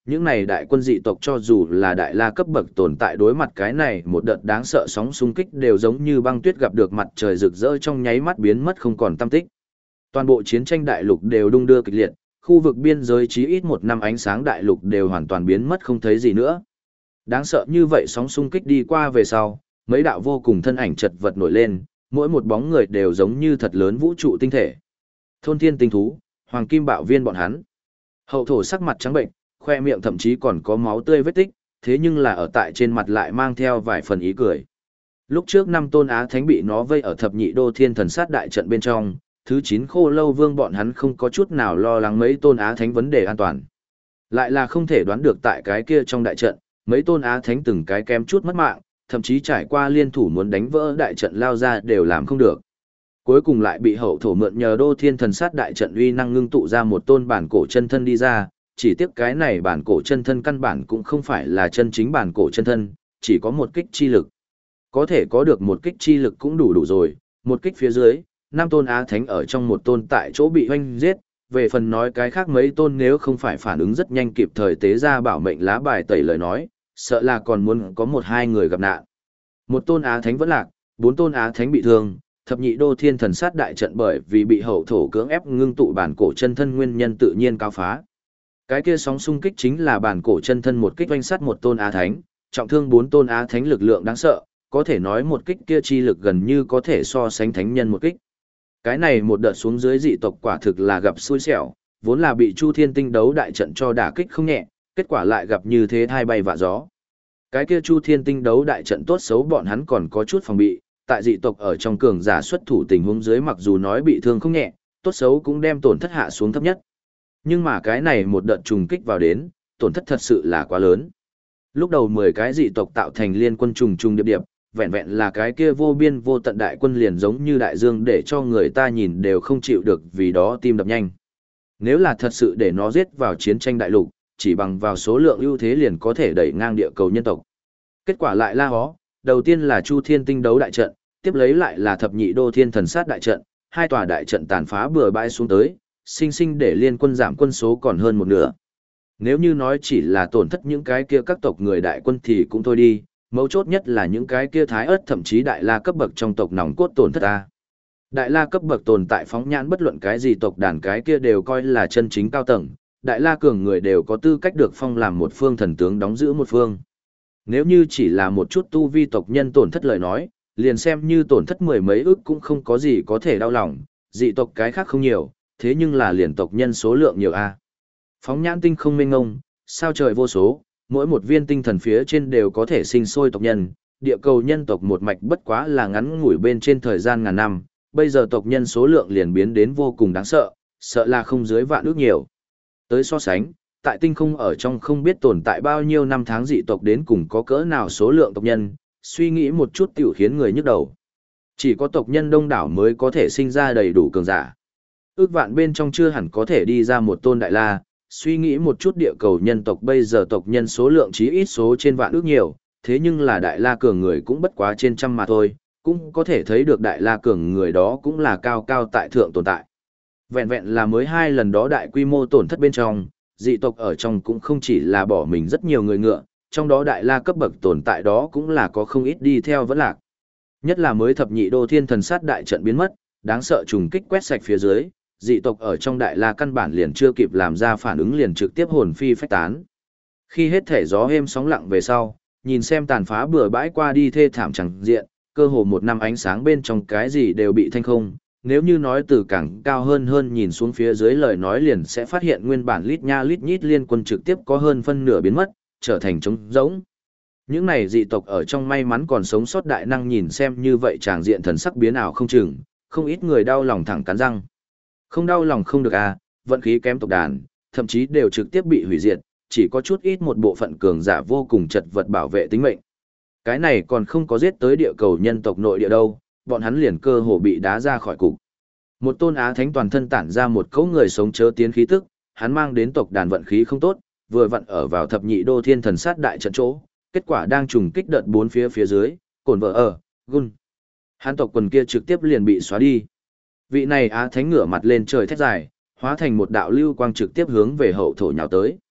Những này đại quân dị tộc cho dù là đại la cấp bậc tồn tại đối mặt cái này một đợt đáng sợ sóng xung kích đều giống như băng tuyết gặp được mặt trời rực rỡ trong nháy mắt biến mất không còn tăm tích. Toàn bộ chiến tranh đại lục đều đung đưa kịch liệt, khu vực biên giới chí ít một năm ánh sáng đại lục đều hoàn toàn biến mất không thấy gì nữa. Đáng sợ như vậy sóng xung kích đi qua về sau, mấy đạo vô cùng thân ảnh chật vật nổi lên, mỗi một bóng người đều giống như thật lớn vũ trụ tinh thể. Thôn thiên tinh thú, hoàng kim bạo viên bọn hắn. Hậu thổ sắc mặt trắng bệnh, khoe miệng thậm chí còn có máu tươi vết tích, thế nhưng là ở tại trên mặt lại mang theo vài phần ý cười. Lúc trước năm tôn á thánh bị nó vây ở thập nhị đô thiên thần sát đại trận bên trong, thứ chín khô lâu vương bọn hắn không có chút nào lo lắng mấy tôn á thánh vấn đề an toàn. Lại là không thể đoán được tại cái kia trong đại trận, mấy tôn á thánh từng cái kém chút mất mạng, thậm chí trải qua liên thủ muốn đánh vỡ đại trận lao ra đều làm không được. Cuối cùng lại bị hậu thổ mượn nhờ đô thiên thần sát đại trận uy năng ngưng tụ ra một tôn bản cổ chân thân đi ra, chỉ tiếc cái này bản cổ chân thân căn bản cũng không phải là chân chính bản cổ chân thân, chỉ có một kích chi lực. Có thể có được một kích chi lực cũng đủ đủ rồi, một kích phía dưới, năm tôn á thánh ở trong một tôn tại chỗ bị hoanh giết, về phần nói cái khác mấy tôn nếu không phải phản ứng rất nhanh kịp thời tế ra bảo mệnh lá bài tẩy lời nói, sợ là còn muốn có một hai người gặp nạn. Một tôn á thánh vẫn lạc, bốn tôn á thánh bị thương, thập nhị đô thiên thần sát đại trận bởi vì bị hậu thổ cưỡng ép ngưng tụ bản cổ chân thân nguyên nhân tự nhiên cao phá. Cái kia sóng xung kích chính là bản cổ chân thân một kích oanh sát một tôn á thánh, trọng thương bốn tôn á thánh lực lượng đáng sợ, có thể nói một kích kia chi lực gần như có thể so sánh thánh nhân một kích. Cái này một đợt xuống dưới dị tộc quả thực là gặp xui xẻo, vốn là bị Chu Thiên Tinh đấu đại trận cho đả kích không nhẹ, kết quả lại gặp như thế thai bay vạ gió. Cái kia Chu Thiên Tinh đấu đại trận tốt xấu bọn hắn còn có chút phòng bị, tại dị tộc ở trong cường giả xuất thủ tình huống dưới mặc dù nói bị thương không nhẹ, tốt xấu cũng đem tổn thất hạ xuống thấp nhất. Nhưng mà cái này một đợt trùng kích vào đến, tổn thất thật sự là quá lớn. Lúc đầu mười cái dị tộc tạo thành liên quân trùng trùng điệp điệp, vẹn vẹn là cái kia vô biên vô tận đại quân liền giống như đại dương để cho người ta nhìn đều không chịu được vì đó tim đập nhanh. Nếu là thật sự để nó giết vào chiến tranh đại lục, chỉ bằng vào số lượng ưu thế liền có thể đẩy ngang địa cầu nhân tộc. Kết quả lại la hó, đầu tiên là Chu Thiên Tinh đấu đại trận, tiếp lấy lại là thập nhị đô thiên thần sát đại trận, hai tòa đại trận tàn phá bừa bãi xuống tới, sinh sinh để liên quân giảm quân số còn hơn một nửa. Nếu như nói chỉ là tổn thất những cái kia các tộc người đại quân thì cũng thôi đi, mấu chốt nhất là những cái kia thái ớt thậm chí đại la cấp bậc trong tộc nòng cốt tổn thất ta. Đại la cấp bậc tồn tại phóng nhãn bất luận cái gì tộc đàn cái kia đều coi là chân chính cao tầng, đại la cường người đều có tư cách được phong làm một phương thần tướng đóng giữ một phương. Nếu như chỉ là một chút tu vi tộc nhân tổn thất lời nói, liền xem như tổn thất mười mấy ức cũng không có gì có thể đau lòng, dị tộc cái khác không nhiều, thế nhưng là liền tộc nhân số lượng nhiều a. Phóng nhãn tinh không mênh ngông, sao trời vô số, mỗi một viên tinh thần phía trên đều có thể sinh sôi tộc nhân, địa cầu nhân tộc một mạch bất quá là ngắn ngủi bên trên thời gian ngàn năm, bây giờ tộc nhân số lượng liền biến đến vô cùng đáng sợ, sợ là không dưới vạn ước nhiều. Tới so sánh, tại tinh không ở trong không biết tồn tại bao nhiêu năm tháng dị tộc đến cùng có cỡ nào số lượng tộc nhân, suy nghĩ một chút tiểu khiến người nhức đầu. Chỉ có tộc nhân đông đảo mới có thể sinh ra đầy đủ cường giả. Ước vạn bên trong chưa hẳn có thể đi ra một tôn đại la, suy nghĩ một chút địa cầu nhân tộc bây giờ tộc nhân số lượng chí ít số trên vạn ước nhiều, thế nhưng là đại la cường người cũng bất quá trên trăm mà thôi, cũng có thể thấy được đại la cường người đó cũng là cao cao tại thượng tồn tại. Vẹn vẹn là mới hai lần đó đại quy mô tổn thất bên trong, dị tộc ở trong cũng không chỉ là bỏ mình rất nhiều người ngựa, trong đó đại la cấp bậc tồn tại đó cũng là có không ít đi theo vẫn lạc. Nhất là mới thập nhị đô thiên thần sát đại trận biến mất, đáng sợ trùng kích quét sạch phía dưới, dị tộc ở trong đại la căn bản liền chưa kịp làm ra phản ứng liền trực tiếp hồn phi phách tán. Khi hết thể gió êm sóng lặng về sau, nhìn xem tàn phá bừa bãi qua đi thê thảm chẳng diện, cơ hồ một năm ánh sáng bên trong cái gì đều bị thanh không. Nếu như nói từ càng cao hơn hơn nhìn xuống phía dưới lời nói liền sẽ phát hiện nguyên bản lít nha lít nhít liên quân trực tiếp có hơn phân nửa biến mất, trở thành trống rỗng. Những này dị tộc ở trong may mắn còn sống sót đại năng nhìn xem như vậy tràng diện thần sắc biến ảo không chừng, không ít người đau lòng thẳng cắn răng. Không đau lòng không được à, vận khí kém tộc đàn, thậm chí đều trực tiếp bị hủy diệt, chỉ có chút ít một bộ phận cường giả vô cùng chật vật bảo vệ tính mệnh. Cái này còn không có giết tới địa cầu nhân tộc nội địa đâu, bọn hắn liền cơ hồ bị đá ra khỏi cục. Một tôn á thánh toàn thân tản ra một cấu người sống chớ tiến khí tức, hắn mang đến tộc đàn vận khí không tốt, vừa vặn ở vào thập nhị đô thiên thần sát đại trận chỗ, kết quả đang trùng kích đợt bốn phía phía dưới, cồn vợ ở, gun. Hắn tộc quần kia trực tiếp liền bị xóa đi. Vị này á thánh ngửa mặt lên trời thét dài, hóa thành một đạo lưu quang trực tiếp hướng về hậu thổ nhào tới.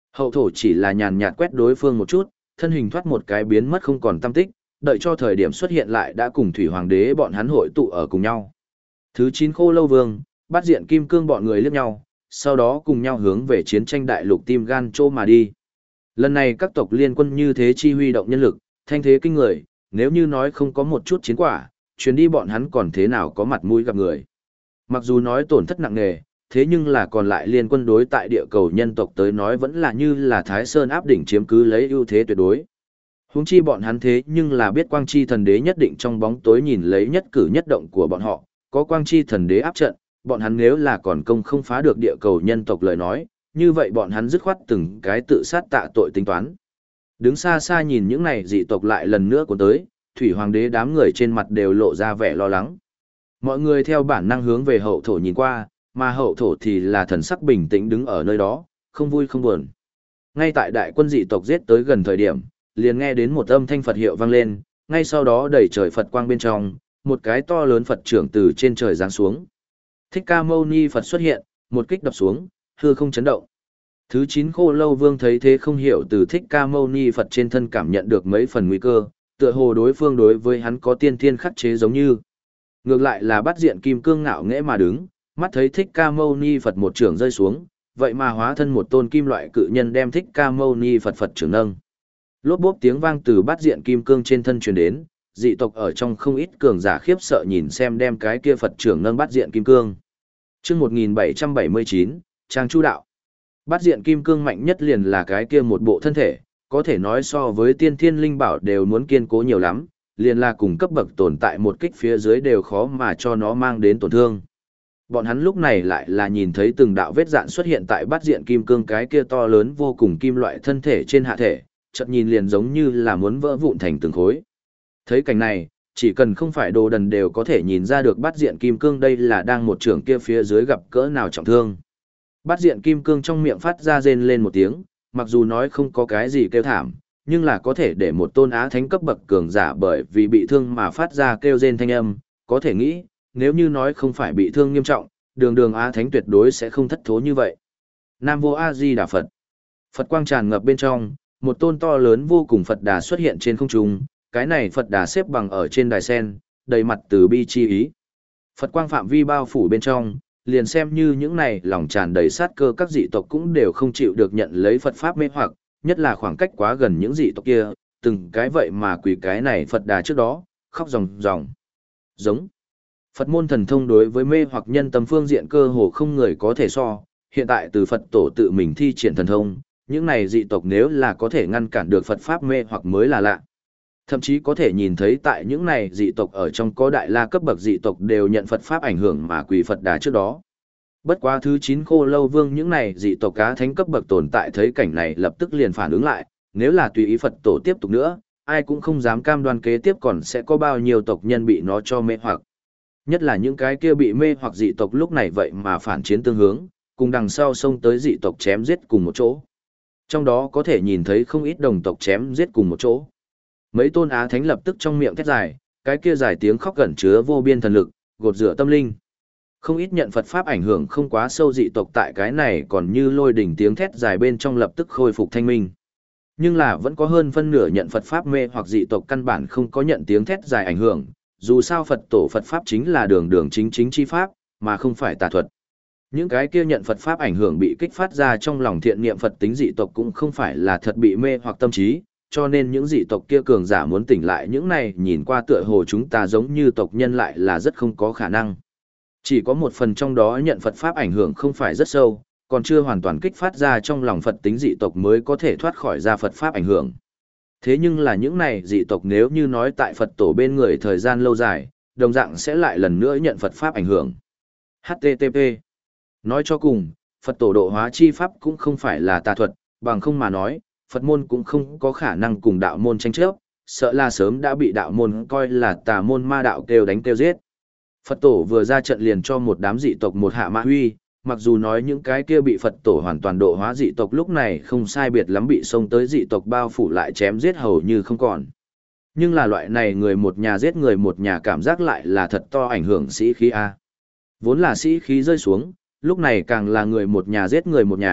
Hậu thổ chỉ là nhàn nhạt quét đối phương một chút, thân hình thoát một cái biến mất không còn tăm tích, đợi cho thời điểm xuất hiện lại đã cùng thủy hoàng đế bọn hắn hội tụ ở cùng nhau. Thứ chín Khô Lâu Vương, Bát Diện Kim Cương bọn người liếc nhau, sau đó cùng nhau hướng về chiến tranh đại lục Tim Gan Châu mà đi. Lần này các tộc liên quân như thế chi huy động nhân lực, thanh thế kinh người, nếu như nói không có một chút chiến quả, chuyến đi bọn hắn còn thế nào có mặt mũi gặp người. Mặc dù nói tổn thất nặng nề, thế nhưng là còn lại liên quân đối tại địa cầu nhân tộc tới nói vẫn là như là Thái Sơn áp đỉnh chiếm cứ lấy ưu thế tuyệt đối. Huống chi bọn hắn thế nhưng là biết Quang Chi Thần Đế nhất định trong bóng tối nhìn lấy nhất cử nhất động của bọn họ, có Quang Chi Thần Đế áp trận, bọn hắn nếu là còn công không phá được địa cầu nhân tộc lời nói, như vậy bọn hắn dứt khoát từng cái tự sát tạ tội tính toán. Đứng xa xa nhìn những này dị tộc lại lần nữa cuốn tới, Thủy Hoàng Đế đám người trên mặt đều lộ ra vẻ lo lắng. Mọi người theo bản năng hướng về hậu thổ nhìn qua, mà hậu thổ thì là thần sắc bình tĩnh đứng ở nơi đó, không vui không buồn. Ngay tại đại quân dị tộc giết tới gần thời điểm, liền nghe đến một âm thanh Phật hiệu vang lên, ngay sau đó đầy trời Phật quang bên trong, một cái to lớn Phật trưởng từ trên trời giáng xuống. Thích Ca Mâu Ni Phật xuất hiện, một kích đập xuống, hư không chấn động. Thứ chín Khô Lâu Vương thấy thế không hiểu từ Thích Ca Mâu Ni Phật trên thân cảm nhận được mấy phần nguy cơ, tựa hồ đối phương đối với hắn có tiên thiên khắc chế giống như. Ngược lại là Bát Diện Kim Cương ngạo nghễ mà đứng, mắt thấy Thích Ca Mâu Ni Phật một trưởng rơi xuống, vậy mà hóa thân một tôn kim loại cự nhân đem Thích Ca Mâu Ni Phật Phật trưởng nâng. Lốp bốp tiếng vang từ Bát Diện Kim Cương trên thân truyền đến, dị tộc ở trong không ít cường giả khiếp sợ nhìn xem đem cái kia Phật trưởng nâng Bát Diện Kim Cương. Chương một nghìn bảy trăm bảy mươi chín, Trang Chu Đạo. Bát Diện Kim Cương mạnh nhất liền là cái kia một bộ thân thể, có thể nói so với tiên thiên linh bảo đều muốn kiên cố nhiều lắm, liền là cùng cấp bậc tồn tại một kích phía dưới đều khó mà cho nó mang đến tổn thương. Bọn hắn lúc này lại là nhìn thấy từng đạo vết dạn xuất hiện tại Bát Diện Kim Cương cái kia to lớn vô cùng kim loại thân thể trên hạ thể, chợt nhìn liền giống như là muốn vỡ vụn thành từng khối. Thấy cảnh này, chỉ cần không phải đồ đần đều có thể nhìn ra được Bát Diện Kim Cương đây là đang một trưởng kia phía dưới gặp cỡ nào trọng thương. Bát Diện Kim Cương trong miệng phát ra rên lên một tiếng, mặc dù nói không có cái gì kêu thảm, nhưng là có thể để một tôn á thánh cấp bậc cường giả bởi vì bị thương mà phát ra kêu rên thanh âm, có thể nghĩ, nếu như nói không phải bị thương nghiêm trọng, đường đường á thánh tuyệt đối sẽ không thất thố như vậy. Nam Vô A Di Đà Phật. Phật quang tràn ngập bên trong, một tôn to lớn vô cùng Phật Đà xuất hiện trên không trung, cái này Phật Đà xếp bằng ở trên đài sen, đầy mặt từ bi chi ý. Phật quang phạm vi bao phủ bên trong, liền xem như những này lòng tràn đầy sát cơ các dị tộc cũng đều không chịu được nhận lấy Phật pháp mê hoặc, nhất là khoảng cách quá gần những dị tộc kia, từng cái vậy mà quỳ cái này Phật Đà trước đó, khóc ròng ròng. Giống. Phật môn thần thông đối với mê hoặc nhân tâm phương diện cơ hồ không người có thể so, hiện tại từ Phật tổ tự mình thi triển thần thông, những này dị tộc nếu là có thể ngăn cản được Phật pháp mê hoặc mới là lạ. Thậm chí có thể nhìn thấy tại những này dị tộc ở trong có đại la cấp bậc dị tộc đều nhận Phật pháp ảnh hưởng mà quỳ Phật Đà trước đó. Bất quá thứ chín Khô Lâu Vương những này dị tộc cá thánh cấp bậc tồn tại thấy cảnh này lập tức liền phản ứng lại, nếu là tùy ý Phật tổ tiếp tục nữa, ai cũng không dám cam đoan kế tiếp còn sẽ có bao nhiêu tộc nhân bị nó cho mê hoặc. Nhất là những cái kia bị mê hoặc dị tộc lúc này vậy mà phản chiến tương hướng, cùng đằng sau xông tới dị tộc chém giết cùng một chỗ. Trong đó có thể nhìn thấy không ít đồng tộc chém giết cùng một chỗ. Mấy tôn á thánh lập tức trong miệng thét dài, cái kia dài tiếng khóc gần chứa vô biên thần lực, gột rửa tâm linh. Không ít nhận Phật pháp ảnh hưởng không quá sâu dị tộc tại cái này còn như lôi đỉnh tiếng thét dài bên trong lập tức khôi phục thanh minh. Nhưng là vẫn có hơn phân nửa nhận Phật pháp mê hoặc dị tộc căn bản không có nhận tiếng thét dài ảnh hưởng, dù sao Phật tổ Phật pháp chính là đường đường chính chính chi pháp, mà không phải tà thuật. Những cái kia nhận Phật pháp ảnh hưởng bị kích phát ra trong lòng thiện niệm Phật tính dị tộc cũng không phải là thật bị mê hoặc tâm trí, cho nên những dị tộc kia cường giả muốn tỉnh lại những này nhìn qua tựa hồ chúng ta giống như tộc nhân lại là rất không có khả năng. Chỉ có một phần trong đó nhận Phật pháp ảnh hưởng không phải rất sâu, còn chưa hoàn toàn kích phát ra trong lòng Phật tính dị tộc mới có thể thoát khỏi ra Phật pháp ảnh hưởng. Thế nhưng là những này dị tộc nếu như nói tại Phật tổ bên người thời gian lâu dài, đồng dạng sẽ lại lần nữa nhận Phật pháp ảnh hưởng. hát tê tê pê. Nói cho cùng, Phật tổ độ hóa chi pháp cũng không phải là tà thuật, bằng không mà nói, Phật môn cũng không có khả năng cùng đạo môn tranh chấp, sợ là sớm đã bị đạo môn coi là tà môn ma đạo kêu đánh kêu giết. Phật tổ vừa ra trận liền cho một đám dị tộc một hạ mã huy, mặc dù nói những cái kia bị Phật tổ hoàn toàn độ hóa dị tộc lúc này không sai biệt lắm bị xông tới dị tộc bao phủ lại chém giết hầu như không còn. Nhưng là loại này người một nhà giết người một nhà cảm giác lại là thật to ảnh hưởng sĩ khí A. Vốn là sĩ khí rơi xuống, lúc này càng là người một nhà giết người một nhà,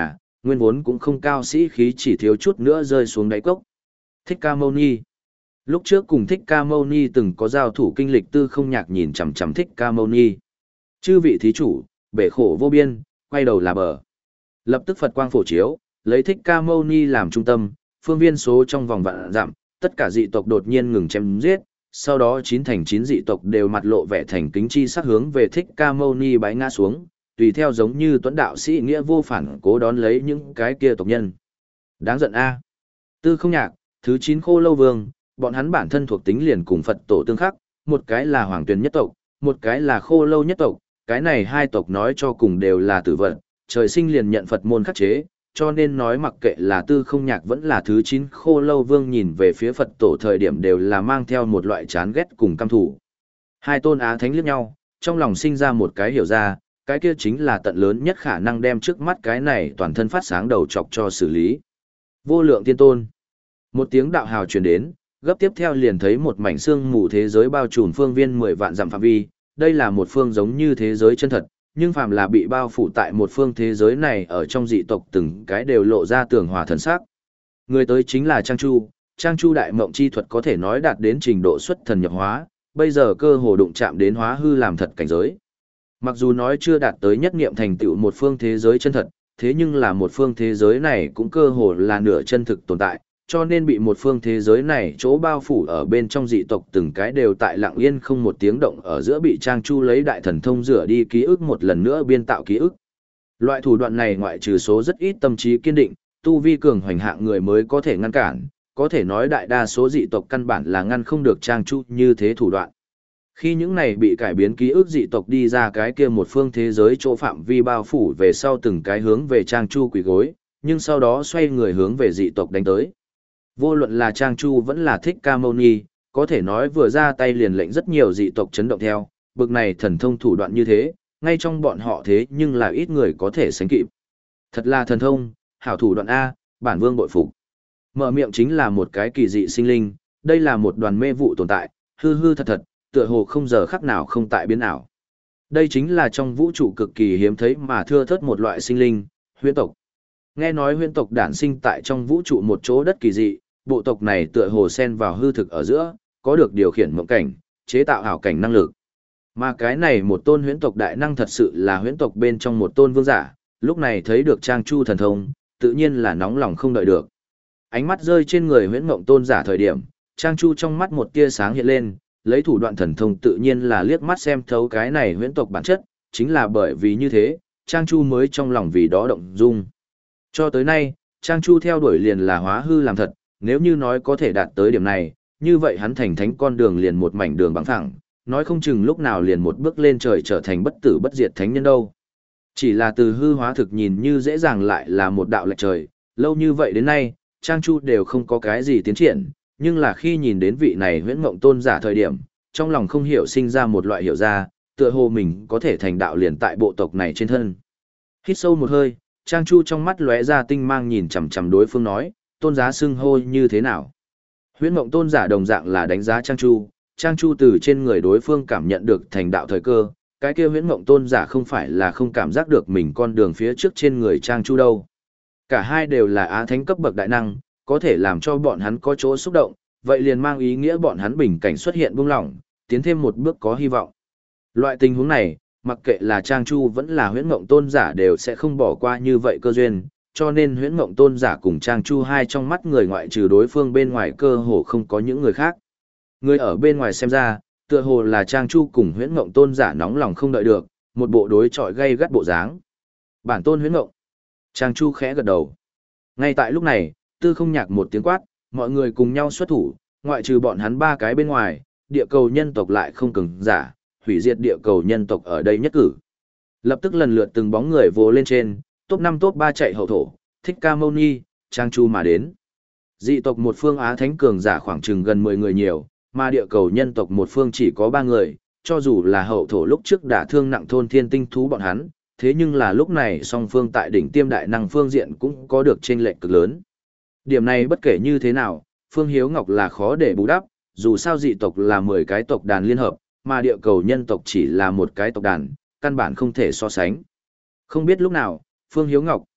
nguyên vốn cũng không cao sĩ khí chỉ thiếu chút nữa rơi xuống đáy cốc. Thích Ca Mâu Ni. Lúc trước cùng Thích Ca Mâu Ni từng có giao thủ kinh lịch, Tư Không Nhạc nhìn chằm chằm Thích Ca Mâu Ni. Chư vị thí chủ, bể khổ vô biên, quay đầu là bờ. Lập tức Phật quang phổ chiếu, lấy Thích Ca Mâu Ni làm trung tâm, phương viên số trong vòng vạn dặm, tất cả dị tộc đột nhiên ngừng chém giết, sau đó chín thành chín dị tộc đều mặt lộ vẻ thành kính chi sắc hướng về Thích Ca Mâu Ni bái ngã xuống, tùy theo giống như tuấn đạo sĩ nghĩa vô phản cố đón lấy những cái kia tộc nhân. Đáng giận a. Tư Không Nhạc, thứ chín Khô Lâu Vương, bọn hắn bản thân thuộc tính liền cùng Phật tổ tương khắc, một cái là Hoàng Tuyền nhất tộc, một cái là Khô Lâu nhất tộc, cái này hai tộc nói cho cùng đều là tử vận, trời sinh liền nhận Phật môn khắc chế, cho nên nói mặc kệ là Tư Không Nhạc vẫn là thứ chín Khô Lâu Vương nhìn về phía Phật tổ thời điểm đều là mang theo một loại chán ghét cùng căm thù. Hai tôn á thánh liếc nhau, trong lòng sinh ra một cái hiểu ra, cái kia chính là tận lớn nhất khả năng đem trước mắt cái này toàn thân phát sáng đầu chọc cho xử lý. Vô lượng tiên tôn. Một tiếng đạo hào truyền đến, gấp tiếp theo liền thấy một mảnh xương mù thế giới bao trùm phương viên mười vạn dặm phạm vi, đây là một phương giống như thế giới chân thật, nhưng phàm là bị bao phủ tại một phương thế giới này ở trong dị tộc từng cái đều lộ ra tường hòa thần sắc. Người tới chính là Trang Chu, Trang Chu đại mộng chi thuật có thể nói đạt đến trình độ xuất thần nhập hóa, bây giờ cơ hồ đụng chạm đến hóa hư làm thật cảnh giới. Mặc dù nói chưa đạt tới nhất nghiệm thành tựu một phương thế giới chân thật, thế nhưng là một phương thế giới này cũng cơ hồ là nửa chân thực tồn tại, cho nên bị một phương thế giới này chỗ bao phủ ở bên trong dị tộc từng cái đều tại lặng yên không một tiếng động ở giữa bị Trang Chu lấy đại thần thông rửa đi ký ức một lần nữa biên tạo ký ức. Loại thủ đoạn này ngoại trừ số rất ít tâm trí kiên định, tu vi cường hoành hạng người mới có thể ngăn cản, có thể nói đại đa số dị tộc căn bản là ngăn không được Trang Chu như thế thủ đoạn. Khi những này bị cải biến ký ức dị tộc đi ra cái kia một phương thế giới chỗ phạm vi bao phủ về sau từng cái hướng về Trang Chu quỳ gối, nhưng sau đó xoay người hướng về dị tộc đánh tới. Vô luận là Trang Chu vẫn là Thích Ca Mâu Ni, có thể nói vừa ra tay liền lệnh rất nhiều dị tộc chấn động theo, bực này thần thông thủ đoạn như thế, ngay trong bọn họ thế nhưng là ít người có thể sánh kịp. Thật là thần thông, hảo thủ đoạn A, bản vương bội phục. Mở miệng chính là một cái kỳ dị sinh linh, đây là một đoàn mê vụ tồn tại, hư hư thật thật, tựa hồ không giờ khắc nào không tại biến ảo. Đây chính là trong vũ trụ cực kỳ hiếm thấy mà thưa thớt một loại sinh linh, huyễn tộc. Nghe nói huyễn tộc đản sinh tại trong vũ trụ một chỗ đất kỳ dị, bộ tộc này tựa hồ xen vào hư thực ở giữa, có được điều khiển mộng cảnh, chế tạo ảo cảnh năng lực. Mà cái này một tôn huyễn tộc đại năng thật sự là huyễn tộc bên trong một tôn vương giả, lúc này thấy được Trang Chu thần thông, tự nhiên là nóng lòng không đợi được. Ánh mắt rơi trên người huyễn mộng tôn giả thời điểm, Trang Chu trong mắt một tia sáng hiện lên, lấy thủ đoạn thần thông tự nhiên là liếc mắt xem thấu cái này huyễn tộc bản chất, chính là bởi vì như thế, Trang Chu mới trong lòng vì đó động dung. Cho tới nay, Trang Chu theo đuổi liền là hóa hư làm thật, nếu như nói có thể đạt tới điểm này, như vậy hắn thành thánh con đường liền một mảnh đường bằng thẳng, nói không chừng lúc nào liền một bước lên trời trở thành bất tử bất diệt thánh nhân đâu. Chỉ là từ hư hóa thực nhìn như dễ dàng lại là một đạo lệch trời, lâu như vậy đến nay, Trang Chu đều không có cái gì tiến triển, nhưng là khi nhìn đến vị này huyễn mộng tôn giả thời điểm, trong lòng không hiểu sinh ra một loại hiểu ra, tựa hồ mình có thể thành đạo liền tại bộ tộc này trên thân. Hít sâu một hơi, Trang Chu trong mắt lóe ra tinh mang nhìn chằm chằm đối phương nói, tôn giá xưng hô như thế nào? Huyễn mộng tôn giả đồng dạng là đánh giá Trang Chu, Trang Chu từ trên người đối phương cảm nhận được thành đạo thời cơ, cái kia huyễn mộng tôn giả không phải là không cảm giác được mình con đường phía trước trên người Trang Chu đâu. Cả hai đều là á thánh cấp bậc đại năng, có thể làm cho bọn hắn có chỗ xúc động, vậy liền mang ý nghĩa bọn hắn bình cảnh xuất hiện buông lỏng, tiến thêm một bước có hy vọng. Loại tình huống này, mặc kệ là Trang Chu vẫn là huyễn mộng tôn giả đều sẽ không bỏ qua như vậy cơ duyên, cho nên huyễn mộng tôn giả cùng Trang Chu hai trong mắt người ngoại trừ đối phương bên ngoài cơ hồ không có những người khác. Người ở bên ngoài xem ra, tựa hồ là Trang Chu cùng huyễn mộng tôn giả nóng lòng không đợi được, một bộ đối chọi gay gắt bộ dáng. Bản tôn huyễn mộng. Trang Chu khẽ gật đầu. Ngay tại lúc này, Tư Không Nhạc một tiếng quát, mọi người cùng nhau xuất thủ, ngoại trừ bọn hắn ba cái bên ngoài, địa cầu nhân tộc lại không cường giả, hủy diệt địa cầu nhân tộc ở đây nhất cử. Lập tức lần lượt từng bóng người vồ lên trên, top năm top ba chạy hậu thổ, Thích Ca Mâu Ni, Trang Chu mà đến. Dị tộc một phương Á Thánh cường giả khoảng chừng gần mười người nhiều, mà địa cầu nhân tộc một phương chỉ có ba người, cho dù là hậu thổ lúc trước đã thương nặng thôn thiên tinh thú bọn hắn, thế nhưng là lúc này song phương tại đỉnh tiêm đại năng phương diện cũng có được chênh lệch cực lớn. Điểm này bất kể như thế nào, Phương Hiếu Ngọc là khó để bù đắp, dù sao dị tộc là mười cái tộc đàn liên hợp, mà địa cầu nhân tộc chỉ là một cái tộc đàn, căn bản không thể so sánh. Không biết lúc nào, Phương Hiếu Ngọc,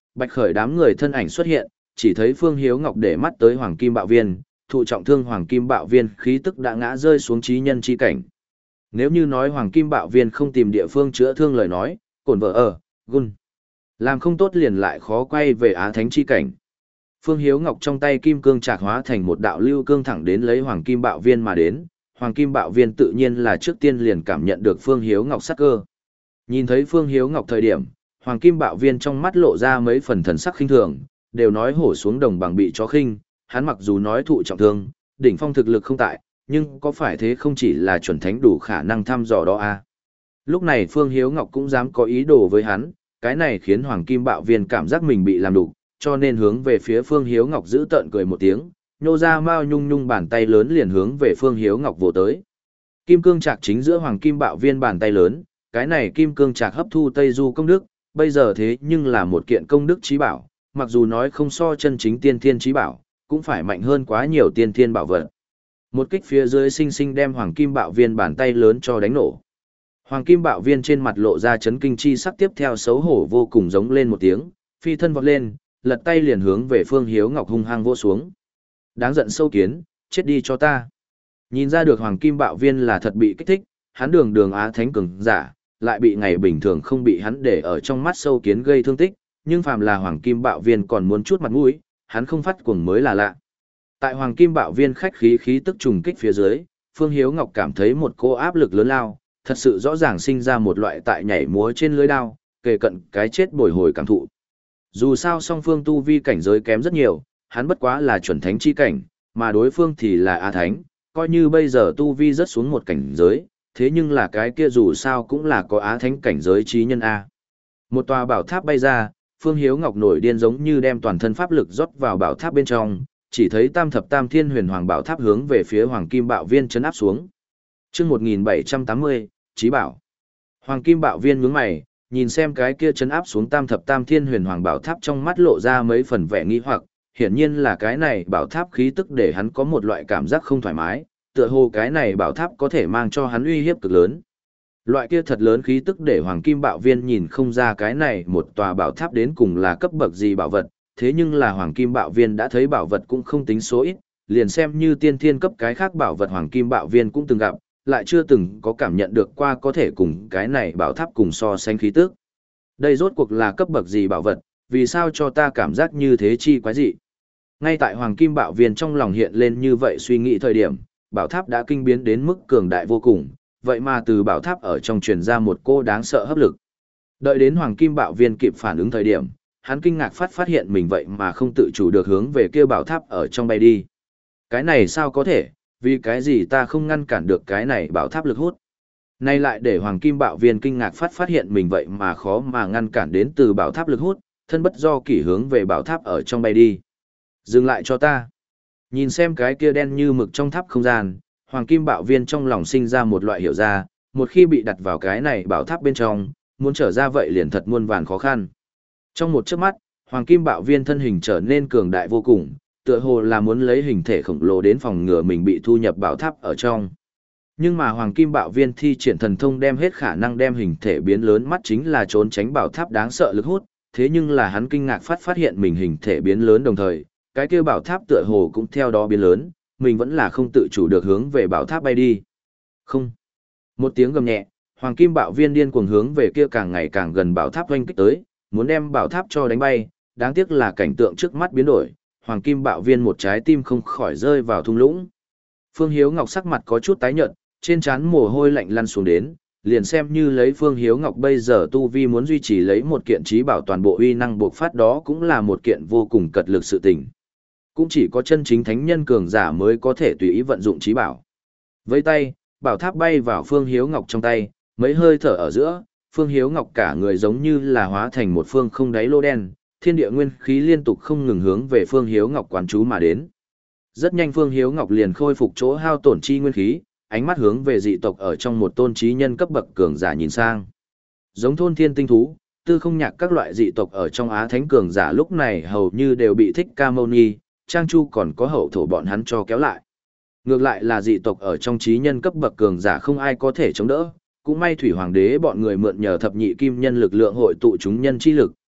Bạch Khởi đám người thân ảnh xuất hiện, chỉ thấy Phương Hiếu Ngọc để mắt tới Hoàng Kim Bạo Viên, thụ trọng thương Hoàng Kim Bạo Viên khí tức đã ngã rơi xuống trí nhân chi cảnh. Nếu như nói Hoàng Kim Bạo Viên không tìm địa phương chữa thương lời nói, cổn vợ ở, gun. Làm không tốt liền lại khó quay về Á Thánh chi cảnh. Phương Hiếu Ngọc trong tay kim cương trạc hóa thành một đạo lưu cương thẳng đến lấy Hoàng Kim Bạo Viên mà đến, Hoàng Kim Bạo Viên tự nhiên là trước tiên liền cảm nhận được Phương Hiếu Ngọc sắc cơ. Nhìn thấy Phương Hiếu Ngọc thời điểm, Hoàng Kim Bạo Viên trong mắt lộ ra mấy phần thần sắc khinh thường, đều nói hổ xuống đồng bằng bị chó khinh, hắn mặc dù nói thụ trọng thương, đỉnh phong thực lực không tại, nhưng có phải thế không chỉ là chuẩn thánh đủ khả năng thăm dò đó à. Lúc này Phương Hiếu Ngọc cũng dám có ý đồ với hắn, cái này khiến Hoàng Kim Bạo Viên cảm giác mình bị làm đục, cho nên hướng về phía Phương Hiếu Ngọc giữ tợn cười một tiếng, nhô ra mao nhung nhung bàn tay lớn liền hướng về Phương Hiếu Ngọc vồ tới. Kim cương trạc chính giữa Hoàng Kim Bạo Viên bàn tay lớn, cái này kim cương trạc hấp thu Tây Du công đức, bây giờ thế nhưng là một kiện công đức trí bảo, mặc dù nói không so chân chính tiên thiên trí bảo, cũng phải mạnh hơn quá nhiều tiên thiên bảo vật. Một kích phía dưới sinh sinh đem Hoàng Kim Bạo Viên bàn tay lớn cho đánh nổ. Hoàng Kim Bạo Viên trên mặt lộ ra chấn kinh chi sắc, tiếp theo xấu hổ vô cùng giống lên một tiếng, phi thân vọt lên, lật tay liền hướng về Phương Hiếu Ngọc hung hăng vỗ xuống. Đáng giận sâu kiến, chết đi cho ta. Nhìn ra được Hoàng Kim Bạo Viên là thật bị kích thích, hắn đường đường Á Thánh cường giả, lại bị ngày bình thường không bị hắn để ở trong mắt sâu kiến gây thương tích, nhưng phàm là Hoàng Kim Bạo Viên còn muốn chút mặt mũi, hắn không phát cuồng mới là lạ. Tại Hoàng Kim Bạo Viên khách khí khí tức trùng kích phía dưới, Phương Hiếu Ngọc cảm thấy một cô áp lực lớn lao, thật sự rõ ràng sinh ra một loại tại nhảy múa trên lưới đao, kề cận cái chết bồi hồi cảm thụ. Dù sao song phương tu vi cảnh giới kém rất nhiều, hắn bất quá là chuẩn thánh chi cảnh, mà đối phương thì là Á Thánh, coi như bây giờ tu vi rất xuống một cảnh giới, thế nhưng là cái kia dù sao cũng là có Á Thánh cảnh giới trí nhân A. Một tòa bảo tháp bay ra, Phương Hiếu Ngọc nổi điên giống như đem toàn thân pháp lực rót vào bảo tháp bên trong, chỉ thấy tam thập tam thiên huyền hoàng bảo tháp hướng về phía Hoàng Kim Bạo Viên chấn áp xuống. Chương một nghìn bảy trăm tám mươi, Chí Bảo. Hoàng Kim Bạo Viên nhướng mày, nhìn xem cái kia chấn áp xuống tam thập tam thiên huyền hoàng bảo tháp, trong mắt lộ ra mấy phần vẻ nghi hoặc, hiển nhiên là cái này bảo tháp khí tức để hắn có một loại cảm giác không thoải mái, tựa hồ cái này bảo tháp có thể mang cho hắn uy hiếp cực lớn. Loại kia thật lớn khí tức để Hoàng Kim Bạo Viên nhìn không ra cái này một tòa bảo tháp đến cùng là cấp bậc gì bảo vật, thế nhưng là Hoàng Kim Bạo Viên đã thấy bảo vật cũng không tính số ít, liền xem như tiên thiên cấp cái khác bảo vật Hoàng Kim Bạo Viên cũng từng gặp, lại chưa từng có cảm nhận được qua có thể cùng cái này bảo tháp cùng so sánh khí tức. Đây rốt cuộc là cấp bậc gì bảo vật, vì sao cho ta cảm giác như thế chi quái dị. Ngay tại Hoàng Kim Bạo Viên trong lòng hiện lên như vậy suy nghĩ thời điểm, bảo tháp đã kinh biến đến mức cường đại vô cùng, vậy mà từ bảo tháp ở trong truyền ra một cô đáng sợ hấp lực. Đợi đến Hoàng Kim Bạo Viên kịp phản ứng thời điểm, hắn kinh ngạc phát phát hiện mình vậy mà không tự chủ được hướng về kia bảo tháp ở trong bay đi. Cái này sao có thể, vì cái gì ta không ngăn cản được cái này bảo tháp lực hút. Nay lại để Hoàng Kim Bạo Viên kinh ngạc phát phát hiện mình vậy mà khó mà ngăn cản đến từ bảo tháp lực hút, thân bất do kỷ hướng về bảo tháp ở trong bay đi. Dừng lại cho ta. Nhìn xem cái kia đen như mực trong tháp không gian, Hoàng Kim Bạo Viên trong lòng sinh ra một loại hiểu ra, một khi bị đặt vào cái này bảo tháp bên trong, muốn trở ra vậy liền thật muôn vàn khó khăn. Trong một chớp mắt, Hoàng Kim Bạo Viên thân hình trở nên cường đại vô cùng, tựa hồ là muốn lấy hình thể khổng lồ đến phòng ngừa mình bị thu nhập bảo tháp ở trong. Nhưng mà Hoàng Kim Bạo Viên thi triển thần thông đem hết khả năng đem hình thể biến lớn, mắt chính là trốn tránh bảo tháp đáng sợ lực hút, thế nhưng là hắn kinh ngạc phát phát hiện mình hình thể biến lớn đồng thời, cái kia bảo tháp tựa hồ cũng theo đó biến lớn, mình vẫn là không tự chủ được hướng về bảo tháp bay đi. Không. Một tiếng gầm nhẹ, Hoàng Kim Bạo Viên điên cuồng hướng về kia càng ngày càng gần bảo tháp oanh kích tới, muốn đem bảo tháp cho đánh bay, đáng tiếc là cảnh tượng trước mắt biến đổi, Hoàng Kim Bạo Viên một trái tim không khỏi rơi vào thung lũng. Phương Hiếu Ngọc sắc mặt có chút tái nhợt, trên trán mồ hôi lạnh lăn xuống đến, liền xem như lấy Phương Hiếu Ngọc bây giờ tu vi muốn duy trì lấy một kiện trí bảo toàn bộ uy năng bộc phát đó cũng là một kiện vô cùng cật lực sự tình. Cũng chỉ có chân chính thánh nhân cường giả mới có thể tùy ý vận dụng trí bảo. Với tay, bảo tháp bay vào Phương Hiếu Ngọc trong tay, mấy hơi thở ở giữa, Phương Hiếu Ngọc cả người giống như là hóa thành một phương không đáy lô đen, thiên địa nguyên khí liên tục không ngừng hướng về Phương Hiếu Ngọc quán chú mà đến. Rất nhanh Phương Hiếu Ngọc liền khôi phục chỗ hao tổn chi nguyên khí, ánh mắt hướng về dị tộc ở trong một tôn trí nhân cấp bậc cường giả nhìn sang. Giống thôn thiên tinh thú, tư không nhạc các loại dị tộc ở trong Á Thánh cường giả lúc này hầu như đều bị Thích Ca Mâu Ni, Trang Chu còn có hậu thổ bọn hắn cho kéo lại. Ngược lại là dị tộc ở trong trí nhân cấp bậc cường giả không ai có thể chống đỡ, cũng may Thủy Hoàng đế bọn người mượn nhờ thập nhị kim nhân lực lượng hội tụ chúng nhân chi lực,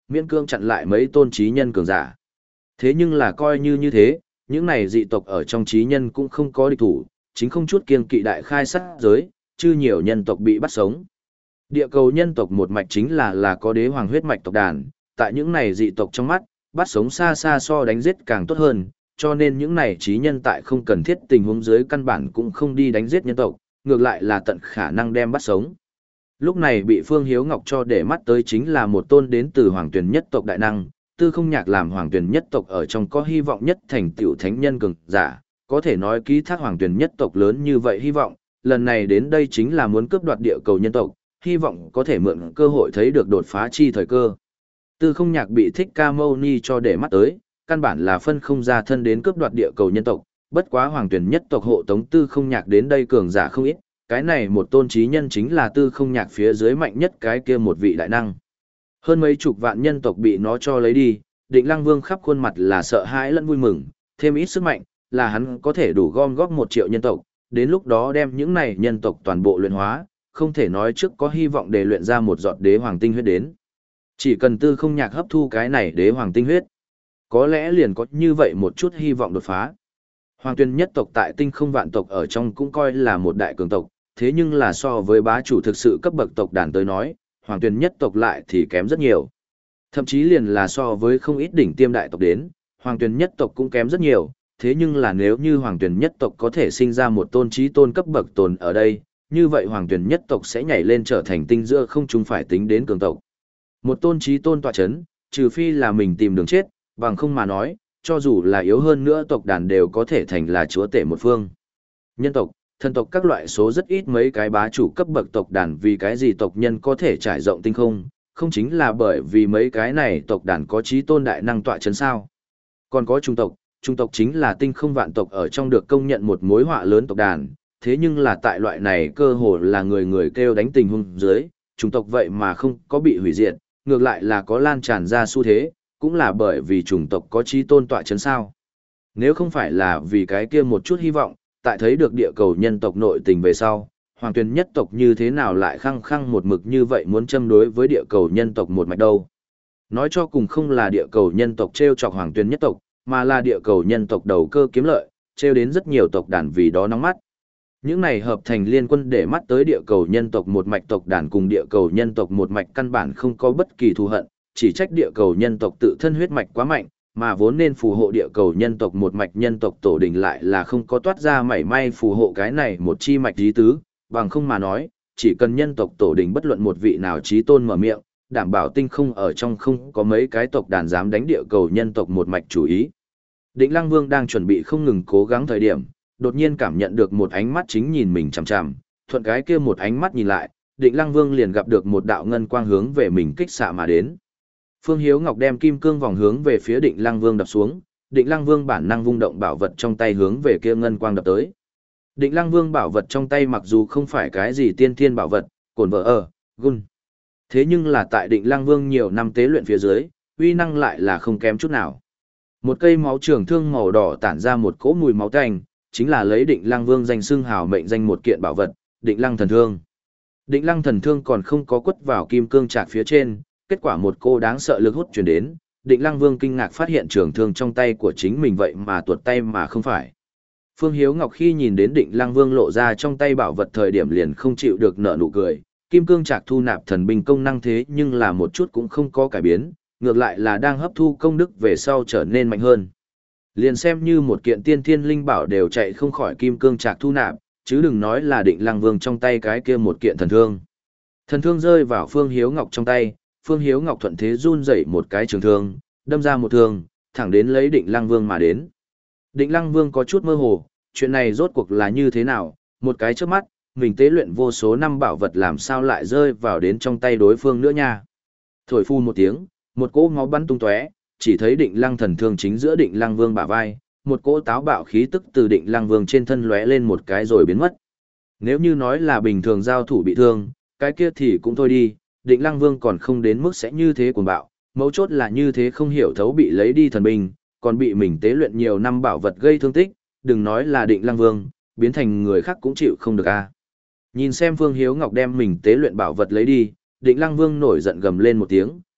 miễn cương chặn lại mấy tôn trí nhân cường giả. Thế nhưng là coi như như thế, những này dị tộc ở trong trí nhân cũng không có địch thủ, chính không chút kiêng kỵ đại khai sát giới, chứ nhiều nhân tộc bị bắt sống. Địa cầu nhân tộc một mạch chính là là có đế hoàng huyết mạch tộc đàn, tại những này dị tộc trong mắt, bắt sống xa xa so đánh giết càng tốt hơn, cho nên những này trí nhân tại không cần thiết tình huống dưới căn bản cũng không đi đánh giết nhân tộc, ngược lại là tận khả năng đem bắt sống. Lúc này bị Phương Hiếu Ngọc cho để mắt tới chính là một tôn đến từ Hoàng Tuyển nhất tộc đại năng, Tư Không Nhạc làm Hoàng Tuyển nhất tộc ở trong có hy vọng nhất thành tựu thánh nhân cường giả, có thể nói ký thác Hoàng Tuyển nhất tộc lớn như vậy hy vọng, lần này đến đây chính là muốn cướp đoạt địa cầu nhân tộc, hy vọng có thể mượn cơ hội thấy được đột phá chi thời cơ. Tư Không Nhạc bị Thích Ca Mâu Ni cho để mắt tới, căn bản là phân không ra thân đến cướp đoạt địa cầu nhân tộc, bất quá Hoàng Tuyển nhất tộc hộ tống Tư Không Nhạc đến đây cường giả không ít, cái này một tôn trí nhân chính là Tư Không Nhạc phía dưới mạnh nhất cái kia một vị đại năng. Hơn mấy chục vạn nhân tộc bị nó cho lấy đi, Định Lăng Vương khắp khuôn mặt là sợ hãi lẫn vui mừng, thêm ít sức mạnh, là hắn có thể đủ gom góp một triệu nhân tộc, đến lúc đó đem những này nhân tộc toàn bộ luyện hóa, không thể nói trước có hy vọng để luyện ra một giọt đế hoàng tinh huyết đến. Chỉ cần Tư Không Nhạc hấp thu cái này đế hoàng tinh huyết, có lẽ liền có như vậy một chút hy vọng đột phá. Hoàng Tuyên nhất tộc tại tinh không vạn tộc ở trong cũng coi là một đại cường tộc, thế nhưng là so với bá chủ thực sự cấp bậc tộc đàn tới nói, Hoàng Tuyên nhất tộc lại thì kém rất nhiều. Thậm chí liền là so với không ít đỉnh tiêm đại tộc đến, Hoàng Tuyên nhất tộc cũng kém rất nhiều, thế nhưng là nếu như Hoàng Tuyên nhất tộc có thể sinh ra một tôn trí tôn cấp bậc tồn ở đây, như vậy Hoàng Tuyên nhất tộc sẽ nhảy lên trở thành tinh giữa không chúng phải tính đến cường tộc. Một tôn trí tôn tọa chấn, trừ phi là mình tìm đường chết, bằng không mà nói, cho dù là yếu hơn nữa tộc đàn đều có thể thành là chúa tể một phương. Nhân tộc, thần tộc các loại số rất ít mấy cái bá chủ cấp bậc tộc đàn, vì cái gì tộc nhân có thể trải rộng tinh không, không chính là bởi vì mấy cái này tộc đàn có trí tôn đại năng tọa chấn sao. Còn có trung tộc, trung tộc chính là tinh không vạn tộc ở trong được công nhận một mối họa lớn tộc đàn, thế nhưng là tại loại này cơ hồ là người người kêu đánh tình huống dưới, trung tộc vậy mà không có bị hủy diệt, ngược lại là có lan tràn ra xu thế, cũng là bởi vì chủng tộc có trí tôn tọa chấn sao. Nếu không phải là vì cái kia một chút hy vọng, tại thấy được địa cầu nhân tộc nội tình về sau, Hoàng Tuyên nhất tộc như thế nào lại khăng khăng một mực như vậy muốn châm đối với địa cầu nhân tộc một mạch đâu. Nói cho cùng không là địa cầu nhân tộc treo chọc Hoàng Tuyên nhất tộc, mà là địa cầu nhân tộc đầu cơ kiếm lợi, treo đến rất nhiều tộc đàn vì đó nóng mắt. Những này hợp thành liên quân để mắt tới địa cầu nhân tộc một mạch tộc đàn cùng địa cầu nhân tộc một mạch căn bản không có bất kỳ thù hận, chỉ trách địa cầu nhân tộc tự thân huyết mạch quá mạnh, mà vốn nên phù hộ địa cầu nhân tộc một mạch nhân tộc tổ đình lại là không có toát ra mảy may phù hộ cái này một chi mạch trí tứ, bằng không mà nói, chỉ cần nhân tộc tổ đình bất luận một vị nào trí tôn mở miệng, đảm bảo tinh không ở trong không có mấy cái tộc đàn dám đánh địa cầu nhân tộc một mạch chủ ý. Định Lăng Vương đang chuẩn bị không ngừng cố gắng thời điểm, đột nhiên cảm nhận được một ánh mắt chính nhìn mình chằm chằm, thuận cái kia một ánh mắt nhìn lại, Định Lăng Vương liền gặp được một đạo ngân quang hướng về mình kích xạ mà đến. Phương Hiếu Ngọc đem kim cương vòng hướng về phía Định Lăng Vương đập xuống, Định Lăng Vương bản năng vung động bảo vật trong tay hướng về kia ngân quang đập tới. Định Lăng Vương bảo vật trong tay mặc dù không phải cái gì tiên thiên bảo vật, cồn vợ ở, gun. Thế nhưng là tại Định Lăng Vương nhiều năm tế luyện phía dưới, uy năng lại là không kém chút nào. Một cây máu trường thương màu đỏ tản ra một cỗ mùi máu tanh, chính là lấy Định Lăng Vương danh xưng hào mệnh danh một kiện bảo vật, Định Lăng thần thương. Định Lăng thần thương còn không có quất vào kim cương trạc phía trên, kết quả một cô đáng sợ lực hút truyền đến, Định Lăng Vương kinh ngạc phát hiện trường thương trong tay của chính mình vậy mà tuột tay mà không phải. Phương Hiếu Ngọc khi nhìn đến Định Lăng Vương lộ ra trong tay bảo vật thời điểm liền không chịu được nở nụ cười, kim cương trạc thu nạp thần binh công năng thế nhưng là một chút cũng không có cải biến, ngược lại là đang hấp thu công đức về sau trở nên mạnh hơn. Liền xem như một kiện tiên thiên linh bảo đều chạy không khỏi kim cương trạc thu nạp, chứ đừng nói là Định Lăng Vương trong tay cái kia một kiện thần thương. Thần thương rơi vào Phương Hiếu Ngọc trong tay, Phương Hiếu Ngọc thuận thế run dậy một cái trường thương, đâm ra một thương, thẳng đến lấy Định Lăng Vương mà đến. Định Lăng Vương có chút mơ hồ, chuyện này rốt cuộc là như thế nào, một cái trước mắt, mình tế luyện vô số năm bảo vật làm sao lại rơi vào đến trong tay đối phương nữa nha. Thổi phu một tiếng, một cỗ máu bắn tung tóe, chỉ thấy Định Lăng thần thương chính giữa Định Lăng Vương bả vai, một cỗ táo bạo khí tức từ Định Lăng Vương trên thân lóe lên một cái rồi biến mất. Nếu như nói là bình thường giao thủ bị thương, cái kia thì cũng thôi đi, Định Lăng Vương còn không đến mức sẽ như thế cuồng bạo, mấu chốt là như thế không hiểu thấu bị lấy đi thần binh, còn bị mình tế luyện nhiều năm bảo vật gây thương tích, đừng nói là Định Lăng Vương, biến thành người khác cũng chịu không được a. Nhìn xem Phương Hiếu Ngọc đem mình tế luyện bảo vật lấy đi, Định Lăng Vương nổi giận gầm lên một tiếng,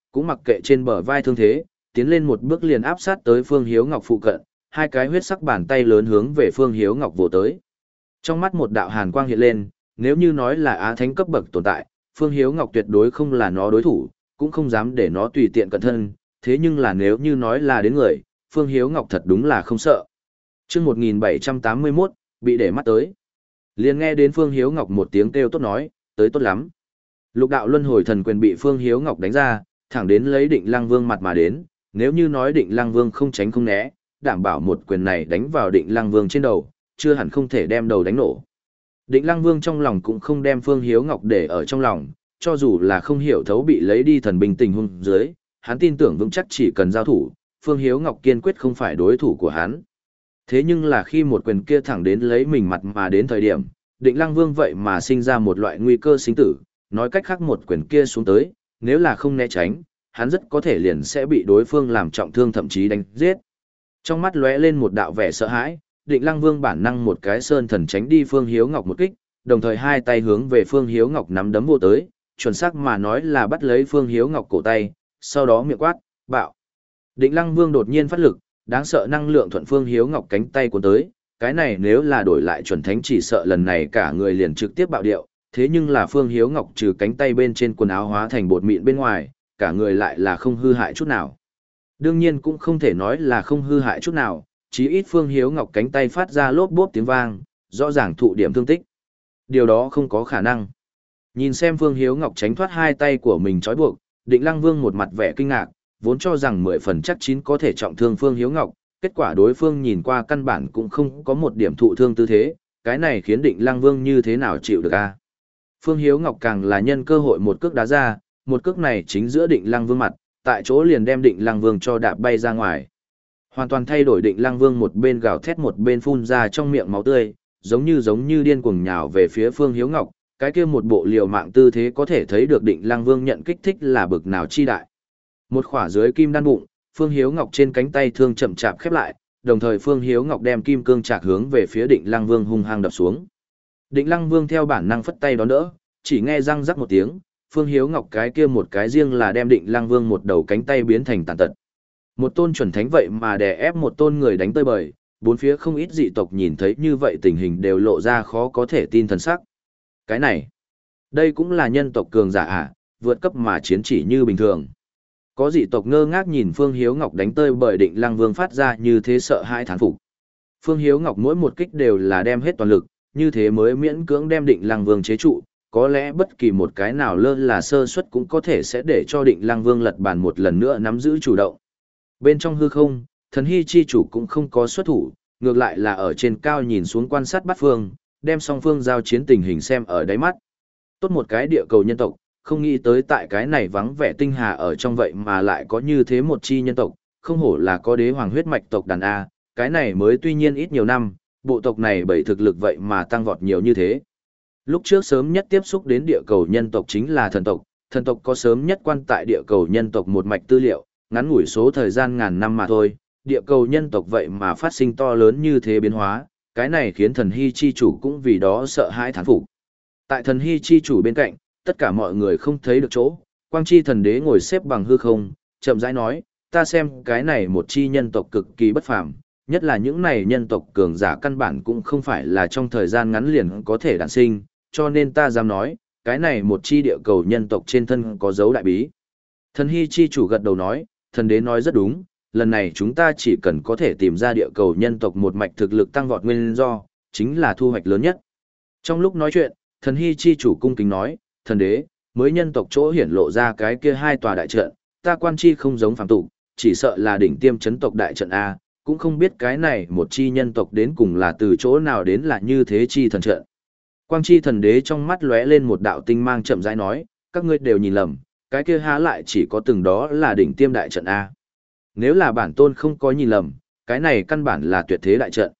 cũng mặc kệ trên bờ vai thương thế, tiến lên một bước liền áp sát tới Phương Hiếu Ngọc phụ cận, hai cái huyết sắc bàn tay lớn hướng về Phương Hiếu Ngọc vồ tới. Trong mắt một đạo hàn quang hiện lên, nếu như nói là á thánh cấp bậc tồn tại, Phương Hiếu Ngọc tuyệt đối không là nó đối thủ, cũng không dám để nó tùy tiện cận thân, thế nhưng là nếu như nói là đến người, Phương Hiếu Ngọc thật đúng là không sợ. Chương một nghìn bảy trăm tám mươi mốt, bị để mắt tới. Liền nghe đến Phương Hiếu Ngọc một tiếng kêu tốt nói, tới tốt lắm. Lục đạo luân hồi thần quyền bị Phương Hiếu Ngọc đánh ra, thẳng đến lấy Định Lăng Vương mặt mà đến, nếu như nói Định Lăng Vương không tránh không né, đảm bảo một quyền này đánh vào Định Lăng Vương trên đầu, chưa hẳn không thể đem đầu đánh nổ. Định Lăng Vương trong lòng cũng không đem Phương Hiếu Ngọc để ở trong lòng, cho dù là không hiểu thấu bị lấy đi thần binh tình huống dưới, hắn tin tưởng vững chắc chỉ cần giao thủ, Phương Hiếu Ngọc kiên quyết không phải đối thủ của hắn. Thế nhưng là khi một quyền kia thẳng đến lấy mình mặt mà đến thời điểm, Định Lăng Vương vậy mà sinh ra một loại nguy cơ sinh tử, nói cách khác một quyền kia xuống tới, nếu là không né tránh, hắn rất có thể liền sẽ bị đối phương làm trọng thương thậm chí đánh giết. Trong mắt lóe lên một đạo vẻ sợ hãi, Định Lăng Vương bản năng một cái sơn thần tránh đi Phương Hiếu Ngọc một kích, đồng thời hai tay hướng về Phương Hiếu Ngọc nắm đấm vô tới, chuẩn xác mà nói là bắt lấy Phương Hiếu Ngọc cổ tay, sau đó miệng quát, bạo. Định Lăng Vương đột nhiên phát lực, đáng sợ năng lượng thuận Phương Hiếu Ngọc cánh tay cuốn tới, cái này nếu là đổi lại chuẩn thánh chỉ sợ lần này cả người liền trực tiếp bạo điệu, thế nhưng là Phương Hiếu Ngọc trừ cánh tay bên trên quần áo hóa thành bột mịn bên ngoài, cả người lại là không hư hại chút nào. Đương nhiên cũng không thể nói là không hư hại chút nào, chí ít Phương Hiếu Ngọc cánh tay phát ra lốp bốp tiếng vang, rõ ràng thụ điểm thương tích. Điều đó không có khả năng. Nhìn xem Phương Hiếu Ngọc tránh thoát hai tay của mình trói buộc, Định Lăng Vương một mặt vẻ kinh ngạc, vốn cho rằng mười phần chắc chín có thể trọng thương Phương Hiếu Ngọc, kết quả đối phương nhìn qua căn bản cũng không có một điểm thụ thương tư thế, cái này khiến Định Lăng Vương như thế nào chịu được a? Phương Hiếu Ngọc càng là nhân cơ hội một cước đá ra, một cước này chính giữa Định Lăng Vương mặt, tại chỗ liền đem Định Lăng Vương cho đạp bay ra ngoài. Hoàn toàn thay đổi Định Lăng Vương một bên gào thét một bên phun ra trong miệng máu tươi, giống như giống như điên cuồng nhào về phía Phương Hiếu Ngọc, cái kia một bộ liều mạng tư thế có thể thấy được Định Lăng Vương nhận kích thích là bực nào chi đại. Một khỏa dưới kim đan bụng, Phương Hiếu Ngọc trên cánh tay thương chậm chạp khép lại, đồng thời Phương Hiếu Ngọc đem kim cương chạc hướng về phía Định Lăng Vương hung hăng đập xuống. Định Lăng Vương theo bản năng phất tay đón đỡ, chỉ nghe răng rắc một tiếng, Phương Hiếu Ngọc cái kia một cái riêng là đem Định Lăng Vương một đầu cánh tay biến thành tàn tật. Một tôn chuẩn thánh vậy mà đè ép một tôn người đánh tơi bời, bốn phía không ít dị tộc nhìn thấy như vậy tình hình đều lộ ra khó có thể tin thần sắc. Cái này, đây cũng là nhân tộc cường giả à, vượt cấp mà chiến chỉ như bình thường. Có dị tộc ngơ ngác nhìn Phương Hiếu Ngọc đánh tơi bởi Định Lăng Vương phát ra như thế sợ hãi thán phục. Phương Hiếu Ngọc mỗi một kích đều là đem hết toàn lực, như thế mới miễn cưỡng đem Định Lăng Vương chế trụ, có lẽ bất kỳ một cái nào lơ là sơ suất cũng có thể sẽ để cho Định Lăng Vương lật bàn một lần nữa nắm giữ chủ động. Bên trong hư không, thần hy chi chủ cũng không có xuất thủ, ngược lại là ở trên cao nhìn xuống quan sát bát phương, đem song phương giao chiến tình hình xem ở đáy mắt. Tốt một cái địa cầu nhân tộc, không nghĩ tới tại cái này vắng vẻ tinh hà ở trong vậy mà lại có như thế một chi nhân tộc, không hổ là có đế hoàng huyết mạch tộc đàn A, cái này mới tuy nhiên ít nhiều năm, bộ tộc này bởi thực lực vậy mà tăng vọt nhiều như thế. Lúc trước sớm nhất tiếp xúc đến địa cầu nhân tộc chính là thần tộc, thần tộc có sớm nhất quan tại địa cầu nhân tộc một mạch tư liệu, ngắn ngủi số thời gian ngàn năm mà thôi, địa cầu nhân tộc vậy mà phát sinh to lớn như thế biến hóa, cái này khiến thần hy chi chủ cũng vì đó sợ hãi thán phục. Tại thần hy chi chủ bên cạnh, tất cả mọi người không thấy được chỗ, quang chi thần đế ngồi xếp bằng hư không, chậm rãi nói, ta xem cái này một chi nhân tộc cực kỳ bất phàm, nhất là những này nhân tộc cường giả căn bản cũng không phải là trong thời gian ngắn liền có thể đản sinh, cho nên ta dám nói, cái này một chi địa cầu nhân tộc trên thân có dấu đại bí. Thần hy chi chủ gật đầu nói, thần đế nói rất đúng, lần này chúng ta chỉ cần có thể tìm ra địa cầu nhân tộc một mạch thực lực tăng vọt nguyên do, chính là thu hoạch lớn nhất. Trong lúc nói chuyện, thần hy chi chủ cung kính nói, thần đế, mới nhân tộc chỗ hiển lộ ra cái kia hai tòa đại trận, ta quan chi không giống phàm tục, chỉ sợ là đỉnh tiêm chấn tộc đại trận A, cũng không biết cái này một chi nhân tộc đến cùng là từ chỗ nào đến là như thế chi thần trận. Quang chi thần đế trong mắt lóe lên một đạo tinh mang chậm rãi nói, các ngươi đều nhìn lầm, cái kia há lại chỉ có từng đó là đỉnh tiêm đại trận A. Nếu là bản tôn không có nhìn lầm, cái này căn bản là tuyệt thế đại trận.